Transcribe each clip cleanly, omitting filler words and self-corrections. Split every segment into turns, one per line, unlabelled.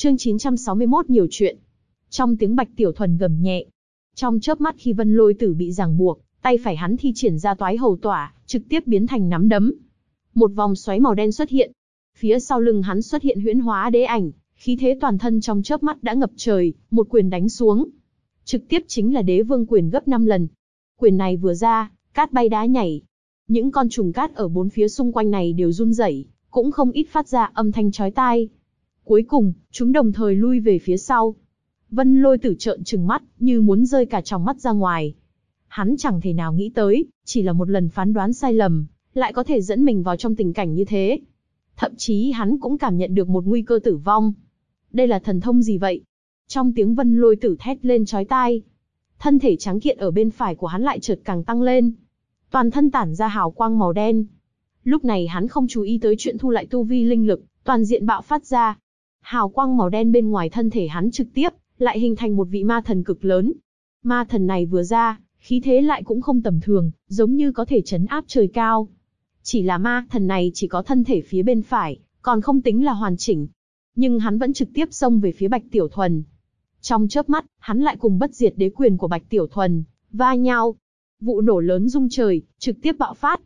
Chương 961 nhiều chuyện. Trong tiếng Bạch Tiểu Thuần gầm nhẹ. Trong chớp mắt khi Vân Lôi Tử bị ràng buộc, tay phải hắn thi triển ra Toái Hầu Tỏa, trực tiếp biến thành nắm đấm. Một vòng xoáy màu đen xuất hiện. Phía sau lưng hắn xuất hiện huyễn hóa đế ảnh, khí thế toàn thân trong chớp mắt đã ngập trời, một quyền đánh xuống. Trực tiếp chính là Đế Vương quyền gấp 5 lần. Quyền này vừa ra, cát bay đá nhảy. Những con trùng cát ở bốn phía xung quanh này đều run rẩy, cũng không ít phát ra âm thanh chói tai. Cuối cùng, chúng đồng thời lui về phía sau. Vân Lôi Tử trợn trừng mắt, như muốn rơi cả tròng mắt ra ngoài. Hắn chẳng thể nào nghĩ tới, chỉ là một lần phán đoán sai lầm, lại có thể dẫn mình vào trong tình cảnh như thế. Thậm chí hắn cũng cảm nhận được một nguy cơ tử vong. Đây là thần thông gì vậy? Trong tiếng Vân Lôi Tử thét lên chói tai, thân thể trắng kiện ở bên phải của hắn lại chợt càng tăng lên. Toàn thân tản ra hào quang màu đen. Lúc này hắn không chú ý tới chuyện thu lại tu vi linh lực, toàn diện bạo phát ra. Hào quang màu đen bên ngoài thân thể hắn trực tiếp lại hình thành một vị ma thần cực lớn. Ma thần này vừa ra, khí thế lại cũng không tầm thường, giống như có thể trấn áp trời cao. Chỉ là ma thần này chỉ có thân thể phía bên phải, còn không tính là hoàn chỉnh. Nhưng hắn vẫn trực tiếp xông về phía Bạch Tiểu Thuần. Trong chớp mắt, hắn lại cùng bất diệt đế quyền của Bạch Tiểu Thuần va nhau. Vụ nổ lớn rung trời, trực tiếp bạo phát.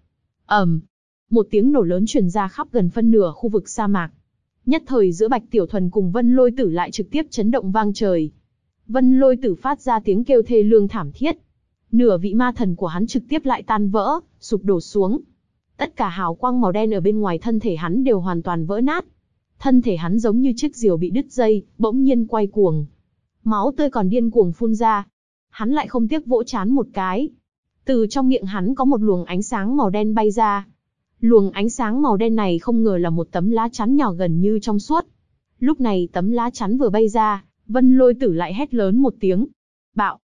Một tiếng nổ lớn truyền ra khắp gần phân nửa khu vực sa mạc. Nhất thời giữa Bạch Tiểu Thuần cùng Vân Lôi Tử lại trực tiếp chấn động vang trời. Vân Lôi Tử phát ra tiếng kêu thê lương thảm thiết. Nửa vị ma thần của hắn trực tiếp lại tan vỡ, sụp đổ xuống. Tất cả hào quang màu đen ở bên ngoài thân thể hắn đều hoàn toàn vỡ nát. Thân thể hắn giống như chiếc diều bị đứt dây, bỗng nhiên quay cuồng. Máu tươi còn điên cuồng phun ra. Hắn lại không tiếc vỗ trán một cái. Từ trong miệng hắn có một luồng ánh sáng màu đen bay ra. Luồng ánh sáng màu đen này không ngờ là một tấm lá chắn nhỏ gần như trong suốt. Lúc này tấm lá chắn vừa bay ra, Vân Lôi Tử lại hét lớn một tiếng. Bạo!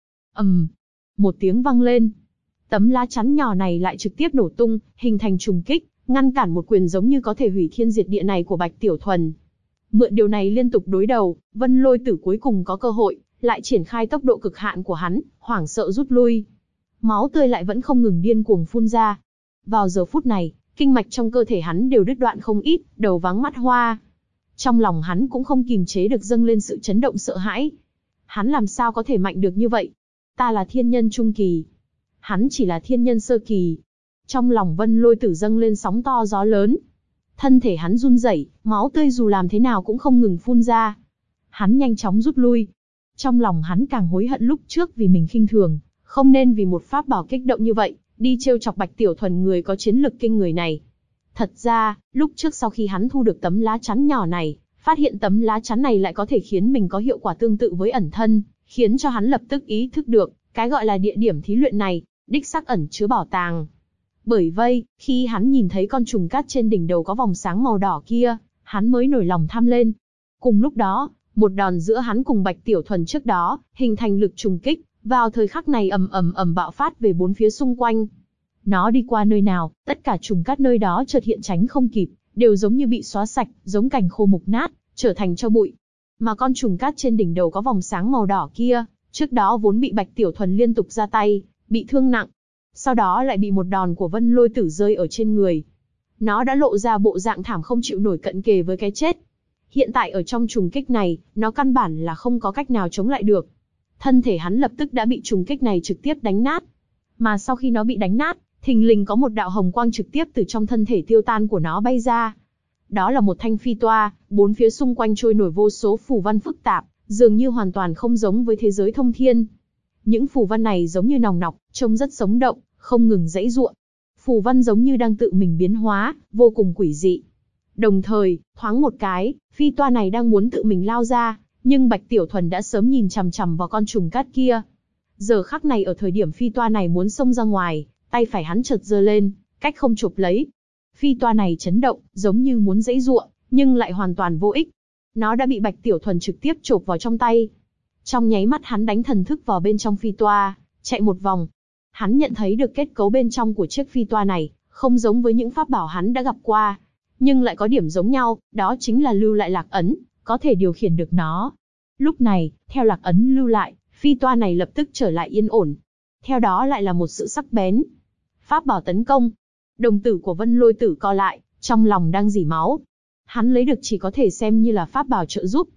Một tiếng vang lên. Tấm lá chắn nhỏ này lại trực tiếp nổ tung, hình thành trùng kích, ngăn cản một quyền giống như có thể hủy thiên diệt địa này của Bạch Tiểu Thuần. Mượn điều này liên tục đối đầu, Vân Lôi Tử cuối cùng có cơ hội, lại triển khai tốc độ cực hạn của hắn, hoảng sợ rút lui. Máu tươi lại vẫn không ngừng điên cuồng phun ra. Vào giờ phút này, kinh mạch trong cơ thể hắn đều đứt đoạn không ít, đầu váng mắt hoa. Trong lòng hắn cũng không kìm chế được dâng lên sự chấn động sợ hãi. Hắn làm sao có thể mạnh được như vậy? Ta là thiên nhân trung kỳ. Hắn chỉ là thiên nhân sơ kỳ. Trong lòng Vân Lôi Tử dâng lên sóng to gió lớn. Thân thể hắn run rẩy, máu tươi dù làm thế nào cũng không ngừng phun ra. Hắn nhanh chóng rút lui. Trong lòng hắn càng hối hận lúc trước vì mình khinh thường, không nên vì một pháp bảo kích động như vậy, đi trêu chọc Bạch Tiểu Thuần người có chiến lực kinh người này. Thật ra, lúc trước sau khi hắn thu được tấm lá chắn nhỏ này, phát hiện tấm lá chắn này lại có thể khiến mình có hiệu quả tương tự với ẩn thân, khiến cho hắn lập tức ý thức được, cái gọi là địa điểm thí luyện này, đích xác ẩn chứa bảo tàng. Bởi vậy, khi hắn nhìn thấy con trùng cát trên đỉnh đầu có vòng sáng màu đỏ kia, hắn mới nổi lòng tham lên. Cùng lúc đó, một đòn giữa hắn cùng Bạch Tiểu Thuần trước đó, hình thành lực trùng kích, vào thời khắc này ầm bạo phát về bốn phía xung quanh. Nó đi qua nơi nào, tất cả trùng cát nơi đó chợt hiện tránh không kịp, đều giống như bị xóa sạch, giống cành khô mục nát, trở thành tro bụi. Mà con trùng cát trên đỉnh đầu có vòng sáng màu đỏ kia, trước đó vốn bị Bạch Tiểu Thuần liên tục ra tay, bị thương nặng. Sau đó lại bị một đòn của Vân Lôi Tử rơi ở trên người. Nó đã lộ ra bộ dạng thảm không chịu nổi, cận kề với cái chết. Hiện tại ở trong trùng kích này, nó căn bản là không có cách nào chống lại được. Thân thể hắn lập tức đã bị trùng kích này trực tiếp đánh nát. Mà sau khi nó bị đánh nát, thình lình có một đạo hồng quang trực tiếp từ trong thân thể tiêu tan của nó bay ra. Đó là một thanh phi toa, bốn phía xung quanh trôi nổi vô số phù văn phức tạp, dường như hoàn toàn không giống với thế giới thông thiên. Những phù văn này giống như nòng nọc, trông rất sống động, không ngừng giãy giụa. Phù văn giống như đang tự mình biến hóa, vô cùng quỷ dị. Đồng thời, thoáng một cái, phi toa này đang muốn tự mình lao ra, nhưng Bạch Tiểu Thuần đã sớm nhìn chằm chằm vào con trùng cát kia. Giờ khắc này ở thời điểm phi toa này muốn xông ra ngoài, tay phải hắn chợt giơ lên, cách không chụp lấy. Phi toa này chấn động, giống như muốn giãy giụa, nhưng lại hoàn toàn vô ích. Nó đã bị Bạch Tiểu Thuần trực tiếp chộp vào trong tay. Trong nháy mắt hắn đánh thần thức vào bên trong phi toa, chạy một vòng. Hắn nhận thấy được kết cấu bên trong của chiếc phi toa này, không giống với những pháp bảo hắn đã gặp qua. Nhưng lại có điểm giống nhau, đó chính là lưu lại lạc ấn, có thể điều khiển được nó. Lúc này, theo lạc ấn lưu lại, phi toa này lập tức trở lại yên ổn. Theo đó lại là một sự sắc bén. Pháp bảo tấn công. Đồng tử của Vân Lôi Tử co lại, trong lòng đang rỉ máu. Hắn lấy được chỉ có thể xem như là pháp bảo trợ giúp.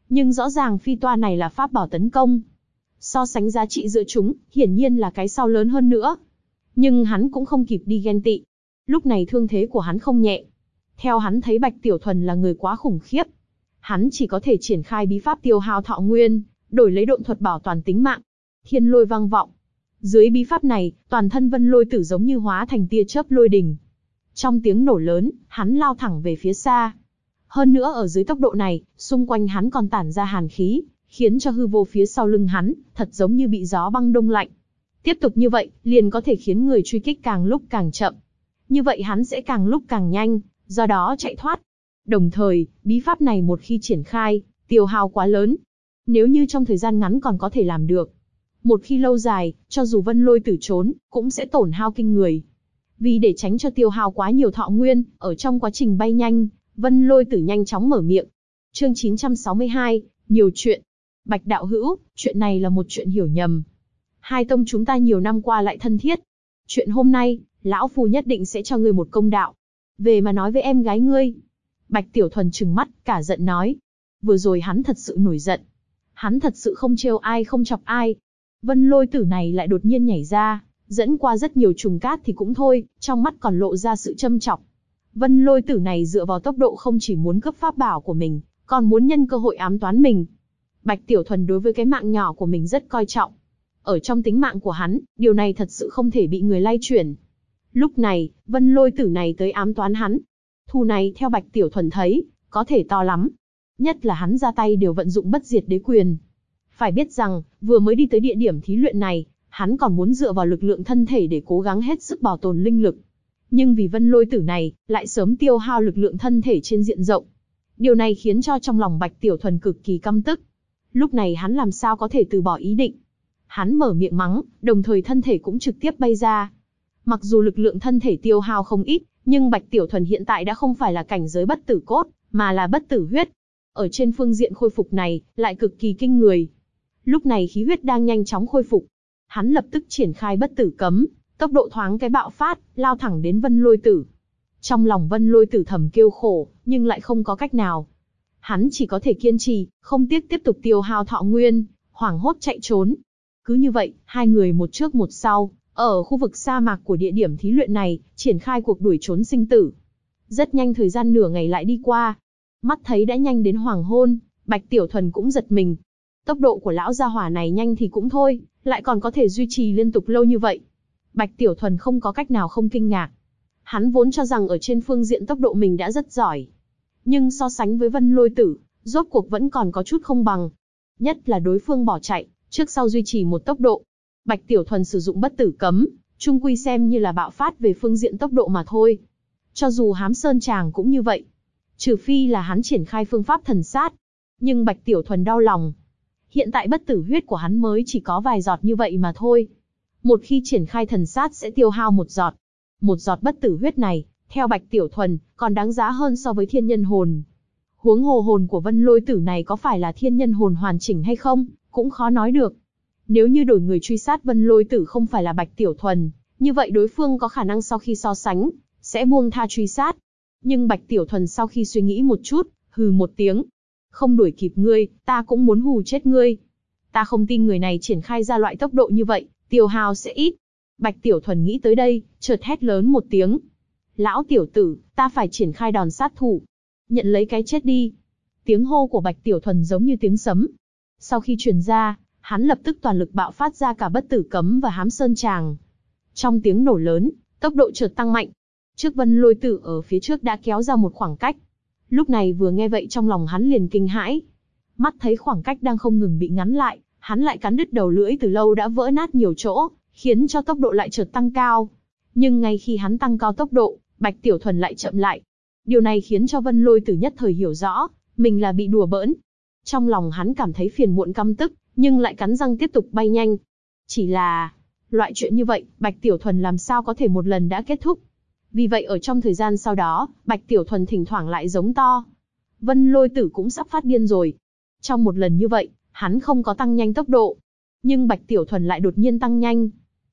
Nhưng rõ ràng phi toa này là pháp bảo tấn công. So sánh giá trị giữa chúng, hiển nhiên là cái sau lớn hơn nữa. Nhưng hắn cũng không kịp đi ghen tị. Lúc này thương thế của hắn không nhẹ. Theo hắn thấy Bạch Tiểu Thuần là người quá khủng khiếp. Hắn chỉ có thể triển khai bí pháp tiêu hao thọ nguyên, đổi lấy độn thuật bảo toàn tính mạng. Thiên lôi vang vọng. Dưới bí pháp này, toàn thân Vân Lôi Tử giống như hóa thành tia chớp lôi đình. Trong tiếng nổ lớn, hắn lao thẳng về phía xa. Hơn nữa ở dưới tốc độ này, xung quanh hắn còn tản ra hàn khí, khiến cho hư vô phía sau lưng hắn, thật giống như bị gió băng đông lạnh. Tiếp tục như vậy, liền có thể khiến người truy kích càng lúc càng chậm. Như vậy hắn sẽ càng lúc càng nhanh, do đó chạy thoát. Đồng thời, bí pháp này một khi triển khai, tiêu hao quá lớn. Nếu như trong thời gian ngắn còn có thể làm được, một khi lâu dài, cho dù Vân Lôi Tử trốn, cũng sẽ tổn hao kinh người. Vì để tránh cho tiêu hao quá nhiều thọ nguyên, ở trong quá trình bay nhanh, Vân Lôi Tử nhanh chóng mở miệng. Chương 962, nhiều chuyện. Bạch đạo hữu, chuyện này là một chuyện hiểu nhầm. Hai tông chúng ta nhiều năm qua lại thân thiết. Chuyện hôm nay, lão phu nhất định sẽ cho ngươi một công đạo. Về mà nói với em gái ngươi. Bạch Tiểu Thuần trừng mắt, cả giận nói. Vừa rồi hắn thật sự nổi giận. Hắn thật sự không trêu ai không chọc ai. Vân Lôi Tử này lại đột nhiên nhảy ra, dẫn qua rất nhiều trùng cát thì cũng thôi, trong mắt còn lộ ra sự châm chọc. Vân Lôi Tử này dựa vào tốc độ không chỉ muốn cướp pháp bảo của mình, còn muốn nhân cơ hội ám toán mình. Bạch Tiểu Thuần đối với cái mạng nhỏ của mình rất coi trọng. Ở trong tính mạng của hắn, điều này thật sự không thể bị người lay chuyển. Lúc này, Vân Lôi Tử này tới ám toán hắn. Thù này theo Bạch Tiểu Thuần thấy, có thể to lắm. Nhất là hắn ra tay đều vận dụng bất diệt đế quyền. Phải biết rằng, vừa mới đi tới địa điểm thí luyện này, hắn còn muốn dựa vào lực lượng thân thể để cố gắng hết sức bảo tồn linh lực. Nhưng vì Vân Lôi Tử này, lại sớm tiêu hao lực lượng thân thể trên diện rộng. Điều này khiến cho trong lòng Bạch Tiểu Thuần cực kỳ căm tức. Lúc này hắn làm sao có thể từ bỏ ý định. Hắn mở miệng mắng, đồng thời thân thể cũng trực tiếp bay ra. Mặc dù lực lượng thân thể tiêu hao không ít, nhưng Bạch Tiểu Thuần hiện tại đã không phải là cảnh giới bất tử cốt, mà là bất tử huyết. Ở trên phương diện khôi phục này, lại cực kỳ kinh người. Lúc này khí huyết đang nhanh chóng khôi phục. Hắn lập tức triển khai bất tử cấm, tốc độ thoáng cái bạo phát, lao thẳng đến Vân Lôi Tử. Trong lòng Vân Lôi Tử thầm kêu khổ, nhưng lại không có cách nào. Hắn chỉ có thể kiên trì, không tiếc tiếp tục tiêu hao thọ nguyên, hoảng hốt chạy trốn. Cứ như vậy, hai người một trước một sau, ở khu vực sa mạc của địa điểm thí luyện này, triển khai cuộc đuổi trốn sinh tử. Rất nhanh thời gian nửa ngày lại đi qua. Mắt thấy đã nhanh đến hoàng hôn, Bạch Tiểu Thuần cũng giật mình. Tốc độ của lão gia hỏa này nhanh thì cũng thôi, lại còn có thể duy trì liên tục lâu như vậy. Bạch Tiểu Thuần không có cách nào không kinh ngạc. Hắn vốn cho rằng ở trên phương diện tốc độ mình đã rất giỏi. Nhưng so sánh với Vân Lôi Tử, rốt cuộc vẫn còn có chút không bằng. Nhất là đối phương bỏ chạy, trước sau duy trì một tốc độ. Bạch Tiểu Thuần sử dụng bất tử cấm, chung quy xem như là bạo phát về phương diện tốc độ mà thôi. Cho dù Hám Sơn Tràng cũng như vậy. Trừ phi là hắn triển khai phương pháp thần sát. Nhưng Bạch Tiểu Thuần đau lòng. Hiện tại bất tử huyết của hắn mới chỉ có vài giọt như vậy mà thôi. Một khi triển khai thần sát sẽ tiêu hao một giọt. Một giọt bất tử huyết này, theo Bạch Tiểu Thuần, còn đáng giá hơn so với thiên nhân hồn. Huống hồ hồn của Vân Lôi Tử này có phải là thiên nhân hồn hoàn chỉnh hay không, cũng khó nói được. Nếu như đổi người truy sát Vân Lôi Tử không phải là Bạch Tiểu Thuần, như vậy đối phương có khả năng sau khi so sánh, sẽ buông tha truy sát. Nhưng Bạch Tiểu Thuần sau khi suy nghĩ một chút, hừ một tiếng. Không đuổi kịp ngươi, ta cũng muốn hù chết ngươi. Ta không tin người này triển khai ra loại tốc độ như vậy, tiêu hao sẽ ít. Bạch Tiểu Thuần nghĩ tới đây, chợt hét lớn một tiếng. Lão tiểu tử, ta phải triển khai đòn sát thủ. Nhận lấy cái chết đi. Tiếng hô của Bạch Tiểu Thuần giống như tiếng sấm. Sau khi truyền ra, hắn lập tức toàn lực bạo phát ra cả bất tử cấm và Hám Sơn Tràng. Trong tiếng nổ lớn, tốc độ chợt tăng mạnh. Trước Vân Lôi Tử ở phía trước đã kéo ra một khoảng cách. Lúc này vừa nghe vậy trong lòng hắn liền kinh hãi. Mắt thấy khoảng cách đang không ngừng bị ngắn lại, hắn lại cắn đứt đầu lưỡi từ lâu đã vỡ nát nhiều chỗ, khiến cho tốc độ lại chợt tăng cao. Nhưng ngay khi hắn tăng cao tốc độ, Bạch Tiểu Thuần lại chậm lại. Điều này khiến cho Vân Lôi Tử nhất thời hiểu rõ, mình là bị đùa bỡn. Trong lòng hắn cảm thấy phiền muộn căm tức, nhưng lại cắn răng tiếp tục bay nhanh. Chỉ là, loại chuyện như vậy, Bạch Tiểu Thuần làm sao có thể một lần đã kết thúc. Vì vậy ở trong thời gian sau đó, Bạch Tiểu Thuần thỉnh thoảng lại giống to. Vân Lôi Tử cũng sắp phát điên rồi. Trong một lần như vậy, hắn không có tăng nhanh tốc độ. Nhưng Bạch Tiểu Thuần lại đột nhiên tăng nhanh.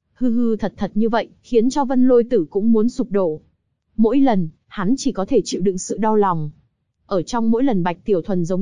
Hư thật như vậy, khiến cho Vân Lôi Tử cũng muốn sụp đổ. Mỗi lần, hắn chỉ có thể chịu đựng sự đau lòng. Ở trong mỗi lần Bạch Tiểu Thuần giống to,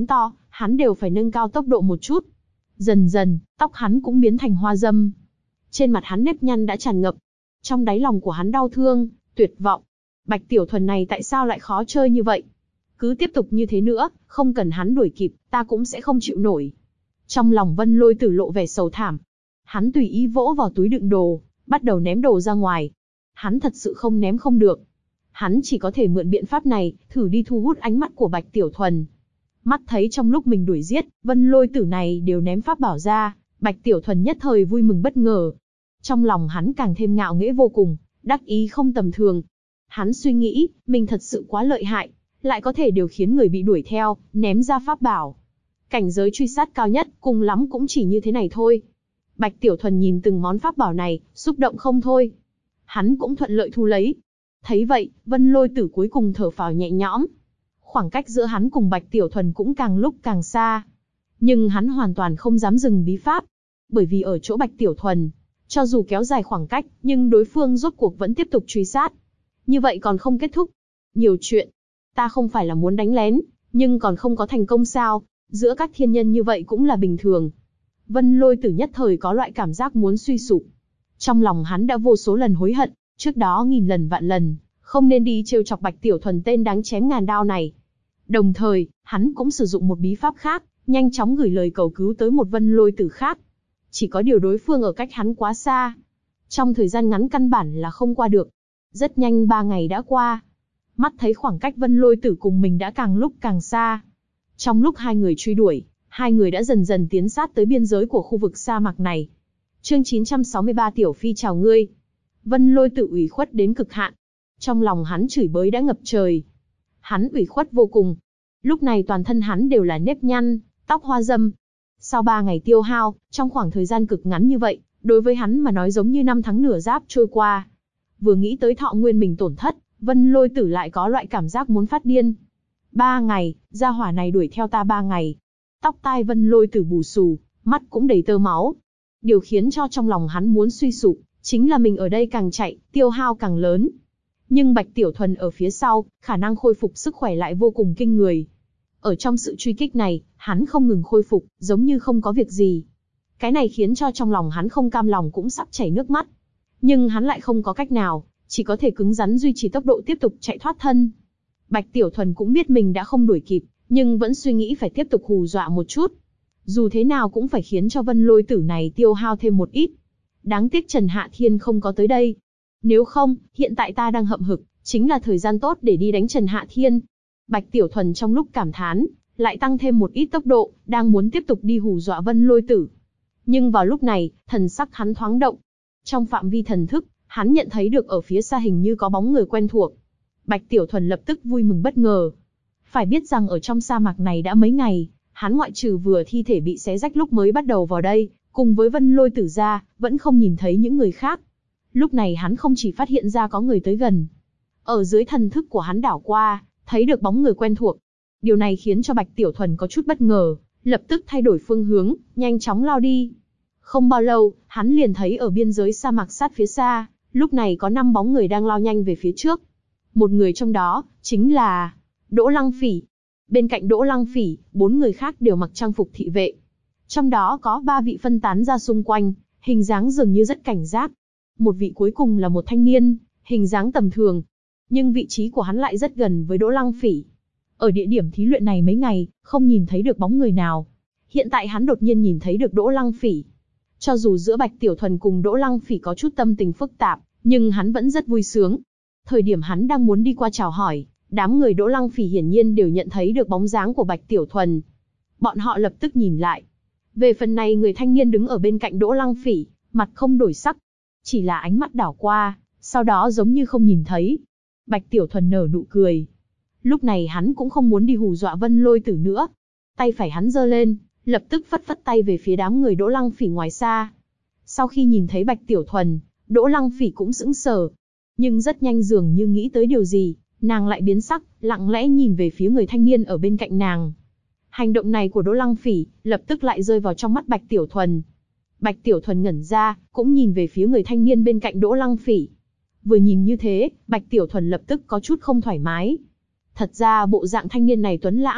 hắn đều phải nâng cao tốc độ một chút. Dần dần, tóc hắn cũng biến thành hoa dâm. Trên mặt hắn nếp nhăn đã tràn ngập. Trong đáy lòng của hắn đau thương, tuyệt vọng. Bạch Tiểu Thuần này tại sao lại khó chơi như vậy? Cứ tiếp tục như thế nữa, không cần hắn đuổi kịp, ta cũng sẽ không chịu nổi. Trong lòng Vân Lôi Tử lộ vẻ sầu thảm. Hắn tùy ý vỗ vào túi đựng đồ, bắt đầu ném đồ ra ngoài. Hắn thật sự không ném không được. Hắn chỉ có thể mượn biện pháp này, thử đi thu hút ánh mắt của Bạch Tiểu Thuần. Mắt thấy trong lúc mình đuổi giết, Vân Lôi Tử này đều ném pháp bảo ra, Bạch Tiểu Thuần nhất thời vui mừng bất ngờ. Trong lòng hắn càng thêm ngạo nghễ vô cùng, đắc ý không tầm thường. Hắn suy nghĩ, mình thật sự quá lợi hại, lại có thể điều khiến người bị đuổi theo, ném ra pháp bảo. Cảnh giới truy sát cao nhất, cùng lắm cũng chỉ như thế này thôi. Bạch Tiểu Thuần nhìn từng món pháp bảo này, xúc động không thôi. Hắn cũng thuận lợi thu lấy. Thấy vậy, Vân Lôi Tử cuối cùng thở phào nhẹ nhõm. Khoảng cách giữa hắn cùng Bạch Tiểu Thuần cũng càng lúc càng xa. Nhưng hắn hoàn toàn không dám dừng bí pháp. Bởi vì ở chỗ Bạch Tiểu Thuần, cho dù kéo dài khoảng cách, nhưng đối phương rốt cuộc vẫn tiếp tục truy sát. Như vậy còn không kết thúc. Nhiều chuyện. Ta không phải là muốn đánh lén, nhưng còn không có thành công sao? Giữa các thiên nhân như vậy cũng là bình thường. Vân Lôi Tử nhất thời có loại cảm giác muốn suy sụp. Trong lòng hắn đã vô số lần hối hận, trước đó nghìn lần vạn lần, không nên đi trêu chọc Bạch Tiểu Thuần tên đáng chém ngàn đao này. Đồng thời, hắn cũng sử dụng một bí pháp khác, nhanh chóng gửi lời cầu cứu tới một Vân Lôi Tử khác. Chỉ có điều đối phương ở cách hắn quá xa. Trong thời gian ngắn căn bản là không qua được. Rất nhanh 3 ngày đã qua. Mắt thấy khoảng cách Vân Lôi Tử cùng mình đã càng lúc càng xa. Trong lúc hai người truy đuổi, hai người đã dần dần tiến sát tới biên giới của khu vực sa mạc này. Chương 963 Tiểu Phi chào ngươi. Vân Lôi Tử ủy khuất đến cực hạn. Trong lòng hắn chửi bới đã ngập trời. Hắn ủy khuất vô cùng. Lúc này toàn thân hắn đều là nếp nhăn, tóc hoa râm. Sau 3 ngày tiêu hao, trong khoảng thời gian cực ngắn như vậy, đối với hắn mà nói giống như 5 tháng nửa giáp trôi qua. Vừa nghĩ tới thọ nguyên mình tổn thất, Vân Lôi Tử lại có loại cảm giác muốn phát điên. 3 ngày, gia hỏa này đuổi theo ta 3 ngày. Tóc tai Vân Lôi Tử bù xù, mắt cũng đầy tơ máu. Điều khiến cho trong lòng hắn muốn suy sụp, chính là mình ở đây càng chạy, tiêu hao càng lớn. Nhưng Bạch Tiểu Thuần ở phía sau, khả năng khôi phục sức khỏe lại vô cùng kinh người. Ở trong sự truy kích này, hắn không ngừng khôi phục, giống như không có việc gì. Cái này khiến cho trong lòng hắn không cam lòng cũng sắp chảy nước mắt. Nhưng hắn lại không có cách nào, chỉ có thể cứng rắn duy trì tốc độ tiếp tục chạy thoát thân. Bạch Tiểu Thuần cũng biết mình đã không đuổi kịp, nhưng vẫn suy nghĩ phải tiếp tục hù dọa một chút. Dù thế nào cũng phải khiến cho Vân Lôi Tử này tiêu hao thêm một ít. Đáng tiếc Trần Hạ Thiên không có tới đây. Nếu không, hiện tại ta đang hậm hực, chính là thời gian tốt để đi đánh Trần Hạ Thiên. Bạch Tiểu Thuần trong lúc cảm thán, lại tăng thêm một ít tốc độ, đang muốn tiếp tục đi hù dọa Vân Lôi Tử. Nhưng vào lúc này, thần sắc hắn thoáng động. Trong phạm vi thần thức, hắn nhận thấy được ở phía xa hình như có bóng người quen thuộc. Bạch Tiểu Thuần lập tức vui mừng bất ngờ. Phải biết rằng ở trong sa mạc này đã mấy ngày, hắn ngoại trừ vừa thi thể bị xé rách lúc mới bắt đầu vào đây, cùng với Vân Lôi Tử ra, vẫn không nhìn thấy những người khác. Lúc này hắn không chỉ phát hiện ra có người tới gần. Ở dưới thần thức của hắn đảo qua, thấy được bóng người quen thuộc. Điều này khiến cho Bạch Tiểu Thuần có chút bất ngờ, lập tức thay đổi phương hướng, nhanh chóng lao đi. Không bao lâu, hắn liền thấy ở biên giới sa mạc sát phía xa, lúc này có 5 bóng người đang lao nhanh về phía trước. Một người trong đó, chính là Đỗ Lăng Phỉ. Bên cạnh Đỗ Lăng Phỉ, 4 người khác đều mặc trang phục thị vệ. Trong đó có 3 vị phân tán ra xung quanh, hình dáng dường như rất cảnh giác. Một vị cuối cùng là một thanh niên, hình dáng tầm thường. Nhưng vị trí của hắn lại rất gần với Đỗ Lăng Phỉ. Ở địa điểm thí luyện này mấy ngày, không nhìn thấy được bóng người nào. Hiện tại hắn đột nhiên nhìn thấy được Đỗ Lăng Phỉ. Cho dù giữa Bạch Tiểu Thuần cùng Đỗ Lăng Phỉ có chút tâm tình phức tạp, nhưng hắn vẫn rất vui sướng. Thời điểm hắn đang muốn đi qua chào hỏi, đám người Đỗ Lăng Phỉ hiển nhiên đều nhận thấy được bóng dáng của Bạch Tiểu Thuần. Bọn họ lập tức nhìn lại. Về phần này người thanh niên đứng ở bên cạnh Đỗ Lăng Phỉ, mặt không đổi sắc. Chỉ là ánh mắt đảo qua, sau đó giống như không nhìn thấy. Bạch Tiểu Thuần nở nụ cười. Lúc này hắn cũng không muốn đi hù dọa Vân Lôi Tử nữa. Tay phải hắn giơ lên, lập tức phất phất tay về phía đám người Đỗ Lăng Phỉ ngoài xa. Sau khi nhìn thấy Bạch Tiểu Thuần, Đỗ Lăng Phỉ cũng sững sờ. Nhưng rất nhanh dường như nghĩ tới điều gì, nàng lại biến sắc, lặng lẽ nhìn về phía người thanh niên ở bên cạnh nàng. Hành động này của Đỗ Lăng Phỉ, lập tức lại rơi vào trong mắt Bạch Tiểu Thuần. Bạch Tiểu Thuần ngẩn ra, cũng nhìn về phía người thanh niên bên cạnh Đỗ Lăng Phỉ. Vừa nhìn như thế, Bạch Tiểu Thuần lập tức có chút không thoải mái. Thật ra bộ dạng thanh niên này tuấn lãng,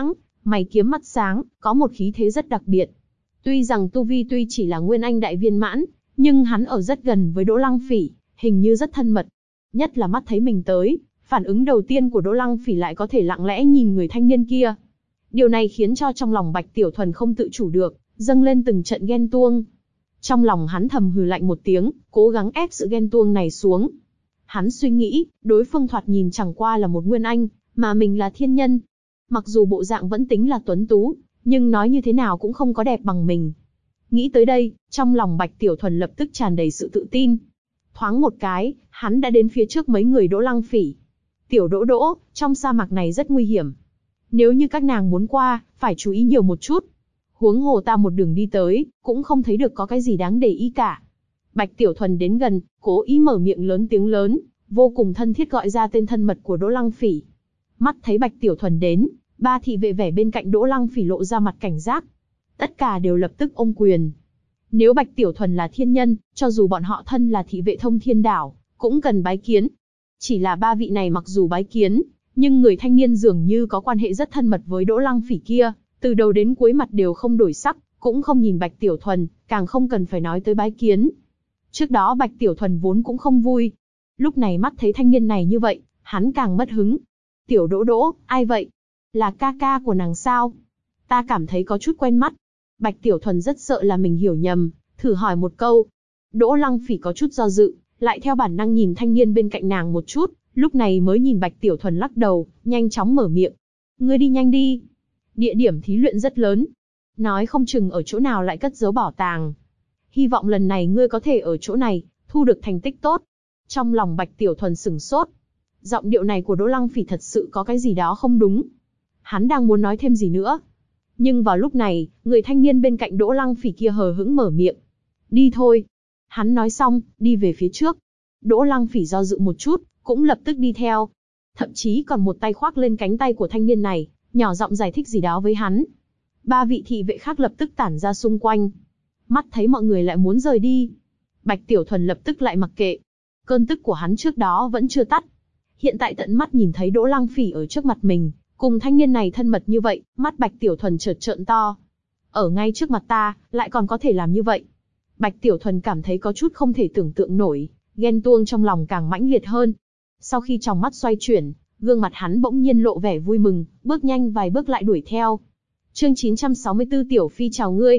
mày kiếm mắt sáng, có một khí thế rất đặc biệt. Tuy rằng tu vi tuy chỉ là nguyên anh đại viên mãn, nhưng hắn ở rất gần với Đỗ Lăng Phỉ, hình như rất thân mật. Nhất là mắt thấy mình tới, phản ứng đầu tiên của Đỗ Lăng Phỉ lại có thể lặng lẽ nhìn người thanh niên kia. Điều này khiến cho trong lòng Bạch Tiểu Thuần không tự chủ được, dâng lên từng trận ghen tuông. Trong lòng hắn thầm hừ lạnh một tiếng, cố gắng ép sự ghen tuông này xuống. Hắn suy nghĩ, đối phương thoạt nhìn chẳng qua là một nguyên anh, mà mình là thiên nhân. Mặc dù bộ dạng vẫn tính là tuấn tú, nhưng nói như thế nào cũng không có đẹp bằng mình. Nghĩ tới đây, trong lòng Bạch Tiểu Thuần lập tức tràn đầy sự tự tin. Thoáng một cái, hắn đã đến phía trước mấy người Đỗ Lăng Phỉ. Tiểu Đỗ Đỗ, trong sa mạc này rất nguy hiểm. Nếu như các nàng muốn qua, phải chú ý nhiều một chút. Huống hồ ta một đường đi tới, cũng không thấy được có cái gì đáng để ý cả. Bạch Tiểu Thuần đến gần, cố ý mở miệng lớn tiếng lớn, vô cùng thân thiết gọi ra tên thân mật của Đỗ Lăng Phỉ. Mắt thấy Bạch Tiểu Thuần đến, ba thị vệ vẻ bên cạnh Đỗ Lăng Phỉ lộ ra mặt cảnh giác. Tất cả đều lập tức ôm quyền. Nếu Bạch Tiểu Thuần là thiên nhân, cho dù bọn họ thân là thị vệ Thông Thiên Đảo, cũng cần bái kiến. Chỉ là ba vị này mặc dù bái kiến, nhưng người thanh niên dường như có quan hệ rất thân mật với Đỗ Lăng Phỉ kia, từ đầu đến cuối mặt đều không đổi sắc, cũng không nhìn Bạch Tiểu Thuần, càng không cần phải nói tới bái kiến. Trước đó Bạch Tiểu Thuần vốn cũng không vui. Lúc này mắt thấy thanh niên này như vậy, hắn càng mất hứng. Tiểu Đỗ Đỗ, ai vậy? Là ca ca của nàng sao? Ta cảm thấy có chút quen mắt. Bạch Tiểu Thuần rất sợ là mình hiểu nhầm, thử hỏi một câu. Đỗ Lăng Phỉ có chút do dự, lại theo bản năng nhìn thanh niên bên cạnh nàng một chút, lúc này mới nhìn Bạch Tiểu Thuần lắc đầu, nhanh chóng mở miệng. Ngươi đi nhanh đi. Địa điểm thí luyện rất lớn. Nói không chừng ở chỗ nào lại cất giấu bảo tàng. Hy vọng lần này ngươi có thể ở chỗ này, thu được thành tích tốt. Trong lòng Bạch Tiểu Thuần sửng sốt. Giọng điệu này của Đỗ Lăng Phỉ thật sự có cái gì đó không đúng. Hắn đang muốn nói thêm gì nữa. Nhưng vào lúc này, người thanh niên bên cạnh Đỗ Lăng Phỉ kia hờ hững mở miệng. Đi thôi. Hắn nói xong, đi về phía trước. Đỗ Lăng Phỉ do dự một chút, cũng lập tức đi theo. Thậm chí còn một tay khoác lên cánh tay của thanh niên này, nhỏ giọng giải thích gì đó với hắn. Ba vị thị vệ khác lập tức tản ra xung quanh. Mắt thấy mọi người lại muốn rời đi. Bạch Tiểu Thuần lập tức lại mặc kệ. Cơn tức của hắn trước đó vẫn chưa tắt. Hiện tại tận mắt nhìn thấy Đỗ Lăng Phỉ ở trước mặt mình, cùng thanh niên này thân mật như vậy, mắt Bạch Tiểu Thuần chợt trợn to. Ở ngay trước mặt ta, lại còn có thể làm như vậy. Bạch Tiểu Thuần cảm thấy có chút không thể tưởng tượng nổi, ghen tuông trong lòng càng mãnh liệt hơn. Sau khi trong mắt xoay chuyển, gương mặt hắn bỗng nhiên lộ vẻ vui mừng, bước nhanh vài bước lại đuổi theo. Chương 964 Tiểu Phi chào ngươi.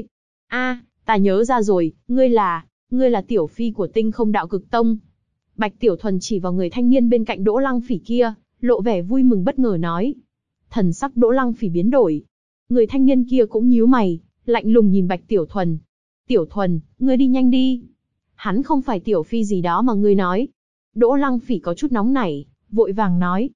Ta nhớ ra rồi, ngươi là Tiểu Phi của Tinh Không Đạo Cực Tông. Bạch Tiểu Thuần chỉ vào người thanh niên bên cạnh Đỗ Lăng Phỉ kia, lộ vẻ vui mừng bất ngờ nói. Thần sắc Đỗ Lăng Phỉ biến đổi. Người thanh niên kia cũng nhíu mày, lạnh lùng nhìn Bạch Tiểu Thuần. Tiểu Thuần, ngươi đi nhanh đi. Hắn không phải Tiểu Phi gì đó mà ngươi nói. Đỗ Lăng Phỉ có chút nóng nảy, vội vàng nói.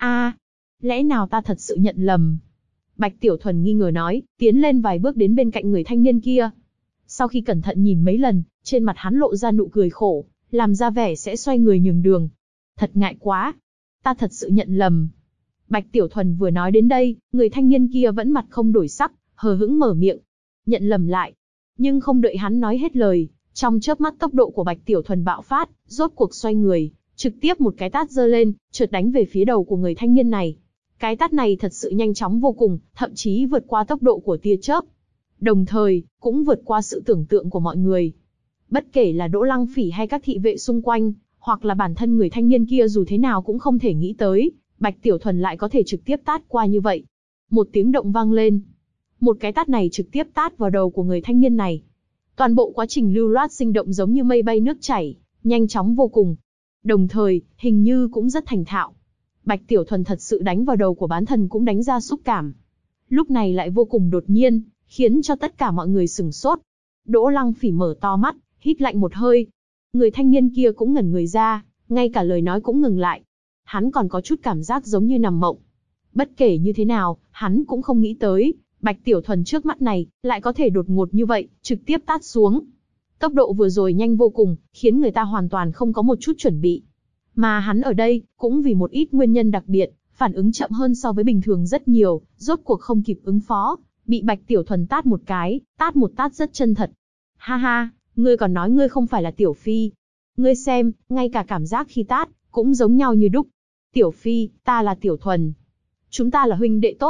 Lẽ nào ta thật sự nhận lầm? Bạch Tiểu Thuần nghi ngờ nói, tiến lên vài bước đến bên cạnh người thanh niên kia. Sau khi cẩn thận nhìn mấy lần, trên mặt hắn lộ ra nụ cười khổ, làm ra vẻ sẽ xoay người nhường đường. Thật ngại quá. Ta thật sự nhận lầm. Bạch Tiểu Thuần vừa nói đến đây, người thanh niên kia vẫn mặt không đổi sắc, hờ hững mở miệng. Nhận lầm lại. Nhưng không đợi hắn nói hết lời, trong chớp mắt tốc độ của Bạch Tiểu Thuần bạo phát, rốt cuộc xoay người, trực tiếp một cái tát giơ lên, chợt đánh về phía đầu của người thanh niên này. Cái tát này thật sự nhanh chóng vô cùng, thậm chí vượt qua tốc độ của tia chớp. Đồng thời, cũng vượt qua sự tưởng tượng của mọi người. Bất kể là Đỗ Lăng Phỉ hay các thị vệ xung quanh, hoặc là bản thân người thanh niên kia dù thế nào cũng không thể nghĩ tới, Bạch Tiểu Thuần lại có thể trực tiếp tát qua như vậy. Một tiếng động vang lên. Một cái tát này trực tiếp tát vào đầu của người thanh niên này. Toàn bộ quá trình lưu loát sinh động giống như mây bay nước chảy, nhanh chóng vô cùng. Đồng thời, hình như cũng rất thành thạo. Bạch Tiểu Thuần thật sự đánh vào đầu của bán thần cũng đánh ra xúc cảm. Lúc này lại vô cùng đột nhiên, khiến cho tất cả mọi người sửng sốt. Đỗ Lăng Phỉ mở to mắt, hít lạnh một hơi. Người thanh niên kia cũng ngẩn người ra, ngay cả lời nói cũng ngừng lại. Hắn còn có chút cảm giác giống như nằm mộng. Bất kể như thế nào, hắn cũng không nghĩ tới, Bạch Tiểu Thuần trước mắt này, lại có thể đột ngột như vậy, trực tiếp tát xuống. Tốc độ vừa rồi nhanh vô cùng, khiến người ta hoàn toàn không có một chút chuẩn bị. Mà hắn ở đây, cũng vì một ít nguyên nhân đặc biệt, phản ứng chậm hơn so với bình thường rất nhiều, rốt cuộc không kịp ứng phó, bị Bạch Tiểu Thuần tát một cái, tát một tát rất chân thật. Ha ha, ngươi còn nói ngươi không phải là Tiểu Phi. Ngươi xem, ngay cả cảm giác khi tát, cũng giống nhau như đúc. Tiểu Phi, ta là Tiểu Thuần. Chúng ta là huynh đệ tốt.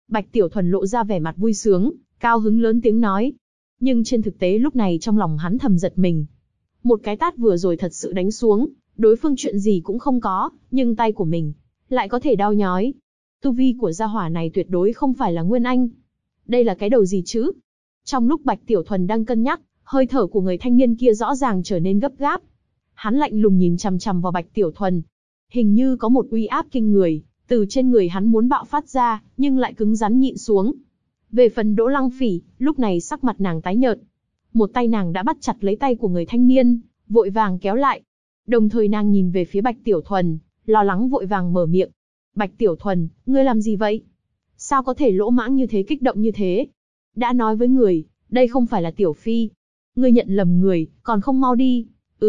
Bạch Tiểu Thuần lộ ra vẻ mặt vui sướng, cao hứng lớn tiếng nói. Nhưng trên thực tế lúc này trong lòng hắn thầm giật mình. Một cái tát vừa rồi thật sự đánh xuống, đối phương chuyện gì cũng không có, nhưng tay của mình lại có thể đau nhói. Tu vi của gia hỏa này tuyệt đối không phải là Nguyên Anh. Đây là cái đầu gì chứ? Trong lúc Bạch Tiểu Thuần đang cân nhắc, hơi thở của người thanh niên kia rõ ràng trở nên gấp gáp. Hắn lạnh lùng nhìn chằm chằm vào Bạch Tiểu Thuần. Hình như có một uy áp kinh người, từ trên người hắn muốn bạo phát ra, nhưng lại cứng rắn nhịn xuống. Về phần Đỗ Lăng Phỉ, lúc này sắc mặt nàng tái nhợt. Một tay nàng đã bắt chặt lấy tay của người thanh niên, vội vàng kéo lại. Đồng thời nàng nhìn về phía Bạch Tiểu Thuần, lo lắng vội vàng mở miệng. Bạch Tiểu Thuần, ngươi làm gì vậy? Sao có thể lỗ mãng như thế, kích động như thế? Đã nói với người, đây không phải là Tiểu Phi. Ngươi nhận lầm người, còn không mau đi.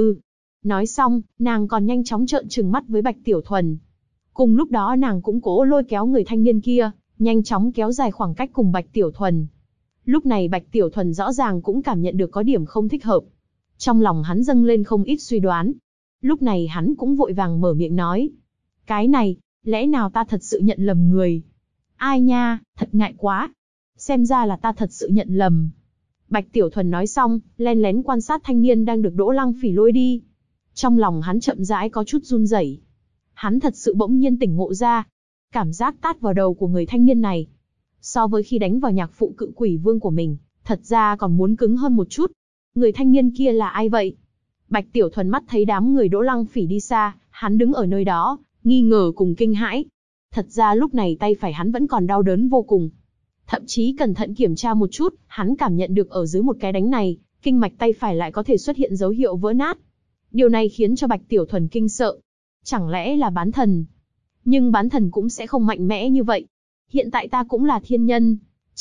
Nói xong, nàng còn nhanh chóng trợn trừng mắt với Bạch Tiểu Thuần. Cùng lúc đó nàng cũng cố lôi kéo người thanh niên kia, nhanh chóng kéo dài khoảng cách cùng Bạch Tiểu Thuần. Lúc này Bạch Tiểu Thuần rõ ràng cũng cảm nhận được có điểm không thích hợp. Trong lòng hắn dâng lên không ít suy đoán. Lúc này hắn cũng vội vàng mở miệng nói. Cái này, lẽ nào ta thật sự nhận lầm người? Ai nha, thật ngại quá. Xem ra là ta thật sự nhận lầm. Bạch Tiểu Thuần nói xong, len lén quan sát thanh niên đang được Đỗ Lăng Phỉ lôi đi. Trong lòng hắn chậm rãi có chút run rẩy. Hắn thật sự bỗng nhiên tỉnh ngộ ra. Cảm giác tát vào đầu của người thanh niên này, so với khi đánh vào nhạc phụ cự quỷ vương của mình, thật ra còn muốn cứng hơn một chút. Người thanh niên kia là ai vậy? Bạch Tiểu Thuần mắt thấy đám người Đỗ Lăng Phỉ đi xa, hắn đứng ở nơi đó, nghi ngờ cùng kinh hãi. Thật ra lúc này tay phải hắn vẫn còn đau đớn vô cùng. Thậm chí cẩn thận kiểm tra một chút, hắn cảm nhận được ở dưới một cái đánh này, kinh mạch tay phải lại có thể xuất hiện dấu hiệu vỡ nát. Điều này khiến cho Bạch Tiểu Thuần kinh sợ. Chẳng lẽ là bán thần? Nhưng bán thần cũng sẽ không mạnh mẽ như vậy. Hiện tại ta cũng là thiên nhân.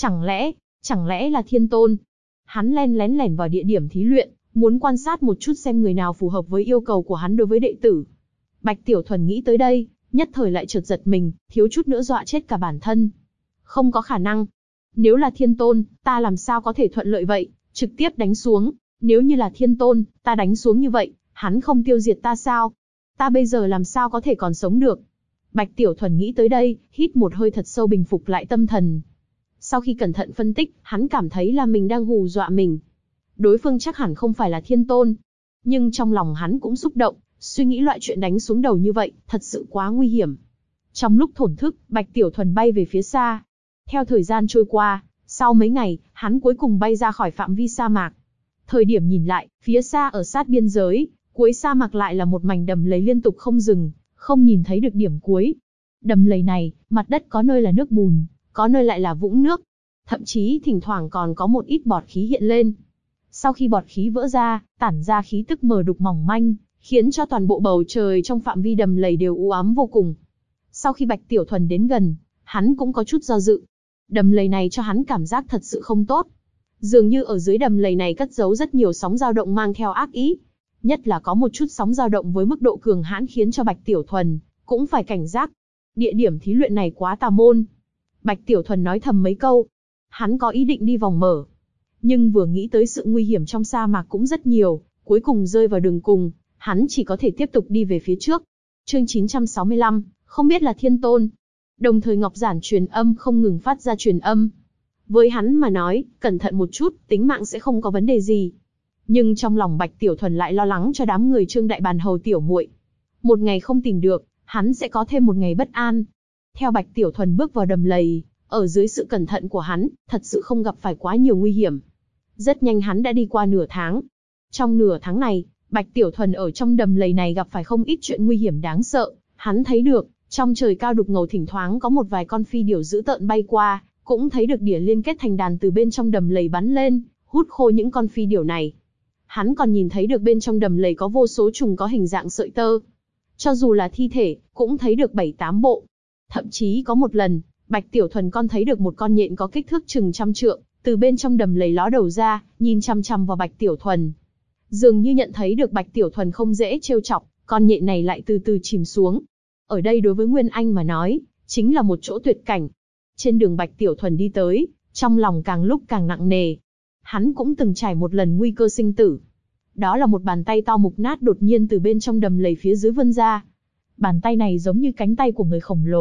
Chẳng lẽ là thiên tôn? Hắn len lén lẻn vào địa điểm thí luyện, muốn quan sát một chút xem người nào phù hợp với yêu cầu của hắn đối với đệ tử. Bạch Tiểu Thuần nghĩ tới đây, nhất thời lại chợt giật mình, thiếu chút nữa dọa chết cả bản thân. Không có khả năng. Nếu là thiên tôn, ta làm sao có thể thuận lợi vậy, trực tiếp đánh xuống. Nếu như là thiên tôn, ta đánh xuống như vậy, hắn không tiêu diệt ta sao? Ta bây giờ làm sao có thể còn sống được? Bạch Tiểu Thuần nghĩ tới đây, hít một hơi thật sâu bình phục lại tâm thần. Sau khi cẩn thận phân tích, hắn cảm thấy là mình đang hù dọa mình. Đối phương chắc hẳn không phải là thiên tôn. Nhưng trong lòng hắn cũng xúc động, suy nghĩ loại chuyện đánh xuống đầu như vậy, thật sự quá nguy hiểm. Trong lúc thổn thức, Bạch Tiểu Thuần bay về phía xa. Theo thời gian trôi qua, sau mấy ngày, hắn cuối cùng bay ra khỏi phạm vi sa mạc. Thời điểm nhìn lại, phía xa ở sát biên giới, cuối sa mạc lại là một mảnh đầm lầy liên tục không dừng, không nhìn thấy được điểm cuối. Đầm lầy này, mặt đất có nơi là nước bùn, có nơi lại là vũng nước. Thậm chí thỉnh thoảng còn có một ít bọt khí hiện lên. Sau khi bọt khí vỡ ra, tản ra khí tức mờ đục mỏng manh, khiến cho toàn bộ bầu trời trong phạm vi đầm lầy đều u ám vô cùng. Sau khi Bạch Tiểu Thuần đến gần, hắn cũng có chút do dự. Đầm lầy này cho hắn cảm giác thật sự không tốt. Dường như ở dưới đầm lầy này cất giấu rất nhiều sóng dao động mang theo ác ý. Nhất là có một chút sóng dao động với mức độ cường hãn khiến cho Bạch Tiểu Thuần cũng phải cảnh giác. Địa điểm thí luyện này quá tà môn. Bạch Tiểu Thuần nói thầm mấy câu. Hắn có ý định đi vòng mở. Nhưng vừa nghĩ tới sự nguy hiểm trong sa mạc cũng rất nhiều, cuối cùng rơi vào đường cùng, hắn chỉ có thể tiếp tục đi về phía trước. Chương 965, không biết là thiên tôn. Đồng thời Ngọc Giản truyền âm không ngừng phát ra truyền âm. Với hắn mà nói, cẩn thận một chút, tính mạng sẽ không có vấn đề gì. Nhưng trong lòng Bạch Tiểu Thuần lại lo lắng cho đám người Trương Đại Bàn Hầu tiểu muội. Một ngày không tìm được, hắn sẽ có thêm một ngày bất an. Theo Bạch Tiểu Thuần bước vào đầm lầy, ở dưới sự cẩn thận của hắn, thật sự không gặp phải quá nhiều nguy hiểm. Rất nhanh hắn đã đi qua nửa tháng. Trong nửa tháng này, Bạch Tiểu Thuần ở trong đầm lầy này gặp phải không ít chuyện nguy hiểm đáng sợ. Hắn thấy được, trong trời cao đục ngầu thỉnh thoảng có một vài con phi điểu dữ tợn bay qua, cũng thấy được đỉa liên kết thành đàn từ bên trong đầm lầy bắn lên, hút khô những con phi điểu này. Hắn còn nhìn thấy được bên trong đầm lầy có vô số trùng có hình dạng sợi tơ. Cho dù là thi thể, cũng thấy được 7-8 bộ. Thậm chí có một lần, Bạch Tiểu Thuần con thấy được một con nhện có kích thước chừng 100 trượng, từ bên trong đầm lầy ló đầu ra, nhìn chăm chăm vào Bạch Tiểu Thuần. Dường như nhận thấy được Bạch Tiểu Thuần không dễ trêu chọc, con nhện này lại từ từ chìm xuống. Ở đây đối với Nguyên Anh mà nói, chính là một chỗ tuyệt cảnh. Trên đường Bạch Tiểu Thuần đi tới, trong lòng càng lúc càng nặng nề. Hắn cũng từng trải một lần nguy cơ sinh tử. Đó là một bàn tay to mục nát đột nhiên từ bên trong đầm lầy phía dưới vươn ra. Bàn tay này giống như cánh tay của người khổng lồ,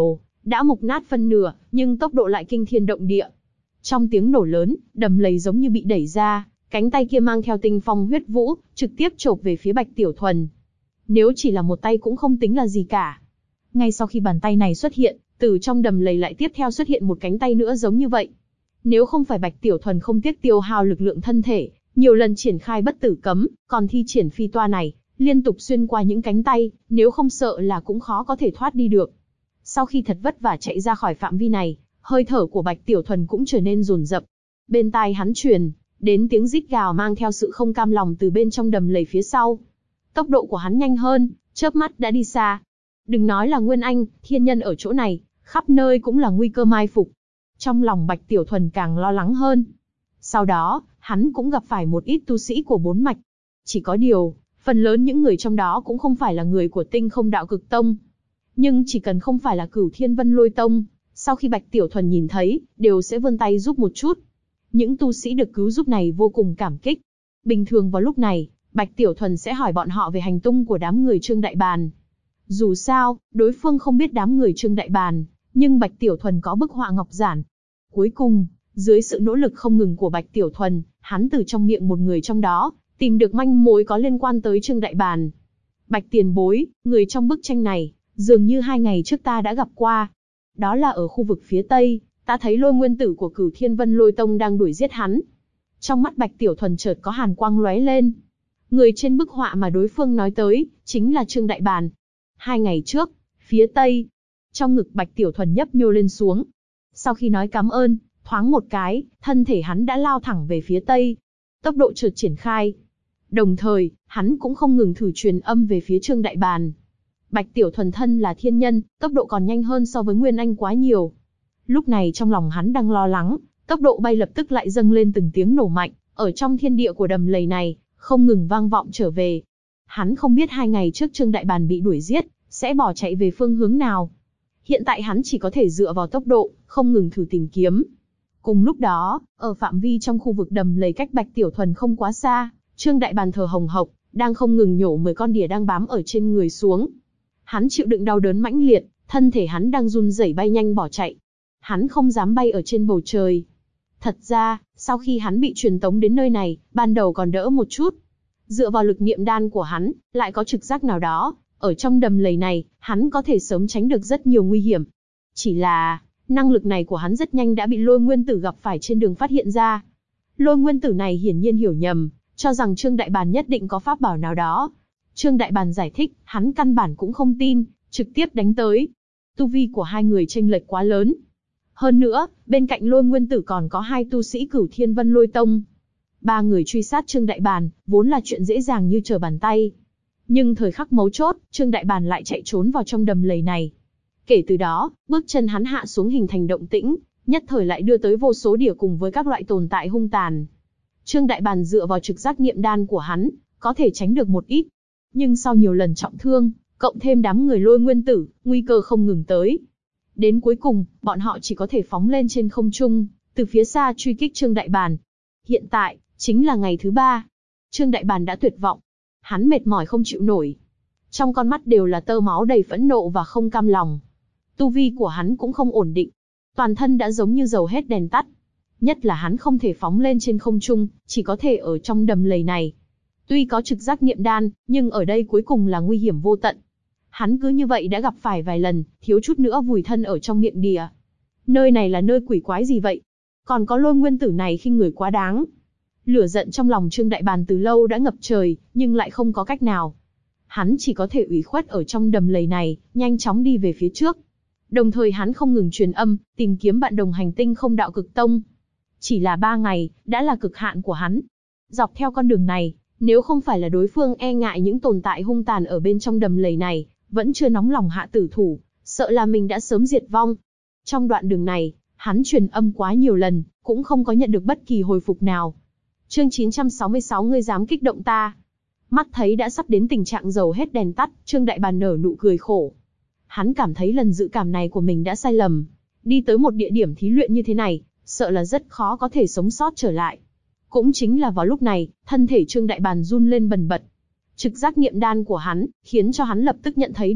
đã mục nát phân nửa, nhưng tốc độ lại kinh thiên động địa. Trong tiếng nổ lớn, đầm lầy giống như bị đẩy ra, cánh tay kia mang theo tinh phong huyết vũ, trực tiếp chộp về phía Bạch Tiểu Thuần. Nếu chỉ là một tay cũng không tính là gì cả. Ngay sau khi bàn tay này xuất hiện, từ trong đầm lầy lại tiếp theo xuất hiện một cánh tay nữa giống như vậy. Nếu không phải Bạch Tiểu Thuần không tiếc tiêu hao lực lượng thân thể, nhiều lần triển khai bất tử cấm, còn thi triển phi toa này, liên tục xuyên qua những cánh tay, nếu không sợ là cũng khó có thể thoát đi được. Sau khi thật vất vả chạy ra khỏi phạm vi này, hơi thở của Bạch Tiểu Thuần cũng trở nên dồn dập. Bên tai hắn truyền đến tiếng rít gào mang theo sự không cam lòng từ bên trong đầm lầy phía sau. Tốc độ của hắn nhanh hơn, chớp mắt đã đi xa. Đừng nói là Nguyên Anh, thiên nhân ở chỗ này, khắp nơi cũng là nguy cơ mai phục. Trong lòng Bạch Tiểu Thuần càng lo lắng hơn. Sau đó, hắn cũng gặp phải một ít tu sĩ của bốn mạch. Chỉ có điều, phần lớn những người trong đó cũng không phải là người của Tinh Không Đạo Cực Tông. Nhưng chỉ cần không phải là Cửu Thiên Vân Lôi Tông, sau khi Bạch Tiểu Thuần nhìn thấy, đều sẽ vươn tay giúp một chút. Những tu sĩ được cứu giúp này vô cùng cảm kích. Bình thường vào lúc này, Bạch Tiểu Thuần sẽ hỏi bọn họ về hành tung của đám người Trương Đại Bàn. Dù sao, đối phương không biết đám người Trương Đại Bàn, nhưng Bạch Tiểu Thuần có bức họa ngọc giản. Cuối cùng, dưới sự nỗ lực không ngừng của Bạch Tiểu Thuần, hắn từ trong miệng một người trong đó, tìm được manh mối có liên quan tới Trương Đại Bàn. Bạch tiền bối, người trong bức tranh này, dường như 2 ngày trước ta đã gặp qua. Đó là ở khu vực phía Tây, ta thấy Lôi Nguyên Tử của Cửu Thiên Vân Lôi Tông đang đuổi giết hắn. Trong mắt Bạch Tiểu Thuần chợt có hàn quang lóe lên. Người trên bức họa mà đối phương nói tới, chính là Trương Đại Bàn. 2 ngày trước, phía Tây. Trong ngực Bạch Tiểu Thuần nhấp nhô lên xuống. Sau khi nói cảm ơn, thoáng một cái, thân thể hắn đã lao thẳng về phía Tây. Tốc độ chợt triển khai. Đồng thời, hắn cũng không ngừng thử truyền âm về phía Trương Đại Bàn. Bạch Tiểu Thuần thân là thiên nhân, tốc độ còn nhanh hơn so với Nguyên Anh quá nhiều. Lúc này trong lòng hắn đang lo lắng, tốc độ bay lập tức lại dâng lên từng tiếng nổ mạnh, ở trong thiên địa của đầm lầy này, không ngừng vang vọng trở về. Hắn không biết 2 ngày trước Trương Đại Bàn bị đuổi giết, sẽ bỏ chạy về phương hướng nào. Hiện tại hắn chỉ có thể dựa vào tốc độ, không ngừng thử tìm kiếm. Cùng lúc đó, ở phạm vi trong khu vực đầm lầy cách Bạch Tiểu Thuần không quá xa, Trương Đại Bàn thở hồng hộc, đang không ngừng nhổ 10 con đỉa đang bám ở trên người xuống. Hắn chịu đựng đau đớn mãnh liệt, thân thể hắn đang run rẩy bay nhanh bỏ chạy. Hắn không dám bay ở trên bầu trời. Thật ra, sau khi hắn bị truyền tống đến nơi này, ban đầu còn đỡ một chút. Dựa vào lực niệm đan của hắn, lại có trực giác nào đó, ở trong đầm lầy này, hắn có thể sớm tránh được rất nhiều nguy hiểm. Chỉ là, năng lực này của hắn rất nhanh đã bị Lôi Nguyên Tử gặp phải trên đường phát hiện ra. Lôi Nguyên Tử này hiển nhiên hiểu nhầm, cho rằng Trương Đại Bàn nhất định có pháp bảo nào đó. Trương Đại Bàn giải thích, hắn căn bản cũng không tin, trực tiếp đánh tới. Tu vi của hai người chênh lệch quá lớn. Hơn nữa, bên cạnh Lôi Nguyên Tử còn có 2 tu sĩ Cửu Thiên Vân Lôi Tông. 3 người truy sát Trương Đại Bàn, vốn là chuyện dễ dàng như trở bàn tay. Nhưng thời khắc mấu chốt, Trương Đại Bàn lại chạy trốn vào trong đầm lầy này. Kể từ đó, bước chân hắn hạ xuống hình thành động tĩnh, nhất thời lại đưa tới vô số đỉa cùng với các loại tồn tại hung tàn. Trương Đại Bàn dựa vào trực giác niệm đan của hắn, có thể tránh được một ít. Nhưng sau nhiều lần trọng thương, cộng thêm đám người Lôi Nguyên Tử, nguy cơ không ngừng tới. Đến cuối cùng, bọn họ chỉ có thể phóng lên trên không trung, từ phía xa truy kích Trương Đại Bàn. Hiện tại, chính là ngày thứ 3. Trương Đại Bàn đã tuyệt vọng. Hắn mệt mỏi không chịu nổi. Trong con mắt đều là tơ máu đầy phẫn nộ và không cam lòng. Tu vi của hắn cũng không ổn định. Toàn thân đã giống như dầu hết đèn tắt. Nhất là hắn không thể phóng lên trên không trung, chỉ có thể ở trong đầm lầy này. Tuy có trực giác niệm đan, nhưng ở đây cuối cùng là nguy hiểm vô tận. Hắn cứ như vậy đã gặp phải vài lần, thiếu chút nữa vùi thân ở trong miệng đìa. Nơi này là nơi quỷ quái gì vậy? Còn có Lôi Nguyên Tử này khinh người quá đáng. Lửa giận trong lòng Trương Đại Bàn từ lâu đã ngập trời, nhưng lại không có cách nào. Hắn chỉ có thể ủy khuất ở trong đầm lầy này, nhanh chóng đi về phía trước. Đồng thời hắn không ngừng truyền âm, tìm kiếm bạn đồng hành Tinh Không Đạo Cực Tông. Chỉ là 3 ngày, đã là cực hạn của hắn. Dọc theo con đường này, nếu không phải là đối phương e ngại những tồn tại hung tàn ở bên trong đầm lầy này, vẫn chưa nóng lòng hạ tử thủ, sợ là mình đã sớm diệt vong. Trong đoạn đường này, hắn truyền âm quá nhiều lần, cũng không có nhận được bất kỳ hồi phục nào. Chương 966 ngươi dám kích động ta. Mắt thấy đã sắp đến tình trạng dầu hết đèn tắt, Trương Đại Bàn nở nụ cười khổ. Hắn cảm thấy lần dự cảm này của mình đã sai lầm. Đi tới một địa điểm thí luyện như thế này, sợ là rất khó có thể sống sót trở lại. Cũng chính là vào lúc này, thân thể Trương Đại Bàn run lên bần bật. Trực giác niệm đan của hắn, khiến cho hắn lập tức nhận thấy được,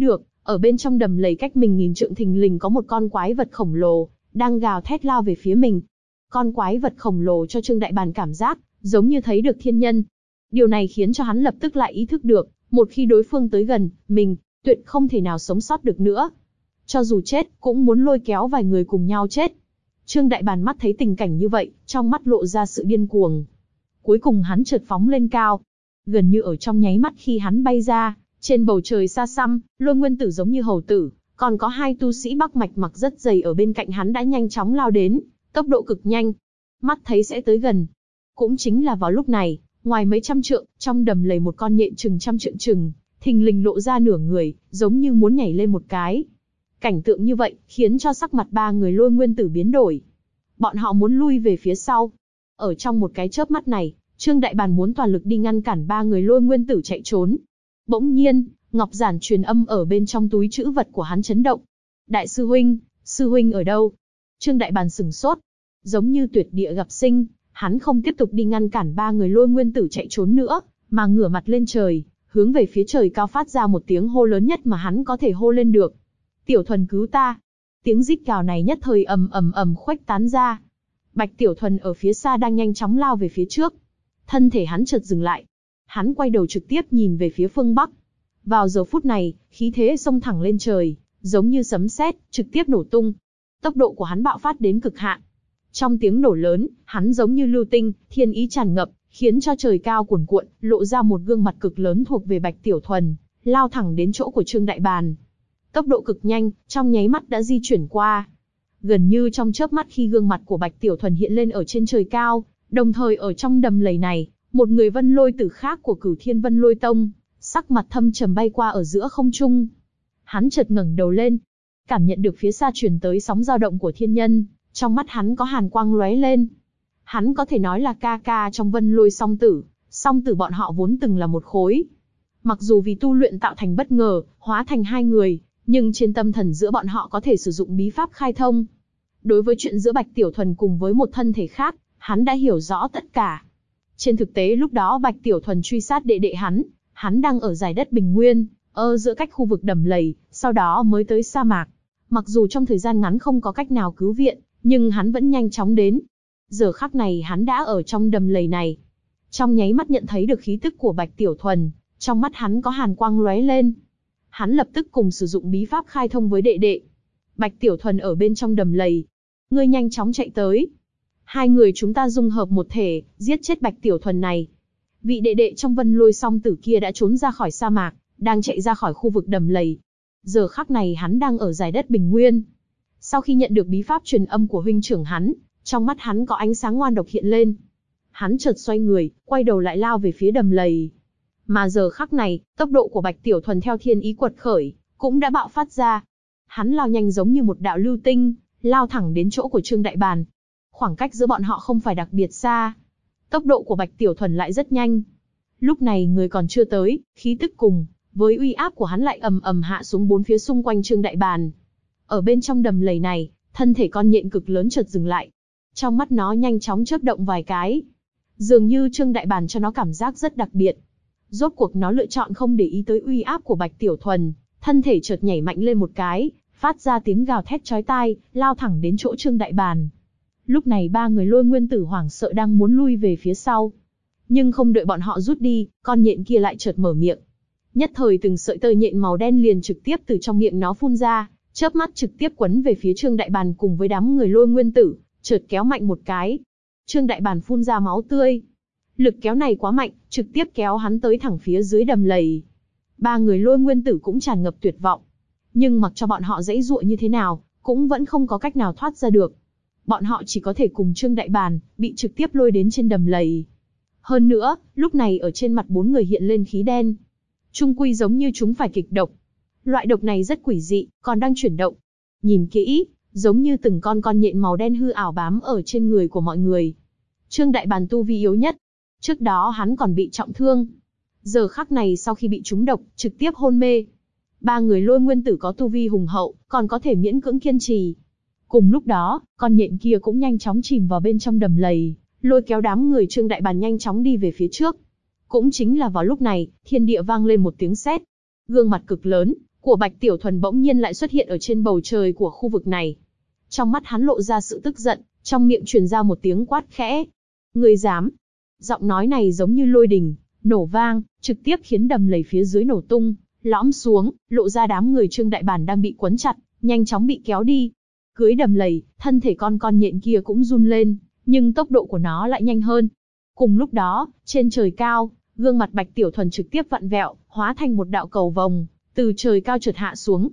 Ở bên trong đầm lầy cách mình nghìn trượng thình lình có một con quái vật khổng lồ, đang gào thét lao về phía mình. Con quái vật khổng lồ cho Trương Đại Bàn cảm giác, giống như thấy được thiên nhân. Điều này khiến cho hắn lập tức lại ý thức được, một khi đối phương tới gần, mình, tuyệt không thể nào sống sót được nữa. Cho dù chết, cũng muốn lôi kéo vài người cùng nhau chết. Trương Đại Bàn mắt thấy tình cảnh như vậy, trong mắt lộ ra sự điên cuồng. Cuối cùng hắn chợt phóng lên cao. Gần như ở trong nháy mắt khi hắn bay ra, trên bầu trời xa xăm, Lôi Nguyên Tử giống như hầu tử, còn có hai tu sĩ Bắc Mạch mặc rất dày ở bên cạnh hắn đã nhanh chóng lao đến, tốc độ cực nhanh. Mắt thấy sẽ tới gần. Cũng chính là vào lúc này, ngoài mấy trăm trượng, trong đầm lầy một con nhện chừng trăm trượng chừng, thình lình lộ ra nửa người, giống như muốn nhảy lên một cái. Cảnh tượng như vậy, khiến cho sắc mặt ba người Lôi Nguyên Tử biến đổi. Bọn họ muốn lui về phía sau. Ở trong một cái chớp mắt này, Trương Đại Bàn muốn toàn lực đi ngăn cản ba người Lôi Nguyên Tử chạy trốn. Bỗng nhiên, ngọc giản truyền âm ở bên trong túi trữ vật của hắn chấn động. Đại sư huynh ở đâu? Trương Đại Bàn sửng sốt. Giống như tuyệt địa gặp sinh, hắn không tiếp tục đi ngăn cản ba người Lôi Nguyên Tử chạy trốn nữa, mà ngửa mặt lên trời, hướng về phía trời cao phát ra một tiếng hô lớn nhất mà hắn có thể hô lên được. Tiểu Thuần cứu ta! Tiếng rít gào này nhất thời ầm ầm ầm khuếch tán ra. Bạch Tiểu Thuần ở phía xa đang nhanh chóng lao về phía trước. Thân thể hắn chợt dừng lại. Hắn quay đầu trực tiếp nhìn về phía phương Bắc. Vào giờ phút này, khí thế xông thẳng lên trời, giống như sấm sét, trực tiếp nổ tung. Tốc độ của hắn bạo phát đến cực hạn. Trong tiếng nổ lớn, hắn giống như lưu tinh, thiên ý tràn ngập, khiến cho trời cao cuồn cuộn, lộ ra một gương mặt cực lớn thuộc về Bạch Tiểu Thuần, lao thẳng đến chỗ của Trương Đại Bàn. Tốc độ cực nhanh, trong nháy mắt đã di chuyển qua. Gần như trong chớp mắt khi gương mặt của Bạch Tiểu Thuần hiện lên ở trên trời cao, đồng thời ở trong đầm lầy này, một người Vân Lôi Tử khác của Cửu Thiên Vân Lôi Tông, sắc mặt thâm trầm bay qua ở giữa không trung. Hắn chợt ngẩng đầu lên, cảm nhận được phía xa truyền tới sóng dao động của thiên nhân, trong mắt hắn có hàn quang lóe lên. Hắn có thể nói là ca ca trong Vân Lôi song tử bọn họ vốn từng là một khối. Mặc dù vì tu luyện tạo thành bất ngờ, hóa thành hai người, nhưng trên tâm thần giữa bọn họ có thể sử dụng bí pháp khai thông. Đối với chuyện giữa Bạch Tiểu Thuần cùng với một thân thể khác, hắn đã hiểu rõ tất cả. Trên thực tế lúc đó Bạch Tiểu Thuần truy sát đệ đệ hắn đang ở dải đất bình nguyên, ở giữa cách khu vực đầm lầy, sau đó mới tới sa mạc. Mặc dù trong thời gian ngắn không có cách nào cứu viện, nhưng hắn vẫn nhanh chóng đến. Giờ khắc này hắn đã ở trong đầm lầy này. Trong nháy mắt nhận thấy được khí tức của Bạch Tiểu Thuần, trong mắt hắn có hàn quang lóe lên. Hắn lập tức cùng sử dụng bí pháp khai thông với đệ đệ. Bạch Tiểu Thuần ở bên trong đầm lầy. Ngươi nhanh chóng chạy tới. Hai người chúng ta dung hợp một thể, giết chết Bạch Tiểu Thuần này. Vị đệ đệ trong Vân Lôi song tử kia đã trốn ra khỏi sa mạc, đang chạy ra khỏi khu vực đầm lầy. Giờ khắc này hắn đang ở dải đất bình nguyên. Sau khi nhận được bí pháp truyền âm của huynh trưởng hắn, trong mắt hắn có ánh sáng ngoan độc hiện lên. Hắn chợt xoay người, quay đầu lại lao về phía đầm lầy. Mà giờ khắc này, tốc độ của Bạch Tiểu Thuần theo thiên ý quật khởi, cũng đã bạo phát ra. Hắn lao nhanh giống như một đạo lưu tinh, lao thẳng đến chỗ của Trương Đại Bàn. Khoảng cách giữa bọn họ không phải đặc biệt xa. Tốc độ của Bạch Tiểu Thuần lại rất nhanh. Lúc này người còn chưa tới, khí tức cùng với uy áp của hắn lại ầm ầm hạ xuống bốn phía xung quanh Trương Đại Bàn. Ở bên trong đầm lầy này, thân thể con nhện cực lớn chợt dừng lại. Trong mắt nó nhanh chóng chớp động vài cái. Dường như Trương Đại Bàn cho nó cảm giác rất đặc biệt. Rốt cuộc nó lựa chọn không để ý tới uy áp của Bạch Tiểu Thuần, thân thể chợt nhảy mạnh lên một cái, phát ra tiếng gào thét chói tai, lao thẳng đến chỗ Trương Đại Bàn. Lúc này ba người Lôi Nguyên Tử hoảng sợ đang muốn lui về phía sau. Nhưng không đợi bọn họ rút đi, con nhện kia lại chợt mở miệng. Nhất thời từng sợi tơ nhện màu đen liền trực tiếp từ trong miệng nó phun ra, chớp mắt trực tiếp quấn về phía Trương Đại Bàn cùng với đám người Lôi Nguyên Tử, chợt kéo mạnh một cái. Trương Đại Bàn phun ra máu tươi. Lực kéo này quá mạnh, trực tiếp kéo hắn tới thẳng phía dưới đầm lầy. Ba người Lôi Nguyên Tử cũng tràn ngập tuyệt vọng. Nhưng mặc cho bọn họ giãy giụa như thế nào, cũng vẫn không có cách nào thoát ra được. Bọn họ chỉ có thể cùng Trương Đại Bàn, bị trực tiếp lôi đến trên đầm lầy. Hơn nữa, lúc này ở trên mặt bốn người hiện lên khí đen. Trung quy giống như chúng phải kịch độc. Loại độc này rất quỷ dị, còn đang chuyển động. Nhìn kỹ, giống như từng con nhện màu đen hư ảo bám ở trên người của mọi người. Trương Đại Bàn tu vi yếu nhất. Trước đó hắn còn bị trọng thương. Giờ khắc này sau khi bị trúng độc, trực tiếp hôn mê. Ba người Lôi Nguyên Tử có tu vi hùng hậu, còn có thể miễn cưỡng kiên trì. Cùng lúc đó, con nhện kia cũng nhanh chóng chìm vào bên trong đầm lầy, lôi kéo đám người Trương Đại Bàn nhanh chóng đi về phía trước. Cũng chính là vào lúc này, thiên địa vang lên một tiếng sét. Gương mặt cực lớn, của Bạch Tiểu Thuần bỗng nhiên lại xuất hiện ở trên bầu trời của khu vực này. Trong mắt hắn lộ ra sự tức giận, trong miệng truyền ra một tiếng quát khẽ. Ngươi dám? Giọng nói này giống như lôi đình, nổ vang, trực tiếp khiến đầm lầy phía dưới nổ tung, lõm xuống, lộ ra đám người Trương Đại Bàn đang bị quấn chặt, nhanh chóng bị kéo đi. Dưới đầm lầy, thân thể con nhện kia cũng run lên, nhưng tốc độ của nó lại nhanh hơn. Cùng lúc đó, trên trời cao, gương mặt Bạch Tiểu Thuần trực tiếp vặn vẹo, hóa thành một đạo cầu vồng, từ trời cao trượt hạ xuống.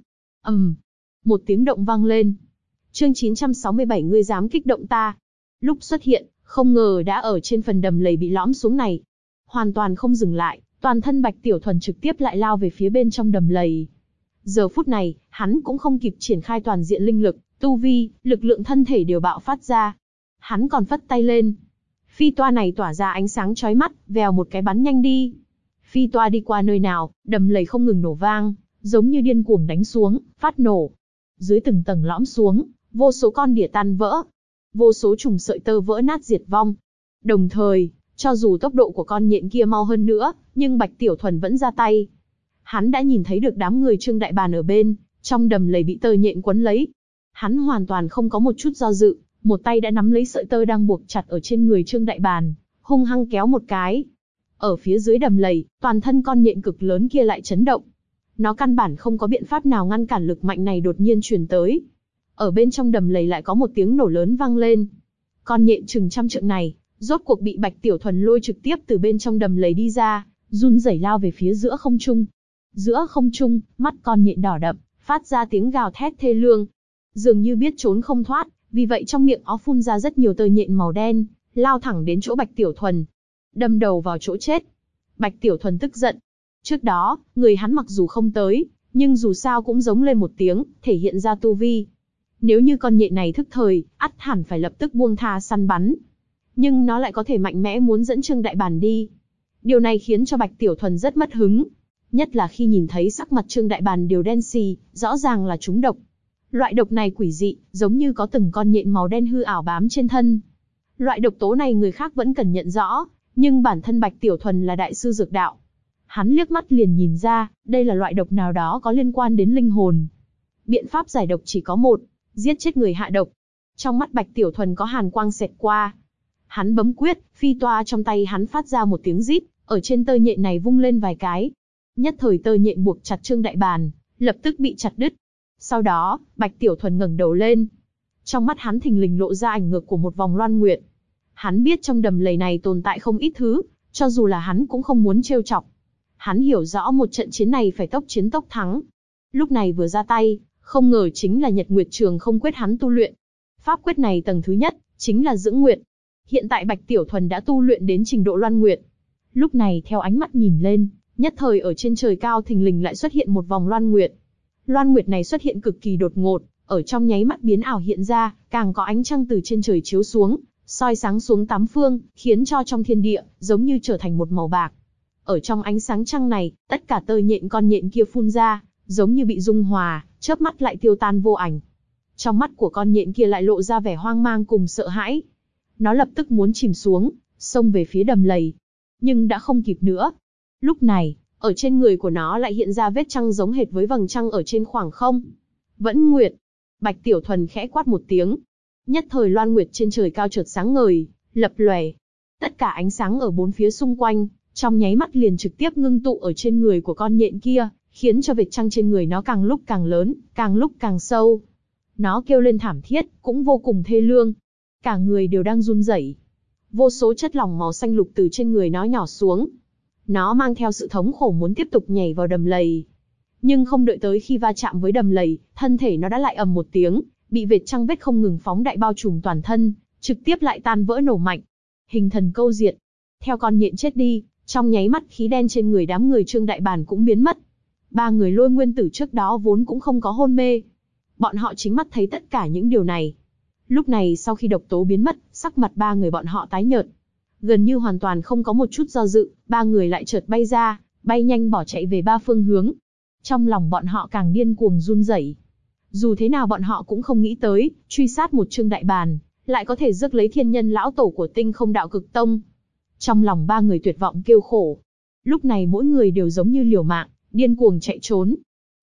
Một tiếng động vang lên. Chương 967 ngươi dám kích động ta. Lúc xuất hiện, không ngờ đã ở trên phần đầm lầy bị lõm xuống này. Hoàn toàn không dừng lại, toàn thân Bạch Tiểu Thuần trực tiếp lại lao về phía bên trong đầm lầy. Giờ phút này, hắn cũng không kịp triển khai toàn diện linh lực, tu vi, lực lượng thân thể đều bạo phát ra. Hắn còn phất tay lên. Phi toa này tỏa ra ánh sáng chói mắt, vèo một cái bắn nhanh đi. Phi toa đi qua nơi nào, đầm lầy không ngừng nổ vang, giống như điên cuồng đánh xuống, phát nổ. Dưới từng tầng lõm xuống, vô số con đỉa tan vỡ, vô số trùng sợi tơ vỡ nát diệt vong. Đồng thời, cho dù tốc độ của con nhện kia mau hơn nữa, nhưng Bạch Tiểu Thuần vẫn ra tay. Hắn đã nhìn thấy được đám người Trương Đại Bàn ở bên trong đầm lầy bị tơ nhện quấn lấy. Hắn hoàn toàn không có một chút do dự, một tay đã nắm lấy sợi tơ đang buộc chặt ở trên người Trương Đại Bàn, hung hăng kéo một cái. Ở phía dưới đầm lầy, toàn thân con nhện cực lớn kia lại chấn động. Nó căn bản không có biện pháp nào ngăn cản lực mạnh này đột nhiên truyền tới. Ở bên trong đầm lầy lại có một tiếng nổ lớn vang lên. Con nhện chừng trăm trượng này, rốt cuộc bị Bạch Tiểu Thuần lôi trực tiếp từ bên trong đầm lầy đi ra, run rẩy lao về phía giữa không trung. Giữa không trung, mắt con nhện đỏ đậm, phát ra tiếng gào thét thê lương. Dường như biết trốn không thoát, vì vậy trong miệng nó phun ra rất nhiều tơ nhện màu đen, lao thẳng đến chỗ Bạch Tiểu Thuần. Đâm đầu vào chỗ chết. Bạch Tiểu Thuần tức giận. Trước đó, người hắn mặc dù không tới, nhưng dù sao cũng giống lên một tiếng, thể hiện ra tu vi. Nếu như con nhện này thức thời, ắt hẳn phải lập tức buông tha săn bắn. Nhưng nó lại có thể mạnh mẽ muốn dẫn Trương Đại Bàn đi. Điều này khiến cho Bạch Tiểu Thuần rất mất hứng. Nhất là khi nhìn thấy sắc mặt Trương Đại Bàn đều đen xì, rõ ràng là trúng độc. Loại độc này quỷ dị, giống như có từng con nhện màu đen hư ảo bám trên thân. Loại độc tố này người khác vẫn cần nhận rõ, nhưng bản thân Bạch Tiểu Thuần là đại sư dược đạo. Hắn liếc mắt liền nhìn ra, đây là loại độc nào đó có liên quan đến linh hồn. Biện pháp giải độc chỉ có một, giết chết người hạ độc. Trong mắt Bạch Tiểu Thuần có hàn quang xẹt qua. Hắn bấm quyết, phi toa trong tay hắn phát ra một tiếng rít, ở trên tơ nhện này vung lên vài cái. Nhất thời tơ nhện buộc chặt Trương Đại Bàn, lập tức bị chặt đứt. Sau đó, Bạch Tiểu Thuần ngẩng đầu lên. Trong mắt hắn thình lình lộ ra ảnh ngược của một vòng loan nguyệt. Hắn biết trong đầm lầy này tồn tại không ít thứ, cho dù là hắn cũng không muốn trêu chọc. Hắn hiểu rõ một trận chiến này phải tốc chiến tốc thắng. Lúc này vừa ra tay, không ngờ chính là Nhật Nguyệt Trường không quyết hắn tu luyện. Pháp quyết này tầng thứ nhất, chính là dưỡng nguyệt. Hiện tại Bạch Tiểu Thuần đã tu luyện đến trình độ loan nguyệt. Lúc này theo ánh mắt nhìn lên, nhất thời ở trên trời cao thình lình lại xuất hiện một vòng loan nguyệt. Loan nguyệt này xuất hiện cực kỳ đột ngột, ở trong nháy mắt biến ảo hiện ra, càng có ánh trăng từ trên trời chiếu xuống, soi sáng xuống tám phương, khiến cho trong thiên địa giống như trở thành một màu bạc. Ở trong ánh sáng trăng này, tất cả tơ nhện con nhện kia phun ra, giống như bị dung hòa, chớp mắt lại tiêu tan vô ảnh. Trong mắt của con nhện kia lại lộ ra vẻ hoang mang cùng sợ hãi. Nó lập tức muốn chìm xuống, xông về phía đầm lầy. Nhưng đã không kịp nữa. Lúc này, ở trên người của nó lại hiện ra vết trăng giống hệt với vầng trăng ở trên khoảng không. Vẫn nguyệt. Bạch Tiểu Thuần khẽ quát một tiếng. Nhất thời loan nguyệt trên trời cao chợt sáng ngời, lập lòe. Tất cả ánh sáng ở bốn phía xung quanh, trong nháy mắt liền trực tiếp ngưng tụ ở trên người của con nhện kia, khiến cho vệt trăng trên người nó càng lúc càng lớn, càng lúc càng sâu. Nó kêu lên thảm thiết, cũng vô cùng thê lương. Cả người đều đang run rẩy. Vô số chất lỏng màu xanh lục từ trên người nó nhỏ xuống. Nó mang theo sự thống khổ muốn tiếp tục nhảy vào đầm lầy. Nhưng không đợi tới khi va chạm với đầm lầy, thân thể nó đã lại ầm một tiếng, bị vệt trăng vết không ngừng phóng đại bao trùm toàn thân, trực tiếp lại tan vỡ nổ mạnh. Hình thần câu diệt. Theo con nhện chết đi, trong nháy mắt khí đen trên người đám người Trương Đại Bàn cũng biến mất. Ba người Lôi Nguyên Tử trước đó vốn cũng không có hôn mê. Bọn họ chính mắt thấy tất cả những điều này. Lúc này sau khi độc tố biến mất, sắc mặt ba người bọn họ tái nhợt. Gần như hoàn toàn không có một chút do dự, ba người lại chợt bay ra, bay nhanh bỏ chạy về ba phương hướng. Trong lòng bọn họ càng điên cuồng run rẩy. Dù thế nào bọn họ cũng không nghĩ tới, truy sát một Trương Đại Bàn, lại có thể rước lấy thiên nhân lão tổ của Tinh Không Đạo Cực Tông. Trong lòng ba người tuyệt vọng kêu khổ. Lúc này mỗi người đều giống như liều mạng, điên cuồng chạy trốn.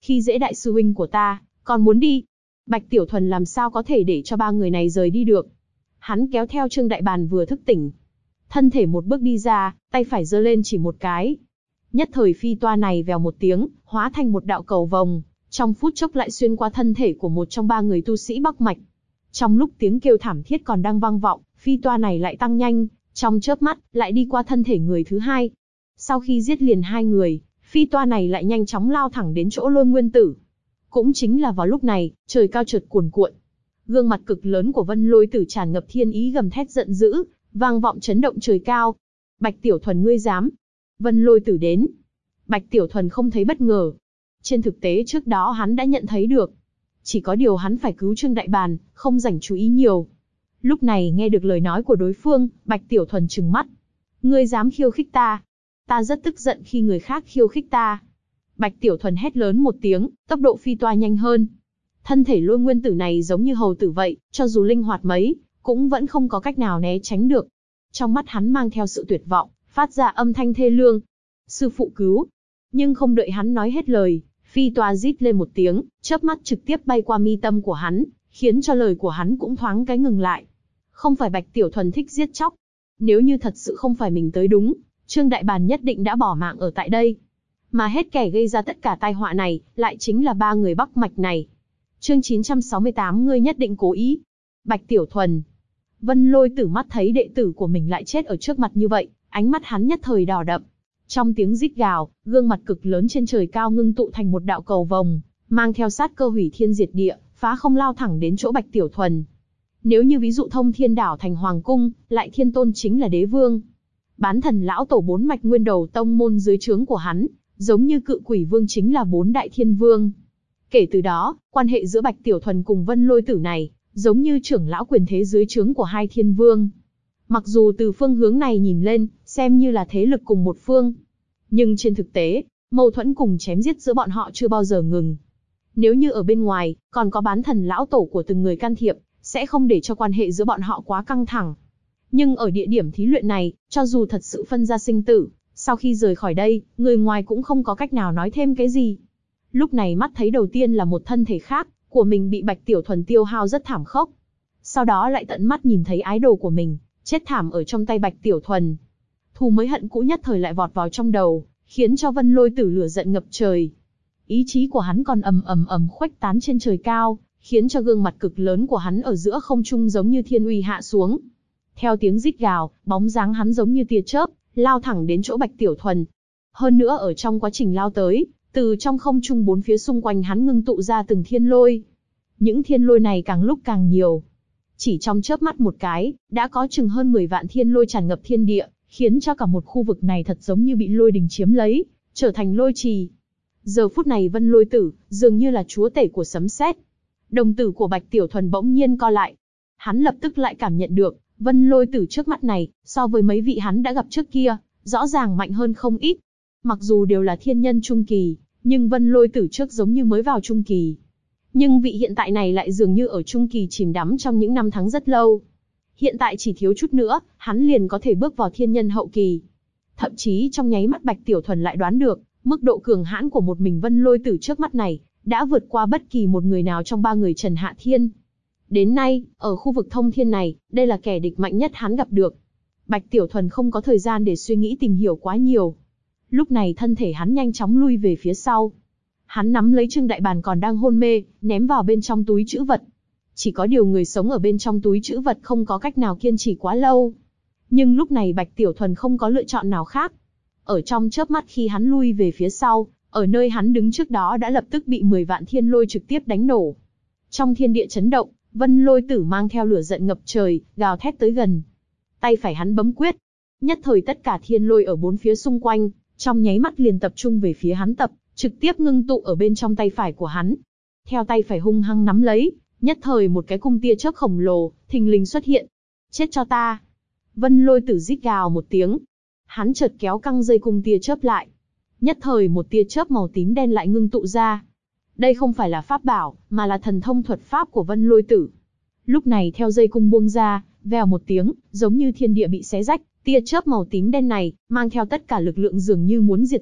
Khi dễ đại sư huynh của ta, còn muốn đi. Bạch Tiểu Thuần làm sao có thể để cho ba người này rời đi được. Hắn kéo theo Trương Đại Bàn vừa thức tỉnh. Thân thể một bước đi ra, tay phải giơ lên chỉ một cái. Nhất thời phi toa này vèo một tiếng, hóa thành một đạo cầu vồng, trong phút chốc lại xuyên qua thân thể của một trong ba người tu sĩ Bắc Mạch. Trong lúc tiếng kêu thảm thiết còn đang vang vọng, phi toa này lại tăng nhanh, trong chớp mắt, lại đi qua thân thể người thứ hai. Sau khi giết liền hai người, phi toa này lại nhanh chóng lao thẳng đến chỗ Lôi Nguyên Tử. Cũng chính là vào lúc này, trời cao chợt cuồn cuộn. Gương mặt cực lớn của Vân Lôi Tử tràn ngập thiên ý gầm thét giận dữ, vang vọng chấn động trời cao. Bạch Tiểu Thuần ngươi dám? Vân Lôi Tử đến. Bạch Tiểu Thuần không thấy bất ngờ. Trên thực tế trước đó hắn đã nhận thấy được. Chỉ có điều hắn phải cứu Trương Đại Bàn, không rảnh chú ý nhiều. Lúc này nghe được lời nói của đối phương, Bạch Tiểu Thuần trừng mắt. Ngươi dám khiêu khích ta? Ta rất tức giận khi người khác khiêu khích ta. Bạch Tiểu Thuần hét lớn một tiếng, tốc độ phi toa nhanh hơn. Thân thể Lôi Nguyên Tử này giống như hầu tử vậy, cho dù linh hoạt mấy, cũng vẫn không có cách nào né tránh được. Trong mắt hắn mang theo sự tuyệt vọng, phát ra âm thanh thê lương. Sư phụ cứu. Nhưng không đợi hắn nói hết lời, phi toa rít lên một tiếng, chớp mắt trực tiếp bay qua mi tâm của hắn, khiến cho lời của hắn cũng thoáng cái ngừng lại. Không phải Bạch Tiểu Thuần thích giết chóc. Nếu như thật sự không phải mình tới đúng, Trương Đại Bàn nhất định đã bỏ mạng ở tại đây. Mà hết kẻ gây ra tất cả tai họa này, lại chính là ba người Bắc Mạch này. Chương 968 ngươi nhất định cố ý. Bạch Tiểu Thuần. Vân Lôi Tử mắt thấy đệ tử của mình lại chết ở trước mặt như vậy, ánh mắt hắn nhất thời đỏ đậm. Trong tiếng rít gào, gương mặt cực lớn trên trời cao ngưng tụ thành một đạo cầu vồng, mang theo sát cơ hủy thiên diệt địa, phá không lao thẳng đến chỗ Bạch Tiểu Thuần. Nếu như ví dụ thông thiên đảo thành hoàng cung, lại thiên tôn chính là đế vương. Bán thần lão tổ 4 mạch nguyên đầu tông môn dưới trướng của hắn, giống như cự quỷ vương chính là 4 đại thiên vương. Kể từ đó, quan hệ giữa Bạch Tiểu Thuần cùng Vân Lôi Tử này, giống như trưởng lão quyền thế dưới trướng của hai thiên vương. Mặc dù từ phương hướng này nhìn lên, xem như là thế lực cùng một phương. Nhưng trên thực tế, mâu thuẫn cùng chém giết giữa bọn họ chưa bao giờ ngừng. Nếu như ở bên ngoài, còn có bán thần lão tổ của từng người can thiệp, sẽ không để cho quan hệ giữa bọn họ quá căng thẳng. Nhưng ở địa điểm thí luyện này, cho dù thật sự phân ra sinh tử, sau khi rời khỏi đây, người ngoài cũng không có cách nào nói thêm cái gì. Lúc này mắt thấy đầu tiên là một thân thể khác, của mình bị Bạch Tiểu Thuần tiêu hao rất thảm khốc. Sau đó lại tận mắt nhìn thấy ái đồ của mình, chết thảm ở trong tay Bạch Tiểu Thuần. Thù mới hận cũ nhất thời lại vọt vào trong đầu, khiến cho Vân Lôi Tử lửa giận ngập trời. Ý chí của hắn còn ầm khuếch tán trên trời cao, khiến cho gương mặt cực lớn của hắn ở giữa không trung giống như thiên uy hạ xuống. Theo tiếng rít gào, bóng dáng hắn giống như tia chớp, lao thẳng đến chỗ Bạch Tiểu Thuần. Hơn nữa ở trong quá trình lao tới, từ trong không trung bốn phía xung quanh hắn ngưng tụ ra từng thiên lôi. Những thiên lôi này càng lúc càng nhiều. Chỉ trong chớp mắt một cái, đã có chừng hơn 10 vạn thiên lôi tràn ngập thiên địa, khiến cho cả một khu vực này thật giống như bị lôi đình chiếm lấy, trở thành lôi trì. Giờ phút này Vân Lôi Tử, dường như là chúa tể của sấm sét. Đồng tử của Bạch Tiểu Thuần bỗng nhiên co lại. Hắn lập tức lại cảm nhận được, Vân Lôi Tử trước mắt này, so với mấy vị hắn đã gặp trước kia, rõ ràng mạnh hơn không ít. Mặc dù đều là thiên nhân trung kỳ, nhưng Vân Lôi Tử trước giống như mới vào trung kỳ. Nhưng vị hiện tại này lại dường như ở trung kỳ chìm đắm trong những năm tháng rất lâu. Hiện tại chỉ thiếu chút nữa, hắn liền có thể bước vào thiên nhân hậu kỳ. Thậm chí trong nháy mắt Bạch Tiểu Thuần lại đoán được, mức độ cường hãn của một mình Vân Lôi Tử trước mắt này, đã vượt qua bất kỳ một người nào trong ba người Trần Hạ Thiên. Đến nay, ở khu vực thông thiên này, đây là kẻ địch mạnh nhất hắn gặp được. Bạch Tiểu Thuần không có thời gian để suy nghĩ tìm hiểu quá nhiều. Lúc này thân thể hắn nhanh chóng lui về phía sau. Hắn nắm lấy Trương Đại Bàn còn đang hôn mê, ném vào bên trong túi trữ vật. Chỉ có điều người sống ở bên trong túi trữ vật không có cách nào kiên trì quá lâu. Nhưng lúc này Bạch Tiểu Thuần không có lựa chọn nào khác. Ở trong chớp mắt khi hắn lui về phía sau, ở nơi hắn đứng trước đó đã lập tức bị 10 vạn thiên lôi trực tiếp đánh nổ. Trong thiên địa chấn động, Vân Lôi Tử mang theo lửa giận ngập trời, gào thét tới gần. Tay phải hắn bấm quyết. Nhất thời tất cả thiên lôi ở bốn phía xung quanh, trong nháy mắt liền tập trung về phía hắn trực tiếp ngưng tụ ở bên trong tay phải của hắn. Theo tay phải hung hăng nắm lấy, nhất thời một cái cung tia chớp khổng lồ, thình lình xuất hiện. Chết cho ta! Vân Lôi Tử rít gào một tiếng. Hắn chợt kéo căng dây cung tia chớp lại. Nhất thời một tia chớp màu tím đen lại ngưng tụ ra. Đây không phải là pháp bảo, mà là thần thông thuật pháp của Vân Lôi Tử. Lúc này theo dây cung buông ra, vèo một tiếng, giống như thiên địa bị xé rách, tia chớp màu tím đen này, mang theo tất cả lực lượng dường như muốn diệt sạch,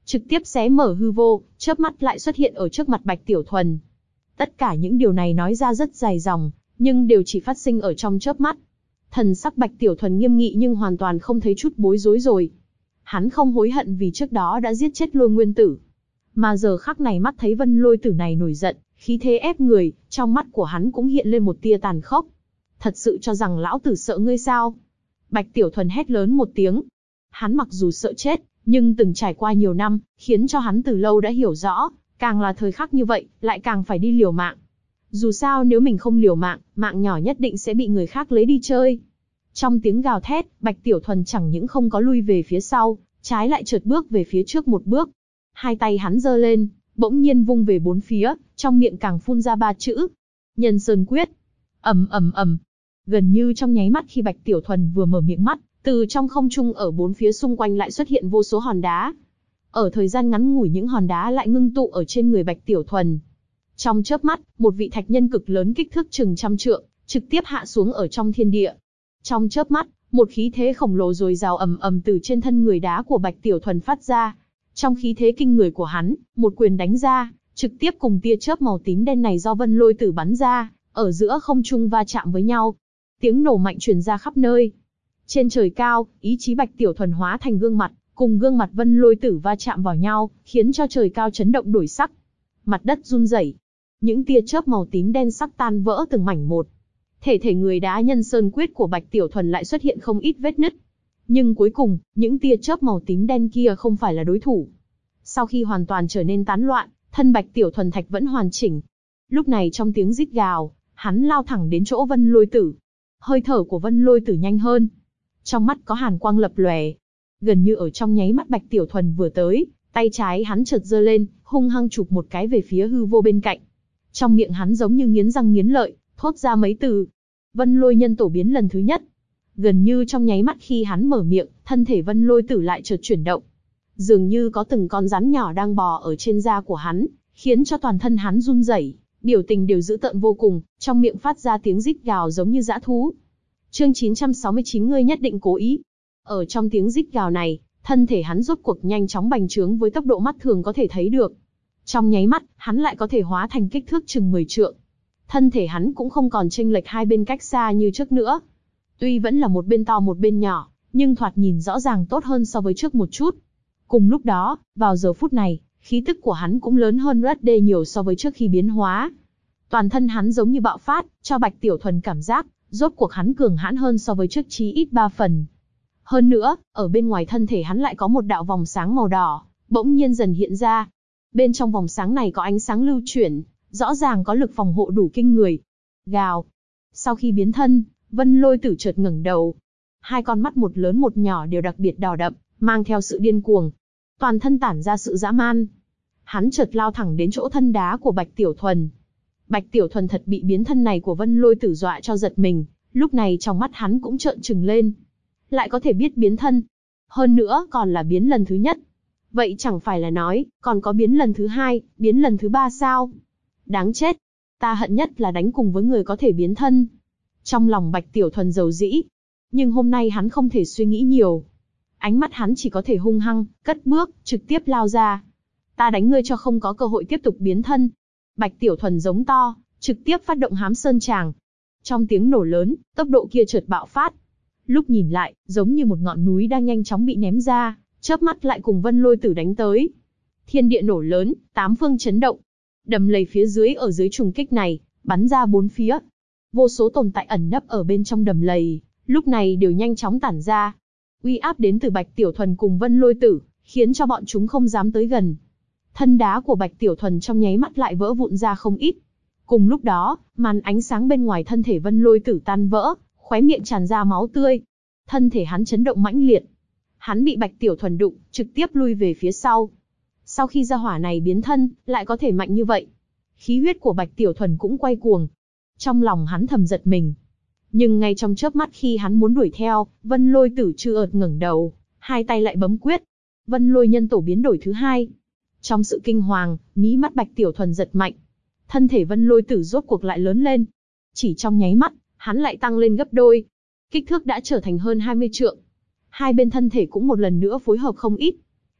trực tiếp xé mở hư vô, chớp mắt lại xuất hiện ở trước mặt Bạch Tiểu Thuần. Tất cả những điều này nói ra rất dài dòng, nhưng đều chỉ phát sinh ở trong chớp mắt. Thần sắc Bạch Tiểu Thuần nghiêm nghị nhưng hoàn toàn không thấy chút bối rối rồi. Hắn không hối hận vì trước đó đã giết chết Lôi Nguyên Tử. Mà giờ khắc này mắt thấy Vân Lôi Tử này nổi giận, khí thế ép người, trong mắt của hắn cũng hiện lên một tia tàn khốc. Thật sự cho rằng lão tử sợ ngươi sao? Bạch Tiểu Thuần hét lớn một tiếng. Hắn mặc dù sợ chết, nhưng từng trải qua nhiều năm, khiến cho hắn từ lâu đã hiểu rõ, càng là thời khắc như vậy, lại càng phải đi liều mạng. Dù sao nếu mình không liều mạng, mạng nhỏ nhất định sẽ bị người khác lấy đi chơi. Trong tiếng gào thét, Bạch Tiểu Thuần chẳng những không có lui về phía sau, trái lại chợt bước về phía trước một bước. Hai tay hắn giơ lên, bỗng nhiên vung về bốn phía, trong miệng càng phun ra 3 chữ. Nhân Sơn Quyết. Ầm ầm ầm. Gần như trong nháy mắt khi Bạch Tiểu Thuần vừa mở miệng mắt, từ trong không trung ở bốn phía xung quanh lại xuất hiện vô số hòn đá. Ở thời gian ngắn ngủi những hòn đá lại ngưng tụ ở trên người Bạch Tiểu Thuần. Trong chớp mắt, một vị thạch nhân cực lớn kích thước chừng 100 trượng, trực tiếp hạ xuống ở trong thiên địa. Trong chớp mắt, một khí thế khổng lồ dồi dào ầm ầm từ trên thân người đá của Bạch Tiểu Thuần phát ra. Trong khí thế kinh người của hắn, một quyền đánh ra, trực tiếp cùng tia chớp màu tím đen này do Vân Lôi Tử bắn ra, ở giữa không trung va chạm với nhau. Tiếng nổ mạnh truyền ra khắp nơi. Trên trời cao, ý chí Bạch Tiểu Thuần hóa thành gương mặt, cùng gương mặt Vân Lôi Tử va chạm vào nhau, khiến cho trời cao chấn động đổi sắc. Mặt đất run rẩy. Những tia chớp màu tím đen sắc tan vỡ từng mảnh một. Thể người đá Nhân Sơn Quyết của Bạch Tiểu Thuần lại xuất hiện không ít vết nứt. Nhưng cuối cùng, những tia chớp màu tím đen kia không phải là đối thủ. Sau khi hoàn toàn trở nên tán loạn, thân Bạch Tiểu Thuần thạch vẫn hoàn chỉnh. Lúc này trong tiếng rít gào, hắn lao thẳng đến chỗ Vân Lôi Tử. Hơi thở của Vân Lôi Tử nhanh hơn. Trong mắt có hàn quang lập lòe. Gần như ở trong nháy mắt Bạch Tiểu Thuần vừa tới, tay trái hắn chợt giơ lên, hung hăng chụp một cái về phía hư vô bên cạnh. Trong miệng hắn giống như nghiến răng nghiến lợi, thốt ra mấy từ. Vân Lôi Nhân Tổ biến lần thứ nhất. Gần như trong nháy mắt khi hắn mở miệng, thân thể Vân Lôi Tử lại chợt chuyển động. Dường như có từng con rắn nhỏ đang bò ở trên da của hắn, khiến cho toàn thân hắn run rẩy, biểu tình đều dữ tợn vô cùng, trong miệng phát ra tiếng rít gào giống như dã thú. Chương 969 ngươi nhất định cố ý. Ở trong tiếng rít gào này, thân thể hắn rốt cuộc nhanh chóng bành trướng với tốc độ mắt thường có thể thấy được. Trong nháy mắt, hắn lại có thể hóa thành kích thước chừng 10 trượng. Thân thể hắn cũng không còn chênh lệch hai bên cách xa như trước nữa. Tuy vẫn là một bên to một bên nhỏ, nhưng thoạt nhìn rõ ràng tốt hơn so với trước một chút. Cùng lúc đó, vào giờ phút này, khí tức của hắn cũng lớn hơn USD nhiều so với trước khi biến hóa. Toàn thân hắn giống như bạo phát, cho Bạch Tiểu Thuần cảm giác, rốt cuộc hắn cường hãn hơn so với trước chí ít 3 phần. Hơn nữa, ở bên ngoài thân thể hắn lại có một đạo vòng sáng màu đỏ, bỗng nhiên dần hiện ra. Bên trong vòng sáng này có ánh sáng lưu chuyển, rõ ràng có lực phòng hộ đủ kinh người. Gào. Sau khi biến thân, Vân Lôi Tử chợt ngẩng đầu. Hai con mắt một lớn một nhỏ đều đặc biệt đỏ đậm, mang theo sự điên cuồng. Toàn thân tản ra sự dã man. Hắn chợt lao thẳng đến chỗ thân đá của Bạch Tiểu Thuần. Bạch Tiểu Thuần thật bị biến thân này của Vân Lôi Tử dọa cho giật mình, lúc này trong mắt hắn cũng trợn trừng lên. Lại có thể biết biến thân. Hơn nữa còn là biến lần thứ nhất. Vậy chẳng phải là nói, còn có biến lần thứ hai, biến lần thứ ba sao? Đáng chết. Ta hận nhất là đánh cùng với người có thể biến thân. Trong lòng Bạch Tiểu Thuần dầu dĩ. Nhưng hôm nay hắn không thể suy nghĩ nhiều. Ánh mắt hắn chỉ có thể hung hăng, cất bước, trực tiếp lao ra. Ta đánh ngươi cho không có cơ hội tiếp tục biến thân. Bạch Tiểu Thuần giống to, trực tiếp phát động Hám Sơn Tràng. Trong tiếng nổ lớn, tốc độ kia chợt bạo phát. Lúc nhìn lại, giống như một ngọn núi đang nhanh chóng bị ném ra, chớp mắt lại cùng Vân Lôi Tử đánh tới. Thiên địa nổ lớn, 8 phương chấn động. Đầm lầy phía dưới ở dưới trùng kích này, bắn ra 4 phía. Vô số tồn tại ẩn nấp ở bên trong đầm lầy, lúc này đều nhanh chóng tản ra. Uy áp đến từ Bạch Tiểu Thuần cùng Vân Lôi Tử, khiến cho bọn chúng không dám tới gần. Thân đá của Bạch Tiểu Thuần trong nháy mắt lại vỡ vụn ra không ít. Cùng lúc đó, màn ánh sáng bên ngoài thân thể Vân Lôi Tử tan vỡ, khóe miệng tràn ra máu tươi. Thân thể hắn chấn động mãnh liệt. Hắn bị Bạch Tiểu Thuần đụng, trực tiếp lui về phía sau. Sau khi gia hỏa này biến thân, lại có thể mạnh như vậy. Khí huyết của Bạch Tiểu Thuần cũng quay cuồng. Trong lòng hắn thầm giật mình. Nhưng ngay trong chớp mắt khi hắn muốn đuổi theo, Vân Lôi Tử chư ợt ngẩng đầu, hai tay lại bấm quyết. Vân Lôi Nhân Tổ biến đổi thứ hai. Trong sự kinh hoàng, mí mắt Bạch Tiểu Thuần giật mạnh. Thân thể Vân Lôi Tử rốt cuộc lại lớn lên. Chỉ trong nháy mắt, hắn lại tăng lên gấp đôi. Kích thước đã trở thành hơn 20 trượng. Hai bên thân thể cũng một lần nữa phối hợp không ít.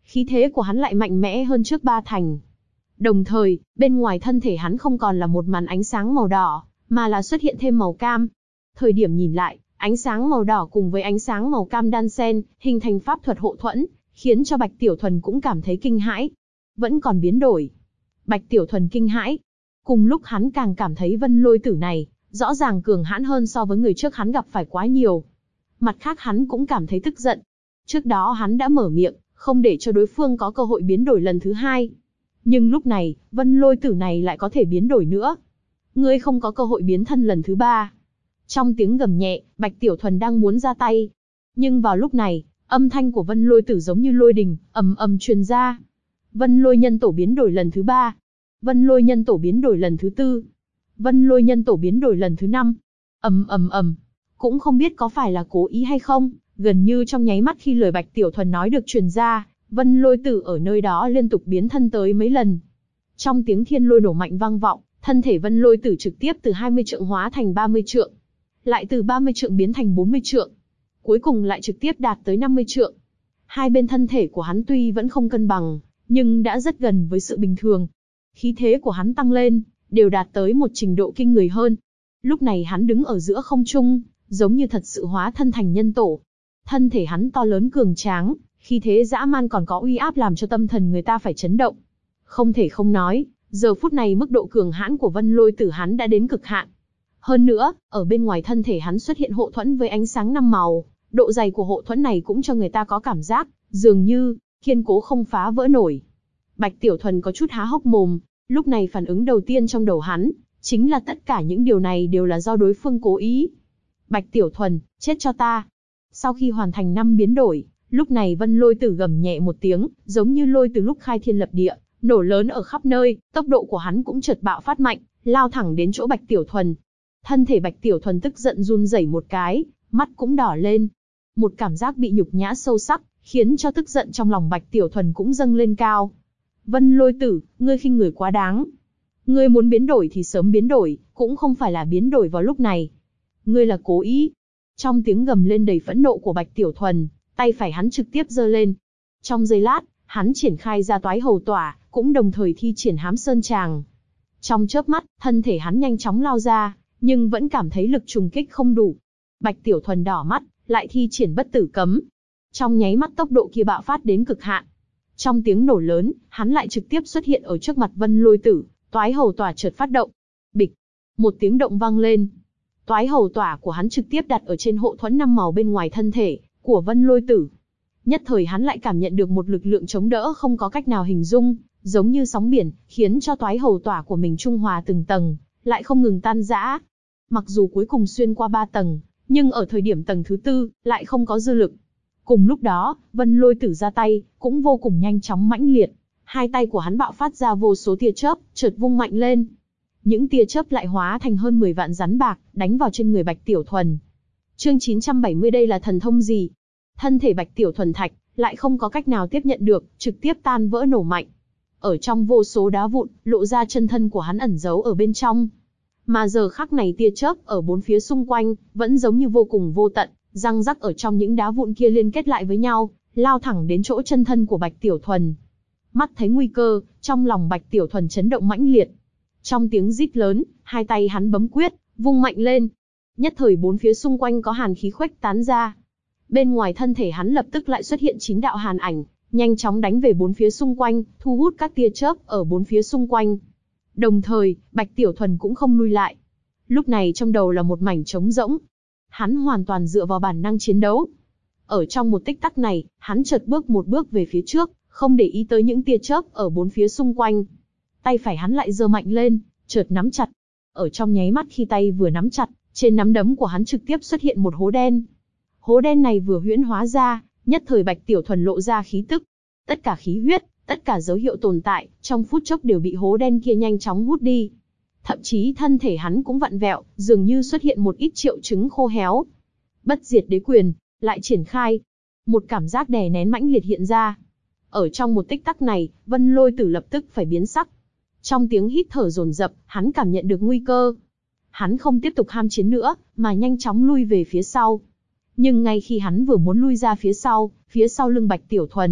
Khí thế của hắn lại mạnh mẽ hơn trước 3 thành. Đồng thời, bên ngoài thân thể hắn không còn là một màn ánh sáng màu đỏ, mà là xuất hiện thêm màu cam. Thời điểm nhìn lại, ánh sáng màu đỏ cùng với ánh sáng màu cam đan xen, hình thành pháp thuật hộ thuẫn, khiến cho Bạch Tiểu Thuần cũng cảm thấy kinh hãi. Vẫn còn biến đổi. Bạch Tiểu Thuần kinh hãi. Cùng lúc hắn càng cảm thấy Vân Lôi Tử này, rõ ràng cường hãn hơn so với người trước hắn gặp phải quá nhiều. Mặt khác hắn cũng cảm thấy tức giận. Trước đó hắn đã mở miệng, không để cho đối phương có cơ hội biến đổi lần thứ hai. Nhưng lúc này, Vân Lôi Tử này lại có thể biến đổi nữa. Ngươi không có cơ hội biến thân lần thứ 3. Trong tiếng gầm nhẹ, Bạch Tiểu Thuần đang muốn ra tay. Nhưng vào lúc này, âm thanh của Vân Lôi Tử giống như lôi đình, ầm ầm truyền ra. Vân Lôi Nhân Tổ biến đổi lần thứ 3. Vân Lôi Nhân Tổ biến đổi lần thứ 4. Vân Lôi Nhân Tổ biến đổi lần thứ 5. Ầm ầm ầm. Cũng không biết có phải là cố ý hay không, gần như trong nháy mắt khi lời Bạch Tiểu Thuần nói được truyền ra, Vân Lôi Tử ở nơi đó liên tục biến thân tới mấy lần. Trong tiếng thiên lôi nổ mạnh vang vọng, thân thể Vân Lôi Tử trực tiếp từ 20 trượng hóa thành 30 trượng, lại từ 30 trượng biến thành 40 trượng, cuối cùng lại trực tiếp đạt tới 50 trượng. Hai bên thân thể của hắn tuy vẫn không cân bằng, nhưng đã rất gần với sự bình thường. Khí thế của hắn tăng lên, đều đạt tới một trình độ kinh người hơn. Lúc này hắn đứng ở giữa không trung, giống như thật sự hóa thân thành nhân tổ. Thân thể hắn to lớn cường tráng, khí thế dã man còn có uy áp làm cho tâm thần người ta phải chấn động. Không thể không nói, giờ phút này mức độ cường hãn của Vân Lôi Tử hắn đã đến cực hạn. Hơn nữa, ở bên ngoài thân thể hắn xuất hiện hộ thuẫn với ánh sáng 5 màu, độ dày của hộ thuẫn này cũng cho người ta có cảm giác, dường như, kiên cố không phá vỡ nổi. Bạch Tiểu Thuần có chút há hốc mồm, lúc này phản ứng đầu tiên trong đầu hắn, chính là tất cả những điều này đều là do đối phương cố ý. Bạch Tiểu Thuần, chết cho ta. Sau khi hoàn thành 5 biến đổi, lúc này Vân Lôi Tử gầm nhẹ một tiếng, giống như lôi từ lúc khai thiên lập địa, nổ lớn ở khắp nơi, tốc độ của hắn cũng chợt bạo phát mạnh, lao thẳng đến chỗ Bạch Tiểu Thuần. Thân thể Bạch Tiểu Thuần tức giận run rẩy một cái, mắt cũng đỏ lên. Một cảm giác bị nhục nhã sâu sắc, khiến cho tức giận trong lòng Bạch Tiểu Thuần cũng dâng lên cao. Vân Lôi Tử, ngươi khinh người quá đáng. Ngươi muốn biến đổi thì sớm biến đổi, cũng không phải là biến đổi vào lúc này. Ngươi là cố ý. Trong tiếng gầm lên đầy phẫn nộ của Bạch Tiểu Thuần, tay phải hắn trực tiếp giơ lên. Trong giây lát, hắn triển khai ra Toái Hầu Tỏa, cũng đồng thời thi triển Hám Sơn Tràng. Trong chớp mắt, thân thể hắn nhanh chóng lao ra, nhưng vẫn cảm thấy lực trùng kích không đủ. Bạch Tiểu Thuần đỏ mắt, lại thi triển Bất Tử Cấm. Trong nháy mắt tốc độ kia bạo phát đến cực hạn. Trong tiếng nổ lớn, hắn lại trực tiếp xuất hiện ở trước mặt Vân Lôi Tử, Toái Hầu Tỏa chợt phát động. Bịch, một tiếng động vang lên. Toái Hầu Tỏa của hắn trực tiếp đặt ở trên hộ thuẫn 5 màu bên ngoài thân thể của Vân Lôi Tử. Nhất thời hắn lại cảm nhận được một lực lượng chống đỡ không có cách nào hình dung, giống như sóng biển, khiến cho Toái Hầu Tỏa của mình trung hòa từng tầng, lại không ngừng tan rã. Mặc dù cuối cùng xuyên qua 3 tầng, nhưng ở thời điểm tầng thứ 4, lại không có dư lực. Cùng lúc đó, Vân Lôi Tử ra tay, cũng vô cùng nhanh chóng mãnh liệt. Hai tay của hắn bạo phát ra vô số tia chớp, chợt vung mạnh lên. Những tia chớp lại hóa thành hơn 10 vạn rắn bạc, đánh vào trên người Bạch Tiểu Thuần. Chương 970 đây là thần thông gì? Thân thể Bạch Tiểu Thuần thạch, lại không có cách nào tiếp nhận được, trực tiếp tan vỡ nổ mạnh. Ở trong vô số đá vụn, lộ ra chân thân của hắn ẩn giấu ở bên trong. Mà giờ khắc này tia chớp ở bốn phía xung quanh, vẫn giống như vô cùng vô tận, răng rắc ở trong những đá vụn kia liên kết lại với nhau, lao thẳng đến chỗ chân thân của Bạch Tiểu Thuần. Mắt thấy nguy cơ, trong lòng Bạch Tiểu Thuần chấn động mãnh liệt. Trong tiếng rít lớn, hai tay hắn bấm quyết, vung mạnh lên. Nhất thời bốn phía xung quanh có hàn khí khuếch tán ra. Bên ngoài thân thể hắn lập tức lại xuất hiện 9 đạo hàn ảnh, nhanh chóng đánh về bốn phía xung quanh, thu hút các tia chớp ở bốn phía xung quanh. Đồng thời, Bạch Tiểu Thuần cũng không lui lại. Lúc này trong đầu là một mảnh trống rỗng. Hắn hoàn toàn dựa vào bản năng chiến đấu. Ở trong một tích tắc này, hắn chợt bước một bước về phía trước, không để ý tới những tia chớp ở bốn phía xung quanh. Tay phải hắn lại giơ mạnh lên, chợt nắm chặt. Ở trong nháy mắt khi tay vừa nắm chặt, trên nắm đấm của hắn trực tiếp xuất hiện một hố đen. Hố đen này vừa huyễn hóa ra, nhất thời Bạch Tiểu Thuần lộ ra khí tức. Tất cả khí huyết, tất cả dấu hiệu tồn tại, trong phút chốc đều bị hố đen kia nhanh chóng hút đi. Thậm chí thân thể hắn cũng vặn vẹo, dường như xuất hiện một ít triệu chứng khô héo. Bất diệt đế quyền, lại triển khai. Một cảm giác đè nén mãnh liệt hiện ra. Ở trong một tích tắc này, Vân Lôi Tử lập tức phải biến sắc. Trong tiếng hít thở dồn dập, hắn cảm nhận được nguy cơ. Hắn không tiếp tục ham chiến nữa, mà nhanh chóng lui về phía sau. Nhưng ngay khi hắn vừa muốn lui ra phía sau lưng Bạch Tiểu Thuần,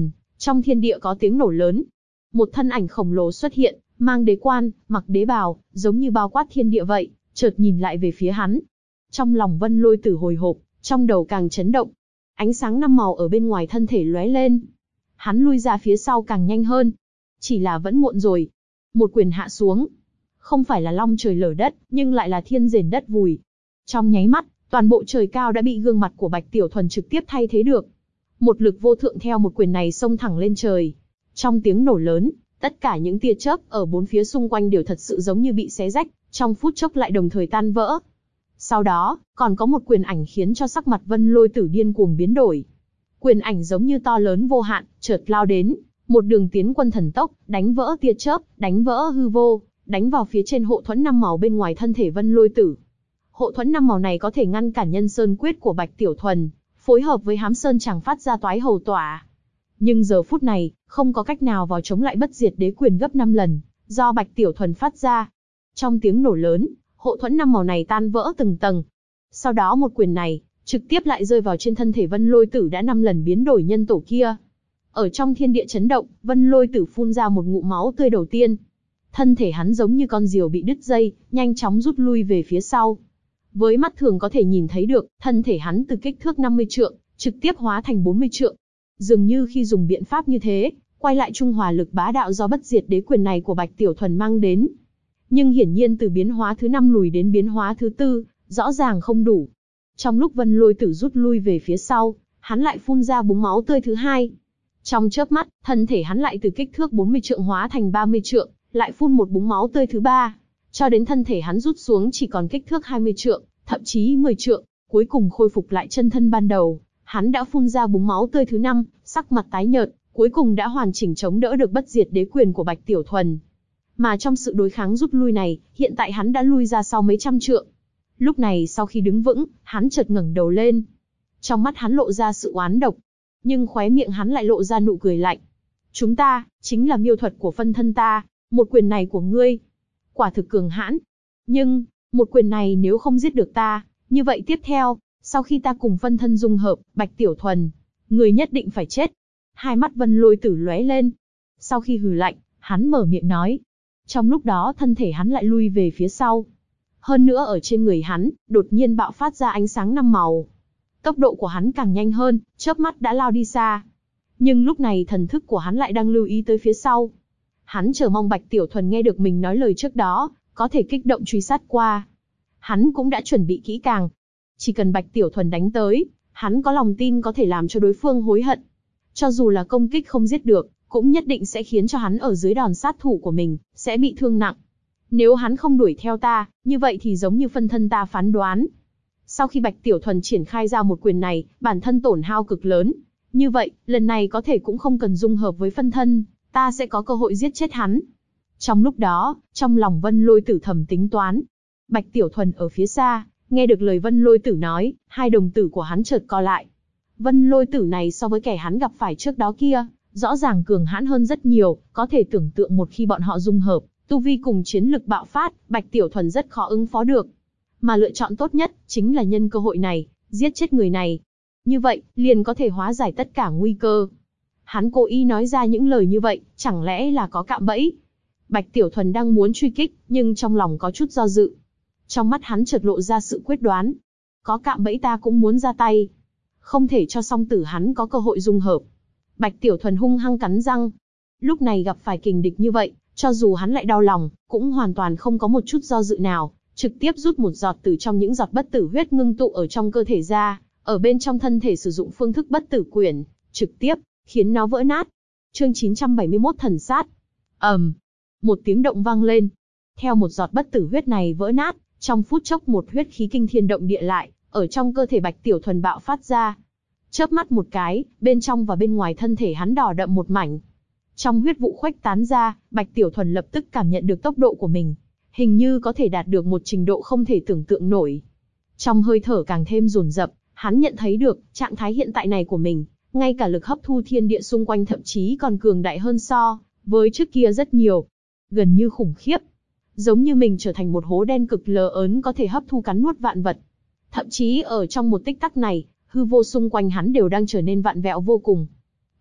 Trong thiên địa có tiếng nổ lớn. Một thân ảnh khổng lồ xuất hiện, mang đế quan, mặc đế bào, giống như bao quát thiên địa vậy, chợt nhìn lại về phía hắn. Trong lòng Vân Lôi Tử hồi hộp, trong đầu càng chấn động. Ánh sáng năm màu ở bên ngoài thân thể lóe lên. Hắn lui ra phía sau càng nhanh hơn. Chỉ là vẫn muộn rồi. Một quyền hạ xuống. Không phải là long trời lở đất, nhưng lại là thiên rền đất vùi. Trong nháy mắt, toàn bộ trời cao đã bị gương mặt của Bạch Tiểu Thuần trực tiếp thay thế được. Một lực vô thượng theo một quyền này xông thẳng lên trời. Trong tiếng nổ lớn, tất cả những tia chớp ở bốn phía xung quanh đều thật sự giống như bị xé rách, trong phút chốc lại đồng thời tan vỡ. Sau đó, còn có một quyền ảnh khiến cho sắc mặt Vân Lôi Tử điên cuồng biến đổi. Quyền ảnh giống như to lớn vô hạn, chợt lao đến, một đường tiến quân thần tốc, đánh vỡ tia chớp, đánh vỡ hư vô, đánh vào phía trên hộ thuẫn năm màu bên ngoài thân thể Vân Lôi Tử. Hộ thuẫn năm màu này có thể ngăn cản Nhân Sơn Quyết của Bạch Tiểu Thuần, phối hợp với Hám Sơn Tràng phát ra toái hầu tỏa. Nhưng giờ phút này, không có cách nào vào chống lại bất diệt đế quyền gấp 5 lần, do Bạch Tiểu Thuần phát ra. Trong tiếng nổ lớn, hộ thuẫn năm màu này tan vỡ từng tầng. Sau đó một quyền này, trực tiếp lại rơi vào trên thân thể Vân Lôi Tử đã 5 lần biến đổi nhân tổ kia. Ở trong thiên địa chấn động, Vân Lôi Tử phun ra một ngụm máu tươi đầu tiên. Thân thể hắn giống như con diều bị đứt dây, nhanh chóng rút lui về phía sau. Với mắt thường có thể nhìn thấy được, thân thể hắn từ kích thước 50 trượng, trực tiếp hóa thành 40 trượng. Dường như khi dùng biện pháp như thế, quay lại trung hòa lực bá đạo do bất diệt đế quyền này của Bạch Tiểu Thuần mang đến. Nhưng hiển nhiên từ biến hóa thứ 5 lùi đến biến hóa thứ 4, rõ ràng không đủ. Trong lúc Vân Lôi Tử rút lui về phía sau, hắn lại phun ra búng máu tươi thứ 2. Trong chớp mắt, thân thể hắn lại từ kích thước 40 trượng hóa thành 30 trượng, lại phun một búng máu tươi thứ 3, cho đến thân thể hắn rút xuống chỉ còn kích thước 20 trượng, thậm chí 10 trượng, cuối cùng khôi phục lại chân thân ban đầu. Hắn đã phun ra búng máu tươi thứ 5, sắc mặt tái nhợt, cuối cùng đã hoàn chỉnh chống đỡ được bất diệt đế quyền của Bạch Tiểu Thuần. Mà trong sự đối kháng rút lui này, hiện tại hắn đã lui ra sau mấy trăm trượng. Lúc này sau khi đứng vững, hắn chợt ngẩng đầu lên. Trong mắt hắn lộ ra sự oán độc, nhưng khóe miệng hắn lại lộ ra nụ cười lạnh. Chúng ta, chính là miêu thuật của phân thân ta, một quyền này của ngươi, quả thực cường hãn. Nhưng, một quyền này nếu không giết được ta, như vậy tiếp theo, sau khi ta cùng phân thân dung hợp, Bạch Tiểu Thuần, người nhất định phải chết. Hai mắt Vân Lôi Tử lóe lên. Sau khi hừ lạnh, hắn mở miệng nói. Trong lúc đó thân thể hắn lại lui về phía sau. Hơn nữa ở trên người hắn, đột nhiên bạo phát ra ánh sáng 5 màu. Tốc độ của hắn càng nhanh hơn, chớp mắt đã lao đi xa. Nhưng lúc này thần thức của hắn lại đang lưu ý tới phía sau. Hắn chờ mong Bạch Tiểu Thuần nghe được mình nói lời trước đó, có thể kích động truy sát qua. Hắn cũng đã chuẩn bị kỹ càng. Chỉ cần Bạch Tiểu Thuần đánh tới, hắn có lòng tin có thể làm cho đối phương hối hận. Cho dù là công kích không giết được, cũng nhất định sẽ khiến cho hắn ở dưới đòn sát thủ của mình, sẽ bị thương nặng. Nếu hắn không đuổi theo ta, như vậy thì giống như phân thân ta phán đoán. Sau khi Bạch Tiểu Thuần triển khai ra một quyền này, bản thân tổn hao cực lớn. Như vậy, lần này có thể cũng không cần dung hợp với phân thân, ta sẽ có cơ hội giết chết hắn. Trong lúc đó, trong lòng Vân Lôi Tử thầm tính toán. Bạch Tiểu Thuần ở phía xa, nghe được lời Vân Lôi Tử nói, hai đồng tử của hắn chợt co lại. Vân Lôi Tử này so với kẻ hắn gặp phải trước đó kia, rõ ràng cường hãn hơn rất nhiều, có thể tưởng tượng một khi bọn họ dung hợp, tu vi cùng chiến lực bạo phát, Bạch Tiểu Thuần rất khó ứng phó được. Mà lựa chọn tốt nhất, chính là nhân cơ hội này, giết chết người này. Như vậy, liền có thể hóa giải tất cả nguy cơ. Hắn cố ý nói ra những lời như vậy, chẳng lẽ là có cạm bẫy? Bạch Tiểu Thuần đang muốn truy kích, nhưng trong lòng có chút do dự. Trong mắt hắn chợt lộ ra sự quyết đoán. Có cạm bẫy ta cũng muốn ra tay. Không thể cho song tử hắn có cơ hội dung hợp. Bạch Tiểu Thuần hung hăng cắn răng. Lúc này gặp phải kình địch như vậy, cho dù hắn lại đau lòng, cũng hoàn toàn không có một chút do dự nào, trực tiếp rút một giọt từ trong những giọt bất tử huyết ngưng tụ ở trong cơ thể ra, ở bên trong thân thể sử dụng phương thức bất tử quyển, trực tiếp khiến nó vỡ nát. Chương 971 thần sát. Một tiếng động vang lên. Theo một giọt bất tử huyết này vỡ nát, trong phút chốc một huyết khí kinh thiên động địa lại, ở trong cơ thể Bạch Tiểu Thuần bạo phát ra. Chớp mắt một cái, bên trong và bên ngoài thân thể hắn đỏ đậm một mảnh. Trong huyết vụ khuếch tán ra, Bạch Tiểu Thuần lập tức cảm nhận được tốc độ của mình, hình như có thể đạt được một trình độ không thể tưởng tượng nổi. Trong hơi thở càng thêm dồn dập, hắn nhận thấy được, trạng thái hiện tại này của mình, ngay cả lực hấp thu thiên địa xung quanh thậm chí còn cường đại hơn so với trước kia rất nhiều. Gần như khủng khiếp. Giống như mình trở thành một hố đen cực lớn có thể hấp thu cắn nuốt vạn vật. Thậm chí ở trong một tích tắc này, hư vô xung quanh hắn đều đang trở nên vặn vẹo vô cùng.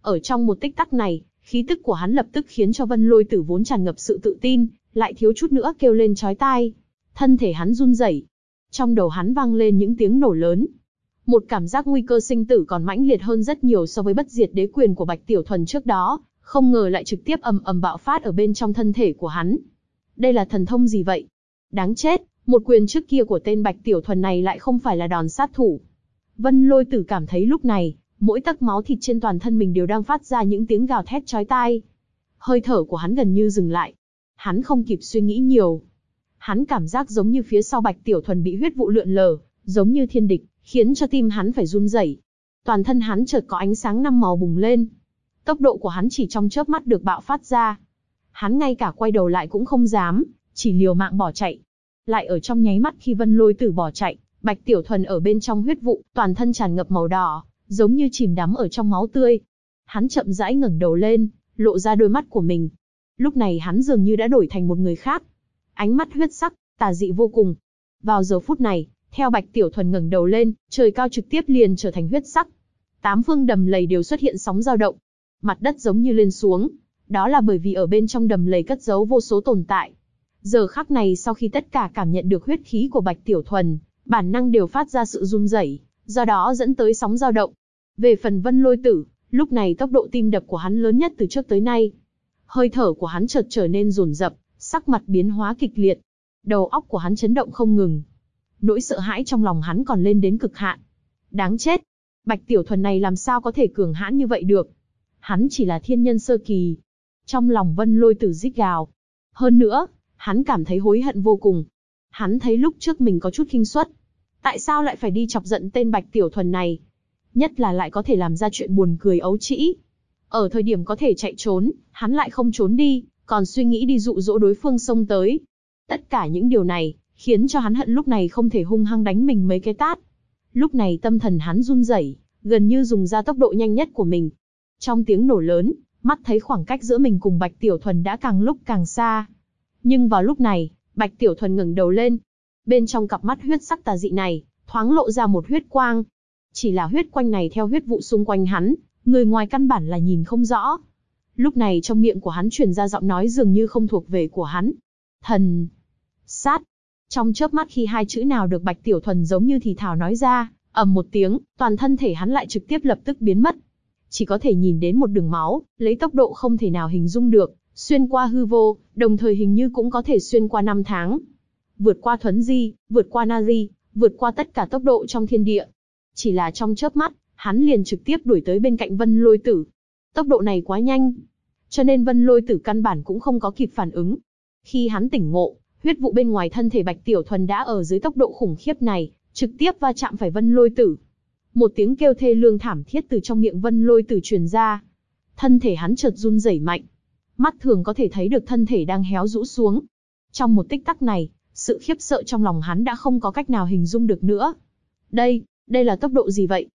Ở trong một tích tắc này, khí tức của hắn lập tức khiến cho Vân Lôi Tử vốn tràn ngập sự tự tin, lại thiếu chút nữa kêu lên chói tai. Thân thể hắn run rẩy, trong đầu hắn vang lên những tiếng nổ lớn. Một cảm giác nguy cơ sinh tử còn mãnh liệt hơn rất nhiều so với bất diệt đế quyền của Bạch Tiểu Thuần trước đó, không ngờ lại trực tiếp ầm ầm bạo phát ở bên trong thân thể của hắn. Đây là thần thông gì vậy? Đáng chết, một quyền trước kia của tên Bạch Tiểu Thuần này lại không phải là đòn sát thủ. Vân Lôi Tử cảm thấy lúc này, mỗi tấc máu thịt trên toàn thân mình đều đang phát ra những tiếng gào thét chói tai. Hơi thở của hắn gần như dừng lại. Hắn không kịp suy nghĩ nhiều. Hắn cảm giác giống như phía sau Bạch Tiểu Thuần bị huyết vụ lượn lờ, giống như thiên địch, khiến cho tim hắn phải run rẩy. Toàn thân hắn chợt có ánh sáng năm màu bùng lên. Tốc độ của hắn chỉ trong chớp mắt được bạo phát ra. Hắn ngay cả quay đầu lại cũng không dám, chỉ liều mạng bỏ chạy. Lại ở trong nháy mắt khi Vân Lôi Tử bỏ chạy, Bạch Tiểu Thuần ở bên trong huyết vụ, toàn thân tràn ngập màu đỏ, giống như chìm đắm ở trong máu tươi. Hắn chậm rãi ngẩng đầu lên, lộ ra đôi mắt của mình. Lúc này hắn dường như đã đổi thành một người khác. Ánh mắt huyết sắc, tà dị vô cùng. Vào giờ phút này, theo Bạch Tiểu Thuần ngẩng đầu lên, trời cao trực tiếp liền trở thành huyết sắc. Tám phương đầm lầy đều xuất hiện sóng dao động. Mặt đất giống như lên xuống. Đó là bởi vì ở bên trong đầm lầy cất giấu vô số tồn tại. Giờ khắc này sau khi tất cả cảm nhận được huyết khí của Bạch Tiểu Thuần, bản năng đều phát ra sự run rẩy, do đó dẫn tới sóng dao động. Về phần Vân Lôi Tử, lúc này tốc độ tim đập của hắn lớn nhất từ trước tới nay. Hơi thở của hắn chợt trở nên dồn dập, sắc mặt biến hóa kịch liệt. Đầu óc của hắn chấn động không ngừng. Nỗi sợ hãi trong lòng hắn còn lên đến cực hạn. Đáng chết! Bạch Tiểu Thuần này làm sao có thể cường hãn như vậy được? Hắn chỉ là thiên nhân sơ kỳ. Trong lòng Vân Lôi Tử rít gào. Hơn nữa, hắn cảm thấy hối hận vô cùng. Hắn thấy lúc trước mình có chút khinh suất. Tại sao lại phải đi chọc giận tên Bạch Tiểu Thuần này? Nhất là lại có thể làm ra chuyện buồn cười ấu trĩ. Ở thời điểm có thể chạy trốn, hắn lại không trốn đi, còn suy nghĩ đi dụ dỗ đối phương xông tới. Tất cả những điều này, khiến cho hắn hận lúc này không thể hung hăng đánh mình mấy cái tát. Lúc này tâm thần hắn run rẩy, gần như dùng ra tốc độ nhanh nhất của mình. Trong tiếng nổ lớn, mắt thấy khoảng cách giữa mình cùng Bạch Tiểu Thuần đã càng lúc càng xa. Nhưng vào lúc này, Bạch Tiểu Thuần ngẩng đầu lên. Bên trong cặp mắt huyết sắc tà dị này, thoáng lộ ra một huyết quang. Chỉ là huyết quang này theo huyết vụ xung quanh hắn, người ngoài căn bản là nhìn không rõ. Lúc này trong miệng của hắn truyền ra giọng nói dường như không thuộc về của hắn. Thần sát. Trong chớp mắt khi hai chữ nào được Bạch Tiểu Thuần giống như thì thào nói ra, ầm một tiếng, toàn thân thể hắn lại trực tiếp lập tức biến mất. Chỉ có thể nhìn đến một đường máu, lấy tốc độ không thể nào hình dung được, xuyên qua hư vô, đồng thời hình như cũng có thể xuyên qua năm tháng. Vượt qua thuấn di, vượt qua na di, vượt qua tất cả tốc độ trong thiên địa. Chỉ là trong chớp mắt, hắn liền trực tiếp đuổi tới bên cạnh Vân Lôi Tử. Tốc độ này quá nhanh, cho nên Vân Lôi Tử căn bản cũng không có kịp phản ứng. Khi hắn tỉnh ngộ, huyết vụ bên ngoài thân thể Bạch Tiểu Thuần đã ở dưới tốc độ khủng khiếp này, trực tiếp va chạm phải Vân Lôi Tử. Một tiếng kêu thê lương thảm thiết từ trong miệng Vân Lôi Tử truyền ra. Thân thể hắn chợt run rẩy mạnh. Mắt thường có thể thấy được thân thể đang héo rũ xuống. Trong một tích tắc này, sự khiếp sợ trong lòng hắn đã không có cách nào hình dung được nữa. Đây là tốc độ gì vậy?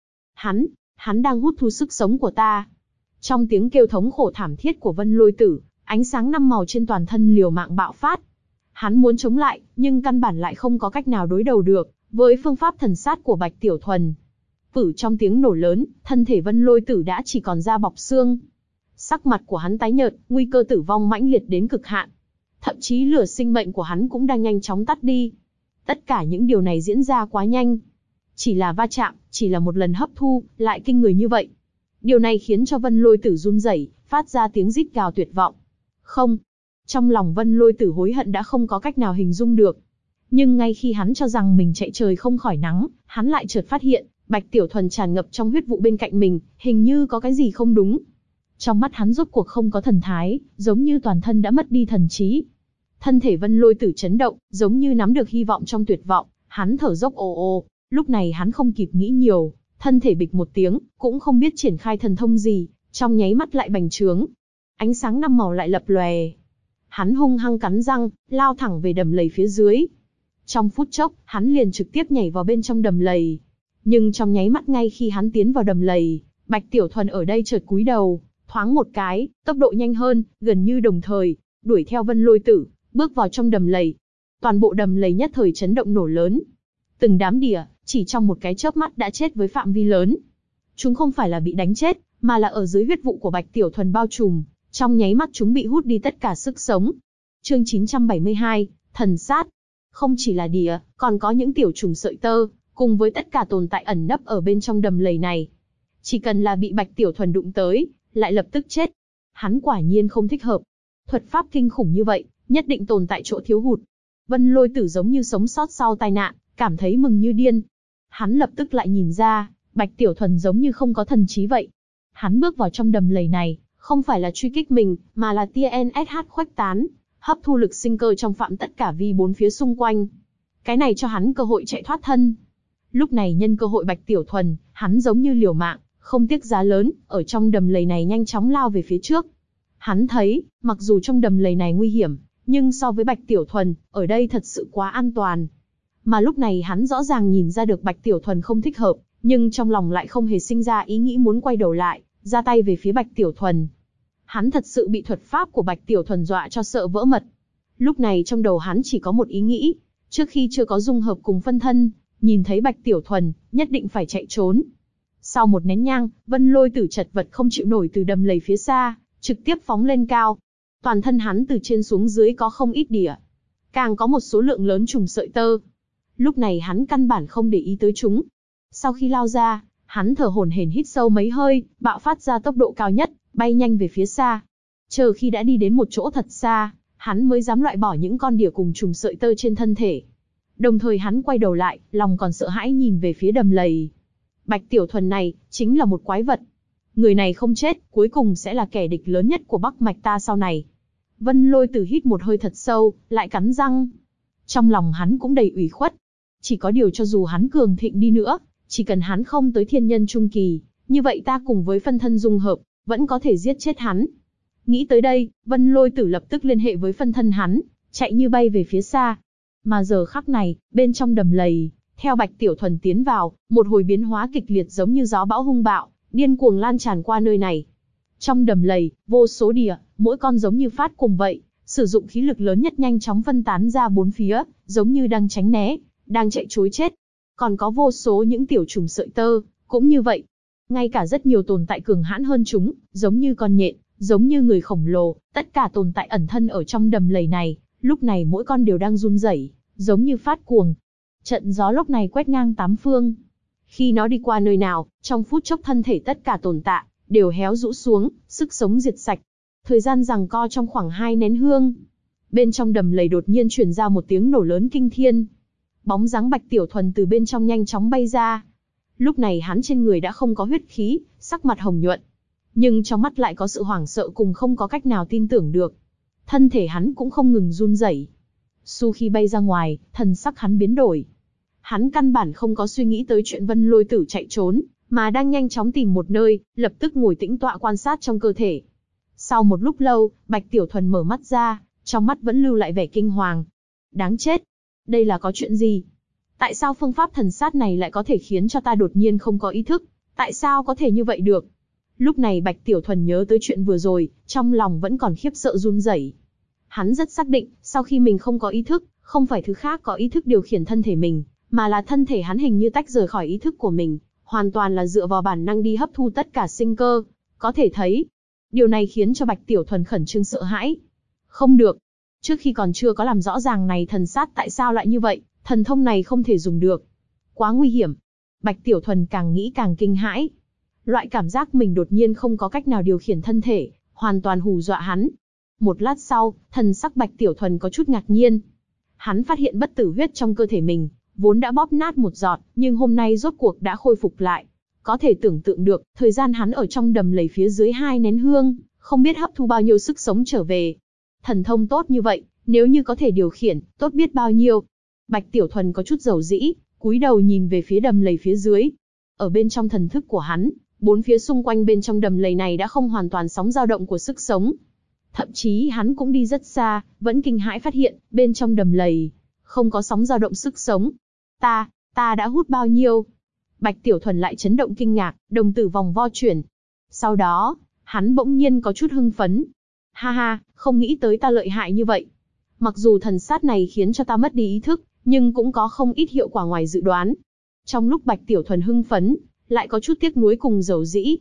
Hắn đang hút thu sức sống của ta. Trong tiếng kêu thống khổ thảm thiết của Vân Lôi Tử, ánh sáng năm màu trên toàn thân liều mạng bạo phát. Hắn muốn chống lại, nhưng căn bản lại không có cách nào đối đầu được với phương pháp thần sát của Bạch Tiểu Thuần. Trong tiếng nổ lớn, thân thể Vân Lôi Tử đã chỉ còn da bọc xương. Sắc mặt của hắn tái nhợt, nguy cơ tử vong mãnh liệt đến cực hạn. Thậm chí lửa sinh mệnh của hắn cũng đang nhanh chóng tắt đi. Tất cả những điều này diễn ra quá nhanh. Chỉ là va chạm, chỉ là một lần hấp thu, lại kinh người như vậy. Điều này khiến cho Vân Lôi Tử run rẩy, phát ra tiếng rít gào tuyệt vọng. Không. Trong lòng Vân Lôi Tử hối hận đã không có cách nào hình dung được. Nhưng ngay khi hắn cho rằng mình chạy trời không khỏi nắng, hắn lại chợt phát hiện, Bạch Tiểu Thuần tràn ngập trong huyết vụ bên cạnh mình, hình như có cái gì không đúng. Trong mắt hắn rốt cuộc không có thần thái, giống như toàn thân đã mất đi thần trí. Thân thể Vân Lôi Tử chấn động, giống như nắm được hy vọng trong tuyệt vọng, hắn thở dốc ồ ồ. Lúc này hắn không kịp nghĩ nhiều, thân thể bịch một tiếng, cũng không biết triển khai thần thông gì, trong nháy mắt lại bành trướng. Ánh sáng năm màu lại lập lòe. Hắn hung hăng cắn răng, lao thẳng về đầm lầy phía dưới. Trong phút chốc, hắn liền trực tiếp nhảy vào bên trong đầm lầy. Nhưng trong nháy mắt ngay khi hắn tiến vào đầm lầy, Bạch Tiểu Thuần ở đây chợt cúi đầu, thoáng một cái, tốc độ nhanh hơn, gần như đồng thời, đuổi theo Vân Lôi Tử, bước vào trong đầm lầy. Toàn bộ đầm lầy nhất thời chấn động nổ lớn. Từng đám đỉa, chỉ trong một cái chớp mắt đã chết với phạm vi lớn. Chúng không phải là bị đánh chết, mà là ở dưới huyết vụ của Bạch Tiểu Thuần bao trùm, trong nháy mắt chúng bị hút đi tất cả sức sống. Chương 972, thần sát. Không chỉ là đỉa, còn có những tiểu trùng sợi tơ, cùng với tất cả tồn tại ẩn nấp ở bên trong đầm lầy này. Chỉ cần là bị Bạch Tiểu Thuần đụng tới, lại lập tức chết. Hắn quả nhiên không thích hợp. Thuật pháp kinh khủng như vậy, nhất định tồn tại chỗ thiếu hụt. Vân Lôi Tử giống như sống sót sau tai nạn, cảm thấy mừng như điên. Hắn lập tức lại nhìn ra, Bạch Tiểu Thuần giống như không có thần trí vậy. Hắn bước vào trong đầm lầy này, không phải là truy kích mình, mà là tia NSH khuếch tán, hấp thu lực sinh cơ trong phạm tất cả vi bốn phía xung quanh. Cái này cho hắn cơ hội chạy thoát thân. Lúc này nhân cơ hội Bạch Tiểu Thuần, hắn giống như liều mạng, không tiếc giá lớn, ở trong đầm lầy này nhanh chóng lao về phía trước. Hắn thấy, mặc dù trong đầm lầy này nguy hiểm, nhưng so với Bạch Tiểu Thuần, ở đây thật sự quá an toàn. Mà lúc này hắn rõ ràng nhìn ra được Bạch Tiểu Thuần không thích hợp, nhưng trong lòng lại không hề sinh ra ý nghĩ muốn quay đầu lại, ra tay về phía Bạch Tiểu Thuần. Hắn thật sự bị thuật pháp của Bạch Tiểu Thuần dọa cho sợ vỡ mật. Lúc này trong đầu hắn chỉ có một ý nghĩ, trước khi chưa có dung hợp cùng phân thân, nhìn thấy Bạch Tiểu Thuần, nhất định phải chạy trốn. Sau một nén nhang, Vân Lôi Tử chật vật không chịu nổi từ đầm lầy phía xa, trực tiếp phóng lên cao. Toàn thân hắn từ trên xuống dưới có không ít đỉa, càng có một số lượng lớn trùng sợi tơ. Lúc này hắn căn bản không để ý tới chúng. Sau khi lao ra, hắn thở hổn hển hít sâu mấy hơi, bạo phát ra tốc độ cao nhất, bay nhanh về phía xa. Chờ khi đã đi đến một chỗ thật xa, hắn mới dám loại bỏ những con đỉa cùng trùng sợi tơ trên thân thể. Đồng thời hắn quay đầu lại, lòng còn sợ hãi nhìn về phía đầm lầy. Bạch Tiểu Thuần này, chính là một quái vật. Người này không chết, cuối cùng sẽ là kẻ địch lớn nhất của Bắc Mạch ta sau này. Vân Lôi Tử hít một hơi thật sâu, lại cắn răng. Trong lòng hắn cũng đầy ủy khuất. Chỉ có điều cho dù hắn cường thịnh đi nữa, chỉ cần hắn không tới thiên nhân trung kỳ, như vậy ta cùng với phân thân dung hợp, vẫn có thể giết chết hắn. Nghĩ tới đây, Vân Lôi Tử lập tức liên hệ với phân thân hắn, chạy như bay về phía xa. Mà giờ khắc này, bên trong đầm lầy, theo Bạch Tiểu Thuần tiến vào, một hồi biến hóa kịch liệt giống như gió bão hung bạo, điên cuồng lan tràn qua nơi này. Trong đầm lầy, vô số đỉa, mỗi con giống như phát cùng vậy, sử dụng khí lực lớn nhất nhanh chóng phân tán ra bốn phía, giống như đang tránh né, đang chạy trối chết. Còn có vô số những tiểu trùng sợi tơ, cũng như vậy. Ngay cả rất nhiều tồn tại cường hãn hơn chúng, giống như con nhện, giống như người khổng lồ, tất cả tồn tại ẩn thân ở trong đầm lầy này, lúc này mỗi con đều đang run rẩy, giống như phát cuồng. Trận gió lốc này quét ngang tám phương. Khi nó đi qua nơi nào, trong phút chốc thân thể tất cả tồn tại đều héo rũ xuống, sức sống diệt sạch. Thời gian giằng co trong khoảng 2 nén hương. Bên trong đầm lầy đột nhiên truyền ra một tiếng nổ lớn kinh thiên. Bóng dáng Bạch Tiểu Thuần từ bên trong nhanh chóng bay ra. Lúc này hắn trên người đã không có huyết khí, sắc mặt hồng nhuận. Nhưng trong mắt lại có sự hoảng sợ cùng không có cách nào tin tưởng được. Thân thể hắn cũng không ngừng run rẩy. Sau khi bay ra ngoài, thần sắc hắn biến đổi. Hắn căn bản không có suy nghĩ tới chuyện Vân Lôi Tử chạy trốn, mà đang nhanh chóng tìm một nơi, lập tức ngồi tĩnh tọa quan sát trong cơ thể. Sau một lúc lâu, Bạch Tiểu Thuần mở mắt ra, trong mắt vẫn lưu lại vẻ kinh hoàng. Đáng chết! Đây là có chuyện gì? Tại sao phương pháp thần sát này lại có thể khiến cho ta đột nhiên không có ý thức? Tại sao có thể như vậy được? Lúc này Bạch Tiểu Thuần nhớ tới chuyện vừa rồi, trong lòng vẫn còn khiếp sợ run rẩy. Hắn rất xác định, sau khi mình không có ý thức, không phải thứ khác có ý thức điều khiển thân thể mình, mà là thân thể hắn hình như tách rời khỏi ý thức của mình, hoàn toàn là dựa vào bản năng đi hấp thu tất cả sinh cơ. Có thể thấy, điều này khiến cho Bạch Tiểu Thuần khẩn trương sợ hãi. Không được. Trước khi còn chưa có làm rõ ràng này thần sát tại sao lại như vậy, thần thông này không thể dùng được. Quá nguy hiểm. Bạch Tiểu Thuần càng nghĩ càng kinh hãi. Loại cảm giác mình đột nhiên không có cách nào điều khiển thân thể, hoàn toàn hù dọa hắn. Một lát sau, thần sắc Bạch Tiểu Thuần có chút ngạc nhiên. Hắn phát hiện bất tử huyết trong cơ thể mình, vốn đã bóp nát một giọt, nhưng hôm nay rốt cuộc đã khôi phục lại. Có thể tưởng tượng được, thời gian hắn ở trong đầm lầy phía dưới 2 nén hương, không biết hấp thu bao nhiêu sức sống trở về. Thần thông tốt như vậy, nếu như có thể điều khiển, tốt biết bao nhiêu. Bạch Tiểu Thuần có chút dầu dĩ, cúi đầu nhìn về phía đầm lầy phía dưới. Ở bên trong thần thức của hắn, bốn phía xung quanh bên trong đầm lầy này đã không hoàn toàn sóng dao động của sức sống. Thậm chí hắn cũng đi rất xa, vẫn kinh hãi phát hiện, bên trong đầm lầy, không có sóng dao động sức sống. Ta đã hút bao nhiêu? Bạch Tiểu Thuần lại chấn động kinh ngạc, đồng tử vòng vo chuyển. Sau đó, hắn bỗng nhiên có chút hưng phấn. Ha ha, không nghĩ tới ta lợi hại như vậy. Mặc dù thần sát này khiến cho ta mất đi ý thức, nhưng cũng có không ít hiệu quả ngoài dự đoán. Trong lúc Bạch Tiểu Thuần hưng phấn, lại có chút tiếc nuối cùng dầu dĩ.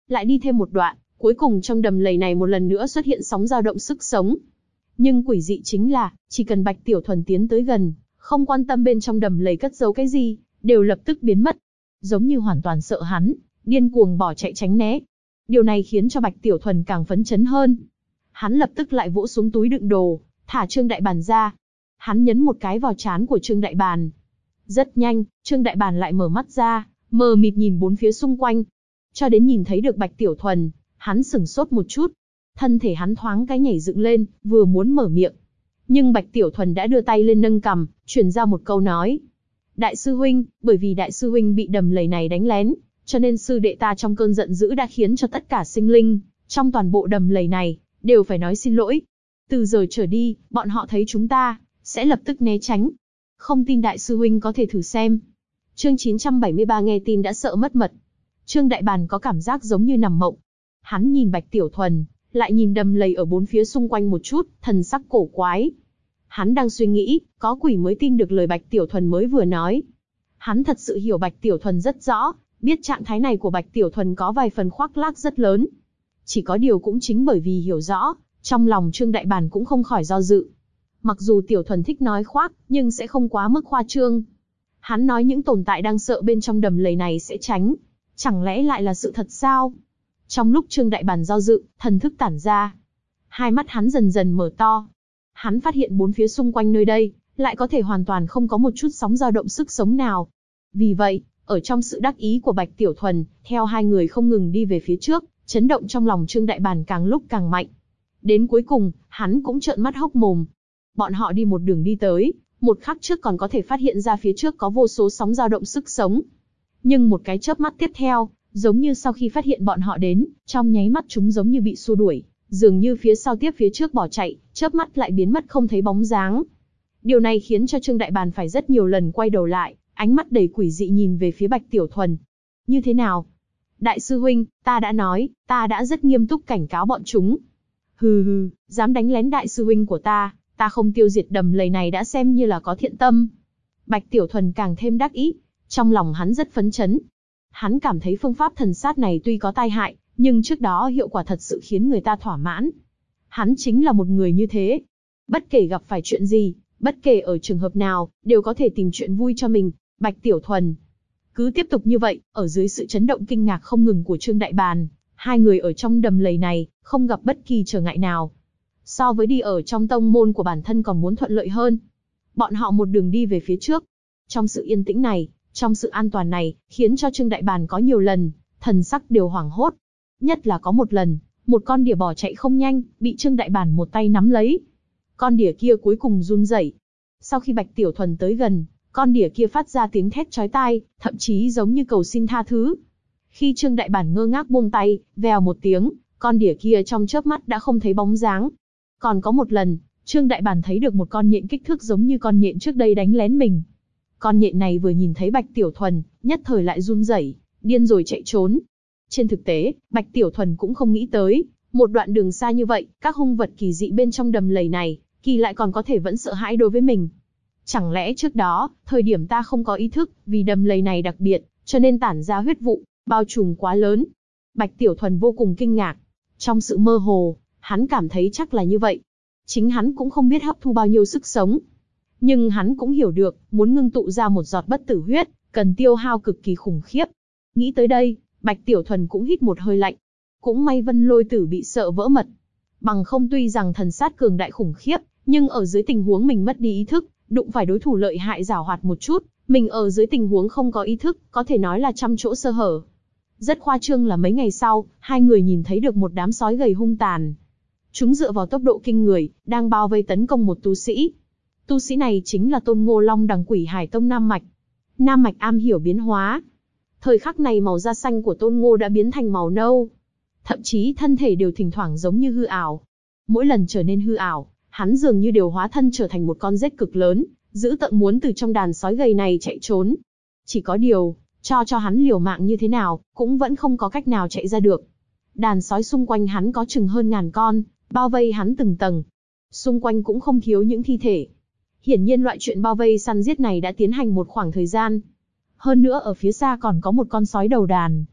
lại đi thêm một đoạn, cuối cùng trong đầm lầy này một lần nữa xuất hiện sóng dao động sức sống. Nhưng quỷ dị chính là, chỉ cần Bạch Tiểu Thuần tiến tới gần, không quan tâm bên trong đầm lầy cất giấu cái gì, đều lập tức biến mất. Giống như hoàn toàn sợ hắn, điên cuồng bỏ chạy tránh né. Điều này khiến cho Bạch Tiểu Thuần càng phấn chấn hơn. Hắn lập tức lại vỗ xuống túi đựng đồ, thả Trương Đại Bàn ra. Hắn nhấn một cái vào trán của Trương Đại Bàn. Rất nhanh, Trương Đại Bàn lại mở mắt ra, mờ mịt nhìn bốn phía xung quanh. Cho đến nhìn thấy được Bạch Tiểu Thuần, hắn sửng sốt một chút. Thân thể hắn thoáng cái nhảy dựng lên, vừa muốn mở miệng. Nhưng Bạch Tiểu Thuần đã đưa tay lên nâng cằm, truyền ra một câu nói. Đại sư huynh, bởi vì đại sư huynh bị đầm lầy này đánh lén, cho nên sư đệ ta trong cơn giận dữ đã khiến cho tất cả sinh linh, trong toàn bộ đầm lầy này, đều phải nói xin lỗi. Từ giờ trở đi, bọn họ thấy chúng ta, sẽ lập tức né tránh. Không tin đại sư huynh có thể thử xem. Chương 973 nghe tin đã sợ mất mật. Trương Đại Bàn có cảm giác giống như nằm mộng. Hắn nhìn Bạch Tiểu Thuần, lại nhìn đầm lầy ở bốn phía xung quanh một chút, thần sắc cổ quái. Hắn đang suy nghĩ, có quỷ mới tin được lời Bạch Tiểu Thuần mới vừa nói. Hắn thật sự hiểu Bạch Tiểu Thuần rất rõ, biết trạng thái này của Bạch Tiểu Thuần có vài phần khoác lác rất lớn. Chỉ có điều cũng chính bởi vì hiểu rõ, trong lòng Trương Đại Bàn cũng không khỏi do dự. Mặc dù Tiểu Thuần thích nói khoác, nhưng sẽ không quá mức khoa trương. Hắn nói những tồn tại đang sợ bên trong đầm lầy này sẽ tránh. Chẳng lẽ lại là sự thật sao? Trong lúc Trương Đại Bàn do dự, thần thức tản ra. Hai mắt hắn dần dần mở to. Hắn phát hiện bốn phía xung quanh nơi đây, lại có thể hoàn toàn không có một chút sóng dao động sức sống nào. Vì vậy, ở trong sự đắc ý của Bạch Tiểu Thuần, theo hai người không ngừng đi về phía trước, chấn động trong lòng Trương Đại Bàn càng lúc càng mạnh. Đến cuối cùng, hắn cũng trợn mắt hốc mồm. Bọn họ đi một đường đi tới, một khắc trước còn có thể phát hiện ra phía trước có vô số sóng dao động sức sống. Nhưng một cái chớp mắt tiếp theo, giống như sau khi phát hiện bọn họ đến, trong nháy mắt chúng giống như bị xua đuổi, dường như phía sau tiếp phía trước bỏ chạy, chớp mắt lại biến mất không thấy bóng dáng. Điều này khiến cho Trương Đại Bàn phải rất nhiều lần quay đầu lại, ánh mắt đầy quỷ dị nhìn về phía Bạch Tiểu Thuần. Như thế nào? Đại sư huynh, ta đã nói, ta đã rất nghiêm túc cảnh cáo bọn chúng. Hừ hừ, dám đánh lén đại sư huynh của ta không tiêu diệt đầm lầy này đã xem như là có thiện tâm. Bạch Tiểu Thuần càng thêm đắc ý, trong lòng hắn rất phấn chấn. Hắn cảm thấy phương pháp thần sát này tuy có tai hại, nhưng trước đó hiệu quả thật sự khiến người ta thỏa mãn. Hắn chính là một người như thế. Bất kể gặp phải chuyện gì, bất kể ở trường hợp nào, đều có thể tìm chuyện vui cho mình. Bạch Tiểu Thuần. Cứ tiếp tục như vậy, ở dưới sự chấn động kinh ngạc không ngừng của Trương Đại Bàn, hai người ở trong đầm lầy này, không gặp bất kỳ trở ngại nào. So với đi ở trong tông môn của bản thân còn muốn thuận lợi hơn. Bọn họ một đường đi về phía trước. Trong sự yên tĩnh này, trong sự an toàn này, khiến cho Trương Đại Bàn có nhiều lần, thần sắc đều hoảng hốt. Nhất là có một lần, một con đỉa bò chạy không nhanh, bị Trương Đại Bàn một tay nắm lấy. Con đỉa kia cuối cùng run rẩy. Sau khi Bạch Tiểu Thuần tới gần, con đỉa kia phát ra tiếng thét chói tai, thậm chí giống như cầu xin tha thứ. Khi Trương Đại Bàn ngơ ngác buông tay, vèo một tiếng, con đỉa kia trong chớp mắt đã không thấy bóng dáng. Còn có một lần, Trương Đại Bàn thấy được một con nhện kích thước giống như con nhện trước đây đánh lén mình. Con nhện này vừa nhìn thấy Bạch Tiểu Thuần, nhất thời lại run rẩy, điên rồi chạy trốn. Trên thực tế, Bạch Tiểu Thuần cũng không nghĩ tới, một đoạn đường xa như vậy, các hung vật kỳ dị bên trong đầm lầy này, kỳ lại còn có thể vẫn sợ hãi đối với mình. Chẳng lẽ trước đó, thời điểm ta không có ý thức, vì đầm lầy này đặc biệt, cho nên tản ra huyết vụ, bao trùm quá lớn. Bạch Tiểu Thuần vô cùng kinh ngạc. Trong sự mơ hồ, hắn cảm thấy chắc là như vậy. Chính hắn cũng không biết hấp thu bao nhiêu sức sống. Nhưng hắn cũng hiểu được, muốn ngưng tụ ra một giọt bất tử huyết, cần tiêu hao cực kỳ khủng khiếp. Nghĩ tới đây, Bạch Tiểu Thuần cũng hít một hơi lạnh. Cũng may Vân Lôi Tử bị sợ vỡ mật. Bằng không tuy rằng thần sát cường đại khủng khiếp, nhưng ở dưới tình huống mình mất đi ý thức, đụng phải đối thủ lợi hại giảo hoạt một chút, mình ở dưới tình huống không có ý thức, có thể nói là trăm chỗ sơ hở. Rất khoa trương là mấy ngày sau, hai người nhìn thấy được một đám sói gầy hung tàn. Chúng dựa vào tốc độ kinh người, đang bao vây tấn công một tu sĩ. Tu sĩ này chính là Tôn Ngô Long Đằng Quỷ Hải Tông Nam Mạch. Nam Mạch am hiểu biến hóa. Thời khắc này màu da xanh của Tôn Ngô đã biến thành màu nâu. Thậm chí thân thể đều thỉnh thoảng giống như hư ảo. Mỗi lần trở nên hư ảo, hắn dường như đều hóa thân trở thành một con rết cực lớn, dữ tợn muốn từ trong đàn sói gầy này chạy trốn. Chỉ có điều, cho hắn liều mạng như thế nào, cũng vẫn không có cách nào chạy ra được. Đàn sói xung quanh hắn có chừng hơn 1000 con, bao vây hắn từng tầng. Xung quanh cũng không thiếu những thi thể. Hiển nhiên loại chuyện bao vây săn giết này đã tiến hành một khoảng thời gian. Hơn nữa ở phía xa còn có một con sói đầu đàn.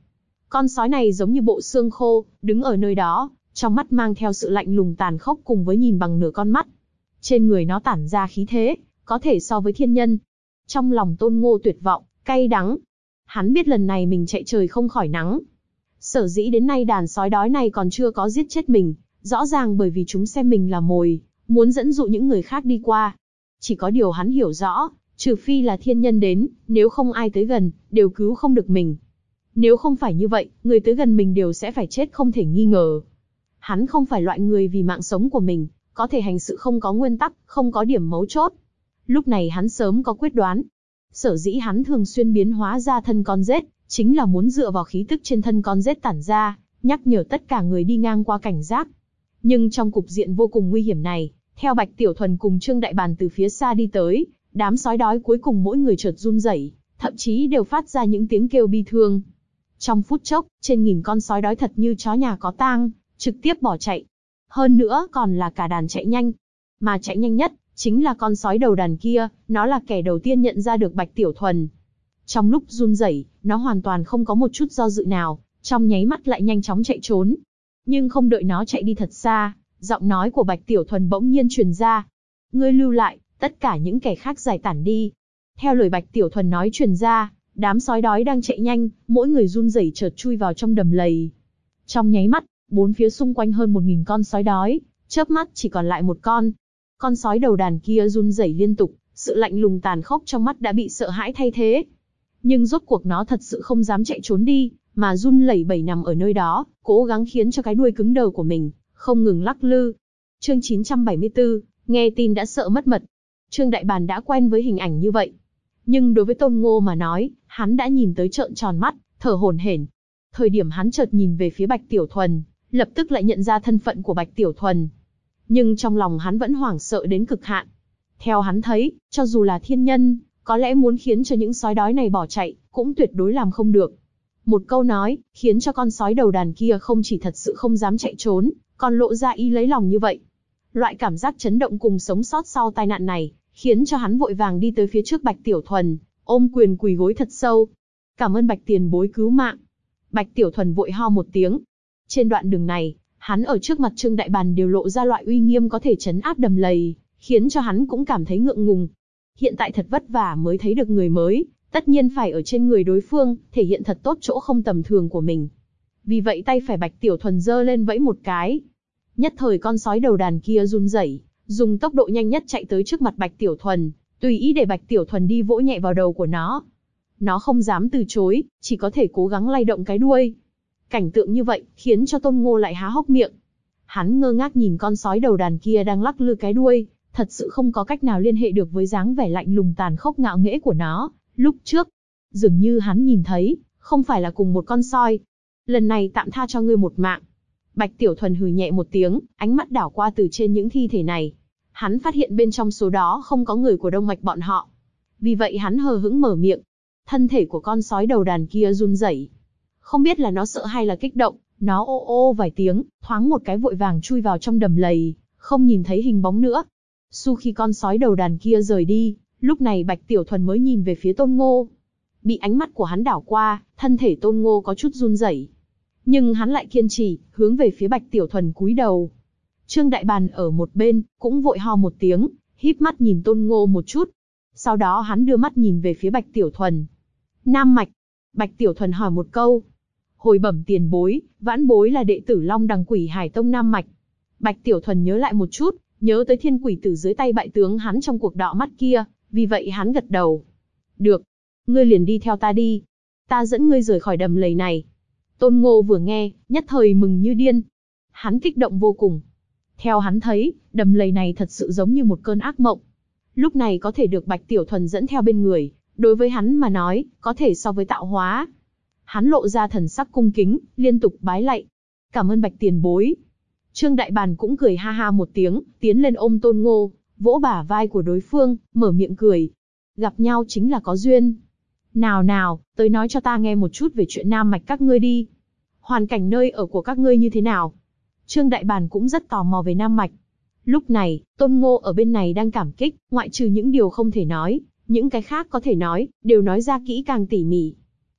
Con sói này giống như bộ xương khô, đứng ở nơi đó, trong mắt mang theo sự lạnh lùng tàn khốc cùng với nhìn bằng nửa con mắt. Trên người nó tản ra khí thế, có thể so với thiên nhân. Trong lòng Tôn Ngô tuyệt vọng, cay đắng. Hắn biết lần này mình chạy trời không khỏi nắng. Sở dĩ đến nay đàn sói đói này còn chưa có giết chết mình, rõ ràng bởi vì chúng xem mình là mồi, muốn dẫn dụ những người khác đi qua. Chỉ có điều hắn hiểu rõ, trừ phi là thiên nhân đến, nếu không ai tới gần, đều cứu không được mình. Nếu không phải như vậy, người tới gần mình đều sẽ phải chết không thể nghi ngờ. Hắn không phải loại người vì mạng sống của mình, có thể hành sự không có nguyên tắc, không có điểm mấu chốt. Lúc này hắn sớm có quyết đoán. Sở dĩ hắn thường xuyên biến hóa ra thân con rết, chính là muốn dựa vào khí tức trên thân con rết tản ra, nhắc nhở tất cả người đi ngang qua cảnh giác. Nhưng trong cục diện vô cùng nguy hiểm này, theo Bạch Tiểu Thuần cùng Trương Đại Bàn từ phía xa đi tới, đám sói đói cuối cùng mỗi người chợt run rẩy, thậm chí đều phát ra những tiếng kêu bi thương. Trong phút chốc, trên nghìn con sói đói thật như chó nhà có tang, trực tiếp bỏ chạy. Hơn nữa còn là cả đàn chạy nhanh. Mà chạy nhanh nhất, chính là con sói đầu đàn kia, nó là kẻ đầu tiên nhận ra được Bạch Tiểu Thuần. Trong lúc run rẩy, nó hoàn toàn không có một chút do dự nào, trong nháy mắt lại nhanh chóng chạy trốn. Nhưng không đợi nó chạy đi thật xa, giọng nói của Bạch Tiểu Thuần bỗng nhiên truyền ra. Ngươi lưu lại, tất cả những kẻ khác giải tản đi. Theo lời Bạch Tiểu Thuần nói truyền ra, đám sói đói đang chạy nhanh, mỗi người run rẩy chợt chui vào trong đầm lầy. Trong nháy mắt, bốn phía xung quanh hơn 1000 con sói đói, chớp mắt chỉ còn lại một con. Con sói đầu đàn kia run rẩy liên tục, sự lạnh lùng tàn khốc trong mắt đã bị sợ hãi thay thế. Nhưng rốt cuộc nó thật sự không dám chạy trốn đi, mà run lẩy bẩy nằm ở nơi đó, cố gắng khiến cho cái đuôi cứng đờ của mình không ngừng lắc lư. Chương 974, nghe tin đã sợ mất mật. Trương Đại Bàn đã quen với hình ảnh như vậy. Nhưng đối với Tôn Ngô mà nói, hắn đã nhìn tới trợn tròn mắt, thở hổn hển. Thời điểm hắn chợt nhìn về phía Bạch Tiểu Thuần, lập tức lại nhận ra thân phận của Bạch Tiểu Thuần. Nhưng trong lòng hắn vẫn hoảng sợ đến cực hạn. Theo hắn thấy, cho dù là thiên nhân, có lẽ muốn khiến cho những sói đói này bỏ chạy, cũng tuyệt đối làm không được. Một câu nói, khiến cho con sói đầu đàn kia không chỉ thật sự không dám chạy trốn, còn lộ ra ý lấy lòng như vậy. Loại cảm giác chấn động cùng sống sót sau tai nạn này, khiến cho hắn vội vàng đi tới phía trước Bạch Tiểu Thuần, ôm quyền quỳ gối thật sâu. Cảm ơn Bạch tiền bối cứu mạng. Bạch Tiểu Thuần vội ho một tiếng. Trên đoạn đường này, hắn ở trước mặt Trương Đại Bàn đều lộ ra loại uy nghiêm có thể trấn áp đầm lầy, khiến cho hắn cũng cảm thấy ngượng ngùng. Hiện tại thật vất vả mới thấy được người mới, tất nhiên phải ở trên người đối phương, thể hiện thật tốt chỗ không tầm thường của mình. Vì vậy tay phải Bạch Tiểu Thuần giơ lên vẫy một cái. Nhất thời con sói đầu đàn kia run rẩy, dùng tốc độ nhanh nhất chạy tới trước mặt Bạch Tiểu Thuần, tùy ý để Bạch Tiểu Thuần đi vỗ nhẹ vào đầu của nó. Nó không dám từ chối, chỉ có thể cố gắng lay động cái đuôi. Cảnh tượng như vậy, khiến cho Tôn Ngô lại há hốc miệng. Hắn ngơ ngác nhìn con sói đầu đàn kia đang lắc lư cái đuôi, thật sự không có cách nào liên hệ được với dáng vẻ lạnh lùng tàn khốc ngạo nghễ của nó. Lúc trước, dường như hắn nhìn thấy, không phải là cùng một con sói. Lần này tạm tha cho ngươi một mạng. Bạch Tiểu Thuần hừ nhẹ một tiếng, ánh mắt đảo qua từ trên những thi thể này. Hắn phát hiện bên trong số đó không có người của Đông Mạch bọn họ. Vì vậy hắn hờ hững mở miệng. Thân thể của con sói đầu đàn kia run rẩy. Không biết là nó sợ hay là kích động, nó ô ô vài tiếng, thoáng một cái vội vàng chui vào trong đầm lầy, không nhìn thấy hình bóng nữa. Sau khi con sói đầu đàn kia rời đi, lúc này Bạch Tiểu Thuần mới nhìn về phía Tôn Ngô. Bị ánh mắt của hắn đảo qua, thân thể Tôn Ngô có chút run rẩy. Nhưng hắn lại kiên trì, hướng về phía Bạch Tiểu Thuần cúi đầu. Trương Đại Bàn ở một bên, cũng vội ho một tiếng, híp mắt nhìn Tôn Ngô một chút. Sau đó hắn đưa mắt nhìn về phía Bạch Tiểu Thuần. Nam Mạch. Bạch Tiểu Thuần hỏi một câu. Hồi bẩm tiền bối, vãn bối là đệ tử Long Đằng Quỷ Hải Tông Nam Mạch. Bạch Tiểu Thuần nhớ lại một chút, nhớ tới thiên quỷ tử dưới tay bại tướng hắn trong cuộc đọ mắt kia, vì vậy hắn gật đầu. Được, ngươi liền đi theo ta đi. Ta dẫn ngươi rời khỏi đầm lầy này. Tôn Ngô vừa nghe, nhất thời mừng như điên. Hắn kích động vô cùng. Theo hắn thấy, đầm lầy này thật sự giống như một cơn ác mộng. Lúc này có thể được Bạch Tiểu Thuần dẫn theo bên người, đối với hắn mà nói, có thể so với tạo hóa. Hắn lộ ra thần sắc cung kính, liên tục bái lạy. Cảm ơn Bạch tiền bối. Trương Đại Bàn cũng cười ha ha một tiếng, tiến lên ôm Tôn Ngô, vỗ bả vai của đối phương, mở miệng cười. Gặp nhau chính là có duyên. Nào nào, tới nói cho ta nghe một chút về chuyện Nam Mạch các ngươi đi. Hoàn cảnh nơi ở của các ngươi như thế nào? Trương Đại Bàn cũng rất tò mò về Nam Mạch. Lúc này, Tôn Ngô ở bên này đang cảm kích, ngoại trừ những điều không thể nói, những cái khác có thể nói, đều nói ra kỹ càng tỉ mỉ.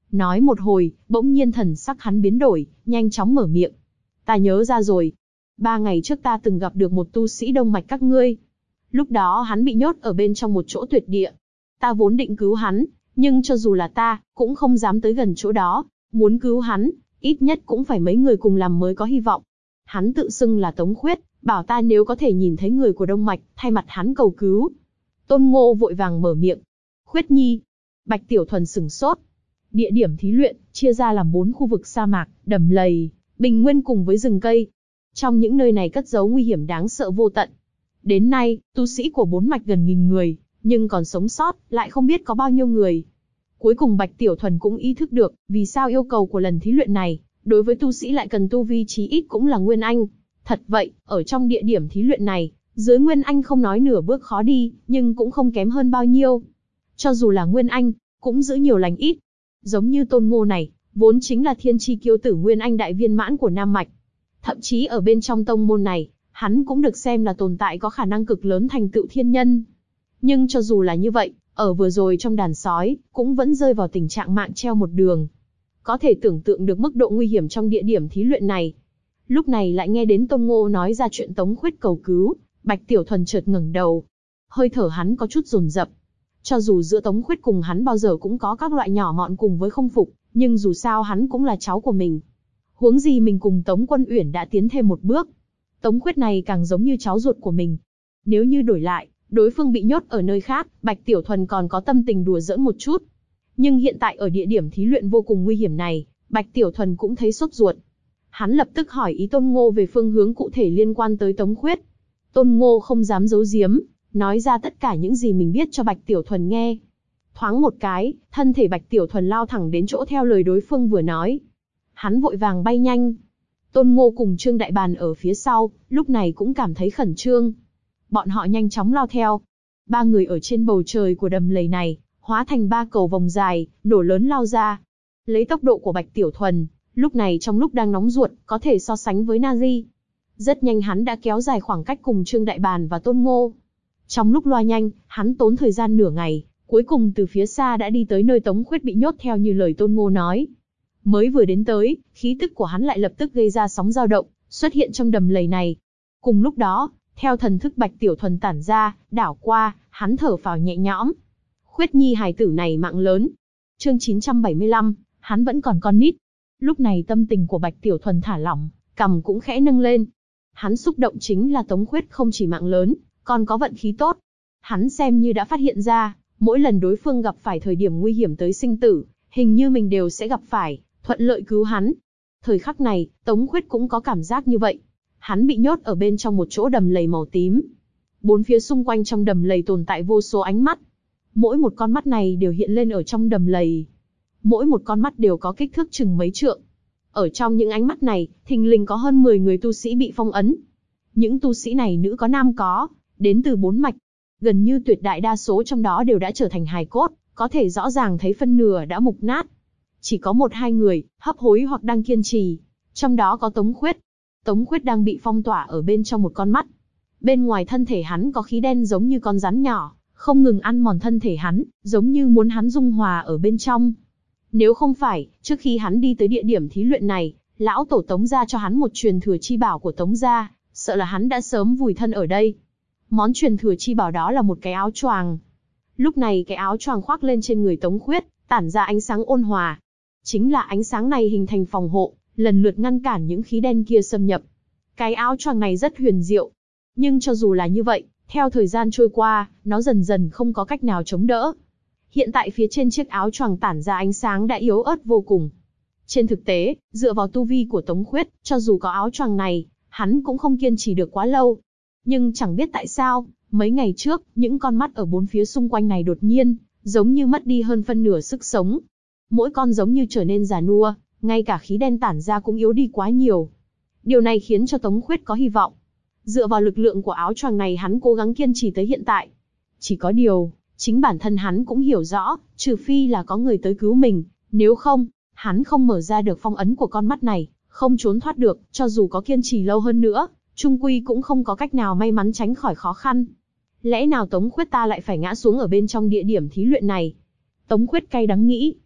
Nói một hồi, bỗng nhiên thần sắc hắn biến đổi, nhanh chóng mở miệng. Ta nhớ ra rồi. 3 ngày trước ta từng gặp được một tu sĩ đông mạch các ngươi. Lúc đó hắn bị nhốt ở bên trong một chỗ tuyệt địa. Ta vốn định cứu hắn, nhưng cho dù là ta, cũng không dám tới gần chỗ đó. Muốn cứu hắn, ít nhất cũng phải mấy người cùng làm mới có hy vọng. Hắn tự xưng là Tống Khuyết, bảo ta nếu có thể nhìn thấy người của Đông Mạch, thay mặt hắn cầu cứu. Tôn Ngô vội vàng mở miệng. Khuyết Nhi. Bạch Tiểu Thuần sửng sốt. Địa điểm thí luyện, chia ra làm 4 khu vực sa mạc, đầm lầy, bình nguyên cùng với rừng cây. Trong những nơi này cất giấu nguy hiểm đáng sợ vô tận. Đến nay, tu sĩ của 4 mạch gần 1000 người, nhưng còn sống sót, lại không biết có bao nhiêu người. Cuối cùng Bạch Tiểu Thuần cũng ý thức được, vì sao yêu cầu của lần thí luyện này, đối với tu sĩ lại cần tu vi chí ít cũng là Nguyên Anh. Thật vậy, ở trong địa điểm thí luyện này, dưới Nguyên Anh không nói nửa bước khó đi, nhưng cũng không kém hơn bao nhiêu. Cho dù là Nguyên Anh, cũng giữ nhiều lành ít. Giống như Tôn Ngô này, vốn chính là thiên chi kiêu tử Nguyên Anh đại viên mãn của Nam Mạch. Thậm chí ở bên trong tông môn này, hắn cũng được xem là tồn tại có khả năng cực lớn thành tựu thiên nhân. Nhưng cho dù là như vậy, ở vừa rồi trong đàn sói, cũng vẫn rơi vào tình trạng mạng treo một đường. Có thể tưởng tượng được mức độ nguy hiểm trong địa điểm thí luyện này. Lúc này lại nghe đến Tôn Ngô nói ra chuyện Tống Khuyết cầu cứu, Bạch Tiểu Thuần chợt ngẩng đầu. Hơi thở hắn có chút dồn dập. Cho dù giữa Tống Khuyết cùng hắn bao giờ cũng có các loại nhỏ mọn cùng với không phục, nhưng dù sao hắn cũng là cháu của mình. Huống gì mình cùng Tống Quân Uyển đã tiến thêm một bước. Tống Khuyết này càng giống như cháu ruột của mình. Nếu như đổi lại, đối phương bị nhốt ở nơi khác, Bạch Tiểu Thuần còn có tâm tình đùa giỡn một chút. Nhưng hiện tại ở địa điểm thí luyện vô cùng nguy hiểm này, Bạch Tiểu Thuần cũng thấy sốt ruột. Hắn lập tức hỏi ý Tôn Ngô về phương hướng cụ thể liên quan tới Tống Khuyết. Tôn Ngô không dám giấu giếm, nói ra tất cả những gì mình biết cho Bạch Tiểu Thuần nghe. Thoáng một cái, thân thể Bạch Tiểu Thuần lao thẳng đến chỗ theo lời đối phương vừa nói. Hắn vội vàng bay nhanh. Tôn Ngô cùng Trương Đại Bàn ở phía sau, lúc này cũng cảm thấy khẩn trương. Bọn họ nhanh chóng lao theo. 3 người ở trên bầu trời của đầm lầy này, hóa thành 3 cầu vòng dài, nổ lớn lao ra. Lấy tốc độ của Bạch Tiểu Thuần, lúc này trong lúc đang nóng ruột, có thể so sánh với Nari. Rất nhanh hắn đã kéo dài khoảng cách cùng Trương Đại Bàn và Tôn Ngô. Trong lúc loa nhanh, hắn tốn thời gian nửa ngày, cuối cùng từ phía xa đã đi tới nơi Tống Khuyết bị nhốt theo như lời Tôn Ngô nói. Mới vừa đến tới, khí tức của hắn lại lập tức gây ra sóng dao động, xuất hiện trong đầm lầy này. Cùng lúc đó, theo thần thức Bạch Tiểu Thuần tản ra, đảo qua, hắn thở phào nhẹ nhõm. Khuyết Nhi hài tử này mạng lớn. Chương 975, hắn vẫn còn con nít. Lúc này tâm tình của Bạch Tiểu Thuần thả lỏng, cằm cũng khẽ nâng lên. Hắn xúc động chính là Tống Khuyết không chỉ mạng lớn, còn có vận khí tốt. Hắn xem như đã phát hiện ra, mỗi lần đối phương gặp phải thời điểm nguy hiểm tới sinh tử, hình như mình đều sẽ gặp phải, thuận lợi cứu hắn. Thời khắc này, Tống Khuyết cũng có cảm giác như vậy. Hắn bị nhốt ở bên trong một chỗ đầm lầy màu tím. 4 phía xung quanh trong đầm lầy tồn tại vô số ánh mắt. Mỗi một con mắt này đều hiện lên ở trong đầm lầy. Mỗi một con mắt đều có kích thước chừng mấy trượng. Ở trong những ánh mắt này, thình lình có hơn 10 người tu sĩ bị phong ấn. Những tu sĩ này nữ có nam có, đến từ 4 mạch. Gần như tuyệt đại đa số trong đó đều đã trở thành hài cốt, có thể rõ ràng thấy phân nửa đã mục nát. Chỉ có 1-2 người, hấp hối hoặc đang kiên trì. Trong đó có Tống Khuyết. Tống Khuyết đang bị phong tỏa ở bên trong một con mắt. Bên ngoài thân thể hắn có khí đen giống như con rắn nhỏ, không ngừng ăn mòn thân thể hắn, giống như muốn hắn dung hòa ở bên trong. Nếu không phải, trước khi hắn đi tới địa điểm thí luyện này, lão tổ Tống gia cho hắn một truyền thừa chi bảo của Tống gia, sợ là hắn đã sớm vùi thân ở đây. Món truyền thừa chi bảo đó là một cái áo choàng. Lúc này cái áo choàng khoác lên trên người Tống Khuyết, tản ra ánh sáng ôn hòa. Chính là ánh sáng này hình thành phòng hộ, lần lượt ngăn cản những khí đen kia xâm nhập. Cái áo choàng này rất huyền diệu. Nhưng cho dù là như vậy, theo thời gian trôi qua, nó dần dần không có cách nào chống đỡ. Hiện tại phía trên chiếc áo choàng tản ra ánh sáng đã yếu ớt vô cùng. Trên thực tế, dựa vào tu vi của Tống Khuyết, cho dù có áo choàng này, hắn cũng không kiên trì được quá lâu. Nhưng chẳng biết tại sao, mấy ngày trước, những con mắt ở 4 phía xung quanh này đột nhiên, giống như mất đi hơn phân nửa sức sống. Mỗi con giống như trở nên già nua, ngay cả khí đen tản ra cũng yếu đi quá nhiều. Điều này khiến cho Tống Khuyết có hy vọng. Dựa vào lực lượng của áo choàng này hắn cố gắng kiên trì tới hiện tại. Chỉ có điều, chính bản thân hắn cũng hiểu rõ, trừ phi là có người tới cứu mình, nếu không, hắn không mở ra được phong ấn của con mắt này, không trốn thoát được, cho dù có kiên trì lâu hơn nữa, chung quy cũng không có cách nào may mắn tránh khỏi khó khăn. Lẽ nào Tống Khuyết ta lại phải ngã xuống ở bên trong địa điểm thí luyện này? Tống Khuyết cay đắng nghĩ.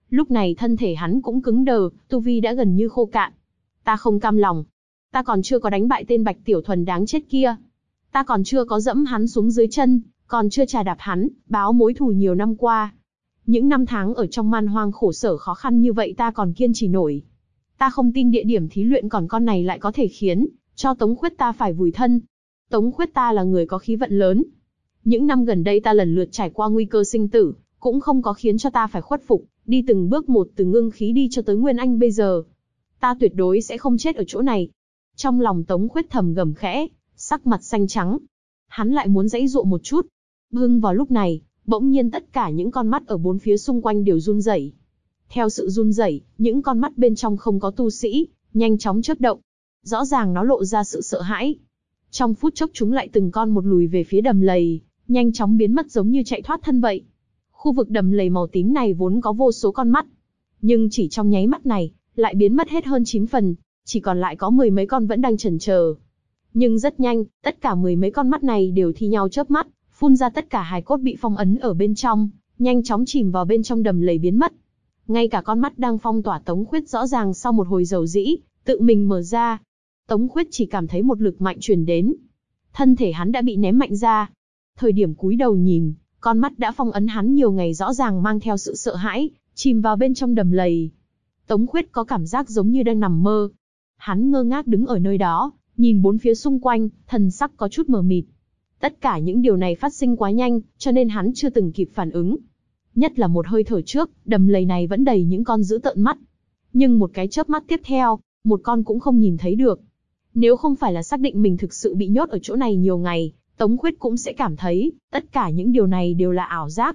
Lúc này thân thể hắn cũng cứng đờ, tu vi đã gần như khô cạn. Ta không cam lòng. Ta còn chưa có đánh bại tên Bạch Tiểu Thuần đáng chết kia. Ta còn chưa có dẫm hắn xuống dưới chân, còn chưa chà đạp hắn, báo mối thù nhiều năm qua. Những năm tháng ở trong man hoang khổ sở khó khăn như vậy ta còn kiên trì nổi. Ta không tin địa điểm thí luyện còn con này lại có thể khiến cho Tống Khuyết ta phải vùi thân. Tống Khuyết ta là người có khí vận lớn. Những năm gần đây ta lần lượt trải qua nguy cơ sinh tử, cũng không có khiến cho ta phải khuất phục, đi từng bước một từ ngưng khí đi cho tới Nguyên Anh bây giờ. Ta tuyệt đối sẽ không chết ở chỗ này. Trong lòng Tống Khuyết thầm gầm khẽ, sắc mặt xanh trắng. Hắn lại muốn giãy giụa một chút. Bưng vào lúc này, bỗng nhiên tất cả những con mắt ở bốn phía xung quanh đều run rẩy. Theo sự run rẩy, những con mắt bên trong không có tu sĩ, nhanh chóng chớp động. Rõ ràng nó lộ ra sự sợ hãi. Trong phút chốc chúng lại từng con một lùi về phía đầm lầy, nhanh chóng biến mất giống như chạy thoát thân vậy. Khu vực đầm lầy màu tím này vốn có vô số con mắt, nhưng chỉ trong nháy mắt này, lại biến mất hết hơn 9 phần, chỉ còn lại có 10 mấy con vẫn đang chần chờ. Nhưng rất nhanh, tất cả 10 mấy con mắt này đều thi nhau chớp mắt, phun ra tất cả hài cốt bị phong ấn ở bên trong, nhanh chóng chìm vào bên trong đầm lầy biến mất. Ngay cả con mắt đang phong tỏa Tống Khuyết rõ ràng sau một hồi dầu dĩ, tự mình mở ra. Tống Khuyết chỉ cảm thấy một lực mạnh truyền đến. Thân thể hắn đã bị ném mạnh ra. Thời điểm cúi đầu nhìn, con mắt đã phong ấn hắn nhiều ngày rõ ràng mang theo sự sợ hãi, chìm vào bên trong đầm lầy. Tống Khuyết có cảm giác giống như đang nằm mơ. Hắn ngơ ngác đứng ở nơi đó, nhìn bốn phía xung quanh, thần sắc có chút mờ mịt. Tất cả những điều này phát sinh quá nhanh, cho nên hắn chưa từng kịp phản ứng. Nhất là một hơi thở trước, đầm lầy này vẫn đầy những con dữ tợn mắt. Nhưng một cái chớp mắt tiếp theo, một con cũng không nhìn thấy được. Nếu không phải là xác định mình thực sự bị nhốt ở chỗ này nhiều ngày, Tống Khuyết cũng sẽ cảm thấy, tất cả những điều này đều là ảo giác.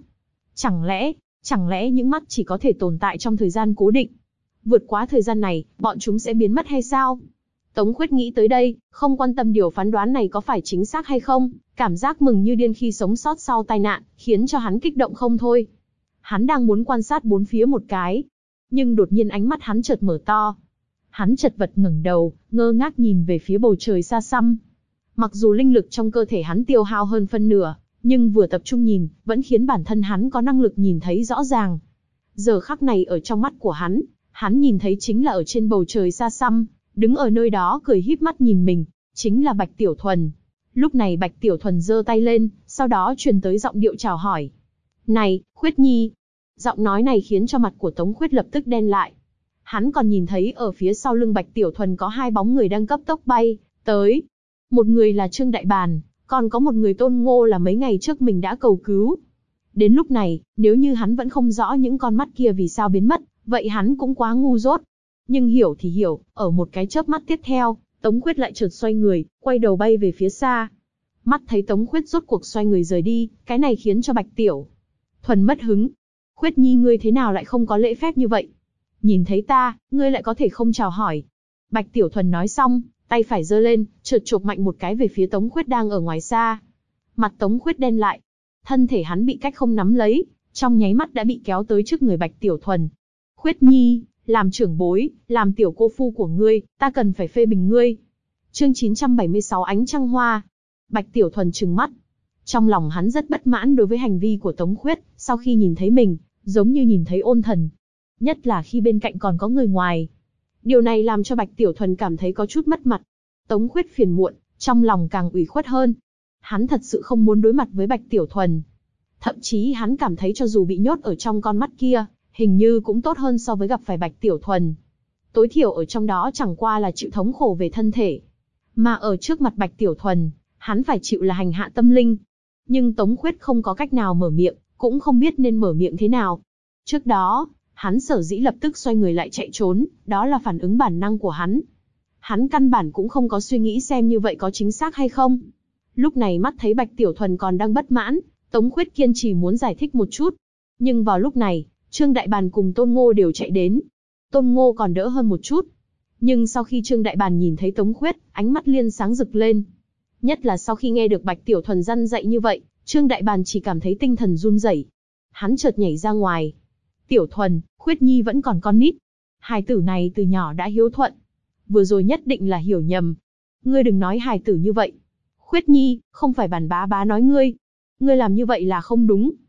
Chẳng lẽ những mắt chỉ có thể tồn tại trong thời gian cố định? Vượt quá thời gian này, bọn chúng sẽ biến mất hay sao? Tống Khuyết nghĩ tới đây, không quan tâm điều phán đoán này có phải chính xác hay không, cảm giác mừng như điên khi sống sót sau tai nạn, khiến cho hắn kích động không thôi. Hắn đang muốn quan sát bốn phía một cái, nhưng đột nhiên ánh mắt hắn chợt mở to. Hắn chật vật ngẩng đầu, ngơ ngác nhìn về phía bầu trời xa xăm. Mặc dù linh lực trong cơ thể hắn tiêu hao hơn phân nửa, nhưng vừa tập trung nhìn, vẫn khiến bản thân hắn có năng lực nhìn thấy rõ ràng. Giờ khắc này ở trong mắt của hắn nhìn thấy chính là ở trên bầu trời xa xăm, đứng ở nơi đó cười híp mắt nhìn mình, chính là Bạch Tiểu Thuần. Lúc này Bạch Tiểu Thuần giơ tay lên, sau đó truyền tới giọng điệu chào hỏi. Này, Khuyết Nhi. Giọng nói này khiến cho mặt của Tống Khuyết lập tức đen lại. Hắn còn nhìn thấy ở phía sau lưng Bạch Tiểu Thuần có hai bóng người đang cấp tốc bay tới. Một người là Trương Đại Bàn, còn có một người Tôn Ngô là mấy ngày trước mình đã cầu cứu. Đến lúc này, nếu như hắn vẫn không rõ những con mắt kia vì sao biến mất, vậy hắn cũng quá ngu dốt. Nhưng hiểu thì hiểu, ở một cái chớp mắt tiếp theo, Tống Khuyết lại chợt xoay người, quay đầu bay về phía xa. Mắt thấy Tống Khuyết rốt cuộc xoay người rời đi, cái này khiến cho Bạch Tiểu Thuần mất hứng. Khuyết Nhi ngươi thế nào lại không có lễ phép như vậy? Nhìn thấy ta, ngươi lại có thể không chào hỏi. Bạch Tiểu Thuần nói xong, tay phải giơ lên, chợt chộp mạnh một cái về phía Tống Khuyết đang ở ngoài xa. Mặt Tống Khuyết đen lại, thân thể hắn bị cách không nắm lấy, trong nháy mắt đã bị kéo tới trước người Bạch Tiểu Thuần. Khuyết Nhi, làm trưởng bối, làm tiểu cô phu của ngươi, ta cần phải phê bình ngươi. Chương 976 Ánh Trăng Hoa. Bạch Tiểu Thuần trừng mắt. Trong lòng hắn rất bất mãn đối với hành vi của Tống Khuyết, sau khi nhìn thấy mình, giống như nhìn thấy ôn thần. Nhất là khi bên cạnh còn có người ngoài. Điều này làm cho Bạch Tiểu Thuần cảm thấy có chút mất mặt. Tống Khuyết phiền muộn, trong lòng càng ủy khuất hơn. Hắn thật sự không muốn đối mặt với Bạch Tiểu Thuần. Thậm chí hắn cảm thấy cho dù bị nhốt ở trong con mắt kia, hình như cũng tốt hơn so với gặp phải Bạch Tiểu Thuần. Tối thiểu ở trong đó chẳng qua là chịu thống khổ về thân thể. Mà ở trước mặt Bạch Tiểu Thuần, hắn phải chịu là hành hạ tâm linh. Nhưng Tống Khuyết không có cách nào mở miệng, cũng không biết nên mở miệng thế nào. Trước đó, hắn sở dĩ lập tức xoay người lại chạy trốn, đó là phản ứng bản năng của hắn. Hắn căn bản cũng không có suy nghĩ xem như vậy có chính xác hay không. Lúc này mắt thấy Bạch Tiểu Thuần còn đang bất mãn, Tống Khuyết kiên trì muốn giải thích một chút. Nhưng vào lúc này, Trương Đại Bàn cùng Tôn Ngô đều chạy đến. Tôn Ngô còn đỡ hơn một chút. Nhưng sau khi Trương Đại Bàn nhìn thấy Tống Khuyết, ánh mắt liên sáng rực lên. Nhất là sau khi nghe được Bạch Tiểu Thuần răn dạy như vậy, Trương Đại Bàn chỉ cảm thấy tinh thần run rẩy. Hắn chợt nhảy ra ngoài. Tiểu Thuần, Khuyết Nhi vẫn còn con nít. Hài tử này từ nhỏ đã hiếu thuận. Vừa rồi nhất định là hiểu nhầm. Ngươi đừng nói hài tử như vậy. Khuyết Nhi, không phải Bàn bá bá nói ngươi. Ngươi làm như vậy là không đúng.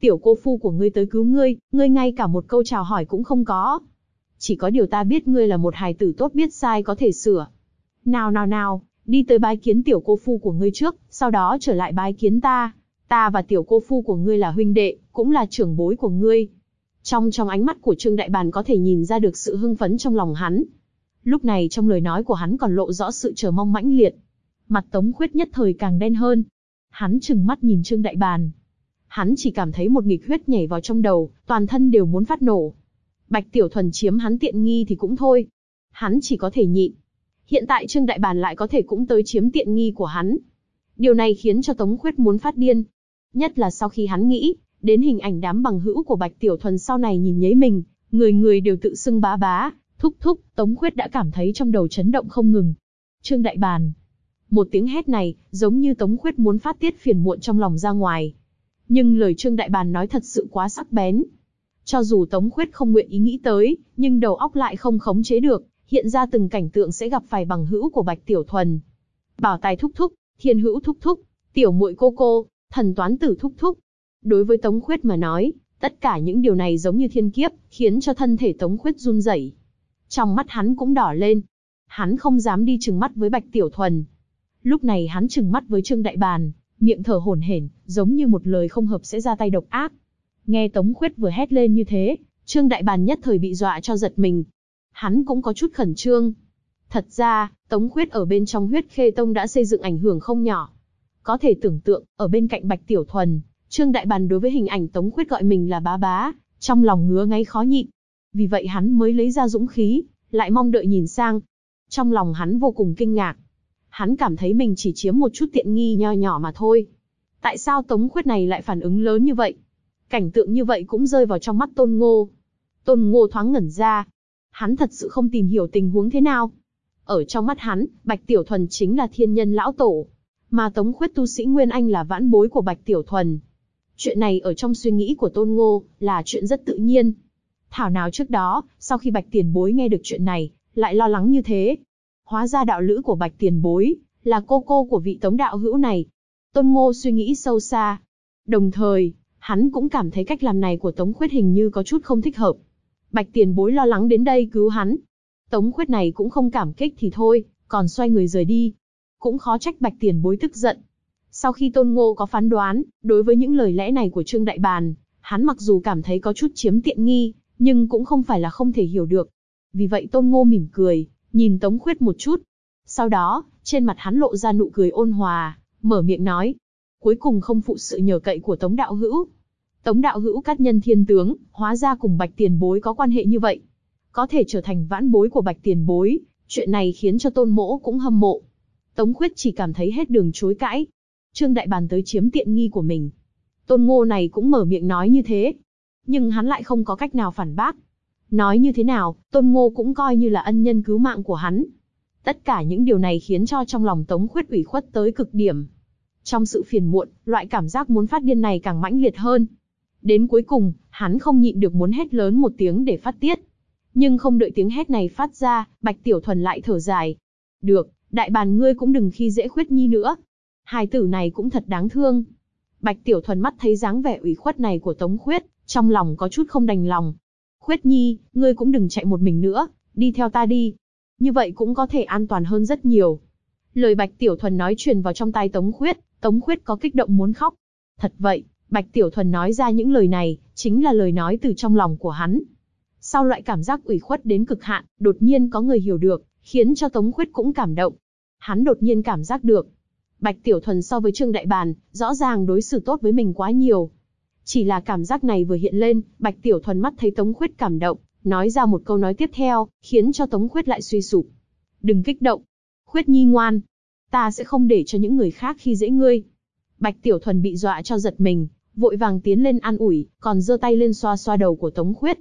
Tiểu cô phu của ngươi tới cứu ngươi, ngươi ngay cả một câu chào hỏi cũng không có. Chỉ có điều ta biết ngươi là một hài tử tốt, biết sai có thể sửa. Nào, đi tới bái kiến tiểu cô phu của ngươi trước, sau đó trở lại bái kiến ta. Ta và tiểu cô phu của ngươi là huynh đệ, cũng là trưởng bối của ngươi. Trong ánh mắt của Trương Đại Bàn có thể nhìn ra được sự hưng phấn trong lòng hắn. Lúc này trong lời nói của hắn còn lộ rõ sự chờ mong mãnh liệt. Mặt Tống Khuyết nhất thời càng đen hơn. Hắn trừng mắt nhìn Trương Đại Bàn. Hắn chỉ cảm thấy một nghịch huyết nhảy vào trong đầu, toàn thân đều muốn phát nổ. Bạch Tiểu Thuần chiếm hắn tiện nghi thì cũng thôi. Hắn chỉ có thể nhịn. Hiện tại Trương Đại Bàn lại có thể cũng tới chiếm tiện nghi của hắn. Điều này khiến cho Tống Khuyết muốn phát điên. Nhất là sau khi hắn nghĩ đến hình ảnh đám bằng hữu của Bạch Tiểu Thuần sau này nhìn nhấy mình, người đều tự xưng bá bá, thúc, Tống Khuyết đã cảm thấy trong đầu chấn động không ngừng. Trương Đại Bàn. Một tiếng hét này, giống như Tống Khuyết muốn phát tiết phiền muộn trong lòng ra ngoài. Nhưng lời Trương Đại Bàn nói thật sự quá sắc bén. Cho dù Tống Khuyết không nguyện ý nghĩ tới, nhưng đầu óc lại không khống chế được, hiện ra từng cảnh tượng sẽ gặp phải bằng hữu của Bạch Tiểu Thuần. Bảo Tài thúc, Thiên Hữu thúc, Tiểu Muội cô, Thần Toán Tử thúc. Đối với Tống Khuyết mà nói, tất cả những điều này giống như thiên kiếp, khiến cho thân thể Tống Khuyết run rẩy. Trong mắt hắn cũng đỏ lên. Hắn không dám đi trừng mắt với Bạch Tiểu Thuần. Lúc này hắn trừng mắt với Trương Đại Bàn, miệng thở hổn hển, giống như một lời không hợp sẽ ra tay độc ác. Nghe Tống Khuyết vừa hét lên như thế, Trương Đại Bàn nhất thời bị dọa cho giật mình. Hắn cũng có chút khẩn trương. Thật ra, Tống Khuyết ở bên trong Huyết Khê Tông đã xây dựng ảnh hưởng không nhỏ. Có thể tưởng tượng, ở bên cạnh Bạch Tiểu Thuần, Trương Đại Bàn đối với hình ảnh Tống Khuyết gọi mình là bá bá, trong lòng ngứa ngáy khó nhịn. Vì vậy hắn mới lấy ra dũng khí, lại mong đợi nhìn sang. Trong lòng hắn vô cùng kinh ngạc. Hắn cảm thấy mình chỉ chiếm một chút tiện nghi nho nhỏ mà thôi. Tại sao Tống Khuyết này lại phản ứng lớn như vậy? Cảnh tượng như vậy cũng rơi vào trong mắt Tôn Ngô. Tôn Ngô thoáng ngẩn ra. Hắn thật sự không tìm hiểu tình huống thế nào. Ở trong mắt hắn, Bạch Tiểu Thuần chính là thiên nhân lão tổ. Mà Tống Khuyết tu sĩ Nguyên Anh là vãn bối của Bạch Tiểu Thuần. Chuyện này ở trong suy nghĩ của Tôn Ngô, là chuyện rất tự nhiên. Thảo nào trước đó, sau khi Bạch Tiền Bối nghe được chuyện này, lại lo lắng như thế. Hóa ra đạo lữ của Bạch Tiền Bối, là cô của vị Tống đạo hữu này. Tôn Ngô suy nghĩ sâu xa. Đồng thời, hắn cũng cảm thấy cách làm này của Tống Khuyết hình như có chút không thích hợp. Bạch Tiền Bối lo lắng đến đây cứu hắn. Tống Khuyết này cũng không cảm kích thì thôi, còn xoay người rời đi. Cũng khó trách Bạch Tiền Bối tức giận. Sau khi Tôn Ngô có phán đoán, đối với những lời lẽ này của Trương Đại Bàn, hắn mặc dù cảm thấy có chút chiếm tiện nghi, nhưng cũng không phải là không thể hiểu được. Vì vậy Tôn Ngô mỉm cười, nhìn Tống Khuyết một chút. Sau đó, trên mặt hắn lộ ra nụ cười ôn hòa, mở miệng nói. Cuối cùng không phụ sự nhờ cậy của Tống đạo hữu. Tống đạo hữu cát nhân thiên tướng, hóa ra cùng Bạch Tiền Bối có quan hệ như vậy. Có thể trở thành vãn bối của Bạch Tiền Bối, chuyện này khiến cho Tôn Mỗ cũng hâm mộ. Tống Khuyết chỉ cảm thấy hết đường chối cãi. Trương Đại Bàn tới chiếm tiện nghi của mình. Tôn Ngô này cũng mở miệng nói như thế. Nhưng hắn lại không có cách nào phản bác. Nói như thế nào, Tôn Ngô cũng coi như là ân nhân cứu mạng của hắn. Tất cả những điều này khiến cho trong lòng Tống Khuyết ủy khuất tới cực điểm. Trong sự phiền muộn, loại cảm giác muốn phát điên này càng mãnh liệt hơn. Đến cuối cùng, hắn không nhịn được muốn hét lớn một tiếng để phát tiết. Nhưng không đợi tiếng hét này phát ra, Bạch Tiểu Thuần lại thở dài. Được, Đại Bàn ngươi cũng đừng khi dễ Khuyết Nhi nữa. Hài tử này cũng thật đáng thương. Bạch Tiểu Thuần mắt thấy dáng vẻ ủy khuất này của Tống Khuyết, trong lòng có chút không đành lòng. Khuyết Nhi, ngươi cũng đừng chạy một mình nữa, đi theo ta đi. Như vậy cũng có thể an toàn hơn rất nhiều. Lời Bạch Tiểu Thuần nói truyền vào trong tai Tống Khuyết có kích động muốn khóc. Thật vậy, Bạch Tiểu Thuần nói ra những lời này, chính là lời nói từ trong lòng của hắn. Sau loại cảm giác ủy khuất đến cực hạn, đột nhiên có người hiểu được, khiến cho Tống Khuyết cũng cảm động. Hắn đột nhiên cảm giác được, Bạch Tiểu Thuần so với Trương Đại Bàn, rõ ràng đối xử tốt với mình quá nhiều. Chỉ là cảm giác này vừa hiện lên, Bạch Tiểu Thuần mắt thấy Tống Khuyết cảm động, nói ra một câu nói tiếp theo, khiến cho Tống Khuyết lại suy sụp. Đừng kích động. Khuyết Nhi ngoan. Ta sẽ không để cho những người khác khi dễ ngươi. Bạch Tiểu Thuần bị dọa cho giật mình, vội vàng tiến lên an ủi, còn giơ tay lên xoa xoa đầu của Tống Khuyết.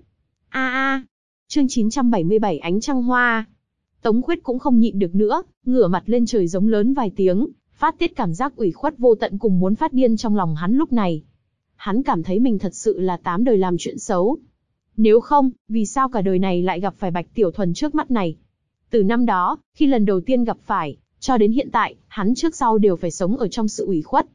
Chương 977 Ánh Trăng Hoa. Tống Khuyết cũng không nhịn được nữa, ngửa mặt lên trời giống lớn vài tiếng, phát tiết cảm giác ủy khuất vô tận cùng muốn phát điên trong lòng hắn lúc này. Hắn cảm thấy mình thật sự là 8 đời làm chuyện xấu. Nếu không, vì sao cả đời này lại gặp phải Bạch Tiểu Thuần trước mắt này? Từ năm đó, khi lần đầu tiên gặp phải, cho đến hiện tại, hắn trước sau đều phải sống ở trong sự ủy khuất.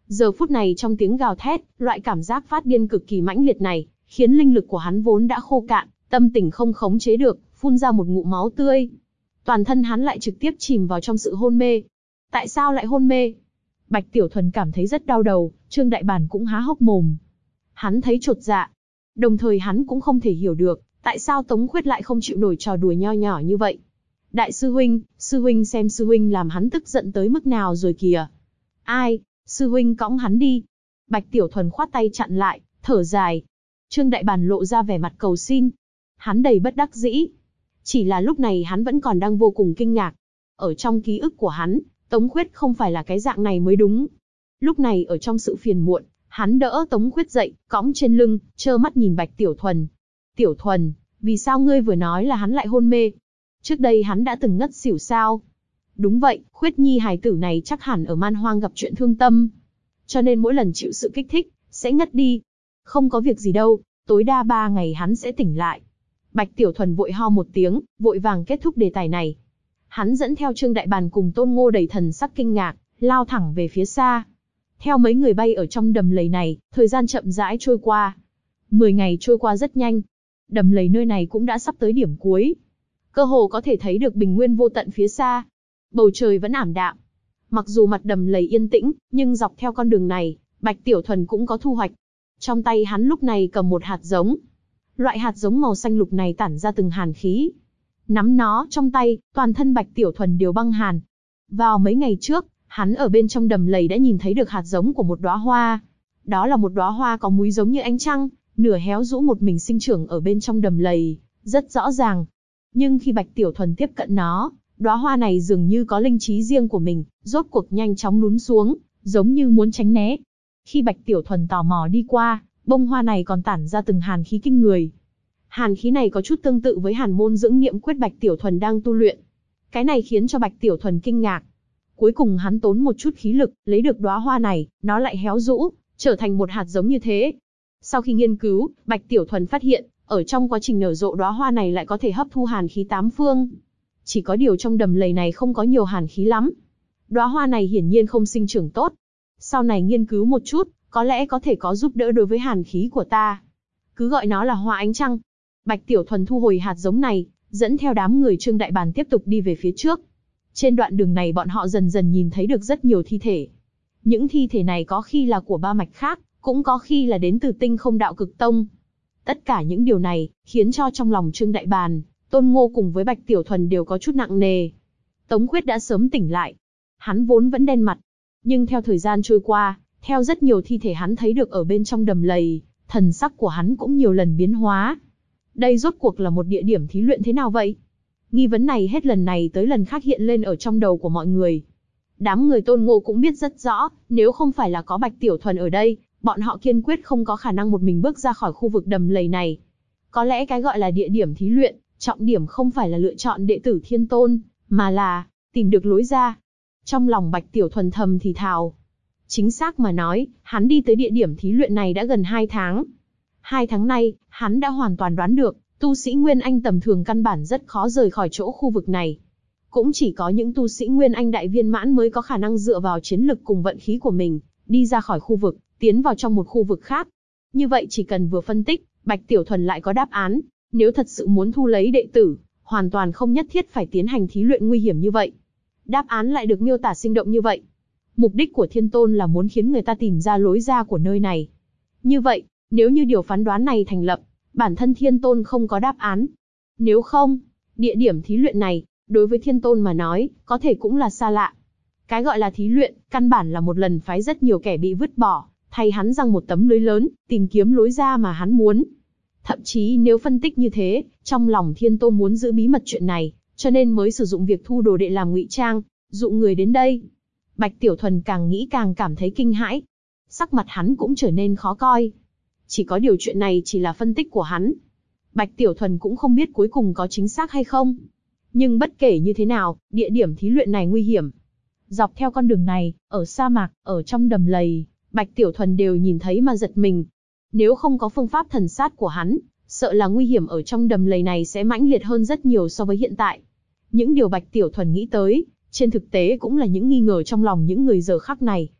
Giờ phút này trong tiếng gào thét, loại cảm giác phát điên cực kỳ mãnh liệt này, khiến linh lực của hắn vốn đã khô cạn, tâm tình không khống chế được, phun ra một ngụm máu tươi. Toàn thân hắn lại trực tiếp chìm vào trong sự hôn mê. Tại sao lại hôn mê? Bạch Tiểu Thuần cảm thấy rất đau đầu, Trương Đại Bản cũng há hốc mồm. Hắn thấy chột dạ. Đồng thời hắn cũng không thể hiểu được, tại sao Tống Khuyết lại không chịu nổi trò đùa nho nhỏ như vậy. Đại sư huynh xem sư huynh làm hắn tức giận tới mức nào rồi kìa. Ai, sư huynh cõng hắn đi. Bạch Tiểu Thuần khoát tay chặn lại, thở dài. Trương Đại Bản lộ ra vẻ mặt cầu xin. Hắn đầy bất đắc dĩ. Chỉ là lúc này hắn vẫn còn đang vô cùng kinh ngạc. Ở trong ký ức của hắn, Tống Khuyết không phải là cái dạng này mới đúng. Lúc này ở trong sự phiền muộn, hắn đỡ Tống Khuyết dậy, cõng trên lưng, trơ mắt nhìn Bạch Tiểu Thuần. Tiểu Thuần, vì sao ngươi vừa nói là hắn lại hôn mê? Trước đây hắn đã từng ngất xỉu sao? Đúng vậy, Khuyết Nhi hài tử này chắc hẳn ở man hoang gặp chuyện thương tâm. Cho nên mỗi lần chịu sự kích thích, sẽ ngất đi. Không có việc gì đâu, tối đa 3 ngày hắn sẽ tỉnh lại. Bạch Tiểu Thuần vội ho một tiếng, vội vàng kết thúc đề tài này. Hắn dẫn theo Trương Đại Bàn cùng Tôn Ngô đầy thần sắc kinh ngạc, lao thẳng về phía xa. Theo mấy người bay ở trong đầm lầy này, thời gian chậm rãi trôi qua. 10 ngày trôi qua rất nhanh. Đầm lầy nơi này cũng đã sắp tới điểm cuối. Cơ hồ có thể thấy được bình nguyên vô tận phía xa. Bầu trời vẫn ảm đạm. Mặc dù mặt đầm lầy yên tĩnh, nhưng dọc theo con đường này, Bạch Tiểu Thuần cũng có thu hoạch. Trong tay hắn lúc này cầm một hạt giống. Loại hạt giống màu xanh lục này tản ra từng hàn khí. Nắm nó trong tay, toàn thân Bạch Tiểu Thuần đều băng hàn. Vào mấy ngày trước, hắn ở bên trong đầm lầy đã nhìn thấy được hạt giống của một đóa hoa. Đó là một đóa hoa có múi giống như ánh trăng, nửa héo rũ một mình sinh trưởng ở bên trong đầm lầy, rất rõ ràng. Nhưng khi Bạch Tiểu Thuần tiếp cận nó, đóa hoa này dường như có linh trí riêng của mình, rốt cuộc nhanh chóng lún xuống, giống như muốn tránh né. Khi Bạch Tiểu Thuần tò mò đi qua, bông hoa này còn tản ra từng hàn khí kinh người. Hàn khí này có chút tương tự với hàn môn dưỡng niệm quyết Bạch Tiểu Thuần đang tu luyện. Cái này khiến cho Bạch Tiểu Thuần kinh ngạc. Cuối cùng hắn tốn một chút khí lực, lấy được đóa hoa này, nó lại héo rũ, trở thành một hạt giống như thế. Sau khi nghiên cứu, Bạch Tiểu Thuần phát hiện, ở trong quá trình nở rộ đóa hoa này lại có thể hấp thu hàn khí 8 phương. Chỉ có điều trong đầm lầy này không có nhiều hàn khí lắm. Đóa hoa này hiển nhiên không sinh trưởng tốt. Sau này nghiên cứu một chút, có lẽ có thể có giúp đỡ đối với hàn khí của ta. Cứ gọi nó là hoa ánh trăng. Bạch Tiểu Thuần thu hồi hạt giống này, dẫn theo đám người Trương Đại Bàn tiếp tục đi về phía trước. Trên đoạn đường này bọn họ dần dần nhìn thấy được rất nhiều thi thể. Những thi thể này có khi là của ba mạch khác, cũng có khi là đến từ Tinh Không Đạo Cực Tông. Tất cả những điều này, khiến cho trong lòng Trương Đại Bàn, Tôn Ngô cùng với Bạch Tiểu Thuần đều có chút nặng nề. Tống Khuyết đã sớm tỉnh lại. Hắn vốn vẫn đen mặt. Nhưng theo thời gian trôi qua, theo rất nhiều thi thể hắn thấy được ở bên trong đầm lầy, thần sắc của hắn cũng nhiều lần biến hóa. Đây rốt cuộc là một địa điểm thí luyện thế nào vậy? Nghi vấn này hết lần này tới lần khác hiện lên ở trong đầu của mọi người. Đám người Tôn Ngô cũng biết rất rõ, nếu không phải là có Bạch Tiểu Thuần ở đây, bọn họ kiên quyết không có khả năng một mình bước ra khỏi khu vực đầm lầy này. Có lẽ cái gọi là địa điểm thí luyện, trọng điểm không phải là lựa chọn đệ tử Thiên Tôn, mà là tìm được lối ra. Trong lòng Bạch Tiểu Thuần thầm thì thào. Chính xác mà nói, hắn đi tới địa điểm thí luyện này đã gần 2 tháng. 2 tháng nay, hắn đã hoàn toàn đoán được, tu sĩ Nguyên Anh tầm thường căn bản rất khó rời khỏi chỗ khu vực này. Cũng chỉ có những tu sĩ Nguyên Anh đại viên mãn mới có khả năng dựa vào chiến lực cùng vận khí của mình, đi ra khỏi khu vực, tiến vào trong một khu vực khác. Như vậy chỉ cần vừa phân tích, Bạch Tiểu Thuần lại có đáp án. Nếu thật sự muốn thu lấy đệ tử, hoàn toàn không nhất thiết phải tiến hành thí luyện nguy hiểm như vậy. Đáp án lại được miêu tả sinh động như vậy. Mục đích của Thiên Tôn là muốn khiến người ta tìm ra lối ra của nơi này. Như vậy, nếu như điều phán đoán này thành lập, bản thân Thiên Tôn không có đáp án. Nếu không, địa điểm thí luyện này, đối với Thiên Tôn mà nói, có thể cũng là xa lạ. Cái gọi là thí luyện, căn bản là một lần phái rất nhiều kẻ bị vứt bỏ, thay hắn giăng một tấm lưới lớn, tìm kiếm lối ra mà hắn muốn. Thậm chí nếu phân tích như thế, trong lòng Thiên Tôn muốn giữ bí mật chuyện này, cho nên mới sử dụng việc thu đồ đệ làm ngụy trang, dụ người đến đây. Bạch Tiểu Thuần càng nghĩ càng cảm thấy kinh hãi. Sắc mặt hắn cũng trở nên khó coi. Chỉ có điều chuyện này chỉ là phân tích của hắn. Bạch Tiểu Thuần cũng không biết cuối cùng có chính xác hay không. Nhưng bất kể như thế nào, địa điểm thí luyện này nguy hiểm. Dọc theo con đường này, ở sa mạc, ở trong đầm lầy, Bạch Tiểu Thuần đều nhìn thấy mà giật mình. Nếu không có phương pháp thần sát của hắn, sợ là nguy hiểm ở trong đầm lầy này sẽ mãnh liệt hơn rất nhiều so với hiện tại. Những điều Bạch Tiểu Thuần nghĩ tới, trên thực tế cũng là những nghi ngờ trong lòng những người giờ khắc này,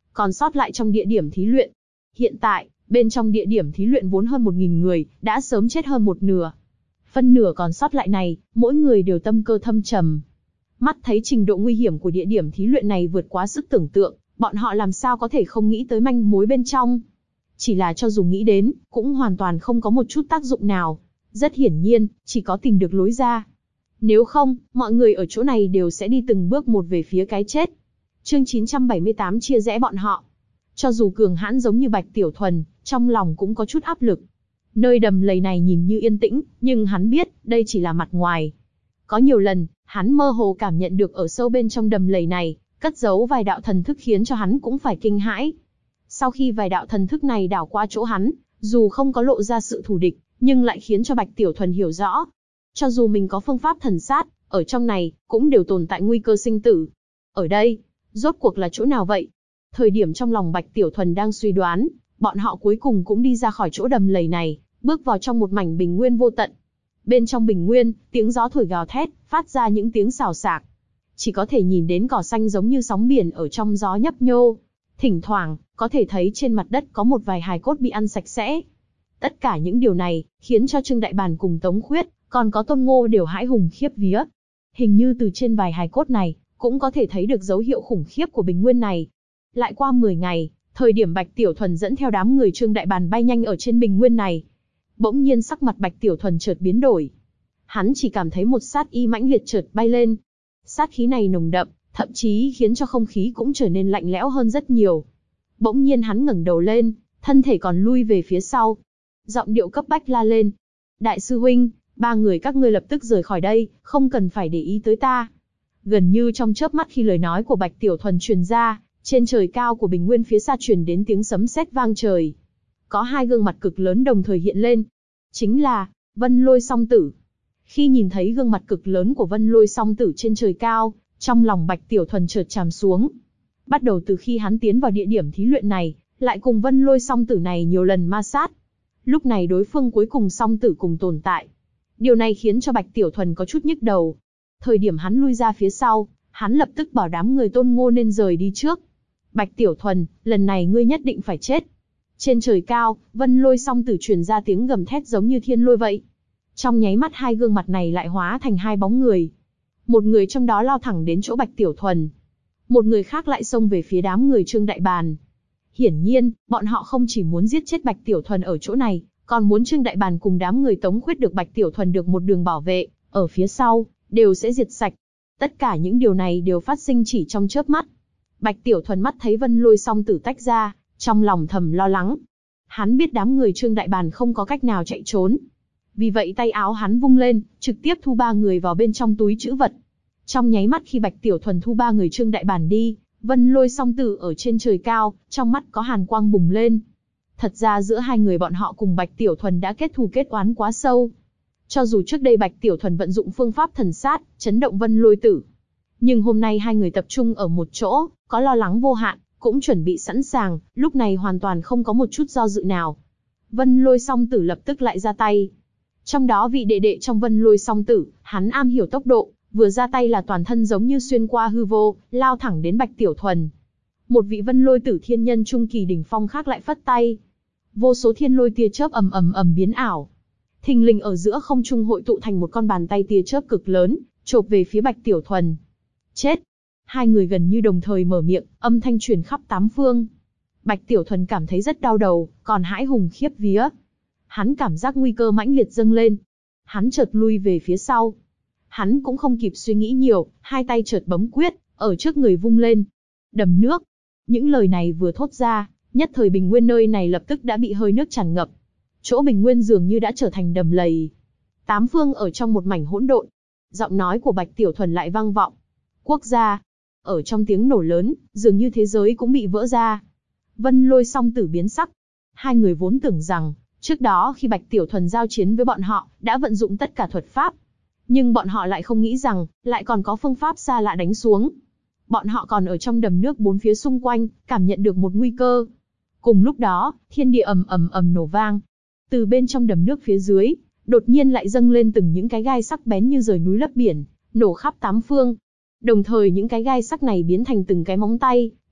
còn sót lại trong địa điểm thí luyện. Hiện tại, bên trong địa điểm thí luyện vốn hơn 1.000 người, đã sớm chết hơn một nửa. Phân nửa còn sót lại này, mỗi người đều tâm cơ thâm trầm. Mắt thấy trình độ nguy hiểm của địa điểm thí luyện này vượt quá sức tưởng tượng, bọn họ làm sao có thể không nghĩ tới manh mối bên trong. Chỉ là cho dù nghĩ đến, cũng hoàn toàn không có một chút tác dụng nào. Rất hiển nhiên, chỉ có tìm được lối ra. Nếu không, mọi người ở chỗ này đều sẽ đi từng bước một về phía cái chết. Chương 978 chia rẽ bọn họ. Cho dù cường hãn giống như Bạch Tiểu Thuần, trong lòng cũng có chút áp lực. Nơi đầm lầy này nhìn như yên tĩnh, nhưng hắn biết, đây chỉ là mặt ngoài. Có nhiều lần, hắn mơ hồ cảm nhận được ở sâu bên trong đầm lầy này, cất giấu vài đạo thần thức khiến cho hắn cũng phải kinh hãi. Sau khi vài đạo thần thức này đảo qua chỗ hắn, dù không có lộ ra sự thù địch, nhưng lại khiến cho Bạch Tiểu Thuần hiểu rõ. Cho dù mình có phương pháp thần sát, ở trong này, cũng đều tồn tại nguy cơ sinh tử. Ở đây, rốt cuộc là chỗ nào vậy? Thời điểm trong lòng Bạch Tiểu Thuần đang suy đoán, bọn họ cuối cùng cũng đi ra khỏi chỗ đầm lầy này, bước vào trong một mảnh bình nguyên vô tận. Bên trong bình nguyên, tiếng gió thổi gào thét, phát ra những tiếng xào xạc. Chỉ có thể nhìn đến cỏ xanh giống như sóng biển ở trong gió nhấp nhô. Thỉnh thoảng, có thể thấy trên mặt đất có một vài hài cốt bị ăn sạch sẽ. Tất cả những điều này, khiến cho Trương Đại Bàn cùng Tống Khuyết, còn có Tôn Ngô đều hãi hùng khiếp vía. Hình như từ trên vài hài cốt này, cũng có thể thấy được dấu hiệu khủng khiếp của bình nguyên này. Lại qua 10 ngày, thời điểm Bạch Tiểu Thuần dẫn theo đám người Trương Đại Bàn bay nhanh ở trên bình nguyên này. Bỗng nhiên sắc mặt Bạch Tiểu Thuần chợt biến đổi. Hắn chỉ cảm thấy một sát ý mãnh liệt chợt bay lên. Sát khí này nồng đậm, thậm chí khiến cho không khí cũng trở nên lạnh lẽo hơn rất nhiều. Bỗng nhiên hắn ngẩng đầu lên, thân thể còn lui về phía sau. Giọng điệu cấp bách la lên. Đại sư huynh, 3 người các ngươi lập tức rời khỏi đây, không cần phải để ý tới ta. Gần như trong chớp mắt khi lời nói của Bạch Tiểu Thuần truyền ra, trên trời cao của bình nguyên phía xa truyền đến tiếng sấm sét vang trời. Có 2 gương mặt cực lớn đồng thời hiện lên. Chính là Vân Lôi Song Tử. Khi nhìn thấy gương mặt cực lớn của Vân Lôi Song Tử trên trời cao, trong lòng Bạch Tiểu Thuần chợt tràm xuống. Bắt đầu từ khi hắn tiến vào địa điểm thí luyện này, lại cùng Vân Lôi Song Tử này nhiều lần ma sát. Lúc này đối phương cuối cùng Song Tử cùng tồn tại. Điều này khiến cho Bạch Tiểu Thuần có chút nhức đầu. Thời điểm hắn lui ra phía sau, hắn lập tức bảo đám người Tôn Ngô nên rời đi trước. Bạch Tiểu Thuần, lần này ngươi nhất định phải chết. Trên trời cao, Vân Lôi Song Tử truyền ra tiếng gầm thét giống như thiên lôi vậy. Trong nháy mắt 2 gương mặt này lại hóa thành 2 bóng người. Một người trong đó lao thẳng đến chỗ Bạch Tiểu Thuần. Một người khác lại xông về phía đám người Trương Đại Bàn. Hiển nhiên, bọn họ không chỉ muốn giết chết Bạch Tiểu Thuần ở chỗ này, còn muốn Trương Đại Bàn cùng đám người Tống Khuyết được Bạch Tiểu Thuần được một đường bảo vệ, ở phía sau, đều sẽ diệt sạch. Tất cả những điều này đều phát sinh chỉ trong chớp mắt. Bạch Tiểu Thuần mắt thấy Vân Lôi Song Tử tách ra, trong lòng thầm lo lắng. Hắn biết đám người Trương Đại Bàn không có cách nào chạy trốn. Vì vậy tay áo hắn vung lên, trực tiếp thu 3 người vào bên trong túi trữ vật. Trong nháy mắt khi Bạch Tiểu Thuần thu 3 người Trương Đại Bàn đi, Vân Lôi Song Tử ở trên trời cao, trong mắt có hàn quang bùng lên. Thật ra giữa 2 người bọn họ cùng Bạch Tiểu Thuần đã kết thù kết oán quá sâu. Cho dù trước đây Bạch Tiểu Thuần vận dụng phương pháp thần sát, chấn động Vân Lôi Tử. Nhưng hôm nay 2 người tập trung ở một chỗ, có lo lắng vô hạn, cũng chuẩn bị sẵn sàng, lúc này hoàn toàn không có một chút do dự nào. Vân Lôi Song Tử lập tức lại ra tay. Trong đó vị đệ đệ trong Vân Lôi Song Tử, hắn am hiểu tốc độ, vừa ra tay là toàn thân giống như xuyên qua hư vô, lao thẳng đến Bạch Tiểu Thuần. Một vị Vân Lôi Tử thiên nhân trung kỳ đỉnh phong khác lại phất tay. Vô số thiên lôi tia chớp ầm ầm ầm biến ảo. Thình lình ở giữa không trung hội tụ thành một con bàn tay tia chớp cực lớn, chộp về phía Bạch Tiểu Thuần. Chết! 2 người gần như đồng thời mở miệng, âm thanh truyền khắp 8 phương. Bạch Tiểu Thuần cảm thấy rất đau đầu, còn hãi hùng khiếp vía. Hắn cảm giác nguy cơ mãnh liệt dâng lên. Hắn chợt lui về phía sau. Hắn cũng không kịp suy nghĩ nhiều, 2 tay chợt bấm quyết, ở trước người vung lên. Đầm nước. Những lời này vừa thốt ra, nhất thời bình nguyên nơi này lập tức đã bị hơi nước tràn ngập. Chỗ bình nguyên dường như đã trở thành đầm lầy. 8 phương ở trong một mảnh hỗn độn. Giọng nói của Bạch Tiểu Thuần lại vang vọng. Quốc gia. Ở trong tiếng nổ lớn, dường như thế giới cũng bị vỡ ra. Vân Lôi Song Tử biến sắc. 2 người vốn tưởng rằng, trước đó khi Bạch Tiểu Thuần giao chiến với bọn họ, đã vận dụng tất cả thuật pháp. Nhưng bọn họ lại không nghĩ rằng, lại còn có phương pháp xa lạ đánh xuống. Bọn họ còn ở trong đầm nước 4 phía xung quanh, cảm nhận được một nguy cơ. Cùng lúc đó, thiên địa ầm ầm ầm nổ vang. Từ bên trong đầm nước phía dưới, đột nhiên lại dâng lên từng những cái gai sắc bén như rời núi lấp biển, nổ khắp 8 phương. Đồng thời những cái gai sắc này biến thành từng cái móng tay,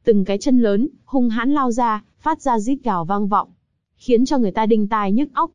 Từng cái chân lớn, hung hãn lao ra, phát ra rít gào vang vọng, khiến cho người ta đinh tai nhức óc.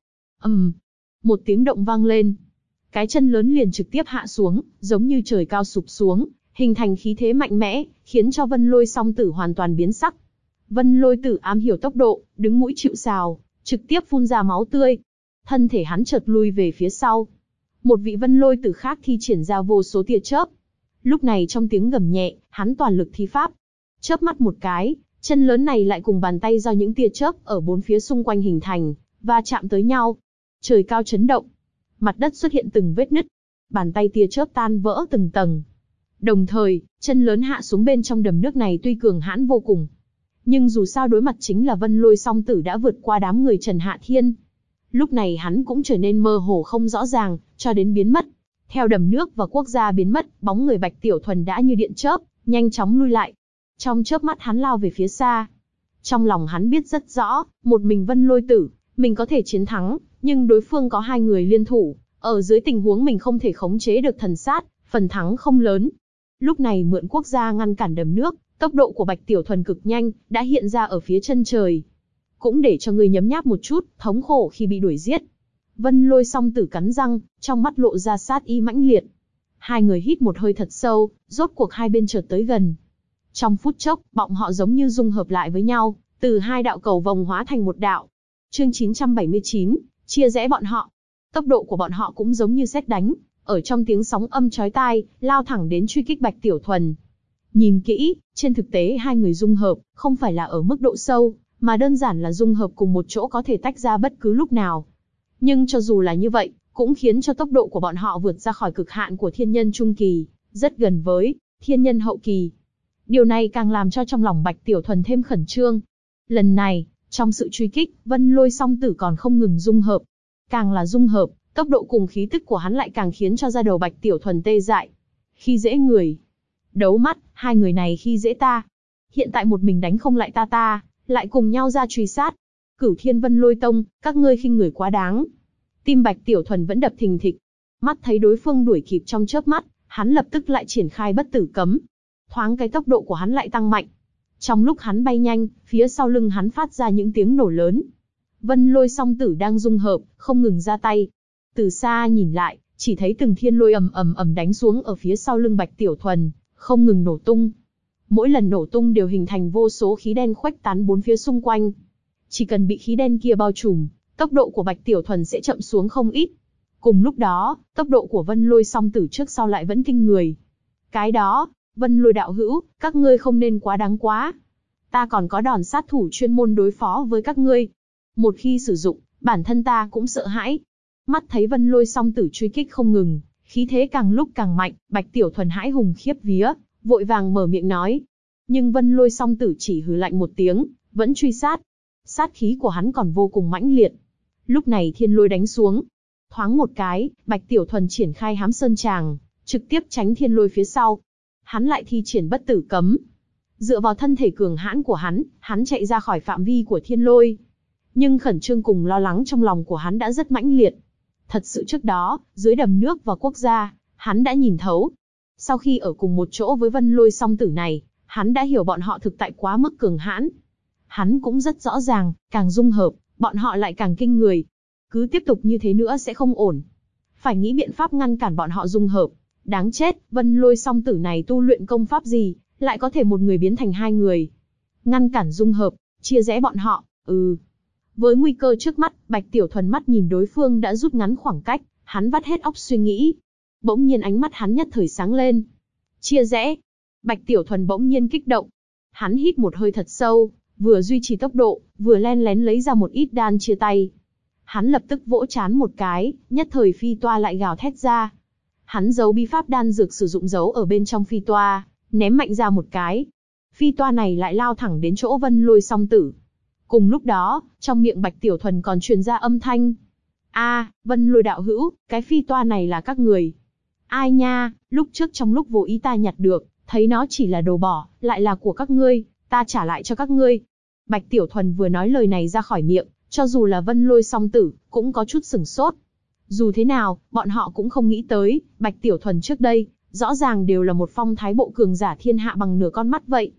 Một tiếng động vang lên. Cái chân lớn liền trực tiếp hạ xuống, giống như trời cao sụp xuống, hình thành khí thế mạnh mẽ, khiến cho Vân Lôi song tử hoàn toàn biến sắc. Vân Lôi tử am hiểu tốc độ, đứng mũi chịu sào, trực tiếp phun ra máu tươi. Thân thể hắn chợt lui về phía sau. Một vị Vân Lôi tử khác thi triển ra vô số tia chớp. Lúc này trong tiếng gầm nhẹ, hắn toàn lực thi pháp. Chớp mắt một cái, chân lớn này lại cùng bàn tay do những tia chớp ở bốn phía xung quanh hình thành, và chạm tới nhau. Trời cao chấn động, mặt đất xuất hiện từng vết nứt, bàn tay tia chớp tan vỡ từng tầng. Đồng thời, chân lớn hạ xuống bên trong đầm nước này tuy cường hãn vô cùng, nhưng dù sao đối mặt chính là Vân Lôi song tử đã vượt qua đám người Trần Hạ Thiên. Lúc này hắn cũng trở nên mơ hồ không rõ ràng, cho đến biến mất. Theo đầm nước và quốc gia biến mất, bóng người Bạch Tiểu Thuần đã như điện chớp, nhanh chóng lui lại. Trong chớp mắt hắn lao về phía xa. Trong lòng hắn biết rất rõ, một mình Vân Lôi tử, mình có thể chiến thắng, nhưng đối phương có hai người liên thủ, ở dưới tình huống mình không thể khống chế được thần sát, phần thắng không lớn. Lúc này mượn quốc gia ngăn cản đầm nước, tốc độ của Bạch Tiểu Thuần cực nhanh, đã hiện ra ở phía chân trời. Cũng để cho người nhấm nháp một chút, thống khổ khi bị đuổi giết. Vân Lôi song tử cắn răng, trong mắt lộ ra sát ý mãnh liệt. Hai người hít một hơi thật sâu, rốt cuộc hai bên chợt tới gần. Trong phút chốc, bọng họ giống như dung hợp lại với nhau, từ hai đạo cầu vồng hóa thành một đạo. Chương 979, chia rẽ bọn họ. Tốc độ của bọn họ cũng giống như sét đánh, ở trong tiếng sóng âm chói tai, lao thẳng đến truy kích Bạch Tiểu Thuần. Nhìn kỹ, trên thực tế hai người dung hợp, không phải là ở mức độ sâu, mà đơn giản là dung hợp cùng một chỗ có thể tách ra bất cứ lúc nào. Nhưng cho dù là như vậy, cũng khiến cho tốc độ của bọn họ vượt ra khỏi cực hạn của thiên nhân trung kỳ, rất gần với thiên nhân hậu kỳ. Điều này càng làm cho trong lòng Bạch Tiểu Thuần thêm khẩn trương. Lần này, trong sự truy kích, Vân Lôi song tử còn không ngừng dung hợp. Càng là dung hợp, tốc độ cùng khí tức của hắn lại càng khiến cho da đầu Bạch Tiểu Thuần tê dại. Khi dễ người. Đấu mắt, hai người này khi dễ ta. Hiện tại một mình đánh không lại ta, lại cùng nhau ra truy sát. Cửu Thiên Vân Lôi Tông, các ngươi khinh người quá đáng. Tim Bạch Tiểu Thuần vẫn đập thình thịch. Mắt thấy đối phương đuổi kịp trong chớp mắt, hắn lập tức lại triển khai bất tử cấm. Thoáng cái tốc độ của hắn lại tăng mạnh. Trong lúc hắn bay nhanh, phía sau lưng hắn phát ra những tiếng nổ lớn. Vân Lôi song tử đang dung hợp, không ngừng ra tay. Từ xa nhìn lại, chỉ thấy từng thiên lôi ầm ầm ầm đánh xuống ở phía sau lưng Bạch Tiểu Thuần, không ngừng nổ tung. Mỗi lần nổ tung đều hình thành vô số khí đen khuếch tán bốn phía xung quanh. Chỉ cần bị khí đen kia bao trùm, tốc độ của Bạch Tiểu Thuần sẽ chậm xuống không ít. Cùng lúc đó, tốc độ của Vân Lôi song tử trước sau lại vẫn kinh người. Cái đó, Vân Lôi đạo hữu, các ngươi không nên quá đáng quá. Ta còn có đòn sát thủ chuyên môn đối phó với các ngươi. Một khi sử dụng, bản thân ta cũng sợ hãi. Mắt thấy Vân Lôi song tử truy kích không ngừng, khí thế càng lúc càng mạnh, Bạch Tiểu Thuần hãi hùng khiếp vía, vội vàng mở miệng nói. Nhưng Vân Lôi song tử chỉ hừ lạnh một tiếng, vẫn truy sát. Sát khí của hắn còn vô cùng mãnh liệt. Lúc này thiên lôi đánh xuống. Thoáng một cái, Bạch Tiểu Thuần triển khai hám sơn tràng, trực tiếp tránh thiên lôi phía sau. Hắn lại thi triển bất tử cấm. Dựa vào thân thể cường hãn của hắn chạy ra khỏi phạm vi của thiên lôi. Nhưng khẩn trương cùng lo lắng trong lòng của hắn đã rất mãnh liệt. Thật sự trước đó, dưới đầm nước và quốc gia, hắn đã nhìn thấu. Sau khi ở cùng một chỗ với Vân Lôi song tử này, hắn đã hiểu bọn họ thực tại quá mức cường hãn. Hắn cũng rất rõ ràng, càng dung hợp, bọn họ lại càng kinh người. Cứ tiếp tục như thế nữa sẽ không ổn. Phải nghĩ biện pháp ngăn cản bọn họ dung hợp. Đáng chết, Vân Lôi song tử này tu luyện công pháp gì, lại có thể một người biến thành hai người. Ngăn cản dung hợp, chia rẽ bọn họ, Với nguy cơ trước mắt, Bạch Tiểu Thuần mắt nhìn đối phương đã rút ngắn khoảng cách, hắn vắt hết óc suy nghĩ. Bỗng nhiên ánh mắt hắn nhất thời sáng lên. Chia rẽ. Bạch Tiểu Thuần bỗng nhiên kích động. Hắn hít một hơi thật sâu, vừa duy trì tốc độ, vừa len lén lấy ra một ít đan chia tay. Hắn lập tức vỗ trán một cái, nhất thời phi toa lại gào thét ra. Hắn giấu bí pháp đan dược sử dụng giấu ở bên trong phi toa, ném mạnh ra một cái. Phi toa này lại lao thẳng đến chỗ Vân Lôi song tử. Cùng lúc đó, trong miệng Bạch Tiểu Thuần còn truyền ra âm thanh. Vân Lôi đạo hữu, cái phi toa này là các người. Ai nha, lúc trước trong lúc vô ý ta nhặt được, thấy nó chỉ là đồ bỏ, lại là của các ngươi, ta trả lại cho các ngươi. Bạch Tiểu Thuần vừa nói lời này ra khỏi miệng, cho dù là Vân Lôi song tử, cũng có chút sửng sốt. Dù thế nào, bọn họ cũng không nghĩ tới, Bạch Tiểu Thuần trước đây, rõ ràng đều là một phong thái bộ cường giả thiên hạ bằng nửa con mắt vậy.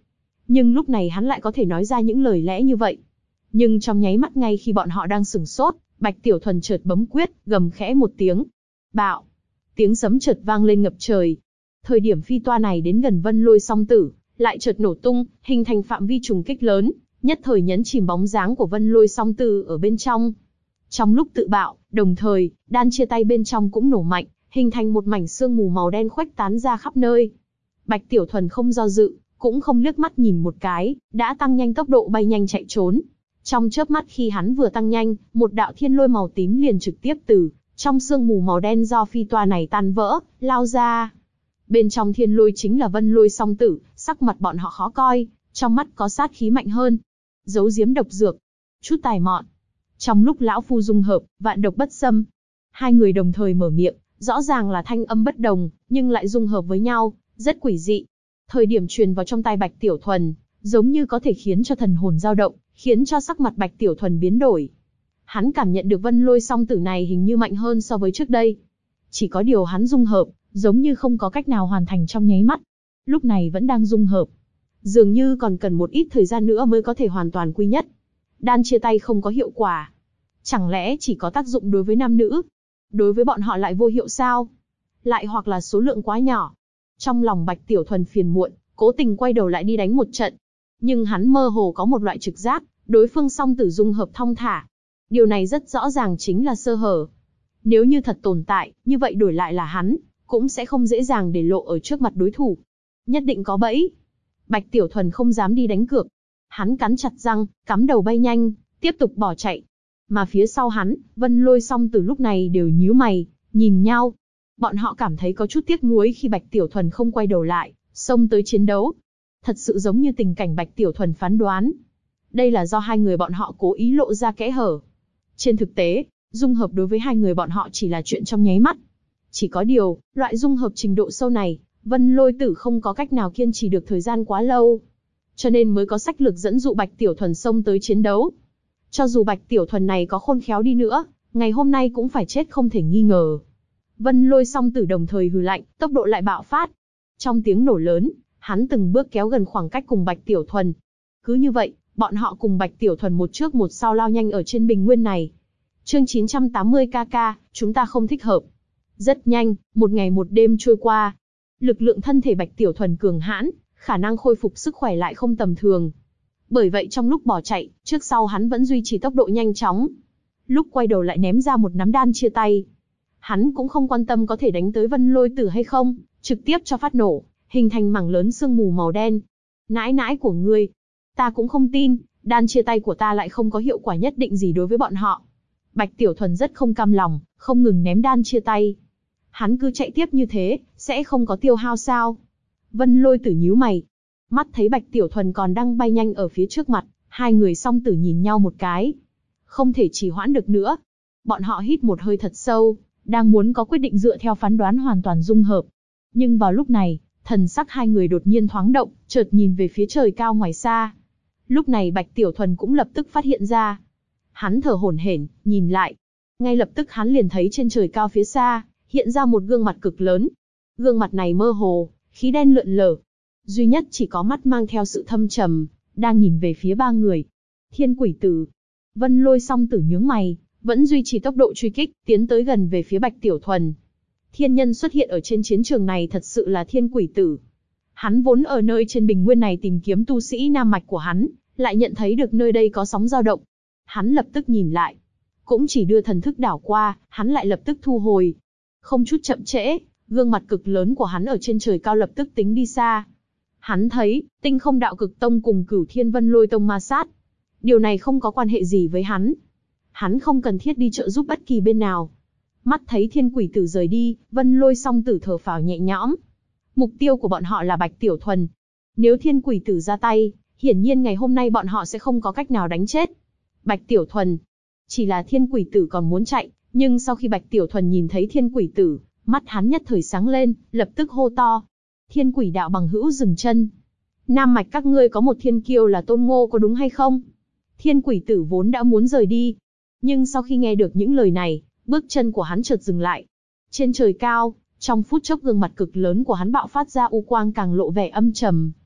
Nhưng lúc này hắn lại có thể nói ra những lời lẽ như vậy. Nhưng trong nháy mắt ngay khi bọn họ đang sửng sốt, Bạch Tiểu Thuần chợt bấm quyết, gầm khẽ một tiếng. Bạo! Tiếng sấm chợt vang lên ngập trời. Thời điểm phi toa này đến gần Vân Lôi song tử, lại chợt nổ tung, hình thành phạm vi trùng kích lớn, nhất thời nhấn chìm bóng dáng của Vân Lôi song tử ở bên trong. Trong lúc tự bạo, đồng thời, đan chia tay bên trong cũng nổ mạnh, hình thành một mảnh sương mù màu đen khuếch tán ra khắp nơi. Bạch Tiểu Thuần không do dự, cũng không liếc mắt nhìn một cái, đã tăng nhanh tốc độ bay nhanh chạy trốn. Trong chớp mắt khi hắn vừa tăng nhanh, một đạo thiên lôi màu tím liền trực tiếp từ trong sương mù màu đen do phi toa này tan vỡ, lao ra. Bên trong thiên lôi chính là Vân Lôi song tử, sắc mặt bọn họ khó coi, trong mắt có sát khí mạnh hơn. Giấu giếm độc dược, chút tài mọn. Trong lúc lão phu dung hợp, vạn độc bất xâm, hai người đồng thời mở miệng, rõ ràng là thanh âm bất đồng, nhưng lại dung hợp với nhau, rất quỷ dị. Thời điểm truyền vào trong tai Bạch Tiểu Thuần, giống như có thể khiến cho thần hồn dao động, khiến cho sắc mặt Bạch Tiểu Thuần biến đổi. Hắn cảm nhận được Vân Lôi song tử này hình như mạnh hơn so với trước đây. Chỉ có điều hắn dung hợp, giống như không có cách nào hoàn thành trong nháy mắt. Lúc này vẫn đang dung hợp. Dường như còn cần một ít thời gian nữa mới có thể hoàn toàn quy nhất. Đan chia tay không có hiệu quả. Chẳng lẽ chỉ có tác dụng đối với nam nữ? Đối với bọn họ lại vô hiệu sao? Lại hoặc là số lượng quá nhỏ? Trong lòng Bạch Tiểu Thuần phiền muộn, cố tình quay đầu lại đi đánh một trận. Nhưng hắn mơ hồ có một loại trực giác, đối phương song tử dung hợp thong thả. Điều này rất rõ ràng chính là sơ hở. Nếu như thật tồn tại, như vậy đổi lại là hắn, cũng sẽ không dễ dàng để lộ ở trước mặt đối thủ. Nhất định có bẫy. Bạch Tiểu Thuần không dám đi đánh cược. Hắn cắn chặt răng, cắm đầu bay nhanh, tiếp tục bỏ chạy. Mà phía sau hắn, Vân Lôi song tử lúc này đều nhíu mày, nhìn nhau. Bọn họ cảm thấy có chút tiếc nuối khi Bạch Tiểu Thuần không quay đầu lại, xông tới chiến đấu. Thật sự giống như tình cảnh Bạch Tiểu Thuần phán đoán. Đây là do hai người bọn họ cố ý lộ ra kẽ hở. Trên thực tế, dung hợp đối với hai người bọn họ chỉ là chuyện trong nháy mắt. Chỉ có điều, loại dung hợp trình độ sâu này, Vân Lôi tử không có cách nào kiên trì được thời gian quá lâu. Cho nên mới có sách lược dẫn dụ Bạch Tiểu Thuần xông tới chiến đấu. Cho dù Bạch Tiểu Thuần này có khôn khéo đi nữa, ngày hôm nay cũng phải chết không thể nghi ngờ. Vân Lôi song tử đồng thời hừ lạnh, tốc độ lại bạo phát. Trong tiếng nổ lớn, hắn từng bước kéo gần khoảng cách cùng Bạch Tiểu Thuần. Cứ như vậy, bọn họ cùng Bạch Tiểu Thuần một trước một sau lao nhanh ở trên bình nguyên này. Chương 980 KK, chúng ta không thích hợp. Rất nhanh, một ngày một đêm trôi qua. Lực lượng thân thể Bạch Tiểu Thuần cường hãn, khả năng khôi phục sức khỏe lại không tầm thường. Bởi vậy trong lúc bỏ chạy, trước sau hắn vẫn duy trì tốc độ nhanh chóng. Lúc quay đầu lại ném ra một nắm đan chia tay. Hắn cũng không quan tâm có thể đánh tới Vân Lôi tử hay không, trực tiếp cho phát nổ, hình thành mảng lớn sương mù màu đen. Nãi nãi của ngươi, ta cũng không tin, đan chia tay của ta lại không có hiệu quả nhất định gì đối với bọn họ. Bạch Tiểu Thuần rất không cam lòng, không ngừng ném đan chia tay. Hắn cứ chạy tiếp như thế, sẽ không có tiêu hao sao? Vân Lôi tử nhíu mày. Mắt thấy Bạch Tiểu Thuần còn đang bay nhanh ở phía trước mặt, hai người song tử nhìn nhau một cái. Không thể trì hoãn được nữa. Bọn họ hít một hơi thật sâu, đang muốn có quyết định dựa theo phán đoán hoàn toàn dung hợp. Nhưng vào lúc này, thần sắc hai người đột nhiên thoáng động, chợt nhìn về phía trời cao ngoài xa. Lúc này Bạch Tiểu Thuần cũng lập tức phát hiện ra. Hắn thở hổn hển, nhìn lại. Ngay lập tức hắn liền thấy trên trời cao phía xa, hiện ra một gương mặt cực lớn. Gương mặt này mơ hồ, khí đen lượn lờ. Duy nhất chỉ có mắt mang theo sự thâm trầm, đang nhìn về phía ba người. Thiên Quỷ Tử. Vân Lôi song tử nhướng mày, vẫn duy trì tốc độ truy kích, tiến tới gần về phía Bạch Tiểu Thuần. Thiên nhân xuất hiện ở trên chiến trường này thật sự là Thiên Quỷ Tử. Hắn vốn ở nơi trên bình nguyên này tìm kiếm tu sĩ nam mạch của hắn, lại nhận thấy được nơi đây có sóng dao động. Hắn lập tức nhìn lại. Cũng chỉ đưa thần thức đảo qua, hắn lại lập tức thu hồi. Không chút chậm trễ, gương mặt cực lớn của hắn ở trên trời cao lập tức tính đi xa. Hắn thấy, Tinh Không Đạo Cực Tông cùng Cửu Thiên Vân Lôi Tông ma sát. Điều này không có quan hệ gì với hắn. Hắn không cần thiết đi trợ giúp bất kỳ bên nào. Mắt thấy Thiên Quỷ Tử rời đi, Vân Lôi song tử thở phào nhẹ nhõm. Mục tiêu của bọn họ là Bạch Tiểu Thuần. Nếu Thiên Quỷ Tử ra tay, hiển nhiên ngày hôm nay bọn họ sẽ không có cách nào đánh chết Bạch Tiểu Thuần. Chỉ là Thiên Quỷ Tử còn muốn chạy, nhưng sau khi Bạch Tiểu Thuần nhìn thấy Thiên Quỷ Tử, mắt hắn nhất thời sáng lên, lập tức hô to. Thiên Quỷ đạo bằng hữu dừng chân. Nam mạch các ngươi có một thiên kiêu là Tôn Ngô có đúng hay không? Thiên Quỷ Tử vốn đã muốn rời đi. Nhưng sau khi nghe được những lời này, bước chân của hắn chợt dừng lại. Trên trời cao, trong phút chốc gương mặt cực lớn của hắn bạo phát ra u quang càng lộ vẻ âm trầm.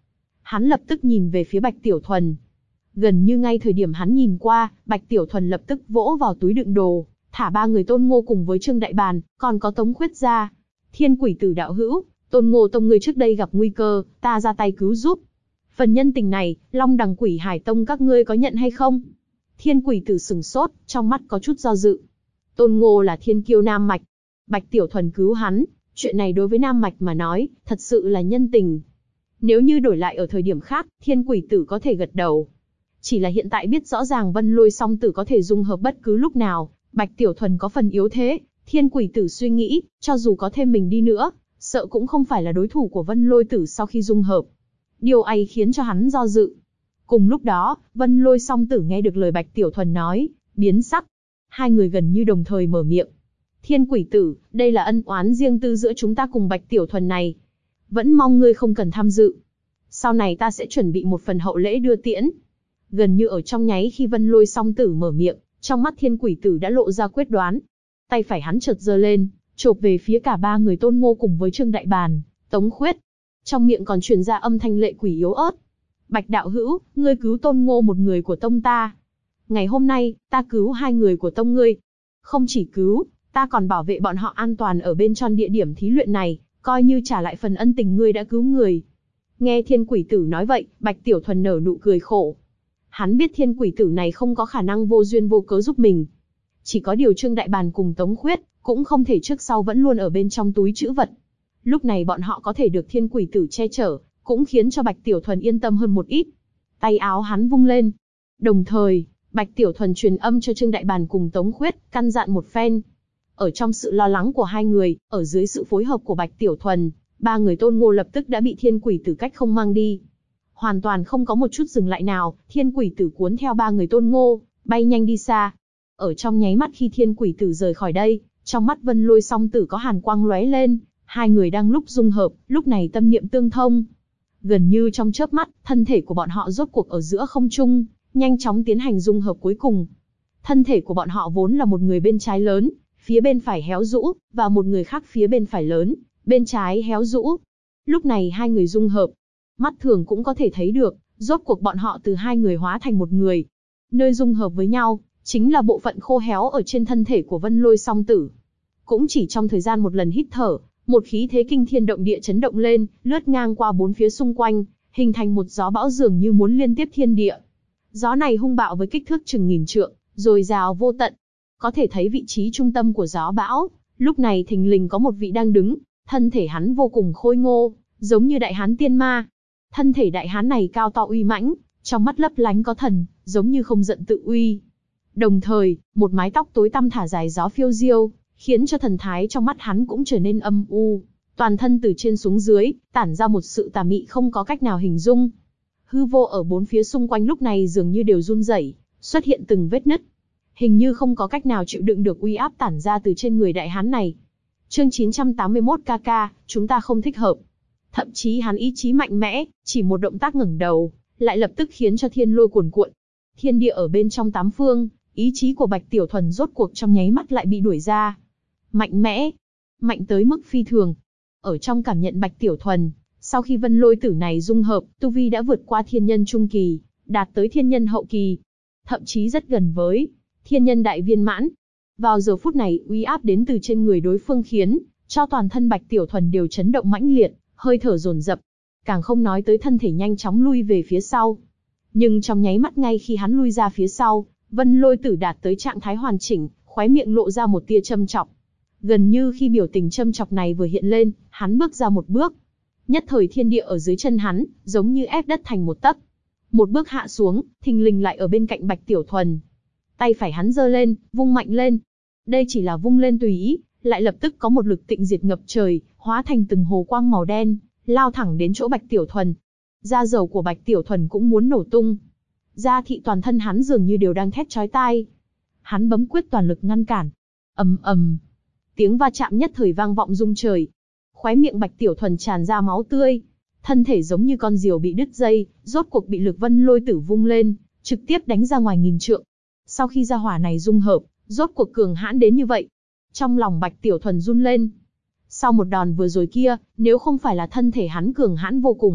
Hắn lập tức nhìn về phía Bạch Tiểu Thuần. Gần như ngay thời điểm hắn nhìn qua, Bạch Tiểu Thuần lập tức vỗ vào túi đựng đồ, thả 3 người Tôn Ngô cùng với Trương Đại Bàn, còn có Tống Khuyết ra. Thiên Quỷ Tử đạo hữu, Tôn Ngô tông ngươi trước đây gặp nguy cơ, ta ra tay cứu giúp. Phần nhân tình này, Long Đằng Quỷ Hải Tông các ngươi có nhận hay không? Thiên Quỷ Tử sừng sốt, trong mắt có chút do dự. Tôn Ngô là thiên kiêu Nam Mạch. Bạch Tiểu Thuần cứu hắn, chuyện này đối với Nam Mạch mà nói, thật sự là nhân tình. Nếu như đổi lại ở thời điểm khác, Thiên Quỷ Tử có thể gật đầu. Chỉ là hiện tại biết rõ ràng Vân Lôi song tử có thể dung hợp bất cứ lúc nào, Bạch Tiểu Thuần có phần yếu thế. Thiên Quỷ Tử suy nghĩ, cho dù có thêm mình đi nữa, sợ cũng không phải là đối thủ của Vân Lôi Tử sau khi dung hợp. Điều ấy khiến cho hắn do dự. Cùng lúc đó, Vân Lôi song tử nghe được lời Bạch Tiểu Thuần nói, biến sắc. Hai người gần như đồng thời mở miệng. Thiên Quỷ Tử, đây là ân oán riêng tư giữa chúng ta cùng Bạch Tiểu Thuần này. Vẫn mong ngươi không cần tham dự. Sau này ta sẽ chuẩn bị một phần hậu lễ đưa tiễn. Gần như ở trong nháy khi Vân Lôi song tử mở miệng, trong mắt Thiên Quỷ Tử đã lộ ra quyết đoán. Tay phải hắn chợt giơ lên, chộp về phía cả 3 người Tôn Ngô cùng với Trương Đại Bàn, Tống Khuyết. Trong miệng còn truyền ra âm thanh lệ quỷ yếu ớt. Bạch đạo hữu, ngươi cứu Tôn Ngô một người của tông ta. Ngày hôm nay, ta cứu 2 người của tông ngươi. Không chỉ cứu, ta còn bảo vệ bọn họ an toàn ở bên trong địa điểm thí luyện này, coi như trả lại phần ân tình ngươi đã cứu người. Nghe Thiên Quỷ Tử nói vậy, Bạch Tiểu Thuần nở nụ cười khổ. Hắn biết Thiên Quỷ Tử này không có khả năng vô duyên vô cớ giúp mình. Chỉ có điều Trương Đại Bàn cùng Tống Khuyết, cũng không thể trước sau vẫn luôn ở bên trong túi trữ vật. Lúc này bọn họ có thể được Thiên Quỷ Tử che chở, cũng khiến cho Bạch Tiểu Thuần yên tâm hơn một ít. Tay áo hắn vung lên. Đồng thời, Bạch Tiểu Thuần truyền âm cho Trương Đại Bàn cùng Tống Khuyết, căn dặn một phen. Ở trong sự lo lắng của hai người, ở dưới sự phối hợp của Bạch Tiểu Thuần, 3 người Tôn Ngô lập tức đã bị Thiên Quỷ Tử cách không mang đi. Hoàn toàn không có một chút dừng lại nào, Thiên Quỷ Tử cuốn theo 3 người Tôn Ngô, bay nhanh đi xa. Ở trong nháy mắt khi Thiên Quỷ Tử rời khỏi đây, trong mắt Vân Lôi song tử có hàn quang lóe lên, hai người đang lúc dung hợp, lúc này tâm niệm tương thông. Gần như trong chớp mắt, thân thể của bọn họ rốt cuộc ở giữa không trung, nhanh chóng tiến hành dung hợp cuối cùng. Thân thể của bọn họ vốn là một người bên trái lớn, phía bên phải héo rũ, và một người khác phía bên phải lớn, bên trái héo rũ. Lúc này hai người dung hợp, mắt thường cũng có thể thấy được, rốt cuộc bọn họ từ hai người hóa thành một người. Nơi dung hợp với nhau, chính là bộ phận khô héo ở trên thân thể của Vân Lôi song tử. Cũng chỉ trong thời gian một lần hít thở, một khí thế kinh thiên động địa chấn động lên, lướt ngang qua bốn phía xung quanh, hình thành một gió bão dường như muốn liên tiếp thiên địa. Gió này hung bạo với kích thước chừng 1000 trượng, dồi dào vô tận. Có thể thấy vị trí trung tâm của gió bão, lúc này thình lình có một vị đang đứng, thân thể hắn vô cùng khôi ngô, giống như đại hán tiên ma. Thân thể đại hán này cao to uy mãnh, trong mắt lấp lánh có thần, giống như không giận tự uy. Đồng thời, một mái tóc tối tăm thả dài gió phiêu diêu, khiến cho thần thái trong mắt hắn cũng trở nên âm u. Toàn thân từ trên xuống dưới, tản ra một sự tà mị không có cách nào hình dung. Hư vô ở bốn phía xung quanh lúc này dường như đều run rẩy, xuất hiện từng vết nứt. Hình như không có cách nào chịu đựng được uy áp tản ra từ trên người đại hán này. Chương 981 KK, chúng ta không thích hợp. Thậm chí hắn ý chí mạnh mẽ, chỉ một động tác ngẩng đầu, lại lập tức khiến cho thiên lôi cuồn cuộn. Thiên địa ở bên trong tám phương, ý chí của Bạch Tiểu Thuần rốt cuộc trong nháy mắt lại bị đuổi ra. Mạnh mẽ, mạnh tới mức phi thường. Ở trong cảm nhận Bạch Tiểu Thuần, sau khi Vân Lôi tử này dung hợp, tu vi đã vượt qua thiên nhân trung kỳ, đạt tới thiên nhân hậu kỳ, thậm chí rất gần với thiên nhân đại viên mãn. Vào giờ phút này, uy áp đến từ trên người đối phương khiến cho toàn thân Bạch Tiểu Thuần đều chấn động mãnh liệt, hơi thở dồn dập, càng không nói tới thân thể nhanh chóng lui về phía sau. Nhưng trong nháy mắt ngay khi hắn lui ra phía sau, Vân Lôi tử đạt tới trạng thái hoàn chỉnh, khóe miệng lộ ra một tia châm chọc. Gần như khi biểu tình châm chọc này vừa hiện lên, hắn bước ra một bước. Nhất thời thiên địa ở dưới chân hắn, giống như ép đất thành một tấc. Một bước hạ xuống, thình lình lại ở bên cạnh Bạch Tiểu Thuần. Tay phải hắn giơ lên, vung mạnh lên. Đây chỉ là vung lên tùy ý, lại lập tức có một lực tịnh diệt ngập trời, hóa thành từng hồ quang màu đen, lao thẳng đến chỗ Bạch Tiểu Thuần. Da dầu của Bạch Tiểu Thuần cũng muốn nổ tung. Da thị toàn thân hắn dường như đều đang thét chói tai. Hắn bấm quyết toàn lực ngăn cản. Ầm ầm. Tiếng va chạm nhất thời vang vọng rung trời. Khóe miệng Bạch Tiểu Thuần tràn ra máu tươi. Thân thể giống như con diều bị đứt dây, rốt cuộc bị lực Vân Lôi tử vung lên, trực tiếp đánh ra ngoài 1000 trượng. Sau khi gia hỏa này dung hợp, rốt cuộc cường hãn đến như vậy. Trong lòng Bạch Tiểu Thuần run lên. Sau một đòn vừa rồi kia, nếu không phải là thân thể hắn cường hãn vô cùng,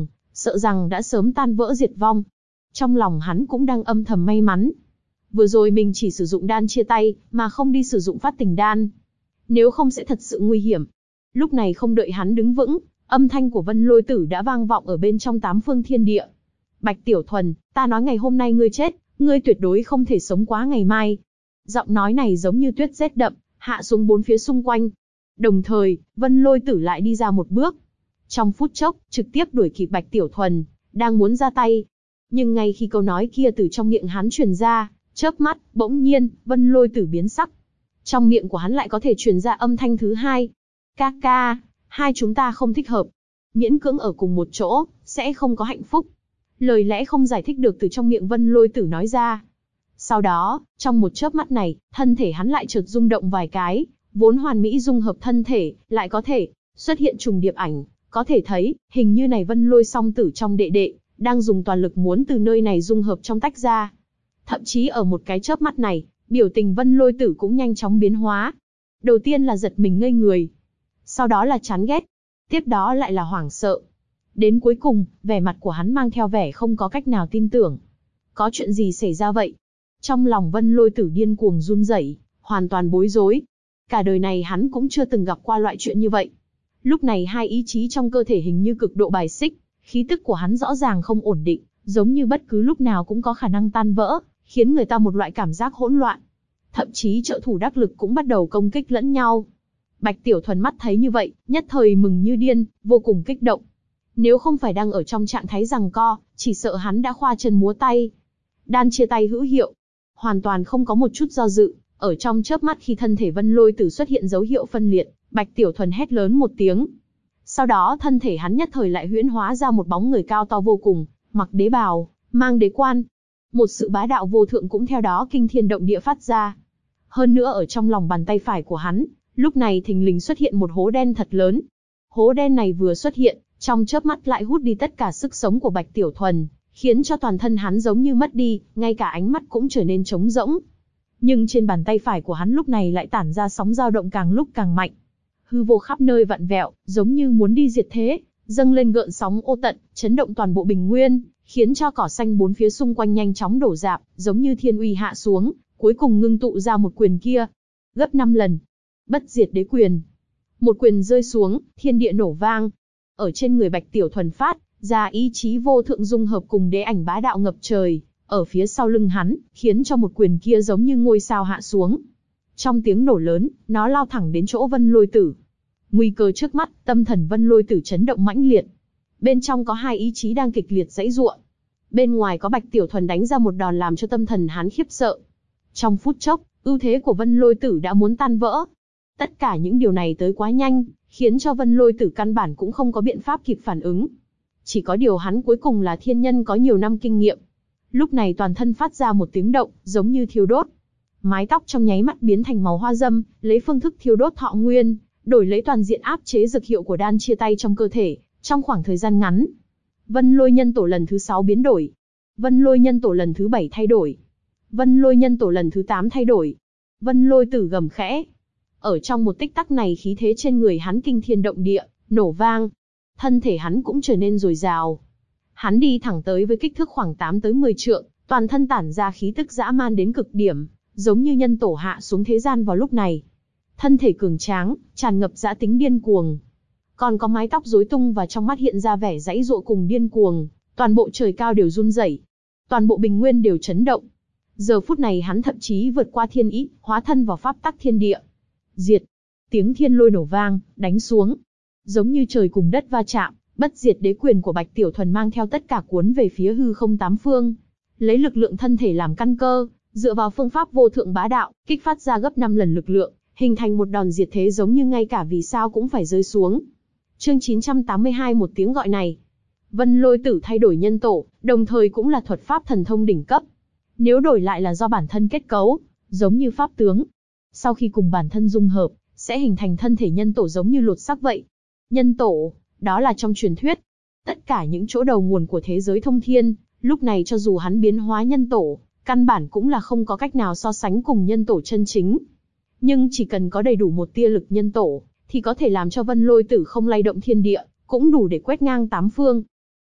sợ rằng đã sớm tan vỡ diệt vong. Trong lòng hắn cũng đang âm thầm may mắn. Vừa rồi mình chỉ sử dụng đan chia tay, mà không đi sử dụng phát tình đan. Nếu không sẽ thật sự nguy hiểm. Lúc này không đợi hắn đứng vững, âm thanh của Vân Lôi Tử đã vang vọng ở bên trong tám phương thiên địa. Bạch Tiểu Thuần, ta nói ngày hôm nay ngươi chết, ngươi tuyệt đối không thể sống quá ngày mai. Giọng nói này giống như tuyết rét đậm, hạ xuống bốn phía xung quanh. Đồng thời, Vân Lôi Tử lại đi ra một bước. Trong phút chốc, trực tiếp đuổi kịp Bạch Tiểu Thuần, đang muốn ra tay. Nhưng ngay khi câu nói kia từ trong miệng hắn truyền ra, chớp mắt, bỗng nhiên, Vân Lôi Tử biến sắc. Trong miệng của hắn lại có thể truyền ra âm thanh thứ hai. Ca ca, hai chúng ta không thích hợp. Miễn cưỡng ở cùng một chỗ, sẽ không có hạnh phúc. Lời lẽ không giải thích được từ trong miệng Vân Lôi Tử nói ra. Sau đó, trong một chớp mắt này, thân thể hắn lại chợt rung động vài cái, vốn hoàn mỹ dung hợp thân thể, lại có thể xuất hiện trùng điệp ảnh, có thể thấy, hình như này Vân Lôi song tử trong đệ đệ, đang dùng toàn lực muốn từ nơi này dung hợp trong tách ra. Thậm chí ở một cái chớp mắt này, biểu tình Vân Lôi Tử cũng nhanh chóng biến hóa. Đầu tiên là giật mình ngây người, sau đó là chán ghét, tiếp đó lại là hoảng sợ. Đến cuối cùng, vẻ mặt của hắn mang theo vẻ không có cách nào tin tưởng. Có chuyện gì xảy ra vậy? Trong lòng Vân Lôi Tử điên cuồng run rẩy, hoàn toàn bối rối. Cả đời này hắn cũng chưa từng gặp qua loại chuyện như vậy. Lúc này hai ý chí trong cơ thể hình như cực độ bài xích, khí tức của hắn rõ ràng không ổn định, giống như bất cứ lúc nào cũng có khả năng tan vỡ, khiến người ta một loại cảm giác hỗn loạn. Thậm chí trợ thủ đắc lực cũng bắt đầu công kích lẫn nhau. Bạch Tiểu Thuần mắt thấy như vậy, nhất thời mừng như điên, vô cùng kích động. Nếu không phải đang ở trong trạng thái giằng co, chỉ sợ hắn đã khoa chân múa tay. Đan chia tay hữu hiệu, hoàn toàn không có một chút do dự. Ở trong chớp mắt khi thân thể Vân Lôi Tử xuất hiện dấu hiệu phân liệt, Bạch Tiểu Thuần hét lớn một tiếng. Sau đó thân thể hắn nhất thời lại huyễn hóa ra một bóng người cao to vô cùng, mặc đế bào, mang đế quan. Một sự bá đạo vô thượng cũng theo đó kinh thiên động địa phát ra. Hơn nữa ở trong lòng bàn tay phải của hắn, lúc này thình lình xuất hiện một hố đen thật lớn. Hố đen này vừa xuất hiện, trong chớp mắt lại hút đi tất cả sức sống của Bạch Tiểu Thuần, khiến cho toàn thân hắn giống như mất đi, ngay cả ánh mắt cũng trở nên trống rỗng. Nhưng trên bàn tay phải của hắn lúc này lại tản ra sóng dao động càng lúc càng mạnh. Hư vô khắp nơi vặn vẹo, giống như muốn đi diệt thế, dâng lên gợn sóng ô tận, chấn động toàn bộ bình nguyên, khiến cho cỏ xanh bốn phía xung quanh nhanh chóng đổ rạp, giống như thiên uy hạ xuống, cuối cùng ngưng tụ ra một quyền kia. Gấp 5 lần. Bất diệt đế quyền. Một quyền rơi xuống, thiên địa nổ vang. Ở trên người Bạch Tiểu Thuần phát ra ý chí vô thượng dung hợp cùng đế ảnh bá đạo ngập trời, ở phía sau lưng hắn, khiến cho một quyền kia giống như ngôi sao hạ xuống. Trong tiếng nổ lớn, nó lao thẳng đến chỗ Vân Lôi Tử. Nguy cơ trước mắt, tâm thần Vân Lôi Tử chấn động mãnh liệt. Bên trong có hai ý chí đang kịch liệt giãy giụa. Bên ngoài có Bạch Tiểu Thuần đánh ra một đòn làm cho tâm thần hắn khiếp sợ. Trong phút chốc, ưu thế của Vân Lôi Tử đã muốn tan vỡ. Tất cả những điều này tới quá nhanh, khiến cho Vân Lôi Tử căn bản cũng không có biện pháp kịp phản ứng. Chỉ có điều hắn cuối cùng là thiên nhân có nhiều năm kinh nghiệm. Lúc này toàn thân phát ra một tiếng động, giống như thiêu đốt. Mái tóc trong nháy mắt biến thành màu hoa dâm, lấy phương thức thiêu đốt thọ nguyên, đổi lấy toàn diện áp chế dược hiệu của đan chia tay trong cơ thể, trong khoảng thời gian ngắn. Vân Lôi nhân tổ lần thứ 6 biến đổi. Vân Lôi nhân tổ lần thứ 7 thay đổi. Vân Lôi nhân tổ lần thứ 8 thay đổi. Vân Lôi Tử gầm khẽ. Ở trong một tích tắc này khí thế trên người hắn kinh thiên động địa, nổ vang. Thân thể hắn cũng trở nên dồi dào. Hắn đi thẳng tới với kích thước khoảng 8 tới 10 trượng, toàn thân tản ra khí tức dã man đến cực điểm, giống như nhân tổ hạ xuống thế gian vào lúc này. Thân thể cường tráng, tràn ngập dã tính điên cuồng. Còn có mái tóc rối tung và trong mắt hiện ra vẻ giãy giụa cùng điên cuồng, toàn bộ trời cao đều run rẩy, toàn bộ bình nguyên đều chấn động. Giờ phút này hắn thậm chí vượt qua thiên ý, hóa thân vào pháp tắc thiên địa. Diệt! Tiếng thiên lôi nổ vang, đánh xuống. Giống như trời cùng đất va chạm, bất diệt đế quyền của Bạch Tiểu Thuần mang theo tất cả cuốn về phía hư không tám phương. Lấy lực lượng thân thể làm căn cơ, dựa vào phương pháp vô thượng bá đạo, kích phát ra gấp 5 lần lực lượng, hình thành một đòn diệt thế giống như ngay cả vì sao cũng phải rơi xuống. Chương 982 một tiếng gọi này. Vân Lôi Tử thay đổi nhân tổ, đồng thời cũng là thuật pháp thần thông đỉnh cấp. Nếu đổi lại là do bản thân kết cấu, giống như pháp tướng. Sau khi cùng bản thân dung hợp, sẽ hình thành thân thể nhân tổ giống như lột xác vậy. Nhân tổ, đó là trong truyền thuyết. Tất cả những chỗ đầu nguồn của thế giới thông thiên, lúc này cho dù hắn biến hóa nhân tổ, căn bản cũng là không có cách nào so sánh cùng nhân tổ chân chính. Nhưng chỉ cần có đầy đủ một tia lực nhân tổ, thì có thể làm cho Vân Lôi Tử không lay động thiên địa, cũng đủ để quét ngang tám phương.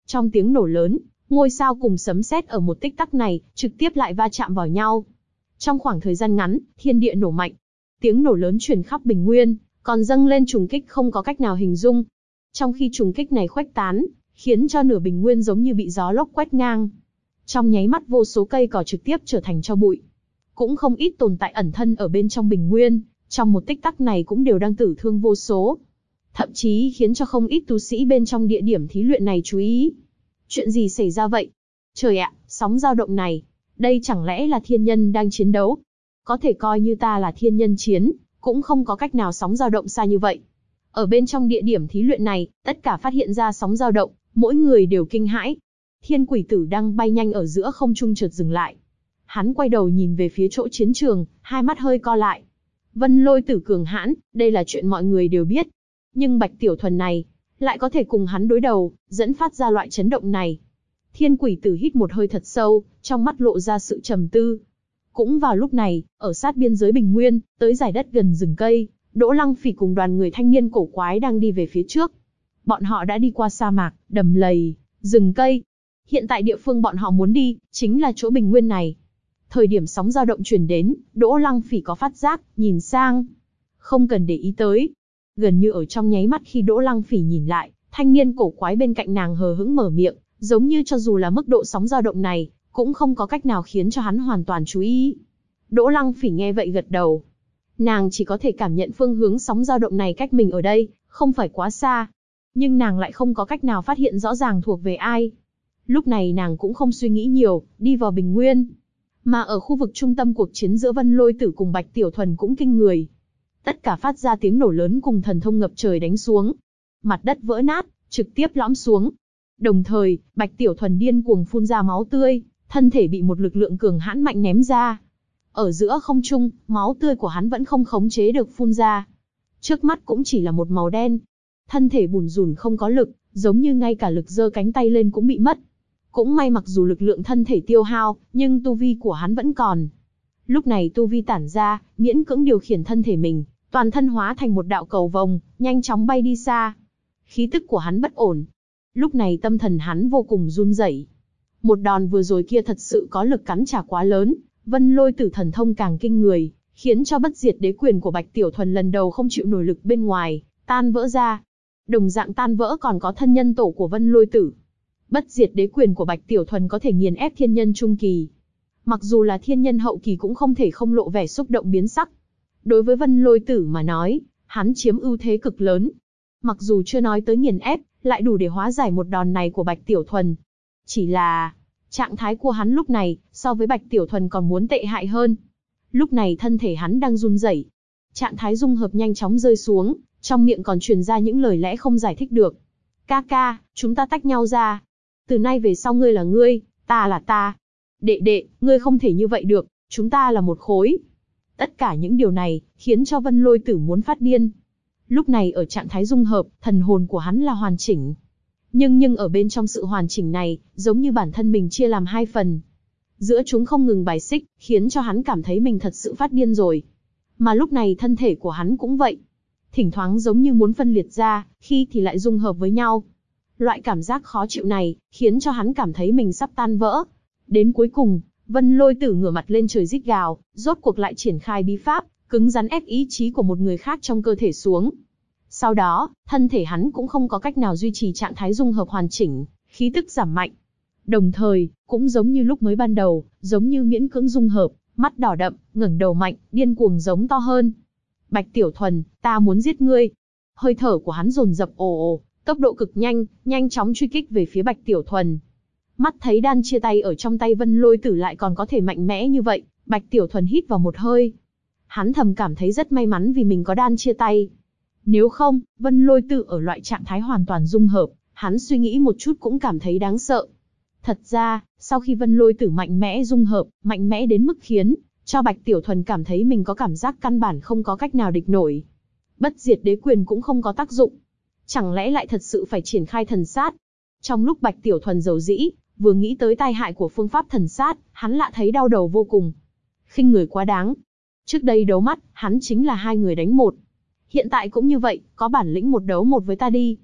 Trong tiếng nổ lớn, ngôi sao cùng sấm sét ở một tích tắc này, trực tiếp lại va chạm vào nhau. Trong khoảng thời gian ngắn, thiên địa nổ mạnh. Tiếng nổ lớn truyền khắp bình nguyên, còn dâng lên trùng kích không có cách nào hình dung. Trong khi trùng kích này khuếch tán, khiến cho nửa bình nguyên giống như bị gió lốc quét ngang. Trong nháy mắt vô số cây cỏ trực tiếp trở thành tro bụi. Cũng không ít tồn tại ẩn thân ở bên trong bình nguyên, trong một tích tắc này cũng đều đang tử thương vô số. Thậm chí khiến cho không ít tu sĩ bên trong địa điểm thí luyện này chú ý. Chuyện gì xảy ra vậy? Trời ạ, sóng dao động này, đây chẳng lẽ là thiên nhân đang chiến đấu? Có thể coi như ta là thiên nhân chiến, cũng không có cách nào sóng dao động xa như vậy. Ở bên trong địa điểm thí luyện này, tất cả phát hiện ra sóng dao động, mỗi người đều kinh hãi. Thiên Quỷ Tử đang bay nhanh ở giữa không trung chợt dừng lại. Hắn quay đầu nhìn về phía chỗ chiến trường, hai mắt hơi co lại. Vân Lôi Tử cường hãn, đây là chuyện mọi người đều biết. Nhưng Bạch Tiểu Thuần này, lại có thể cùng hắn đối đầu, dẫn phát ra loại chấn động này. Thiên Quỷ Tử hít một hơi thật sâu, trong mắt lộ ra sự trầm tư. Cũng vào lúc này, ở sát biên giới bình nguyên, tới dải đất gần rừng cây, Đỗ Lăng Phỉ cùng đoàn người thanh niên cổ quái đang đi về phía trước. Bọn họ đã đi qua sa mạc, đầm lầy, rừng cây. Hiện tại địa phương bọn họ muốn đi, chính là chỗ bình nguyên này. Thời điểm sóng dao động truyền đến, Đỗ Lăng Phỉ có phát giác, nhìn sang. Không cần để ý tới. Gần như ở trong nháy mắt khi Đỗ Lăng Phỉ nhìn lại, thanh niên cổ quái bên cạnh nàng hờ hững mở miệng, giống như cho dù là mức độ sóng dao động này, cũng không có cách nào khiến cho hắn hoàn toàn chú ý. Đỗ Lăng Phỉ nghe vậy gật đầu. Nàng chỉ có thể cảm nhận phương hướng sóng dao động này cách mình ở đây, không phải quá xa. Nhưng nàng lại không có cách nào phát hiện rõ ràng thuộc về ai. Lúc này nàng cũng không suy nghĩ nhiều, đi vào bình nguyên. Mà ở khu vực trung tâm cuộc chiến giữa Vân Lôi Tử cùng Bạch Tiểu Thuần cũng kinh người. Tất cả phát ra tiếng nổ lớn cùng thần thông ngập trời đánh xuống. Mặt đất vỡ nát, trực tiếp lõm xuống. Đồng thời, Bạch Tiểu Thuần điên cuồng phun ra máu tươi, thân thể bị một lực lượng cường hãn mạnh ném ra. Ở giữa không trung, máu tươi của hắn vẫn không khống chế được phun ra. Trước mắt cũng chỉ là một màu đen. Thân thể bủn rủn không có lực, giống như ngay cả lực giơ cánh tay lên cũng bị mất. Cũng may mặc dù lực lượng thân thể tiêu hao, nhưng tu vi của hắn vẫn còn. Lúc này tu vi tản ra, miễn cưỡng điều khiển thân thể mình, toàn thân hóa thành một đạo cầu vồng, nhanh chóng bay đi xa. Khí tức của hắn bất ổn. Lúc này tâm thần hắn vô cùng run rẩy. Một đòn vừa rồi kia thật sự có lực cắn trả quá lớn, Vân Lôi Tử thần thông càng kinh người, khiến cho bất diệt đế quyền của Bạch Tiểu Thuần lần đầu không chịu nổi lực bên ngoài, tan vỡ ra. Đồng dạng tan vỡ còn có thân nhân tổ của Vân Lôi Tử. Bất diệt đế quyền của Bạch Tiểu Thuần có thể nghiền ép thiên nhân trung kỳ. Mặc dù là thiên nhân hậu kỳ cũng không thể không lộ vẻ xúc động biến sắc. Đối với Vân Lôi Tử mà nói, hắn chiếm ưu thế cực lớn. Mặc dù chưa nói tới nghiền ép, lại đủ để hóa giải một đòn này của Bạch Tiểu Thuần. Chỉ là, trạng thái của hắn lúc này, so với Bạch Tiểu Thuần còn muốn tệ hại hơn. Lúc này thân thể hắn đang run rẩy. Trạng thái dung hợp nhanh chóng rơi xuống, trong miệng còn truyền ra những lời lẽ không giải thích được. Ca ca, chúng ta tách nhau ra. Từ nay về sau ngươi là ngươi, ta là ta. Đệ đệ, ngươi không thể như vậy được, chúng ta là một khối. Tất cả những điều này, khiến cho Vân Lôi Tử muốn phát điên. Lúc này ở trạng thái dung hợp, thần hồn của hắn là hoàn chỉnh. Nhưng ở bên trong sự hoàn chỉnh này, giống như bản thân mình chia làm hai phần. Giữa chúng không ngừng bài xích, khiến cho hắn cảm thấy mình thật sự phát điên rồi. Mà lúc này thân thể của hắn cũng vậy. Thỉnh thoảng giống như muốn phân liệt ra, khi thì lại dung hợp với nhau. Loại cảm giác khó chịu này, khiến cho hắn cảm thấy mình sắp tan vỡ. Đến cuối cùng, Vân Lôi Tử ngửa mặt lên trời rít gào, rốt cuộc lại triển khai bí pháp, cứng rắn ép ý chí của một người khác trong cơ thể xuống. Sau đó, thân thể hắn cũng không có cách nào duy trì trạng thái dung hợp hoàn chỉnh, khí tức giảm mạnh. Đồng thời, cũng giống như lúc mới ban đầu, giống như miễn cưỡng dung hợp, mắt đỏ đậm, ngẩng đầu mạnh, điên cuồng giống to hơn. Bạch Tiểu Thuần, ta muốn giết ngươi. Hơi thở của hắn dồn dập ồ ồ, tốc độ cực nhanh, nhanh chóng truy kích về phía Bạch Tiểu Thuần. Mắt thấy đan chia tay ở trong tay Vân Lôi Tử lại còn có thể mạnh mẽ như vậy, Bạch Tiểu Thuần hít vào một hơi. Hắn thầm cảm thấy rất may mắn vì mình có đan chia tay. Nếu không, Vân Lôi Tử ở loại trạng thái hoàn toàn dung hợp, hắn suy nghĩ một chút cũng cảm thấy đáng sợ. Thật ra, sau khi Vân Lôi Tử mạnh mẽ dung hợp, mạnh mẽ đến mức khiến cho Bạch Tiểu Thuần cảm thấy mình có cảm giác căn bản không có cách nào địch nổi. Bất diệt đế quyền cũng không có tác dụng. Chẳng lẽ lại thật sự phải triển khai thần sát? Trong lúc Bạch Tiểu Thuần dầu dĩ, vừa nghĩ tới tai hại của phương pháp thần sát, hắn lạ thấy đau đầu vô cùng. Khinh người quá đáng. Trước đây đấu mắt, hắn chính là 2 người đánh 1. Hiện tại cũng như vậy, có bản lĩnh 1 đấu 1 với ta đi.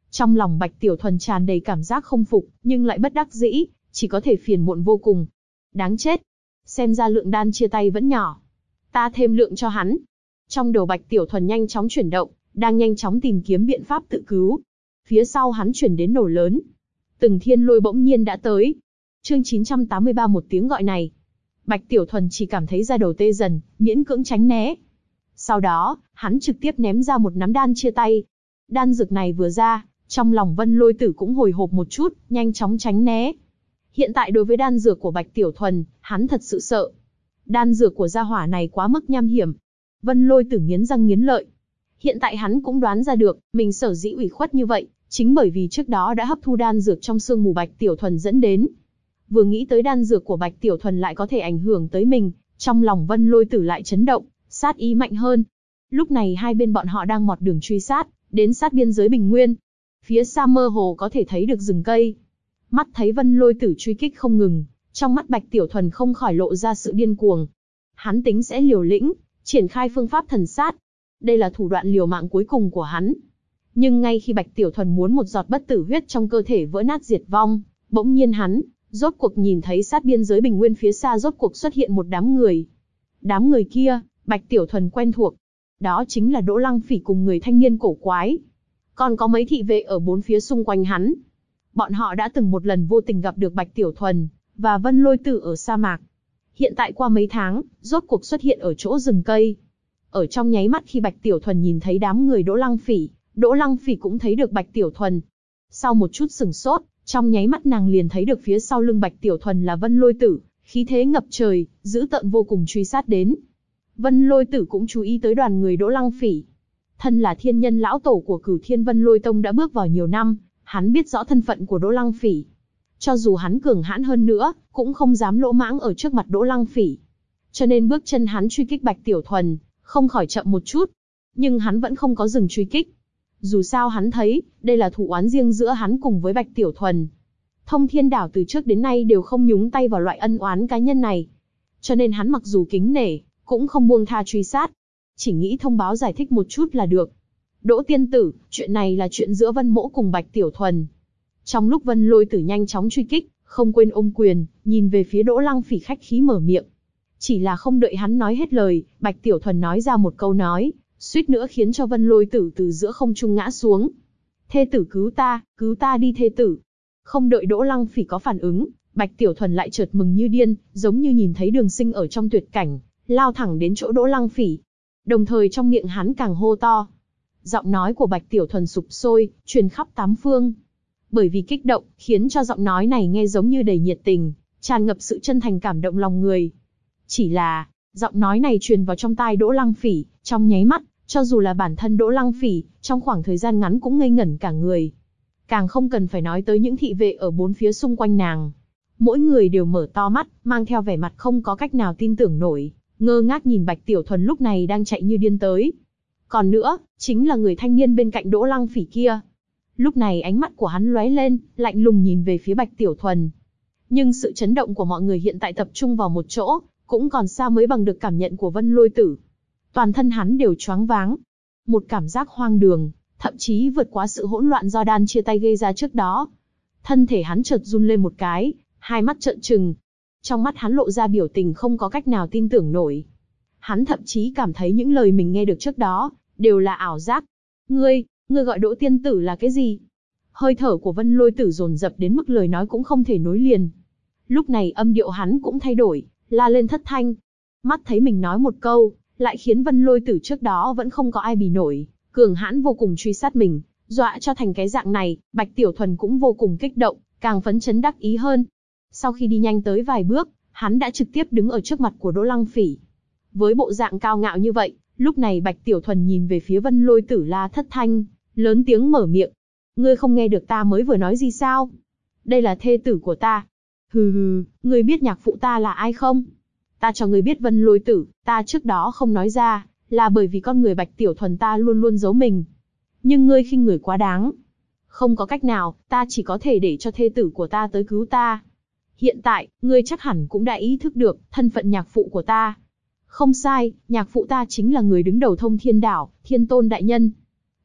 Trong lòng Bạch Tiểu Thuần tràn đầy cảm giác không phục, nhưng lại bất đắc dĩ, chỉ có thể phiền muộn vô cùng. Đáng chết. Xem ra lượng đan chia tay vẫn nhỏ. Ta thêm lượng cho hắn. Trong đầu Bạch Tiểu Thuần nhanh chóng chuyển động, đang nhanh chóng tìm kiếm biện pháp tự cứu. Phía sau hắn chuyển đến nổ lớn. Từng thiên lôi bỗng nhiên đã tới. Chương 983 một tiếng gọi này. Bạch Tiểu Thuần chỉ cảm thấy da đầu tê dần, miễn cưỡng tránh né. Sau đó, hắn trực tiếp ném ra một nắm đan chia tay. Đan dược này vừa ra, trong lòng Vân Lôi Tử cũng hồi hộp một chút, nhanh chóng tránh né. Hiện tại đối với đan dược của Bạch Tiểu Thuần, hắn thật sự sợ. Đan dược của gia hỏa này quá mức nham hiểm. Vân Lôi Tử nghiến răng nghiến lợi. Hiện tại hắn cũng đoán ra được, mình sở dĩ ủy khuất như vậy, chính bởi vì trước đó đã hấp thu đan dược trong sương mù Bạch Tiểu Thuần dẫn đến. Vừa nghĩ tới đan dược của Bạch Tiểu Thuần lại có thể ảnh hưởng tới mình, trong lòng Vân Lôi Tử lại chấn động, sát ý mạnh hơn. Lúc này hai bên bọn họ đang mọt đường truy sát, đến sát biên giới Bình Nguyên. Phía xa mơ hồ có thể thấy được rừng cây. Mắt thấy Vân Lôi Tử truy kích không ngừng, trong mắt Bạch Tiểu Thuần không khỏi lộ ra sự điên cuồng. Hắn tính sẽ liều lĩnh, triển khai phương pháp thần sát. Đây là thủ đoạn liều mạng cuối cùng của hắn. Nhưng ngay khi Bạch Tiểu Thuần muốn một giọt bất tử huyết trong cơ thể vỡ nát diệt vong, bỗng nhiên hắn, rốt cuộc nhìn thấy sát biên giới Bình Nguyên phía xa rốt cuộc xuất hiện một đám người. Đám người kia, Bạch Tiểu Thuần quen thuộc. Đó chính là Đỗ Lăng Phỉ cùng người thanh niên cổ quái. Còn có mấy thị vệ ở bốn phía xung quanh hắn. Bọn họ đã từng một lần vô tình gặp được Bạch Tiểu Thuần và Vân Lôi Tử ở sa mạc. Hiện tại qua mấy tháng, rốt cuộc xuất hiện ở chỗ rừng cây. Ở trong nháy mắt khi Bạch Tiểu Thuần nhìn thấy đám người Đỗ Lăng Phỉ cũng thấy được Bạch Tiểu Thuần. Sau một chút sừng sốt, trong nháy mắt nàng liền thấy được phía sau lưng Bạch Tiểu Thuần là Vân Lôi Tử, khí thế ngập trời, dữ tợn vô cùng truy sát đến. Vân Lôi Tử cũng chú ý tới đoàn người Đỗ Lăng Phỉ. Thân là thiên nhân lão tổ của Cửu Thiên Vân Lôi Tông đã bước vào nhiều năm, hắn biết rõ thân phận của Đỗ Lăng Phỉ. Cho dù hắn cường hãn hơn nữa, cũng không dám lỗ mãng ở trước mặt Đỗ Lăng Phỉ. Cho nên bước chân hắn truy kích Bạch Tiểu Thuần, không khỏi chậm một chút. Nhưng hắn vẫn không có dừng truy kích. Dù sao hắn thấy, đây là thù oán riêng giữa hắn cùng với Bạch Tiểu Thuần. Thông Thiên Đảo từ trước đến nay đều không nhúng tay vào loại ân oán cá nhân này. Cho nên hắn mặc dù kính nể, cũng không buông tha truy sát. Chỉ nghĩ thông báo giải thích một chút là được. Đỗ tiên tử, chuyện này là chuyện giữa Vân Mỗ cùng Bạch Tiểu Thuần. Trong lúc Vân Lôi Tử nhanh chóng truy kích, không quên ôm quyền, nhìn về phía Đỗ Lăng Phỉ khách khí mở miệng. Chỉ là không đợi hắn nói hết lời, Bạch Tiểu Thuần nói ra một câu nói, suýt nữa khiến cho Vân Lôi Tử từ giữa không trung ngã xuống. Thê tử cứu ta đi thê tử. Không đợi Đỗ Lăng Phỉ có phản ứng, Bạch Tiểu Thuần lại chợt mừng như điên, giống như nhìn thấy đường sinh ở trong tuyệt cảnh, lao thẳng đến chỗ Đỗ Lăng Phỉ. Đồng thời trong miệng hắn càng hô to. Giọng nói của Bạch Tiểu Thuần sục sôi, truyền khắp tám phương. Bởi vì kích động, khiến cho giọng nói này nghe giống như đầy nhiệt tình, tràn ngập sự chân thành cảm động lòng người. Chỉ là, giọng nói này truyền vào trong tai Đỗ Lăng Phỉ, trong nháy mắt, cho dù là bản thân Đỗ Lăng Phỉ, trong khoảng thời gian ngắn cũng ngây ngẩn cả người. Càng không cần phải nói tới những thị vệ ở bốn phía xung quanh nàng. Mỗi người đều mở to mắt, mang theo vẻ mặt không có cách nào tin tưởng nổi, ngơ ngác nhìn Bạch Tiểu Thuần lúc này đang chạy như điên tới. Còn nữa, chính là người thanh niên bên cạnh Đỗ Lăng Phỉ kia. Lúc này ánh mắt của hắn lóe lên, lạnh lùng nhìn về phía Bạch Tiểu Thuần. Nhưng sự chấn động của mọi người hiện tại tập trung vào một chỗ, cũng còn xa mới bằng được cảm nhận của Vân Lôi Tử. Toàn thân hắn đều choáng váng. Một cảm giác hoang đường, thậm chí vượt quá sự hỗn loạn do đan chia tay gây ra trước đó. Thân thể hắn chợt run lên một cái, hai mắt trợn trừng. Trong mắt hắn lộ ra biểu tình không có cách nào tin tưởng nổi. Hắn thậm chí cảm thấy những lời mình nghe được trước đó, đều là ảo giác. Ngươi gọi Đỗ tiên tử là cái gì? Hơi thở của Vân Lôi Tử dồn dập đến mức lời nói cũng không thể nối liền. Lúc này âm điệu hắn cũng thay đổi, la lên thất thanh. Mắt thấy mình nói một câu, lại khiến Vân Lôi Tử trước đó vẫn không có ai bì nổi, cường hãn vô cùng truy sát mình, dọa cho thành cái dạng này. Bạch Tiểu Thuần cũng vô cùng kích động, càng phấn chấn đắc ý hơn. Sau khi đi nhanh tới vài bước, hắn đã trực tiếp đứng ở trước mặt của Đỗ Lăng Phỉ. Với bộ dạng cao ngạo như vậy, lúc này Bạch Tiểu Thuần nhìn về phía Vân Lôi Tử la thất thanh, lớn tiếng mở miệng. Ngươi không nghe được ta mới vừa nói gì sao? Đây là thê tử của ta. Hừ hừ, ngươi biết nhạc phụ ta là ai không? Ta cho ngươi biết Vân Lôi Tử, ta trước đó không nói ra, là bởi vì con người Bạch Tiểu Thuần ta luôn luôn giấu mình. Nhưng ngươi khinh người quá đáng. Không có cách nào, ta chỉ có thể để cho thê tử của ta tới cứu ta. Hiện tại, ngươi chắc hẳn cũng đã ý thức được thân phận nhạc phụ của ta. Không sai, nhạc phụ ta chính là người đứng đầu Thông Thiên Đảo, Thiên Tôn đại nhân.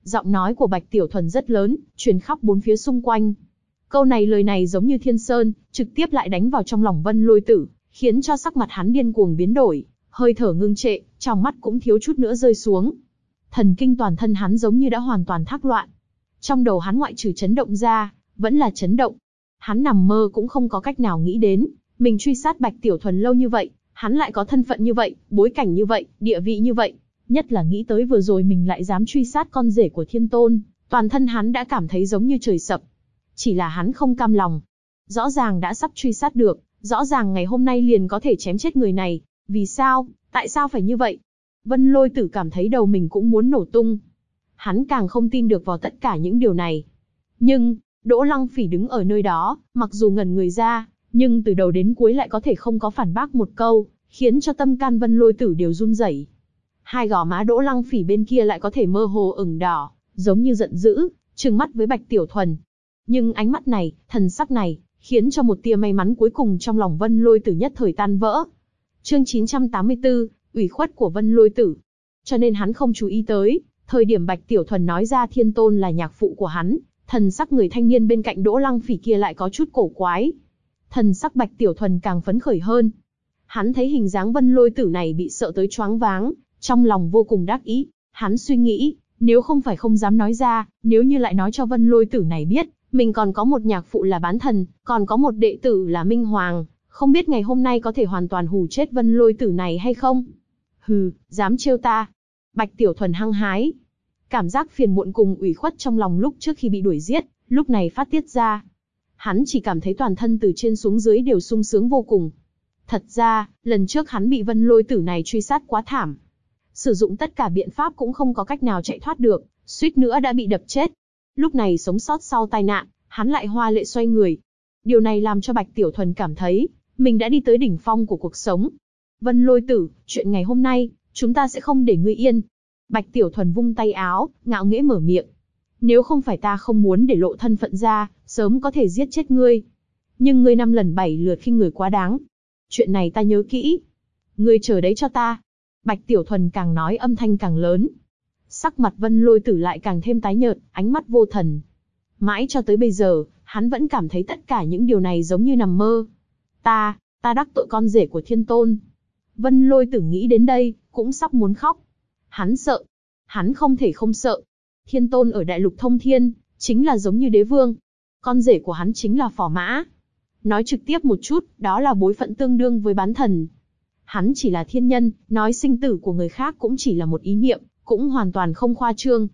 Giọng nói của Bạch Tiểu Thuần rất lớn, truyền khắp bốn phía xung quanh. Câu này lời này giống như thiên sơn, trực tiếp lại đánh vào trong lòng Vân Lôi Tử, khiến cho sắc mặt hắn điên cuồng biến đổi, hơi thở ngưng trệ, trong mắt cũng thiếu chút nữa rơi xuống. Thần kinh toàn thân hắn giống như đã hoàn toàn thác loạn. Trong đầu hắn ngoại trừ chấn động ra, vẫn là chấn động. Hắn nằm mơ cũng không có cách nào nghĩ đến, mình truy sát Bạch Tiểu Thuần lâu như vậy, hắn lại có thân phận như vậy, bối cảnh như vậy, địa vị như vậy. Nhất là nghĩ tới vừa rồi mình lại dám truy sát con rể của Thiên Tôn, toàn thân hắn đã cảm thấy giống như trời sập. Chỉ là hắn không cam lòng. Rõ ràng đã sắp truy sát được, rõ ràng ngày hôm nay liền có thể chém chết người này. Vì sao? Tại sao phải như vậy? Vân Lôi Tử cảm thấy đầu mình cũng muốn nổ tung. Hắn càng không tin được vào tất cả những điều này. Nhưng, Đỗ Lăng Phỉ đứng ở nơi đó, mặc dù ngẩn người ra, nhưng từ đầu đến cuối lại có thể không có phản bác một câu, khiến cho tâm can Vân Lôi Tử đều run rẩy. Hai gò má Đỗ Lăng Phỉ bên kia lại có thể mơ hồ ửng đỏ, giống như giận dữ, trừng mắt với Bạch Tiểu Thuần. Nhưng ánh mắt này, thần sắc này, khiến cho một tia may mắn cuối cùng trong lòng Vân Lôi Tử nhất thời tan vỡ. Chương 984, ủy khuất của Vân Lôi Tử. Cho nên hắn không chú ý tới, thời điểm Bạch Tiểu Thuần nói ra Thiên Tôn là nhạc phụ của hắn, thần sắc người thanh niên bên cạnh Đỗ Lăng Phỉ kia lại có chút cổ quái. Thần sắc Bạch Tiểu Thuần càng phấn khởi hơn. Hắn thấy hình dáng Vân Lôi Tử này bị sợ tới choáng váng, trong lòng vô cùng đắc ý. Hắn suy nghĩ, nếu không phải không dám nói ra, nếu như lại nói cho Vân Lôi Tử này biết, mình còn có một nhạc phụ là Bán Thần, còn có một đệ tử là Minh Hoàng, không biết ngày hôm nay có thể hoàn toàn hù chết Vân Lôi Tử này hay không? Hừ, dám trêu ta. Bạch Tiểu Thuần hăng hái. Cảm giác phiền muộn cùng ủy khuất trong lòng lúc trước khi bị đuổi giết, lúc này phát tiết ra. Hắn chỉ cảm thấy toàn thân từ trên xuống dưới đều sung sướng vô cùng. Thật ra, lần trước hắn bị Vân Lôi Tử này truy sát quá thảm. Sử dụng tất cả biện pháp cũng không có cách nào chạy thoát được, suýt nữa đã bị đập chết. Lúc này sống sót sau tai nạn, hắn lại hoa lệ xoay người. Điều này làm cho Bạch Tiểu Thuần cảm thấy, mình đã đi tới đỉnh phong của cuộc sống. Vân Lôi Tử, chuyện ngày hôm nay, chúng ta sẽ không để ngươi yên. Bạch Tiểu Thuần vung tay áo, ngạo nghễ mở miệng. Nếu không phải ta không muốn để lộ thân phận ra, sớm có thể giết chết ngươi. Nhưng ngươi 5 lần 7 lượt khinh người quá đáng. Chuyện này ta nhớ kỹ. Ngươi chờ đấy cho ta. Bạch Tiểu Thuần càng nói âm thanh càng lớn. Sắc mặt Vân Lôi Tử lại càng thêm tái nhợt, ánh mắt vô thần. Mãi cho tới bây giờ, hắn vẫn cảm thấy tất cả những điều này giống như nằm mơ. Ta đắc tội con rể của Thiên Tôn. Vân Lôi Tử nghĩ đến đây, cũng sắp muốn khóc. Hắn sợ. Hắn không thể không sợ. Thiên Tôn ở Đại Lục Thông Thiên, chính là giống như đế vương. Con rể của hắn chính là Phò Mã. Nói trực tiếp một chút, đó là bối phận tương đương với Bán Thần. Hắn chỉ là thiên nhân, nói sinh tử của người khác cũng chỉ là một ý niệm, cũng hoàn toàn không khoa trương.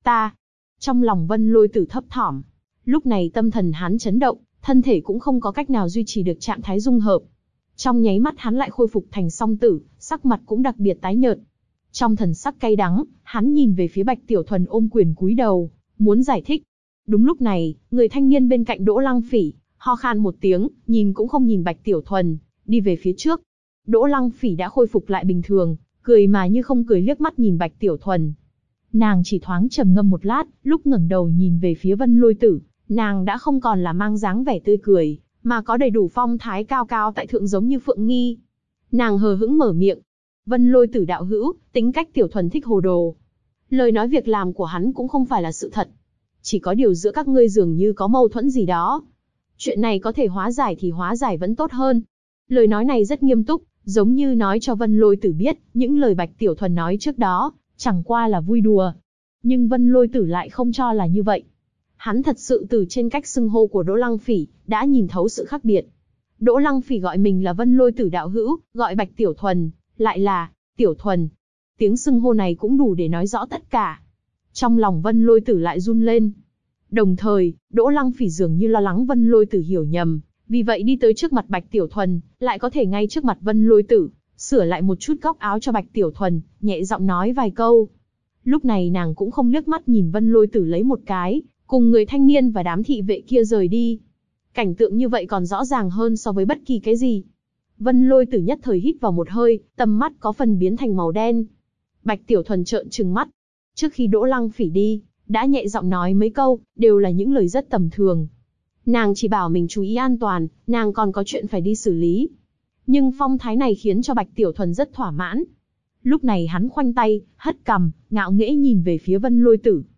Trong lòng Vân Lôi Tử thấp thỏm. Lúc này tâm thần hắn chấn động, thân thể cũng không có cách nào duy trì được trạng thái dung hợp. Trong nháy mắt hắn lại khôi phục thành song tử, sắc mặt cũng đặc biệt tái nhợt. Trong thần sắc cay đắng, hắn nhìn về phía Bạch Tiểu Thuần ôm quyền cúi đầu, muốn giải thích. Đúng lúc này, người thanh niên bên cạnh Đỗ Lăng Phỉ, ho khan một tiếng, nhìn cũng không nhìn Bạch Tiểu Thuần, đi về phía trước. Đỗ Lăng Phỉ đã khôi phục lại bình thường, cười mà như không cười liếc mắt nhìn Bạch Tiểu Thuần. Nàng chỉ thoáng trầm ngâm một lát, lúc ngẩng đầu nhìn về phía Vân Lôi Tử, nàng đã không còn là mang dáng vẻ tươi cười, mà có đầy đủ phong thái cao cao tại thượng giống như Phượng Nghi. Nàng hờ hững mở miệng. Vân Lôi Tử đạo hữu, tính cách Tiểu Thuần thích hồ đồ. Lời nói việc làm của hắn cũng không phải là sự thật. Chỉ có điều giữa các ngươi dường như có mâu thuẫn gì đó. Chuyện này có thể hóa giải thì hóa giải vẫn tốt hơn. Lời nói này rất nghiêm túc, giống như nói cho Vân Lôi Tử biết, những lời Bạch Tiểu Thuần nói trước đó, chẳng qua là vui đùa. Nhưng Vân Lôi Tử lại không cho là như vậy. Hắn thật sự từ trên cách xưng hô của Đỗ Lăng Phỉ, đã nhìn thấu sự khác biệt. Đỗ Lăng Phỉ gọi mình là Vân Lôi Tử đạo hữu, gọi Bạch Tiểu Thuần, lại là Tiểu Thuần. Tiếng xưng hô này cũng đủ để nói rõ tất cả. Trong lòng Vân Lôi Tử lại run lên. Đồng thời, Đỗ Lăng Phỉ dường như lo lắng Vân Lôi Tử hiểu nhầm, vì vậy đi tới trước mặt Bạch Tiểu Thuần, lại có thể ngay trước mặt Vân Lôi Tử, sửa lại một chút góc áo cho Bạch Tiểu Thuần, nhẹ giọng nói vài câu. Lúc này nàng cũng không liếc mắt nhìn Vân Lôi Tử lấy một cái, cùng người thanh niên và đám thị vệ kia rời đi. Cảnh tượng như vậy còn rõ ràng hơn so với bất kỳ cái gì. Vân Lôi Tử nhất thời hít vào một hơi, tầm mắt có phần biến thành màu đen. Bạch Tiểu Thuần trợn trừng mắt. Trước khi Đỗ Lăng Phỉ đi, đã nhẹ giọng nói mấy câu, đều là những lời rất tầm thường. Nàng chỉ bảo mình chú ý an toàn, nàng còn có chuyện phải đi xử lý. Nhưng phong thái này khiến cho Bạch Tiểu Thuần rất thỏa mãn. Lúc này hắn khoanh tay, hất cằm, ngạo nghễ nhìn về phía Vân Lôi Tử.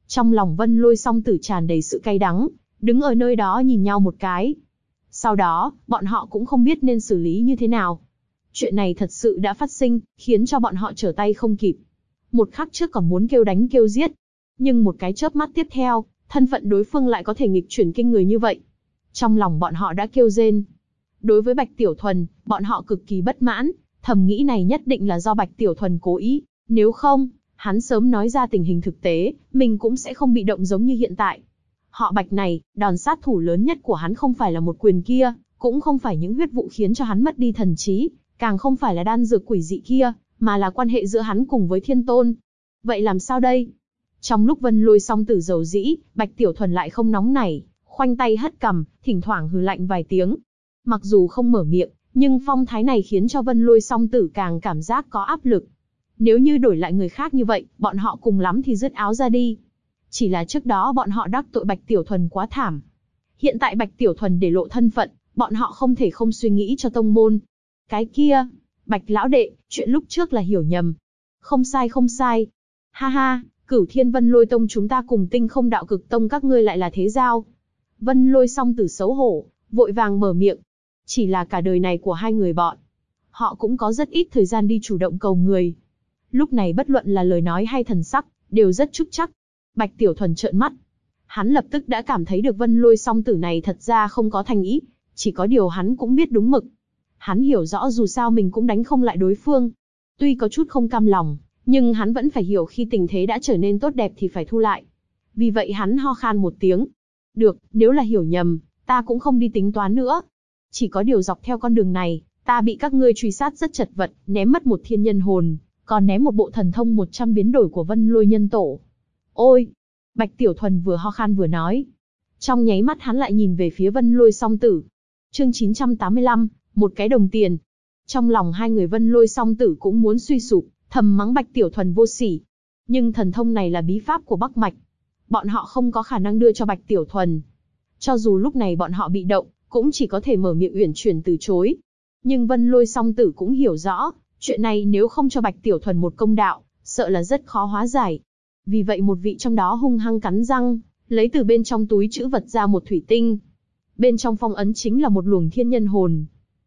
Trong lòng Vân Lôi Song Tử tràn đầy sự cay đắng, đứng ở nơi đó nhìn nhau một cái. Sau đó, bọn họ cũng không biết nên xử lý như thế nào. Chuyện này thật sự đã phát sinh, khiến cho bọn họ trở tay không kịp. Một khắc trước còn muốn kêu đánh kêu giết. Nhưng một cái chớp mắt tiếp theo, thân phận đối phương lại có thể nghịch chuyển kinh người như vậy. Trong lòng bọn họ đã kêu rên. Đối với Bạch Tiểu Thuần, bọn họ cực kỳ bất mãn, thầm nghĩ này nhất định là do Bạch Tiểu Thuần cố ý. Nếu không, hắn sớm nói ra tình hình thực tế, mình cũng sẽ không bị động giống như hiện tại. Họ Bạch này, đòn sát thủ lớn nhất của hắn không phải là một quyền kia, cũng không phải những huyết vụ khiến cho hắn mất đi thần trí, càng không phải là đan dược quỷ dị kia, mà là quan hệ giữa hắn cùng với Thiên Tôn. Vậy làm sao đây? Trong lúc Vân Lôi Song Tử dầu dĩ, Bạch Tiểu Thuần lại không nóng nảy, khoanh tay hất cằm, thỉnh thoảng hừ lạnh vài tiếng. Mặc dù không mở miệng, nhưng phong thái này khiến cho Vân Lôi Song Tử càng cảm giác có áp lực. Nếu như đổi lại người khác như vậy, bọn họ cùng lắm thì dứt áo ra đi. Chỉ là trước đó bọn họ đắc tội Bạch Tiểu Thuần quá thảm. Hiện tại Bạch Tiểu Thuần để lộ thân phận, bọn họ không thể không suy nghĩ cho tông môn. Cái kia, Bạch lão đệ, chuyện lúc trước là hiểu nhầm. Không sai không sai. Ha ha, Cửu Thiên Vân Lôi Tông chúng ta cùng Tinh Không Đạo Cực Tông các ngươi lại là thế giao. Vân Lôi Song Tử xấu hổ, vội vàng mở miệng. Chỉ là cả đời này của hai người bọn, họ cũng có rất ít thời gian đi chủ động cầu người. Lúc này bất luận là lời nói hay thần sắc, đều rất trúc chắc. Bạch Tiểu Thuần trợn mắt. Hắn lập tức đã cảm thấy được Vân Lôi Song Tử này thật ra không có thành ý, chỉ có điều hắn cũng biết đúng mực. Hắn hiểu rõ dù sao mình cũng đánh không lại đối phương. Tuy có chút không cam lòng, nhưng hắn vẫn phải hiểu khi tình thế đã trở nên tốt đẹp thì phải thu lại. Vì vậy hắn ho khan một tiếng. Được, nếu là hiểu nhầm, ta cũng không đi tính toán nữa. Chỉ có điều dọc theo con đường này, ta bị các ngươi truy sát rất chật vật, ném mất một thiên nhân hồn, còn ném một bộ thần thông 100 biến đổi của Vân Lôi Nhân Tổ. Ôi! Bạch Tiểu Thuần vừa ho khan vừa nói. Trong nháy mắt hắn lại nhìn về phía Vân Lôi Song Tử. Chương 985, một cái đồng tiền. Trong lòng hai người Vân Lôi Song Tử cũng muốn suy sụp, thầm mắng Bạch Tiểu Thuần vô sỉ. Nhưng thần thông này là bí pháp của Bắc Mạch. Bọn họ không có khả năng đưa cho Bạch Tiểu Thuần. Cho dù lúc này bọn họ bị động, cũng chỉ có thể mở miệng uyển chuyển từ chối. Nhưng Vân Lôi Song Tử cũng hiểu rõ, chuyện này nếu không cho Bạch Tiểu Thuần một công đạo, sợ là rất khó hóa giải. Vì vậy một vị trong đó hung hăng cắn răng, lấy từ bên trong túi trữ vật ra một thủy tinh. Bên trong phong ấn chính là một luồng thiên nhân hồn.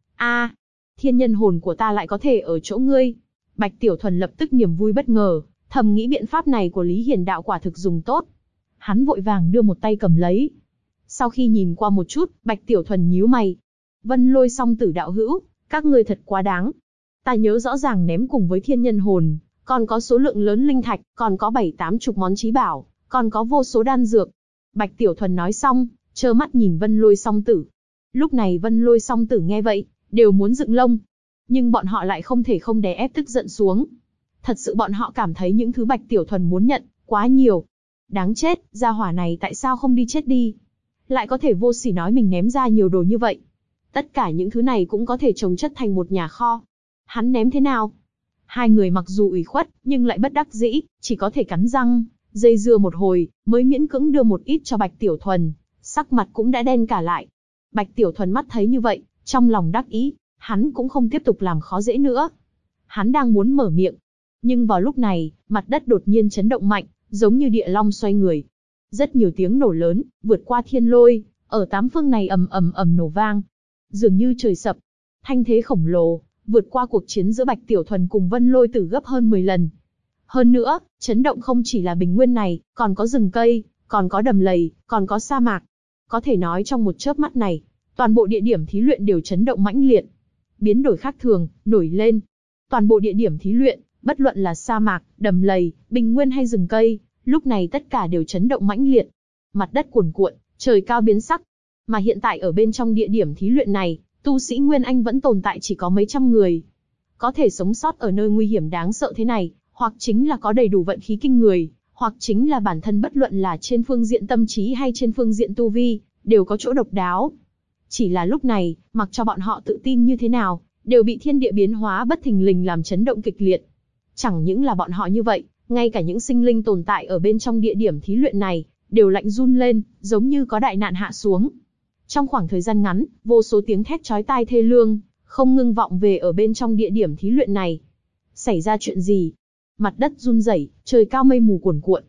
A, thiên nhân hồn của ta lại có thể ở chỗ ngươi. Bạch Tiểu Thuần lập tức niềm vui bất ngờ, thầm nghĩ biện pháp này của Lý Hiền Đạo quả thực dùng tốt. Hắn vội vàng đưa một tay cầm lấy. Sau khi nhìn qua một chút, Bạch Tiểu Thuần nhíu mày. Vân Lôi Song Tử đạo hữu, các ngươi thật quá đáng. Ta nhớ rõ ràng ném cùng với thiên nhân hồn, còn có số lượng lớn linh thạch, còn có 7-80 món chí bảo, còn có vô số đan dược. Bạch Tiểu Thuần nói xong, trơ mắt nhìn Vân Lôi Song Tử. Lúc này Vân Lôi Song Tử nghe vậy, đều muốn dựng lông. Nhưng bọn họ lại không thể không đè ép tức giận xuống. Thật sự bọn họ cảm thấy những thứ Bạch Tiểu Thuần muốn nhận, quá nhiều. Đáng chết, gia hỏa này tại sao không đi chết đi? Lại có thể vô sỉ nói mình ném ra nhiều đồ như vậy. Tất cả những thứ này cũng có thể chồng chất thành một nhà kho. Hắn ném thế nào? Hai người mặc dù ủy khuất, nhưng lại bất đắc dĩ, chỉ có thể cắn răng, dây dưa một hồi, mới miễn cưỡng đưa một ít cho Bạch Tiểu Thuần. Sắc mặt cũng đã đen cả lại. Bạch Tiểu Thuần mắt thấy như vậy, trong lòng đắc ý, hắn cũng không tiếp tục làm khó dễ nữa. Hắn đang muốn mở miệng. Nhưng vào lúc này, mặt đất đột nhiên chấn động mạnh, giống như địa long xoay người. Rất nhiều tiếng nổ lớn, vượt qua thiên lôi, ở tám phương này ầm ầm ầm nổ vang. Dường như trời sập. Thanh thế khổng lồ, vượt qua cuộc chiến giữa Bạch Tiểu Thuần cùng Vân Lôi Tử gấp hơn 10 lần. Hơn nữa, chấn động không chỉ là bình nguyên này, còn có rừng cây, còn có đầm lầy, còn có sa mạc. Có thể nói trong một chớp mắt này, toàn bộ địa điểm thí luyện đều chấn động mãnh liệt. Biến đổi khác thường, nổi lên. Toàn bộ địa điểm thí luyện, bất luận là sa mạc, đầm lầy, bình nguyên hay rừng cây, lúc này tất cả đều chấn động mãnh liệt. Mặt đất cuồn cuộn, trời cao biến sắc. Mà hiện tại ở bên trong địa điểm thí luyện này, tu sĩ Nguyên Anh vẫn tồn tại chỉ có mấy trăm người. Có thể sống sót ở nơi nguy hiểm đáng sợ thế này, hoặc chính là có đầy đủ vận khí kinh người, hoặc chính là bản thân bất luận là trên phương diện tâm trí hay trên phương diện tu vi, đều có chỗ độc đáo. Chỉ là lúc này, mặc cho bọn họ tự tin như thế nào, đều bị thiên địa biến hóa bất thình lình làm chấn động kịch liệt. Chẳng những là bọn họ như vậy, ngay cả những sinh linh tồn tại ở bên trong địa điểm thí luyện này, đều lạnh run lên, giống như có đại nạn hạ xuống. Trong khoảng thời gian ngắn, vô số tiếng thét chói tai thê lương, không ngưng vọng về ở bên trong địa điểm thí luyện này. Xảy ra chuyện gì? Mặt đất run rẩy, trời cao mây mù cuồn cuộn.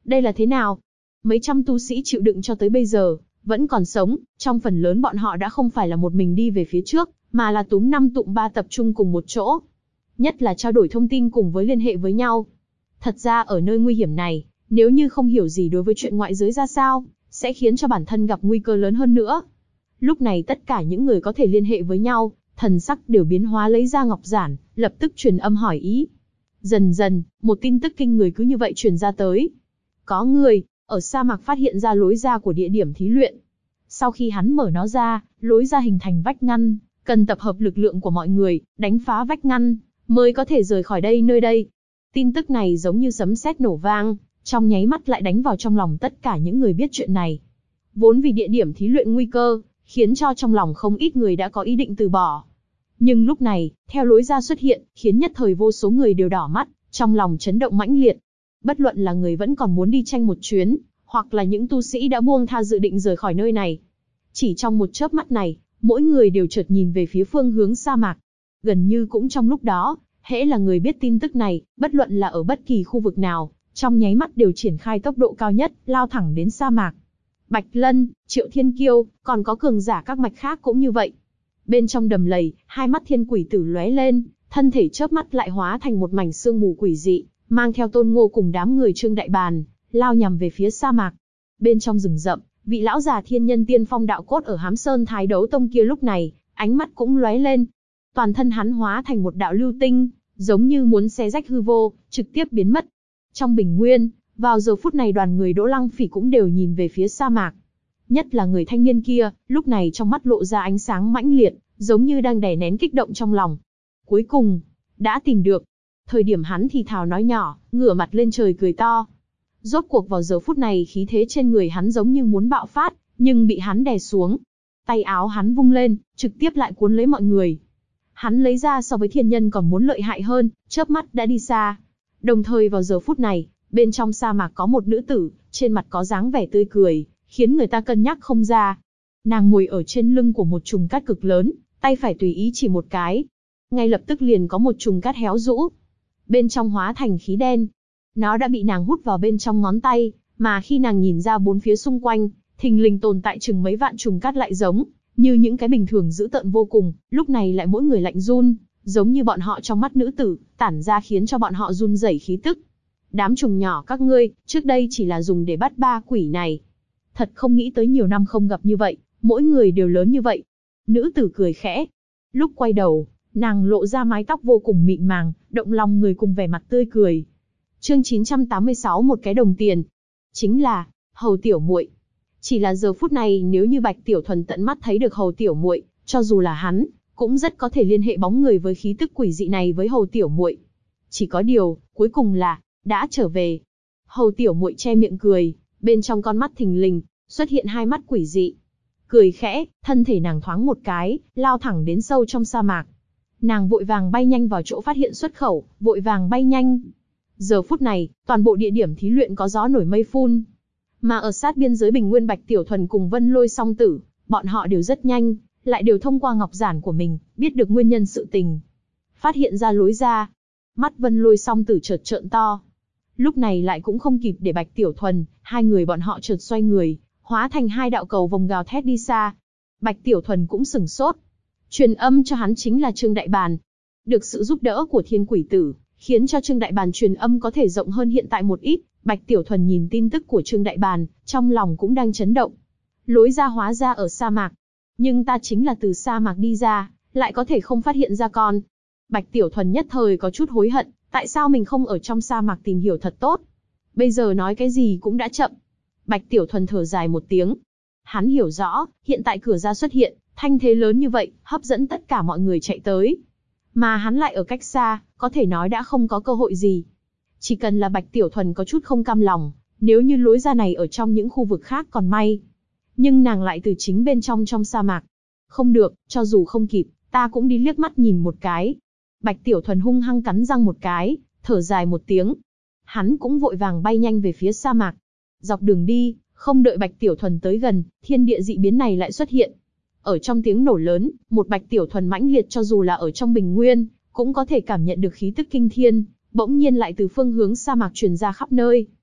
Đây là thế nào? Mấy trăm tu sĩ chịu đựng cho tới bây giờ, vẫn còn sống, trong phần lớn bọn họ đã không phải là một mình đi về phía trước, mà là túm năm tụm ba tập trung cùng một chỗ. Nhất là trao đổi thông tin cùng với liên hệ với nhau. Thật ra ở nơi nguy hiểm này, nếu như không hiểu gì đối với chuyện ngoại giới ra sao, sẽ khiến cho bản thân gặp nguy cơ lớn hơn nữa. Lúc này tất cả những người có thể liên hệ với nhau, thần sắc đều biến hóa, lấy ra ngọc giản, lập tức truyền âm hỏi ý. Dần dần, một tin tức kinh người cứ như vậy truyền ra tới. Có người ở sa mạc phát hiện ra lối ra của địa điểm thí luyện. Sau khi hắn mở nó ra, lối ra hình thành vách ngăn, cần tập hợp lực lượng của mọi người, đánh phá vách ngăn, mới có thể rời khỏi nơi đây. Tin tức này giống như sấm sét nổ vang, trong nháy mắt lại đánh vào trong lòng tất cả những người biết chuyện này. Vốn vì địa điểm thí luyện nguy cơ, khiến cho trong lòng không ít người đã có ý định từ bỏ. Nhưng lúc này, theo lối ra xuất hiện, khiến nhất thời vô số người đều đỏ mắt, trong lòng chấn động mãnh liệt. Bất luận là người vẫn còn muốn đi tranh một chuyến, hoặc là những tu sĩ đã buông tha dự định rời khỏi nơi này. Chỉ trong một chớp mắt này, mỗi người đều chợt nhìn về phía phương hướng sa mạc. Gần như cũng trong lúc đó, hễ là người biết tin tức này, bất luận là ở bất kỳ khu vực nào, trong nháy mắt đều triển khai tốc độ cao nhất, lao thẳng đến sa mạc. Bạch Lân, Triệu Thiên Kiêu, còn có cường giả các mạch khác cũng như vậy. Bên trong đầm lầy, hai mắt thiên quỷ tử lóe lên, thân thể chớp mắt lại hóa thành một mảnh sương mù quỷ dị, mang theo Tôn Ngô cùng đám người Trương Đại Bàn, lao nhằm về phía sa mạc. Bên trong rừng rậm, vị lão già thiên nhân tiên phong đạo cốt ở Hám Sơn Thái Đấu Tông kia lúc này, ánh mắt cũng lóe lên. Toàn thân hắn hóa thành một đạo lưu tinh, giống như muốn xé rách hư vô, trực tiếp biến mất. Trong bình nguyên, vào giờ phút này đoàn người Đỗ Lăng Phỉ cũng đều nhìn về phía sa mạc. Nhất là người thanh niên kia, lúc này trong mắt lộ ra ánh sáng mãnh liệt, giống như đang đè nén kích động trong lòng. Cuối cùng, đã tìm được. Thời điểm hắn thì thào nói nhỏ, ngửa mặt lên trời cười to. Rốt cuộc vào giờ phút này khí thế trên người hắn giống như muốn bạo phát, nhưng bị hắn đè xuống. Tay áo hắn vung lên, trực tiếp lại cuốn lấy mọi người. Hắn lấy ra so với thiên nhân còn muốn lợi hại hơn, chớp mắt đã đi xa. Đồng thời vào giờ phút này, bên trong sa mạc có một nữ tử, trên mặt có dáng vẻ tươi cười, khiến người ta cân nhắc không ra. Nàng ngồi ở trên lưng của một chùm cát cực lớn, tay phải tùy ý chỉ một cái. Ngay lập tức liền có một chùm cát héo rũ. Bên trong hóa thành khí đen. Nó đã bị nàng hút vào bên trong ngón tay, mà khi nàng nhìn ra bốn phía xung quanh, thình lình tồn tại chừng mấy vạn chùm cát lại giống như những cái bình thường dữ tợn vô cùng, lúc này lại mỗi người lạnh run, giống như bọn họ trong mắt nữ tử, tản ra khiến cho bọn họ run rẩy khí tức. Đám trùng nhỏ các ngươi, trước đây chỉ là dùng để bắt ba quỷ này. Thật không nghĩ tới nhiều năm không gặp như vậy, mỗi người đều lớn như vậy. Nữ tử cười khẽ. Lúc quay đầu, nàng lộ ra mái tóc vô cùng mịn màng, động lòng người cùng vẻ mặt tươi cười. Chương 986 một cái đồng tiền. Chính là, Hầu Tiểu Muội. Chỉ là giờ phút này nếu như Bạch Tiểu Thuần tận mắt thấy được Hầu Tiểu Muội, cho dù là hắn, cũng rất có thể liên hệ bóng người với khí tức quỷ dị này với Hầu Tiểu Muội. Chỉ có điều, cuối cùng là, đã trở về. Hầu Tiểu Muội che miệng cười, bên trong con mắt thình lình, xuất hiện hai mắt quỷ dị. Cười khẽ, thân thể nàng thoáng một cái, lao thẳng đến sâu trong sa mạc. Nàng vội vàng bay nhanh vào chỗ phát hiện xuất khẩu, vội vàng bay nhanh. Giờ phút này, toàn bộ địa điểm thí luyện có gió nổi mây phun. Mà ở sát biên giới Bình Nguyên Bạch Tiểu Thuần cùng Vân Lôi Song Tử, bọn họ đều rất nhanh, lại đều thông qua ngọc giản của mình, biết được nguyên nhân sự tình. Phát hiện ra lối ra. Mắt Vân Lôi Song Tử chợt trợn to. Lúc này lại cũng không kịp để Bạch Tiểu Thuần, hai người bọn họ chợt xoay người, hóa thành hai đạo cầu vồng gào thét đi xa. Bạch Tiểu Thuần cũng sửng sốt. Truyền âm cho hắn chính là Trương Đại Bàn. Được sự giúp đỡ của Thiên Quỷ Tử, khiến cho Trương Đại Bàn truyền âm có thể rộng hơn hiện tại một ít. Bạch Tiểu Thuần nhìn tin tức của Trương Đại Bàn, trong lòng cũng đang chấn động. Lối ra hóa ra ở sa mạc. Nhưng ta chính là từ sa mạc đi ra, lại có thể không phát hiện ra con. Bạch Tiểu Thuần nhất thời có chút hối hận, tại sao mình không ở trong sa mạc tìm hiểu thật tốt. Bây giờ nói cái gì cũng đã chậm. Bạch Tiểu Thuần thở dài một tiếng. Hắn hiểu rõ, hiện tại cửa ra xuất hiện, thanh thế lớn như vậy, hấp dẫn tất cả mọi người chạy tới. Mà hắn lại ở cách xa, có thể nói đã không có cơ hội gì. Chỉ cần là Bạch Tiểu Thuần có chút không cam lòng, nếu như lối ra này ở trong những khu vực khác còn may. Nhưng nàng lại từ chính bên trong sa mạc. Không được, cho dù không kịp, ta cũng đi liếc mắt nhìn một cái. Bạch Tiểu Thuần hung hăng cắn răng một cái, thở dài một tiếng. Hắn cũng vội vàng bay nhanh về phía sa mạc. Dọc đường đi, không đợi Bạch Tiểu Thuần tới gần, thiên địa dị biến này lại xuất hiện. Ở trong tiếng nổ lớn, một Bạch Tiểu Thuần mãnh liệt cho dù là ở trong bình nguyên, cũng có thể cảm nhận được khí tức kinh thiên, bỗng nhiên lại từ phương hướng sa mạc truyền ra khắp nơi.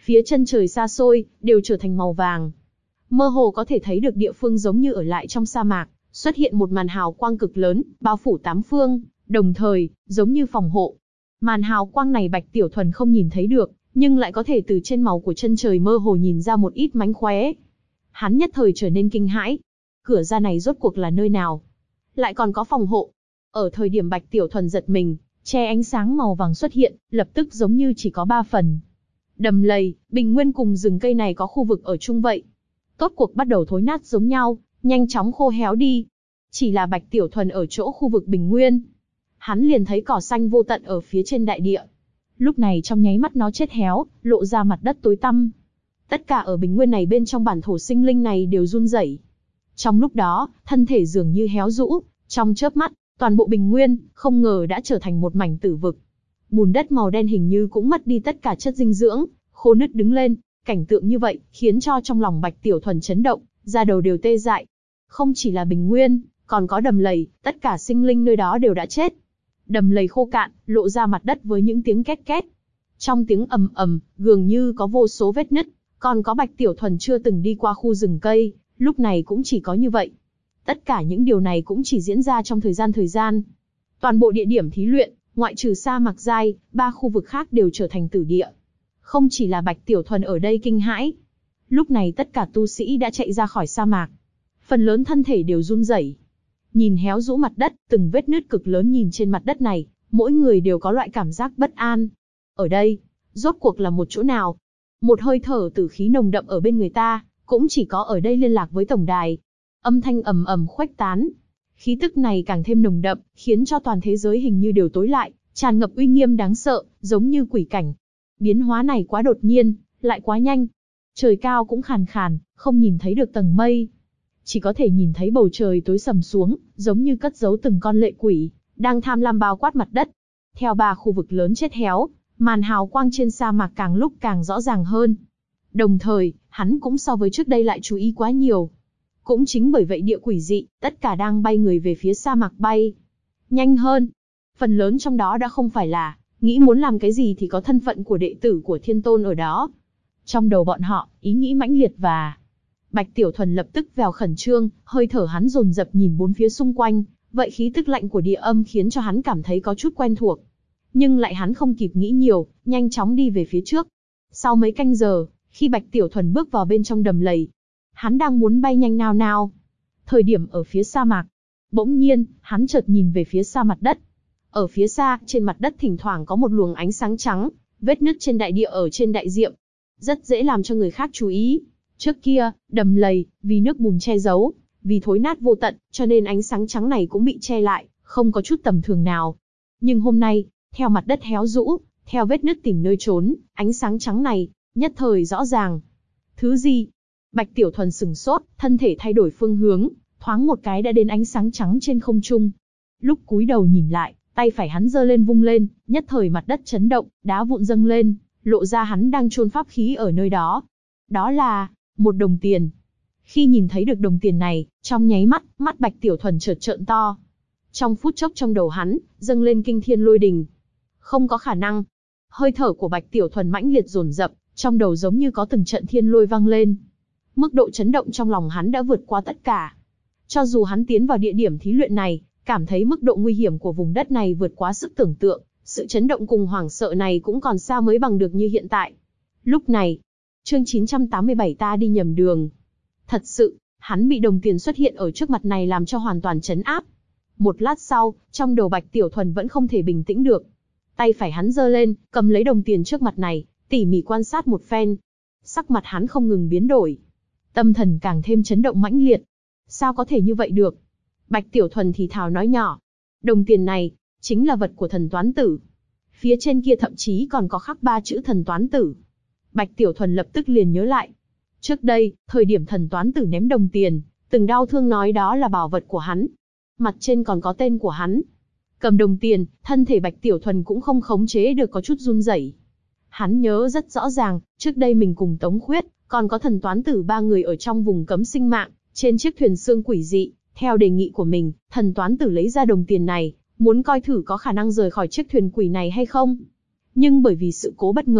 phía chân trời xa xôi, đều trở thành màu vàng. Mơ hồ có thể thấy được địa phương giống như ở lại trong sa mạc, xuất hiện một màn hào quang cực lớn, bao phủ tám phương, đồng thời, giống như phòng hộ. Màn hào quang này Bạch Tiểu Thuần không nhìn thấy được, nhưng lại có thể từ trên màu của chân trời mơ hồ nhìn ra một ít mánh khóe. Hắn nhất thời trở nên kinh hãi. Cửa ra này rốt cuộc là nơi nào? Lại còn có phòng hộ. Ở thời điểm Bạch Tiểu Thuần giật mình, che ánh sáng màu vàng xuất hiện, lập tức giống như chỉ có 3 phần. Đầm lầy, bình nguyên cùng rừng cây này có khu vực ở chung vậy. Tốt cuộc bắt đầu thối nát giống nhau, nhanh chóng khô héo đi. Chỉ là Bạch Tiểu Thuần ở chỗ khu vực bình nguyên. Hắn liền thấy cỏ xanh vô tận ở phía trên đại địa. Lúc này trong nháy mắt nó chết héo, lộ ra mặt đất tối tăm. Tất cả ở bình nguyên này bên trong bản thổ sinh linh này đều run rẩy. Trong lúc đó, thân thể dường như héo rũ, trong chớp mắt, toàn bộ bình nguyên, không ngờ đã trở thành một mảnh tử vực. Bùn đất màu đen hình như cũng mất đi tất cả chất dinh dưỡng, khô nứt đứng lên. Cảnh tượng như vậy, khiến cho trong lòng Bạch Tiểu Thuần chấn động, da đầu đều tê dại. Không chỉ là bình nguyên, còn có đầm lầy, tất cả sinh linh nơi đó đều đã chết. Đầm lầy khô cạn, lộ ra mặt đất với những tiếng két két. Trong tiếng ầm ầm, dường như có vô số vết nứt, còn có Bạch Tiểu Thuần chưa từng đi qua khu rừng cây, lúc này cũng chỉ có như vậy. Tất cả những điều này cũng chỉ diễn ra trong thời gian. Toàn bộ địa điểm thí luyện, ngoại trừ sa mạc giai, 3 khu vực khác đều trở thành tử địa. Không chỉ là Bạch Tiểu Thuần ở đây kinh hãi. Lúc này tất cả tu sĩ đã chạy ra khỏi sa mạc. Phần lớn thân thể đều run rẩy. Nhìn héo rũ mặt đất, từng vết nứt cực lớn nhìn trên mặt đất này, mỗi người đều có loại cảm giác bất an. Ở đây, rốt cuộc là một chỗ nào? Một hơi thở tử khí nồng đậm ở bên người ta, cũng chỉ có ở đây liên lạc với tổng đài. Âm thanh ầm ầm khuếch tán. Khí tức này càng thêm nồng đậm, khiến cho toàn thế giới hình như đều tối lại, tràn ngập uy nghiêm đáng sợ, giống như quỷ cảnh. Biến hóa này quá đột nhiên, lại quá nhanh. Trời cao cũng khàn khàn, không nhìn thấy được tầng mây. Chỉ có thể nhìn thấy bầu trời tối sầm xuống, giống như cất giấu từng con lệ quỷ, đang tham lam bao quát mặt đất. Theo 3 khu vực lớn chết héo, màn hào quang trên sa mạc càng lúc càng rõ ràng hơn. Đồng thời, hắn cũng so với trước đây lại chú ý quá nhiều. Cũng chính bởi vậy địa quỷ dị, tất cả đang bay người về phía sa mạc bay. Nhanh hơn. Phần lớn trong đó đã không phải là nghĩ muốn làm cái gì thì có thân phận của đệ tử của Thiên Tôn ở đó. Trong đầu bọn họ, ý nghĩ mãnh liệt và Bạch Tiểu Thuần lập tức vèo khẩn trương, hơi thở hắn dồn dập nhìn bốn phía xung quanh, vậy khí tức lạnh của địa âm khiến cho hắn cảm thấy có chút quen thuộc. Nhưng lại hắn không kịp nghĩ nhiều, nhanh chóng đi về phía trước. Sau mấy canh giờ, khi Bạch Tiểu Thuần bước vào bên trong đầm lầy, hắn đang muốn bay nhanh nào nào. Thời điểm ở phía sa mạc, bỗng nhiên, hắn chợt nhìn về phía xa mặt đất. Ở phía xa, trên mặt đất thỉnh thoảng có một luồng ánh sáng trắng, vết nứt trên đại địa ở trên đại diệm. Rất dễ làm cho người khác chú ý. Trước kia, đầm lầy, vì nước bùn che giấu, vì thối nát vô tận, cho nên ánh sáng trắng này cũng bị che lại, không có chút tầm thường nào. Nhưng hôm nay, theo mặt đất héo rũ, theo vết nứt tìm nơi trốn, ánh sáng trắng này, nhất thời rõ ràng. Thứ gì? Bạch Tiểu Thuần sửng sốt, thân thể thay đổi phương hướng, thoáng một cái đã đến ánh sáng trắng trên không trung. Lúc cúi đầu nhìn lại, tay phải hắn giơ lên vung lên, nhất thời mặt đất chấn động, đá vụn dâng lên, lộ ra hắn đang chôn pháp khí ở nơi đó. Đó là một đồng tiền. Khi nhìn thấy được đồng tiền này, trong nháy mắt, mắt Bạch Tiểu Thuần chợt trợn to. Trong phút chốc trong đầu hắn, dâng lên kinh thiên lôi đình. Không có khả năng. Hơi thở của Bạch Tiểu Thuần mãnh liệt dồn dập, trong đầu giống như có từng trận thiên lôi vang lên. Mức độ chấn động trong lòng hắn đã vượt qua tất cả. Cho dù hắn tiến vào địa điểm thí luyện này, cảm thấy mức độ nguy hiểm của vùng đất này vượt quá sức tưởng tượng, sự chấn động cùng hoảng sợ này cũng còn xa mới bằng được như hiện tại. Lúc này, chương 987 ta đi nhầm đường. Thật sự, hắn bị đồng tiền xuất hiện ở trước mặt này làm cho hoàn toàn chấn áp. Một lát sau, trong đầu Bạch Tiểu Thuần vẫn không thể bình tĩnh được. Tay phải hắn giơ lên, cầm lấy đồng tiền trước mặt này, tỉ mỉ quan sát một phen. Sắc mặt hắn không ngừng biến đổi. Tâm thần càng thêm chấn động mãnh liệt. Sao có thể như vậy được? Bạch Tiểu Thuần thì thào nói nhỏ. Đồng tiền này, chính là vật của thần toán tử. Phía trên kia thậm chí còn có khắc 3 chữ thần toán tử. Bạch Tiểu Thuần lập tức liền nhớ lại. Trước đây, thời điểm thần toán tử ném đồng tiền, từng đau thương nói đó là bảo vật của hắn. Mặt trên còn có tên của hắn. Cầm đồng tiền, thân thể Bạch Tiểu Thuần cũng không khống chế được có chút run rẩy. Hắn nhớ rất rõ ràng, trước đây mình cùng Tống Khuyết, còn có thần toán tử 3 người ở trong vùng cấm sinh mạng, trên chiếc thuyền xương quỷ dị. Theo đề nghị của mình, thần toán tử lấy ra đồng tiền này, muốn coi thử có khả năng rời khỏi chiếc thuyền quỷ này hay không. Nhưng bởi vì sự cố bất ngờ,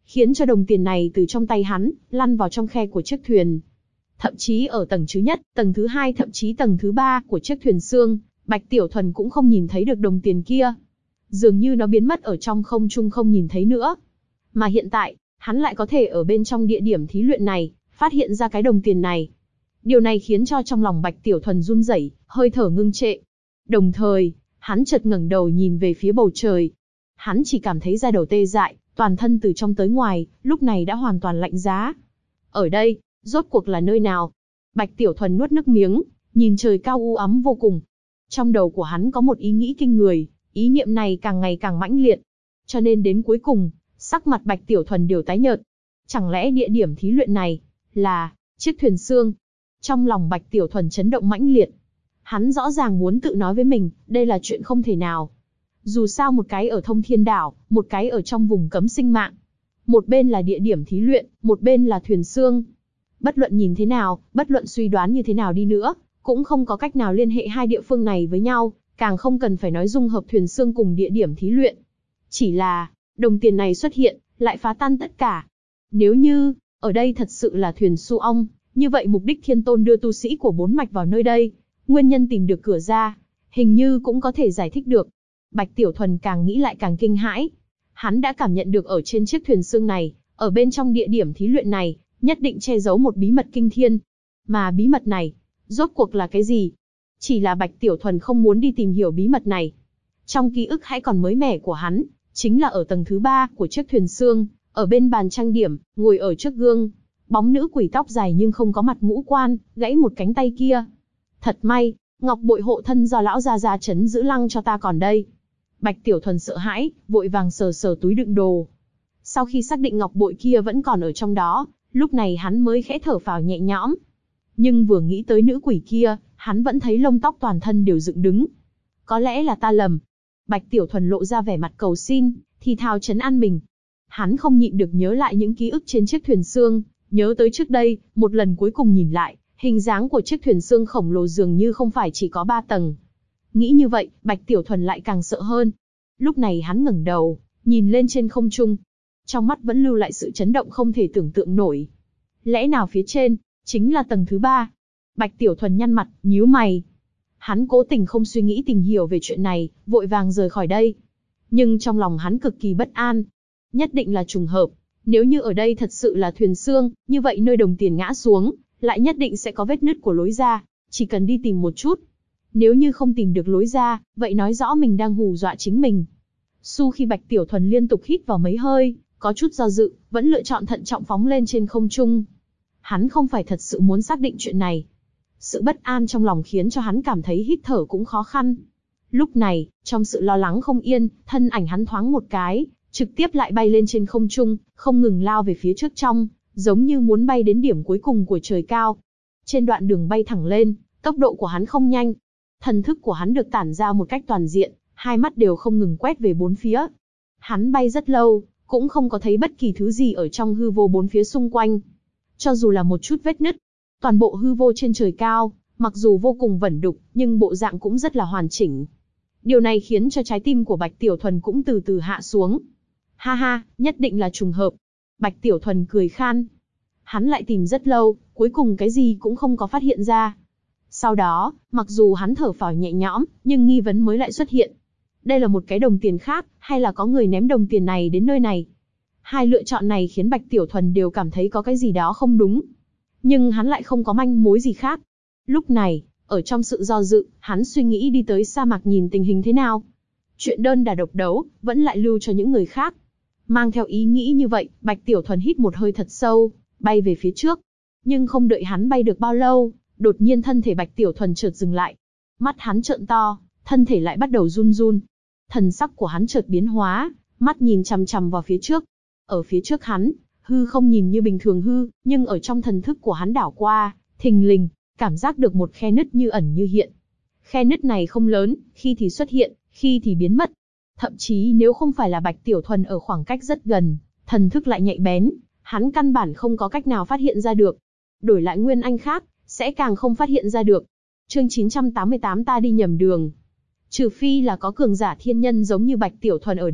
khiến cho đồng tiền này từ trong tay hắn, lăn vào trong khe của chiếc thuyền. Thậm chí ở tầng thứ nhất, tầng thứ hai, thậm chí tầng thứ ba của chiếc thuyền xương, Bạch Tiểu Thuần cũng không nhìn thấy được đồng tiền kia. Dường như nó biến mất ở trong không trung không nhìn thấy nữa. Mà hiện tại, hắn lại có thể ở bên trong địa điểm thí luyện này, phát hiện ra cái đồng tiền này. Điều này khiến cho trong lòng Bạch Tiểu Thuần run rẩy, hơi thở ngưng trệ. Đồng thời, hắn chợt ngẩng đầu nhìn về phía bầu trời. Hắn chỉ cảm thấy da đầu tê dại, toàn thân từ trong tới ngoài, lúc này đã hoàn toàn lạnh giá. Ở đây, rốt cuộc là nơi nào? Bạch Tiểu Thuần nuốt nước miếng, nhìn trời cao u ám vô cùng. Trong đầu của hắn có một ý nghĩ kinh người, ý niệm này càng ngày càng mãnh liệt. Cho nên đến cuối cùng, sắc mặt Bạch Tiểu Thuần đều tái nhợt. Chẳng lẽ địa điểm thí luyện này là chiếc thuyền xương? Trong lòng Bạch Tiểu Thuần chấn động mãnh liệt. Hắn rõ ràng muốn tự nói với mình, đây là chuyện không thể nào. Dù sao một cái ở Thông Thiên Đảo, một cái ở trong vùng cấm sinh mạng. Một bên là địa điểm thí luyện, một bên là thuyền xương. Bất luận nhìn thế nào, bất luận suy đoán như thế nào đi nữa, cũng không có cách nào liên hệ hai địa phương này với nhau, càng không cần phải nói dung hợp thuyền xương cùng địa điểm thí luyện. Chỉ là, đồng tiền này xuất hiện, lại phá tan tất cả. Nếu như, ở đây thật sự là thuyền Su Ong, như vậy mục đích Thiên Tôn đưa tu sĩ của bốn mạch vào nơi đây, nguyên nhân tìm được cửa ra, hình như cũng có thể giải thích được. Bạch Tiểu Thuần càng nghĩ lại càng kinh hãi. Hắn đã cảm nhận được ở trên chiếc thuyền xương này, ở bên trong địa điểm thí luyện này, nhất định che giấu một bí mật kinh thiên. Mà bí mật này, rốt cuộc là cái gì? Chỉ là Bạch Tiểu Thuần không muốn đi tìm hiểu bí mật này. Trong ký ức hãy còn mới mẻ của hắn, chính là ở tầng thứ 3 của chiếc thuyền xương, ở bên bàn trang điểm, ngồi ở trước gương. Bóng nữ quỷ tóc dài nhưng không có mặt ngũ quan, gãy một cánh tay kia. Thật may, ngọc bội hộ thân do lão gia gia trấn giữ lăng cho ta còn đây. Bạch Tiểu Thuần sợ hãi, vội vàng sờ sờ túi đựng đồ. Sau khi xác định ngọc bội kia vẫn còn ở trong đó, lúc này hắn mới khẽ thở phào nhẹ nhõm. Nhưng vừa nghĩ tới nữ quỷ kia, hắn vẫn thấy lông tóc toàn thân đều dựng đứng. Có lẽ là ta lầm. Bạch Tiểu Thuần lộ ra vẻ mặt cầu xin, thì thào trấn an mình. Hắn không nhịn được nhớ lại những ký ức trên chiếc thuyền xương, nhớ tới trước đây, một lần cuối cùng nhìn lại, hình dáng của chiếc thuyền xương khổng lồ dường như không phải chỉ có 3 tầng. Nghĩ như vậy, Bạch Tiểu Thuần lại càng sợ hơn. Lúc này hắn ngẩng đầu, nhìn lên trên không trung. Trong mắt vẫn lưu lại sự chấn động không thể tưởng tượng nổi. Lẽ nào phía trên, chính là tầng thứ 3? Bạch Tiểu Thuần nhăn mặt, nhíu mày. Hắn cố tình không suy nghĩ tìm hiểu về chuyện này, vội vàng rời khỏi đây. Nhưng trong lòng hắn cực kỳ bất an. Nhất định là trùng hợp. Nếu như ở đây thật sự là thuyền xương, như vậy nơi đồng tiền ngã xuống, lại nhất định sẽ có vết nứt của lối ra. Chỉ cần đi tìm một chút. Nếu như không tìm được lối ra, vậy nói rõ mình đang hù dọa chính mình. Khi Bạch Tiểu Thuần liên tục hít vào mấy hơi, có chút do dự, vẫn lựa chọn thận trọng phóng lên trên không trung. Hắn không phải thật sự muốn xác định chuyện này. Sự bất an trong lòng khiến cho hắn cảm thấy hít thở cũng khó khăn. Lúc này, trong sự lo lắng không yên, thân ảnh hắn thoáng một cái, trực tiếp lại bay lên trên không trung, không ngừng lao về phía trước trong, giống như muốn bay đến điểm cuối cùng của trời cao. Trên đoạn đường bay thẳng lên, tốc độ của hắn không nhanh. Thần thức của hắn được tản ra một cách toàn diện, hai mắt đều không ngừng quét về bốn phía. Hắn bay rất lâu, cũng không có thấy bất kỳ thứ gì ở trong hư vô bốn phía xung quanh. Cho dù là một chút vết nứt, toàn bộ hư vô trên trời cao, mặc dù vô cùng vẩn đục, nhưng bộ dạng cũng rất là hoàn chỉnh. Điều này khiến cho trái tim của Bạch Tiểu Thuần cũng từ từ hạ xuống. Ha ha, nhất định là trùng hợp. Bạch Tiểu Thuần cười khan. Hắn lại tìm rất lâu, cuối cùng cái gì cũng không có phát hiện ra. Sau đó, mặc dù hắn thở phào nhẹ nhõm, nhưng nghi vấn mới lại xuất hiện. Đây là một cái đồng tiền khác, hay là có người ném đồng tiền này đến nơi này? Hai lựa chọn này khiến Bạch Tiểu Thuần đều cảm thấy có cái gì đó không đúng. Nhưng hắn lại không có manh mối gì khác. Lúc này, ở trong sự do dự, hắn suy nghĩ đi tới sa mạc nhìn tình hình thế nào. Chuyện đơn đả độc đấu, vẫn lại lưu cho những người khác. Mang theo ý nghĩ như vậy, Bạch Tiểu Thuần hít một hơi thật sâu, bay về phía trước. Nhưng không đợi hắn bay được bao lâu, đột nhiên thân thể Bạch Tiểu Thuần chợt dừng lại. Mắt hắn trợn to, thân thể lại bắt đầu run run. Thần sắc của hắn chợt biến hóa, mắt nhìn chằm chằm vào phía trước. Ở phía trước hắn, hư không nhìn như bình thường hư, nhưng ở trong thần thức của hắn đảo qua, thình lình, cảm giác được một khe nứt như ẩn như hiện. Khe nứt này không lớn, khi thì xuất hiện, khi thì biến mất. Thậm chí nếu không phải là Bạch Tiểu Thuần ở khoảng cách rất gần, thần thức lại nhạy bén, hắn căn bản không có cách nào phát hiện ra được. Đổi lại nguyên anh khác, sẽ càng không phát hiện ra được. Chương 988 ta đi nhầm đường. Trừ phi là có cường giả thiên nhân giống như Bạch Tiểu Thuần ở đây,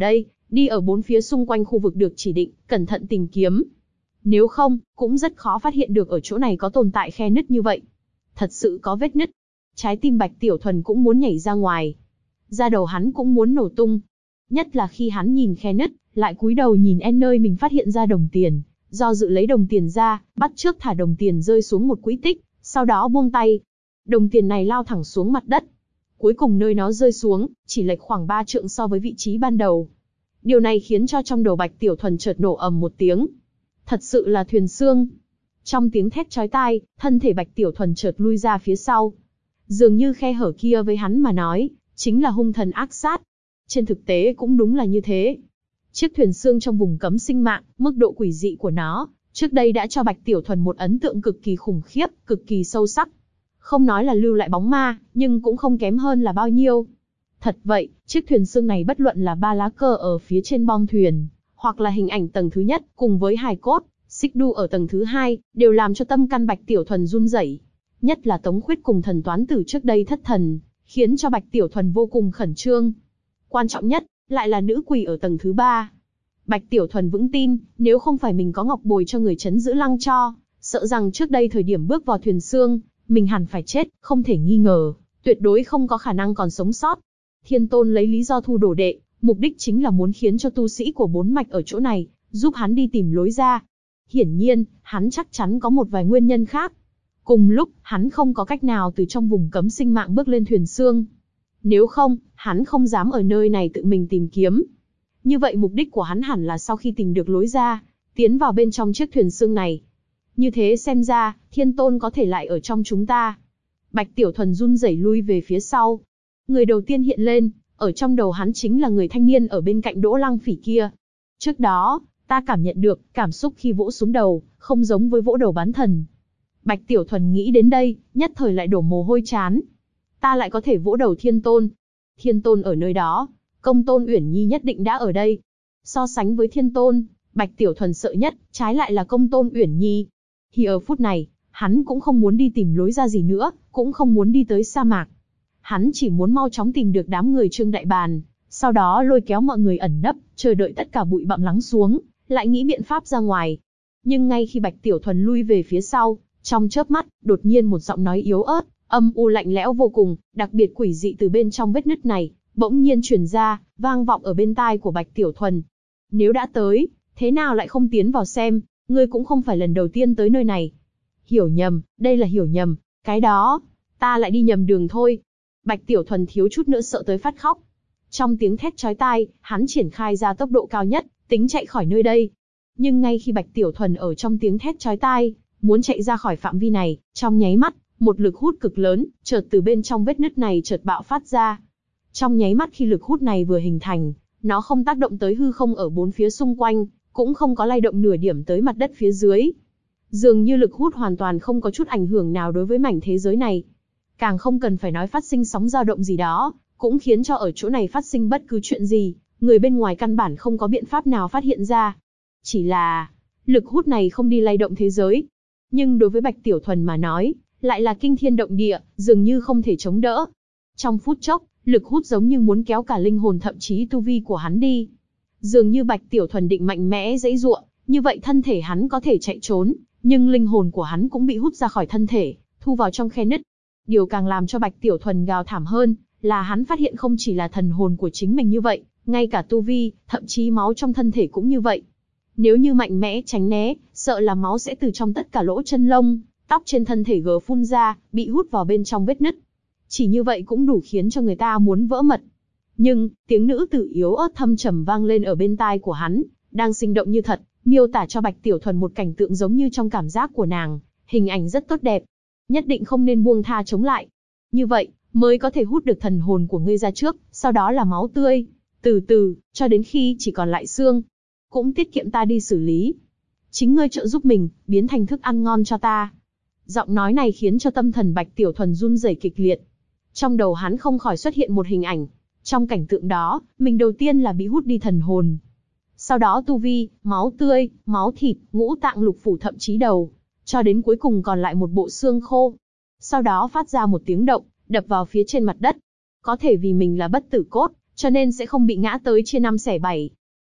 đi ở bốn phía xung quanh khu vực được chỉ định, cẩn thận tìm kiếm. Nếu không, cũng rất khó phát hiện được ở chỗ này có tồn tại khe nứt như vậy. Thật sự có vết nứt. Trái tim Bạch Tiểu Thuần cũng muốn nhảy ra ngoài. Da đầu hắn cũng muốn nổ tung. Nhất là khi hắn nhìn khe nứt, lại cúi đầu nhìn nơi mình phát hiện ra đồng tiền. Do dự lấy đồng tiền ra, bắt chước thả đồng tiền rơi xuống một quỹ tích, sau đó buông tay. Đồng tiền này lao thẳng xuống mặt đất. Cuối cùng nơi nó rơi xuống, chỉ lệch khoảng 3 trượng so với vị trí ban đầu. Điều này khiến cho trong đầu Bạch Tiểu Thuần chợt nổ ầm một tiếng. Thật sự là thuyền xương. Trong tiếng thét chói tai, thân thể Bạch Tiểu Thuần chợt lui ra phía sau. Dường như khe hở kia với hắn mà nói, chính là hung thần ác sát. Trên thực tế cũng đúng là như thế. Chiếc thuyền xương trong vùng cấm sinh mạng, mức độ quỷ dị của nó, trước đây đã cho Bạch Tiểu Thuần một ấn tượng cực kỳ khủng khiếp, cực kỳ sâu sắc. Không nói là lưu lại bóng ma, nhưng cũng không kém hơn là bao nhiêu. Thật vậy, chiếc thuyền xương này bất luận là 3 lá cờ ở phía trên bong thuyền, hoặc là hình ảnh tầng thứ nhất, cùng với hài cốt, xích đu ở tầng thứ 2, đều làm cho tâm can Bạch Tiểu Thuần run rẩy. Nhất là Tống Khuyết cùng thần toán tử trước đây thất thần, khiến cho Bạch Tiểu Thuần vô cùng khẩn trương. Quan trọng nhất, lại là nữ quỷ ở tầng thứ 3. Bạch Tiểu Thuần vững tin, nếu không phải mình có ngọc bồi cho người trấn giữ lăng cho, sợ rằng trước đây thời điểm bước vào thuyền xương, mình hẳn phải chết, không thể nghi ngờ, tuyệt đối không có khả năng còn sống sót. Thiên Tôn lấy lý do thu đồ đệ, mục đích chính là muốn khiến cho tu sĩ của 4 mạch ở chỗ này, giúp hắn đi tìm lối ra. Hiển nhiên, hắn chắc chắn có một vài nguyên nhân khác. Cùng lúc, hắn không có cách nào từ trong vùng cấm sinh mạng bước lên thuyền xương. Nếu không, hắn không dám ở nơi này tự mình tìm kiếm. Như vậy mục đích của hắn hẳn là sau khi tìm được lối ra, tiến vào bên trong chiếc thuyền xương này. Như thế xem ra, Thiên Tôn có thể lại ở trong chúng ta. Bạch Tiểu Thuần run rẩy lui về phía sau. Người đầu tiên hiện lên, ở trong đầu hắn chính là người thanh niên ở bên cạnh Đỗ Lăng Phỉ kia. Trước đó, ta cảm nhận được, cảm xúc khi vỗ xuống đầu, không giống với vỗ đầu bán thần. Bạch Tiểu Thuần nghĩ đến đây, nhất thời lại đổ mồ hôi trán. Ta lại có thể vỗ đầu Thiên Tôn. Thiên Tôn ở nơi đó, Công Tôn Uyển Nhi nhất định đã ở đây. So sánh với Thiên Tôn, Bạch Tiểu Thuần sợ nhất, trái lại là Công Tôn Uyển Nhi. Thì ở phút này, hắn cũng không muốn đi tìm lối ra gì nữa, cũng không muốn đi tới sa mạc. Hắn chỉ muốn mau chóng tìm được đám người Trương Đại Bàn, sau đó lôi kéo mọi người ẩn nấp, chờ đợi tất cả bụi bặm lắng xuống, lại nghĩ biện pháp ra ngoài. Nhưng ngay khi Bạch Tiểu Thuần lui về phía sau, trong chớp mắt, đột nhiên một giọng nói yếu ớt, âm u lạnh lẽo vô cùng, đặc biệt quỷ dị từ bên trong vết nứt này, bỗng nhiên truyền ra, vang vọng ở bên tai của Bạch Tiểu Thuần. Nếu đã tới, thế nào lại không tiến vào xem, ngươi cũng không phải lần đầu tiên tới nơi này. Hiểu nhầm, đây là hiểu nhầm, cái đó, ta lại đi nhầm đường thôi. Bạch Tiểu Thuần thiếu chút nữa sợ tới phát khóc. Trong tiếng thét chói tai, hắn triển khai ra tốc độ cao nhất, tính chạy khỏi nơi đây. Nhưng ngay khi Bạch Tiểu Thuần ở trong tiếng thét chói tai, muốn chạy ra khỏi phạm vi này, trong nháy mắt, một lực hút cực lớn, chợt từ bên trong vết nứt này chợt bạo phát ra. Trong nháy mắt khi lực hút này vừa hình thành, nó không tác động tới hư không ở bốn phía xung quanh, cũng không có lay động nửa điểm tới mặt đất phía dưới. Dường như lực hút hoàn toàn không có chút ảnh hưởng nào đối với mảnh thế giới này. Càng không cần phải nói phát sinh sóng dao động gì đó, cũng khiến cho ở chỗ này phát sinh bất cứ chuyện gì, người bên ngoài căn bản không có biện pháp nào phát hiện ra. Chỉ là, lực hút này không đi lay động thế giới. Nhưng đối với Bạch Tiểu Thuần mà nói, lại là kinh thiên động địa, dường như không thể chống đỡ. Trong phút chốc, lực hút giống như muốn kéo cả linh hồn thậm chí tu vi của hắn đi. Dường như Bạch Tiểu Thuần định mạnh mẽ giãy giụa, như vậy thân thể hắn có thể chạy trốn, nhưng linh hồn của hắn cũng bị hút ra khỏi thân thể, thu vào trong khe nứt. Điều càng làm cho Bạch Tiểu Thuần gào thảm hơn, là hắn phát hiện không chỉ là thần hồn của chính mình như vậy, ngay cả tu vi, thậm chí máu trong thân thể cũng như vậy. Nếu như mạnh mẽ tránh né, sợ là máu sẽ từ trong tất cả lỗ chân lông, tóc trên thân thể gờ phun ra, bị hút vào bên trong vết nứt. Chỉ như vậy cũng đủ khiến cho người ta muốn vỡ mật. Nhưng, tiếng nữ tử yếu ớt thâm trầm vang lên ở bên tai của hắn, đang sinh động như thật, miêu tả cho Bạch Tiểu Thuần một cảnh tượng giống như trong cảm giác của nàng, hình ảnh rất tốt đẹp. Nhất định không nên buông tha chống lại. Như vậy, mới có thể hút được thần hồn của ngươi ra trước, sau đó là máu tươi. Từ từ, cho đến khi chỉ còn lại xương. Cũng tiết kiệm ta đi xử lý. Chính ngươi trợ giúp mình, biến thành thức ăn ngon cho ta. Giọng nói này khiến cho tâm thần Bạch Tiểu Thuần run rẩy kịch liệt. Trong đầu hắn không khỏi xuất hiện một hình ảnh. Trong cảnh tượng đó, mình đầu tiên là bị hút đi thần hồn. Sau đó tu vi, máu tươi, máu thịt, ngũ tạng lục phủ thậm chí đầu. Cho đến cuối cùng còn lại một bộ xương khô. Sau đó phát ra một tiếng động, đập vào phía trên mặt đất. Có thể vì mình là bất tử cốt, cho nên sẽ không bị ngã tới chia năm xẻ bảy.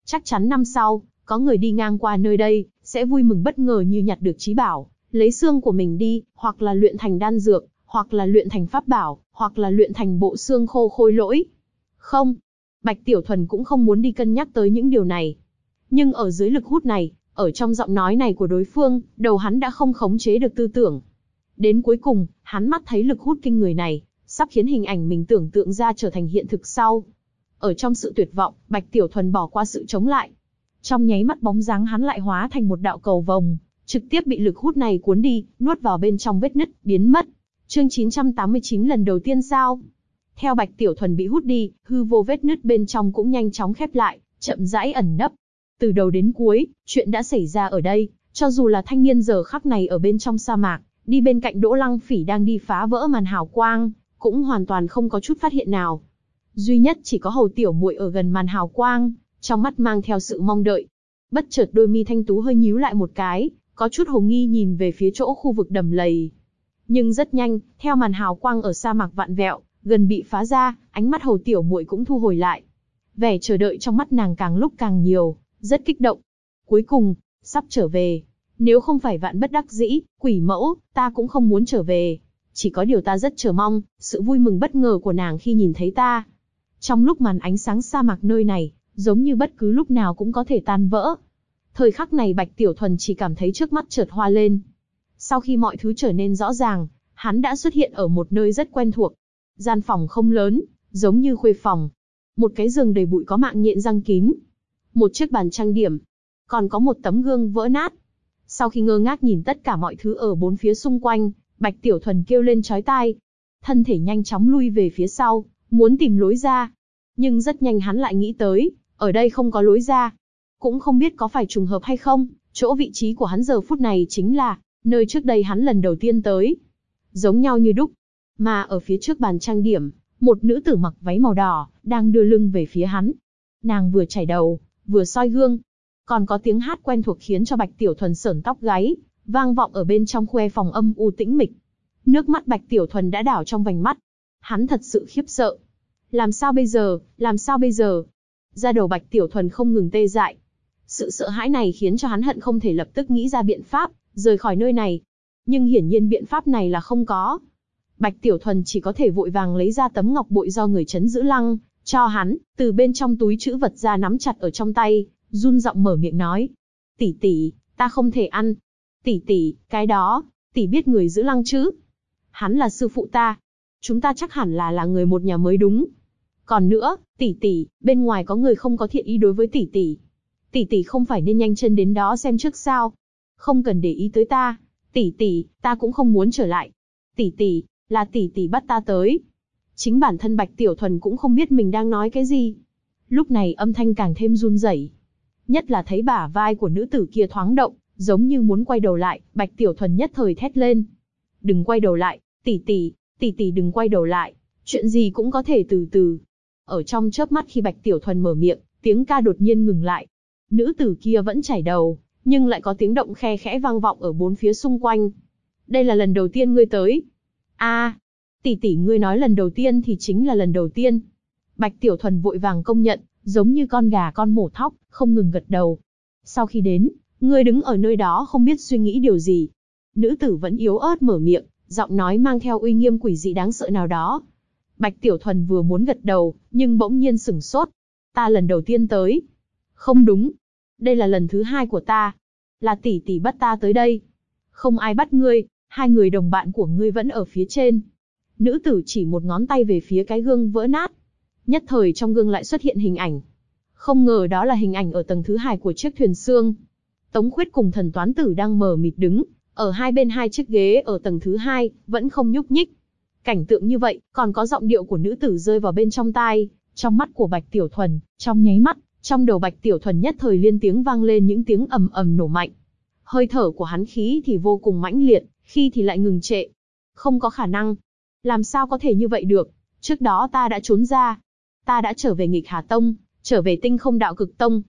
Chắc chắn năm sau, có người đi ngang qua nơi đây, sẽ vui mừng bất ngờ như nhặt được trí bảo, lấy xương của mình đi, hoặc là luyện thành đan dược, hoặc là luyện thành pháp bảo, hoặc là luyện thành bộ xương khô khôi lỗi. Không, Bạch Tiểu Thuần cũng không muốn đi cân nhắc tới những điều này. Nhưng ở dưới lực hút này, ở trong giọng nói này của đối phương, đầu hắn đã không khống chế được tư tưởng. Đến cuối cùng, hắn mắt thấy lực hút kinh người này, sắp khiến hình ảnh mình tưởng tượng ra trở thành hiện thực sau. Ở trong sự tuyệt vọng, Bạch Tiểu Thuần bỏ qua sự chống lại. Trong nháy mắt bóng dáng hắn lại hóa thành một đạo cầu vồng, trực tiếp bị lực hút này cuốn đi, nuốt vào bên trong vết nứt, biến mất. Chương 989 lần đầu tiên sao? Theo Bạch Tiểu Thuần bị hút đi, hư vô vết nứt bên trong cũng nhanh chóng khép lại, chậm rãi ẩn nấp. Từ đầu đến cuối, chuyện đã xảy ra ở đây, cho dù là thanh niên giờ khắc này ở bên trong sa mạc, đi bên cạnh Đỗ Lăng Phỉ đang đi phá vỡ màn hào quang, cũng hoàn toàn không có chút phát hiện nào. Duy nhất chỉ có Hầu Tiểu Muội ở gần màn hào quang, trong mắt mang theo sự mong đợi. Bất chợt đôi mi thanh tú hơi nhíu lại một cái, có chút hồ nghi nhìn về phía chỗ khu vực đầm lầy. Nhưng rất nhanh, theo màn hào quang ở sa mạc vạn vẹo, gần bị phá ra, ánh mắt Hầu Tiểu Muội cũng thu hồi lại. Vẻ chờ đợi trong mắt nàng càng lúc càng nhiều, rất kích động. Cuối cùng, sắp trở về. Nếu không phải vạn bất đắc dĩ, quỷ mẫu, ta cũng không muốn trở về. Chỉ có điều ta rất chờ mong, sự vui mừng bất ngờ của nàng khi nhìn thấy ta. Trong lúc màn ánh sáng sa mạc nơi này, giống như bất cứ lúc nào cũng có thể tan vỡ. Thời khắc này Bạch Tiểu Thuần chỉ cảm thấy trước mắt chợt hoa lên. Sau khi mọi thứ trở nên rõ ràng, hắn đã xuất hiện ở một nơi rất quen thuộc. Gian phòng không lớn, giống như khuê phòng. Một cái giường đầy bụi có mạng nhện răng kín. Một chiếc bàn trang điểm. Còn có một tấm gương vỡ nát. Sau khi ngơ ngác nhìn tất cả mọi thứ ở bốn phía xung quanh, Bạch Tiểu Thuần kêu lên chói tai. Thân thể nhanh chóng lui về phía sau, muốn tìm lối ra. Nhưng rất nhanh hắn lại nghĩ tới, ở đây không có lối ra. Cũng không biết có phải trùng hợp hay không, chỗ vị trí của hắn giờ phút này chính là nơi trước đây hắn lần đầu tiên tới. Giống nhau như đúc. Mà ở phía trước bàn trang điểm, một nữ tử mặc váy màu đỏ, đang đưa lưng về phía hắn. Nàng vừa chải đầu, vừa soi gương. Còn có tiếng hát quen thuộc khiến cho Bạch Tiểu Thuần sởn tóc gáy, vang vọng ở bên trong khuê phòng âm u tĩnh mịch. Nước mắt Bạch Tiểu Thuần đã đảo trong vành mắt. Hắn thật sự khiếp sợ. Làm sao bây giờ, làm sao bây giờ? Da đầu Bạch Tiểu Thuần không ngừng tê dại. Sự sợ hãi này khiến cho hắn hận không thể lập tức nghĩ ra biện pháp, rời khỏi nơi này. Nhưng hiển nhiên biện pháp này là không có. Bạch Tiểu Thuần chỉ có thể vội vàng lấy ra tấm ngọc bội do người trấn giữ lăng cho hắn, từ bên trong túi trữ vật ra nắm chặt ở trong tay, run giọng mở miệng nói: "Tỷ tỷ, ta không thể ăn. Tỷ tỷ, cái đó, tỷ biết người giữ lăng chứ? Hắn là sư phụ ta. Chúng ta chắc hẳn là người một nhà mới đúng. Còn nữa, tỷ tỷ, bên ngoài có người không có thiện ý đối với tỷ tỷ. Tỷ tỷ không phải nên nhanh chân đến đó xem trước sao? Không cần để ý tới ta. Tỷ tỷ, ta cũng không muốn trở lại. Tỷ tỷ, là tỷ tỷ bắt ta tới." Chính bản thân Bạch Tiểu Thuần cũng không biết mình đang nói cái gì. Lúc này âm thanh càng thêm run rẩy. Nhất là thấy bả vai của nữ tử kia thoáng động, giống như muốn quay đầu lại, Bạch Tiểu Thuần nhất thời thét lên: "Đừng quay đầu lại, tỷ tỷ đừng quay đầu lại, chuyện gì cũng có thể từ từ." Ở trong chớp mắt khi Bạch Tiểu Thuần mở miệng, tiếng ca đột nhiên ngừng lại. Nữ tử kia vẫn chải đầu, nhưng lại có tiếng động khe khẽ vang vọng ở bốn phía xung quanh. "Đây là lần đầu tiên ngươi tới?" "A, tỷ tỷ ngươi nói lần đầu tiên thì chính là lần đầu tiên." Bạch Tiểu Thuần vội vàng công nhận, giống như con gà con mổ thóc, không ngừng gật đầu. "Sau khi đến, ngươi đứng ở nơi đó không biết suy nghĩ điều gì." Nữ tử vẫn yếu ớt mở miệng, giọng nói mang theo uy nghiêm quỷ dị đáng sợ nào đó. Bạch Tiểu Thuần vừa muốn gật đầu, nhưng bỗng nhiên sửng sốt. "Ta lần đầu tiên tới." "Không đúng. Đây là lần thứ hai của ta. Là tỷ tỷ bắt ta tới đây." "Không ai bắt ngươi, hai người đồng bạn của ngươi vẫn ở phía trên." Nữ tử chỉ một ngón tay về phía cái gương vỡ nát. Nhất thời trong gương lại xuất hiện hình ảnh. Không ngờ đó là hình ảnh ở tầng thứ hai của chiếc thuyền xương. Tống Khuyết cùng Thần Toán Tử đang mờ mịt đứng, ở hai bên hai chiếc ghế ở tầng thứ hai, vẫn không nhúc nhích. Cảnh tượng như vậy, còn có giọng điệu của nữ tử rơi vào bên trong tai, trong mắt của Bạch Tiểu Thuần, trong nháy mắt, trong đầu Bạch Tiểu Thuần nhất thời liên tiếng vang lên những tiếng ầm ầm nổ mạnh. Hơi thở của hắn khí thì vô cùng mãnh liệt, khi thì lại ngừng trệ. Không có khả năng. Làm sao có thể như vậy được? Trước đó ta đã trốn ra. Ta đã trở về Nghịch Hà Tông, trở về Tinh Không Đạo Cực Tông.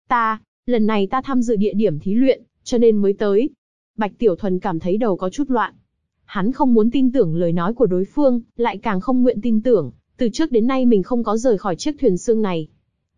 Lần này ta tham dự địa điểm thí luyện, cho nên mới tới. Bạch Tiểu Thuần cảm thấy đầu có chút loạn. Hắn không muốn tin tưởng lời nói của đối phương, lại càng không nguyện tin tưởng, từ trước đến nay mình không có rời khỏi chiếc thuyền xương này.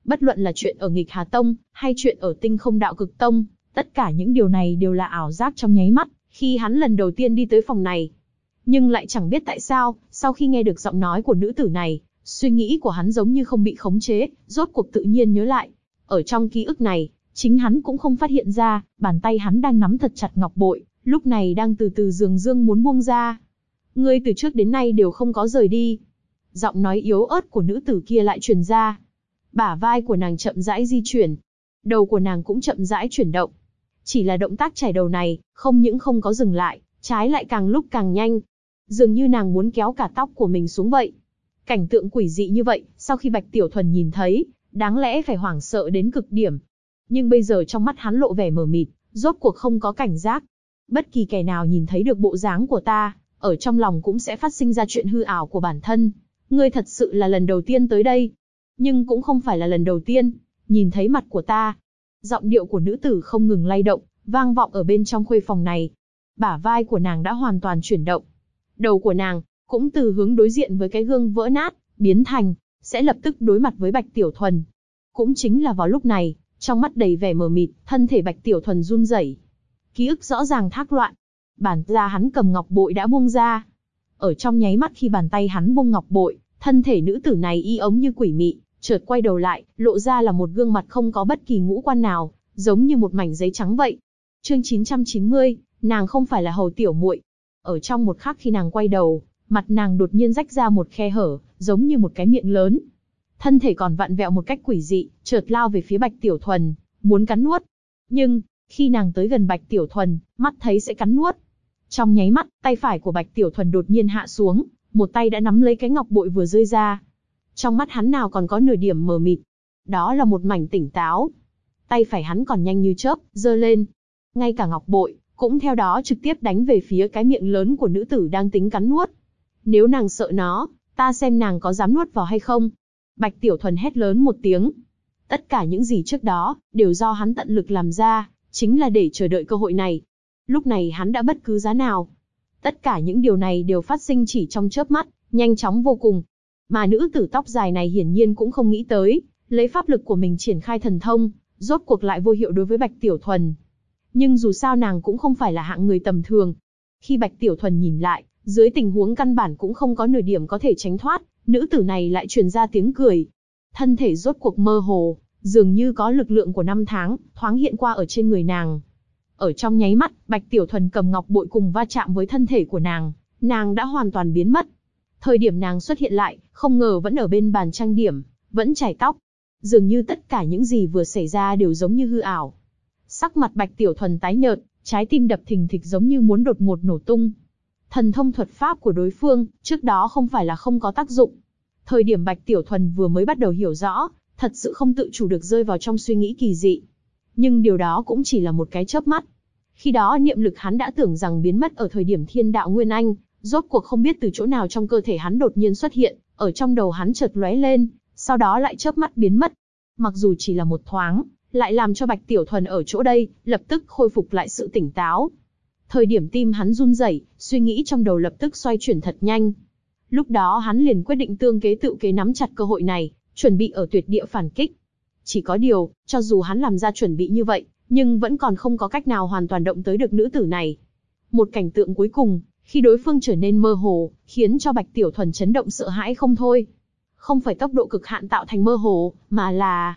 Bất luận là chuyện ở Nghịch Hà Tông, hay chuyện ở Tinh Không Đạo Cực Tông, tất cả những điều này đều là ảo giác trong nháy mắt, khi hắn lần đầu tiên đi tới phòng này. Nhưng lại chẳng biết tại sao, sau khi nghe được giọng nói của nữ tử này, suy nghĩ của hắn giống như không bị khống chế, rốt cuộc tự nhiên nhớ lại. Ở trong ký ức này, chính hắn cũng không phát hiện ra, bàn tay hắn đang nắm thật chặt ngọc bội, lúc này đang từ từ dường dương muốn buông ra. Ngươi từ trước đến nay đều không có rời đi. Giọng nói yếu ớt của nữ tử kia lại truyền ra. Bả vai của nàng chậm rãi di chuyển. Đầu của nàng cũng chậm rãi chuyển động. Chỉ là động tác chải đầu này, không những không có dừng lại, trái lại càng lúc càng nhanh. Dường như nàng muốn kéo cả tóc của mình xuống vậy. Cảnh tượng quỷ dị như vậy, sau khi Bạch Tiểu Thuần nhìn thấy, đáng lẽ phải hoảng sợ đến cực điểm. Nhưng bây giờ trong mắt hắn lộ vẻ mờ mịt, rốt cuộc không có cảnh giác. Bất kỳ kẻ nào nhìn thấy được bộ dáng của ta, ở trong lòng cũng sẽ phát sinh ra chuyện hư ảo của bản thân. Ngươi thật sự là lần đầu tiên tới đây. Nhưng cũng không phải là lần đầu tiên, nhìn thấy mặt của ta. Giọng điệu của nữ tử không ngừng lay động, vang vọng ở bên trong khuê phòng này. Bả vai của nàng đã hoàn toàn chuyển động. Đầu của nàng, cũng từ hướng đối diện với cái gương vỡ nát, biến thành, sẽ lập tức đối mặt với Bạch Tiểu Thuần. Cũng chính là vào lúc này, trong mắt đầy vẻ mờ mịt, thân thể Bạch Tiểu Thuần run rẩy. Ký ức rõ ràng thác loạn. Bàn ra hắn cầm ngọc bội đã buông ra. Ở trong nháy mắt khi bàn tay hắn buông ngọc bội, thân thể nữ tử này y ống như quỷ mị, chợt quay đầu lại, lộ ra là một gương mặt không có bất kỳ ngũ quan nào, giống như một mảnh giấy trắng vậy. Chương 990, nàng không phải là Hầu tiểu muội. Ở trong một khắc khi nàng quay đầu, mặt nàng đột nhiên rách ra một khe hở, giống như một cái miệng lớn. Thân thể còn vặn vẹo một cách quỷ dị, chợt lao về phía Bạch Tiểu Thuần, muốn cắn nuốt. Nhưng, khi nàng tới gần Bạch Tiểu Thuần, mắt thấy sẽ cắn nuốt. Trong nháy mắt, tay phải của Bạch Tiểu Thuần đột nhiên hạ xuống, một tay đã nắm lấy cái ngọc bội vừa rơi ra. Trong mắt hắn nào còn có nửa điểm mờ mịt. Đó là một mảnh tỉnh táo. Tay phải hắn còn nhanh như chớp, giơ lên. Ngay cả ngọc bội, cũng theo đó trực tiếp đánh về phía cái miệng lớn của nữ tử đang tính cắn nuốt. Nếu nàng sợ nó, ta xem nàng có dám nuốt vào hay không. Bạch Tiểu Thuần hét lớn một tiếng. Tất cả những gì trước đó, đều do hắn tận lực làm ra, chính là để chờ đợi cơ hội này. Lúc này hắn đã bất cứ giá nào. Tất cả những điều này đều phát sinh chỉ trong chớp mắt, nhanh chóng vô cùng. Mà nữ tử tóc dài này hiển nhiên cũng không nghĩ tới, lấy pháp lực của mình triển khai thần thông, rốt cuộc lại vô hiệu đối với Bạch Tiểu Thuần. Nhưng dù sao nàng cũng không phải là hạng người tầm thường. Khi Bạch Tiểu Thuần nhìn lại, dưới tình huống căn bản cũng không có nửa điểm có thể tránh thoát, nữ tử này lại truyền ra tiếng cười. Thân thể rốt cuộc mơ hồ, dường như có lực lượng của năm tháng, thoáng hiện qua ở trên người nàng. Ở trong nháy mắt, Bạch Tiểu Thuần cầm ngọc bội cùng va chạm với thân thể của nàng đã hoàn toàn biến mất. Thời điểm nàng xuất hiện lại, không ngờ vẫn ở bên bàn trang điểm, vẫn chải tóc. Dường như tất cả những gì vừa xảy ra đều giống như hư ảo. Sắc mặt Bạch Tiểu Thuần tái nhợt, trái tim đập thình thịch giống như muốn đột ngột nổ tung. Thần thông thuật pháp của đối phương, trước đó không phải là không có tác dụng. Thời điểm Bạch Tiểu Thuần vừa mới bắt đầu hiểu rõ, thật sự không tự chủ được rơi vào trong suy nghĩ kỳ dị. Nhưng điều đó cũng chỉ là một cái chớp mắt. Khi đó niệm lực hắn đã tưởng rằng biến mất ở thời điểm thiên đạo Nguyên Anh, rốt cuộc không biết từ chỗ nào trong cơ thể hắn đột nhiên xuất hiện, ở trong đầu hắn chợt lóe lên, sau đó lại chớp mắt biến mất. Mặc dù chỉ là một thoáng, lại làm cho Bạch Tiểu Thuần ở chỗ đây, lập tức khôi phục lại sự tỉnh táo. Thời điểm tim hắn run rẩy, suy nghĩ trong đầu lập tức xoay chuyển thật nhanh. Lúc đó hắn liền quyết định tương kế tự kế nắm chặt cơ hội này, chuẩn bị ở tuyệt địa phản kích. Chỉ có điều, cho dù hắn làm ra chuẩn bị như vậy, nhưng vẫn còn không có cách nào hoàn toàn động tới được nữ tử này. Một cảnh tượng cuối cùng, khi đối phương trở nên mơ hồ, khiến cho Bạch Tiểu Thuần chấn động sợ hãi không thôi. Không phải tốc độ cực hạn tạo thành mơ hồ, mà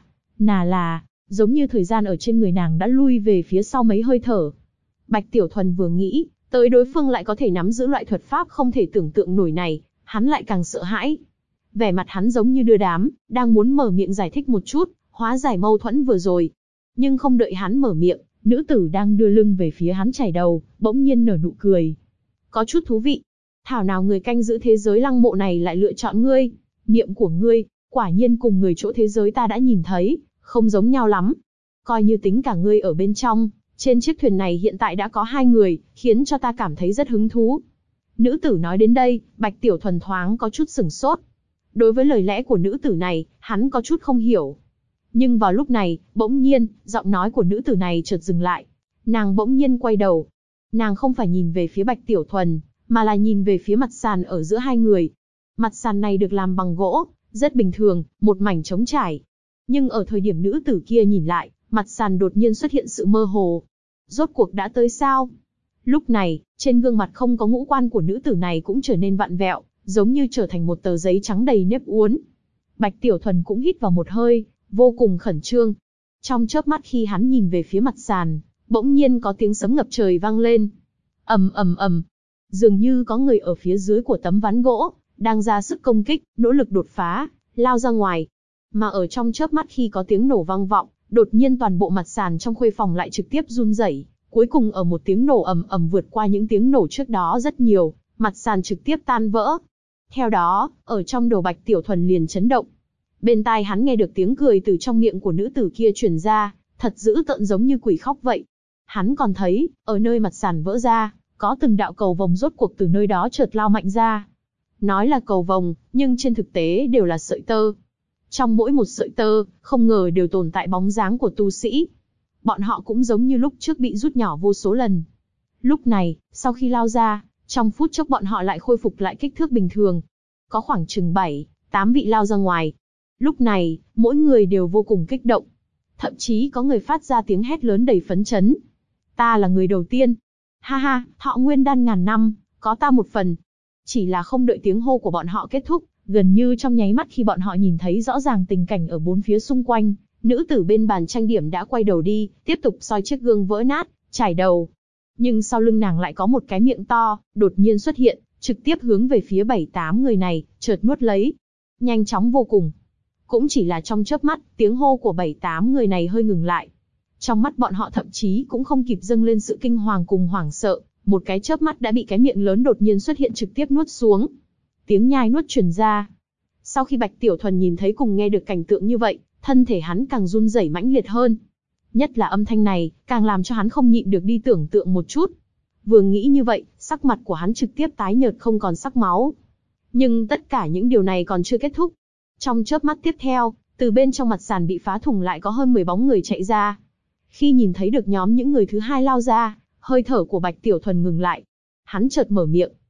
là, giống như thời gian ở trên người nàng đã lui về phía sau mấy hơi thở. Bạch Tiểu Thuần vừa nghĩ, tới đối phương lại có thể nắm giữ loại thuật pháp không thể tưởng tượng nổi này, hắn lại càng sợ hãi. Vẻ mặt hắn giống như đưa đám, đang muốn mở miệng giải thích một chút, hóa giải mâu thuẫn vừa rồi. Nhưng không đợi hắn mở miệng, nữ tử đang đưa lưng về phía hắn chải đầu, bỗng nhiên nở nụ cười. Có chút thú vị. Thảo nào người canh giữ thế giới lăng mộ này lại lựa chọn ngươi. Niệm của ngươi, quả nhiên cùng người chỗ thế giới ta đã nhìn thấy, không giống nhau lắm. Coi như tính cả ngươi ở bên trong, trên chiếc thuyền này hiện tại đã có 2 người, khiến cho ta cảm thấy rất hứng thú. Nữ tử nói đến đây, Bạch Tiểu Thuần thoáng có chút sửng sốt. Đối với lời lẽ của nữ tử này, hắn có chút không hiểu. Nhưng vào lúc này, bỗng nhiên, giọng nói của nữ tử này chợt dừng lại. Nàng bỗng nhiên quay đầu. Nàng không phải nhìn về phía Bạch Tiểu Thuần, mà là nhìn về phía mặt sàn ở giữa 2 người. Mặt sàn này được làm bằng gỗ, rất bình thường, một mảnh trống trải. Nhưng ở thời điểm nữ tử kia nhìn lại, mặt sàn đột nhiên xuất hiện sự mơ hồ. Rốt cuộc đã tới sao? Lúc này, trên gương mặt không có ngũ quan của nữ tử này cũng trở nên vặn vẹo, giống như trở thành một tờ giấy trắng đầy nếp uốn. Bạch Tiểu Thuần cũng hít vào một hơi, vô cùng khẩn trương. Trong chớp mắt khi hắn nhìn về phía mặt sàn, bỗng nhiên có tiếng sấm ngập trời vang lên. Ầm ầm ầm. Dường như có người ở phía dưới của tấm ván gỗ, đang ra sức công kích, nỗ lực đột phá, lao ra ngoài. Mà ở trong chớp mắt khi có tiếng nổ vang vọng, đột nhiên toàn bộ mặt sàn trong khuê phòng lại trực tiếp run rẩy. Cuối cùng ở một tiếng nổ ầm ầm vượt qua những tiếng nổ trước đó rất nhiều, mặt sàn trực tiếp tan vỡ. Theo đó, ở trong đầu Bạch Tiểu Thuần liền chấn động. Bên tai hắn nghe được tiếng cười từ trong miệng của nữ tử kia truyền ra, thật dữ tợn giống như quỷ khóc vậy. Hắn còn thấy, ở nơi mặt sàn vỡ ra, có từng đạo cầu vồng rốt cuộc từ nơi đó chợt lao mạnh ra. Nói là cầu vồng, nhưng trên thực tế đều là sợi tơ. Trong mỗi một sợi tơ, không ngờ đều tồn tại bóng dáng của tu sĩ. Bọn họ cũng giống như lúc trước bị rút nhỏ vô số lần. Lúc này, sau khi lao ra, trong phút chốc bọn họ lại khôi phục lại kích thước bình thường. Có khoảng chừng 7, 8 vị lao ra ngoài. Lúc này, mỗi người đều vô cùng kích động. Thậm chí có người phát ra tiếng hét lớn đầy phấn chấn. Ta là người đầu tiên. Ha ha, thọ nguyên đan ngàn năm, có ta một phần. Chỉ là không đợi tiếng hô của bọn họ kết thúc, gần như trong nháy mắt khi bọn họ nhìn thấy rõ ràng tình cảnh ở bốn phía xung quanh, nữ tử bên bàn trang điểm đã quay đầu đi, tiếp tục soi chiếc gương vỡ nát, chải đầu. Nhưng sau lưng nàng lại có một cái miệng to, đột nhiên xuất hiện, trực tiếp hướng về phía 7-8 người này, chợt nuốt lấy. Nhanh chóng vô cùng. Cũng chỉ là trong chớp mắt, tiếng hô của 7-8 người này hơi ngừng lại. Trong mắt bọn họ thậm chí cũng không kịp dâng lên sự kinh hoàng cùng hoảng sợ, một cái chớp mắt đã bị cái miệng lớn đột nhiên xuất hiện trực tiếp nuốt xuống. Tiếng nhai nuốt truyền ra. Sau khi Bạch Tiểu Thuần nhìn thấy cùng nghe được cảnh tượng như vậy, thân thể hắn càng run rẩy mãnh liệt hơn. Nhất là âm thanh này, càng làm cho hắn không nhịn được đi tưởng tượng một chút. Vừa nghĩ như vậy, sắc mặt của hắn trực tiếp tái nhợt không còn sắc máu. Nhưng tất cả những điều này còn chưa kết thúc. Trong chớp mắt tiếp theo, từ bên trong mặt sàn bị phá thủng lại có hơn 10 bóng người chạy ra. Khi nhìn thấy được nhóm những người thứ hai lao ra, hơi thở của Bạch Tiểu Thuần ngừng lại. Hắn chợt mở miệng.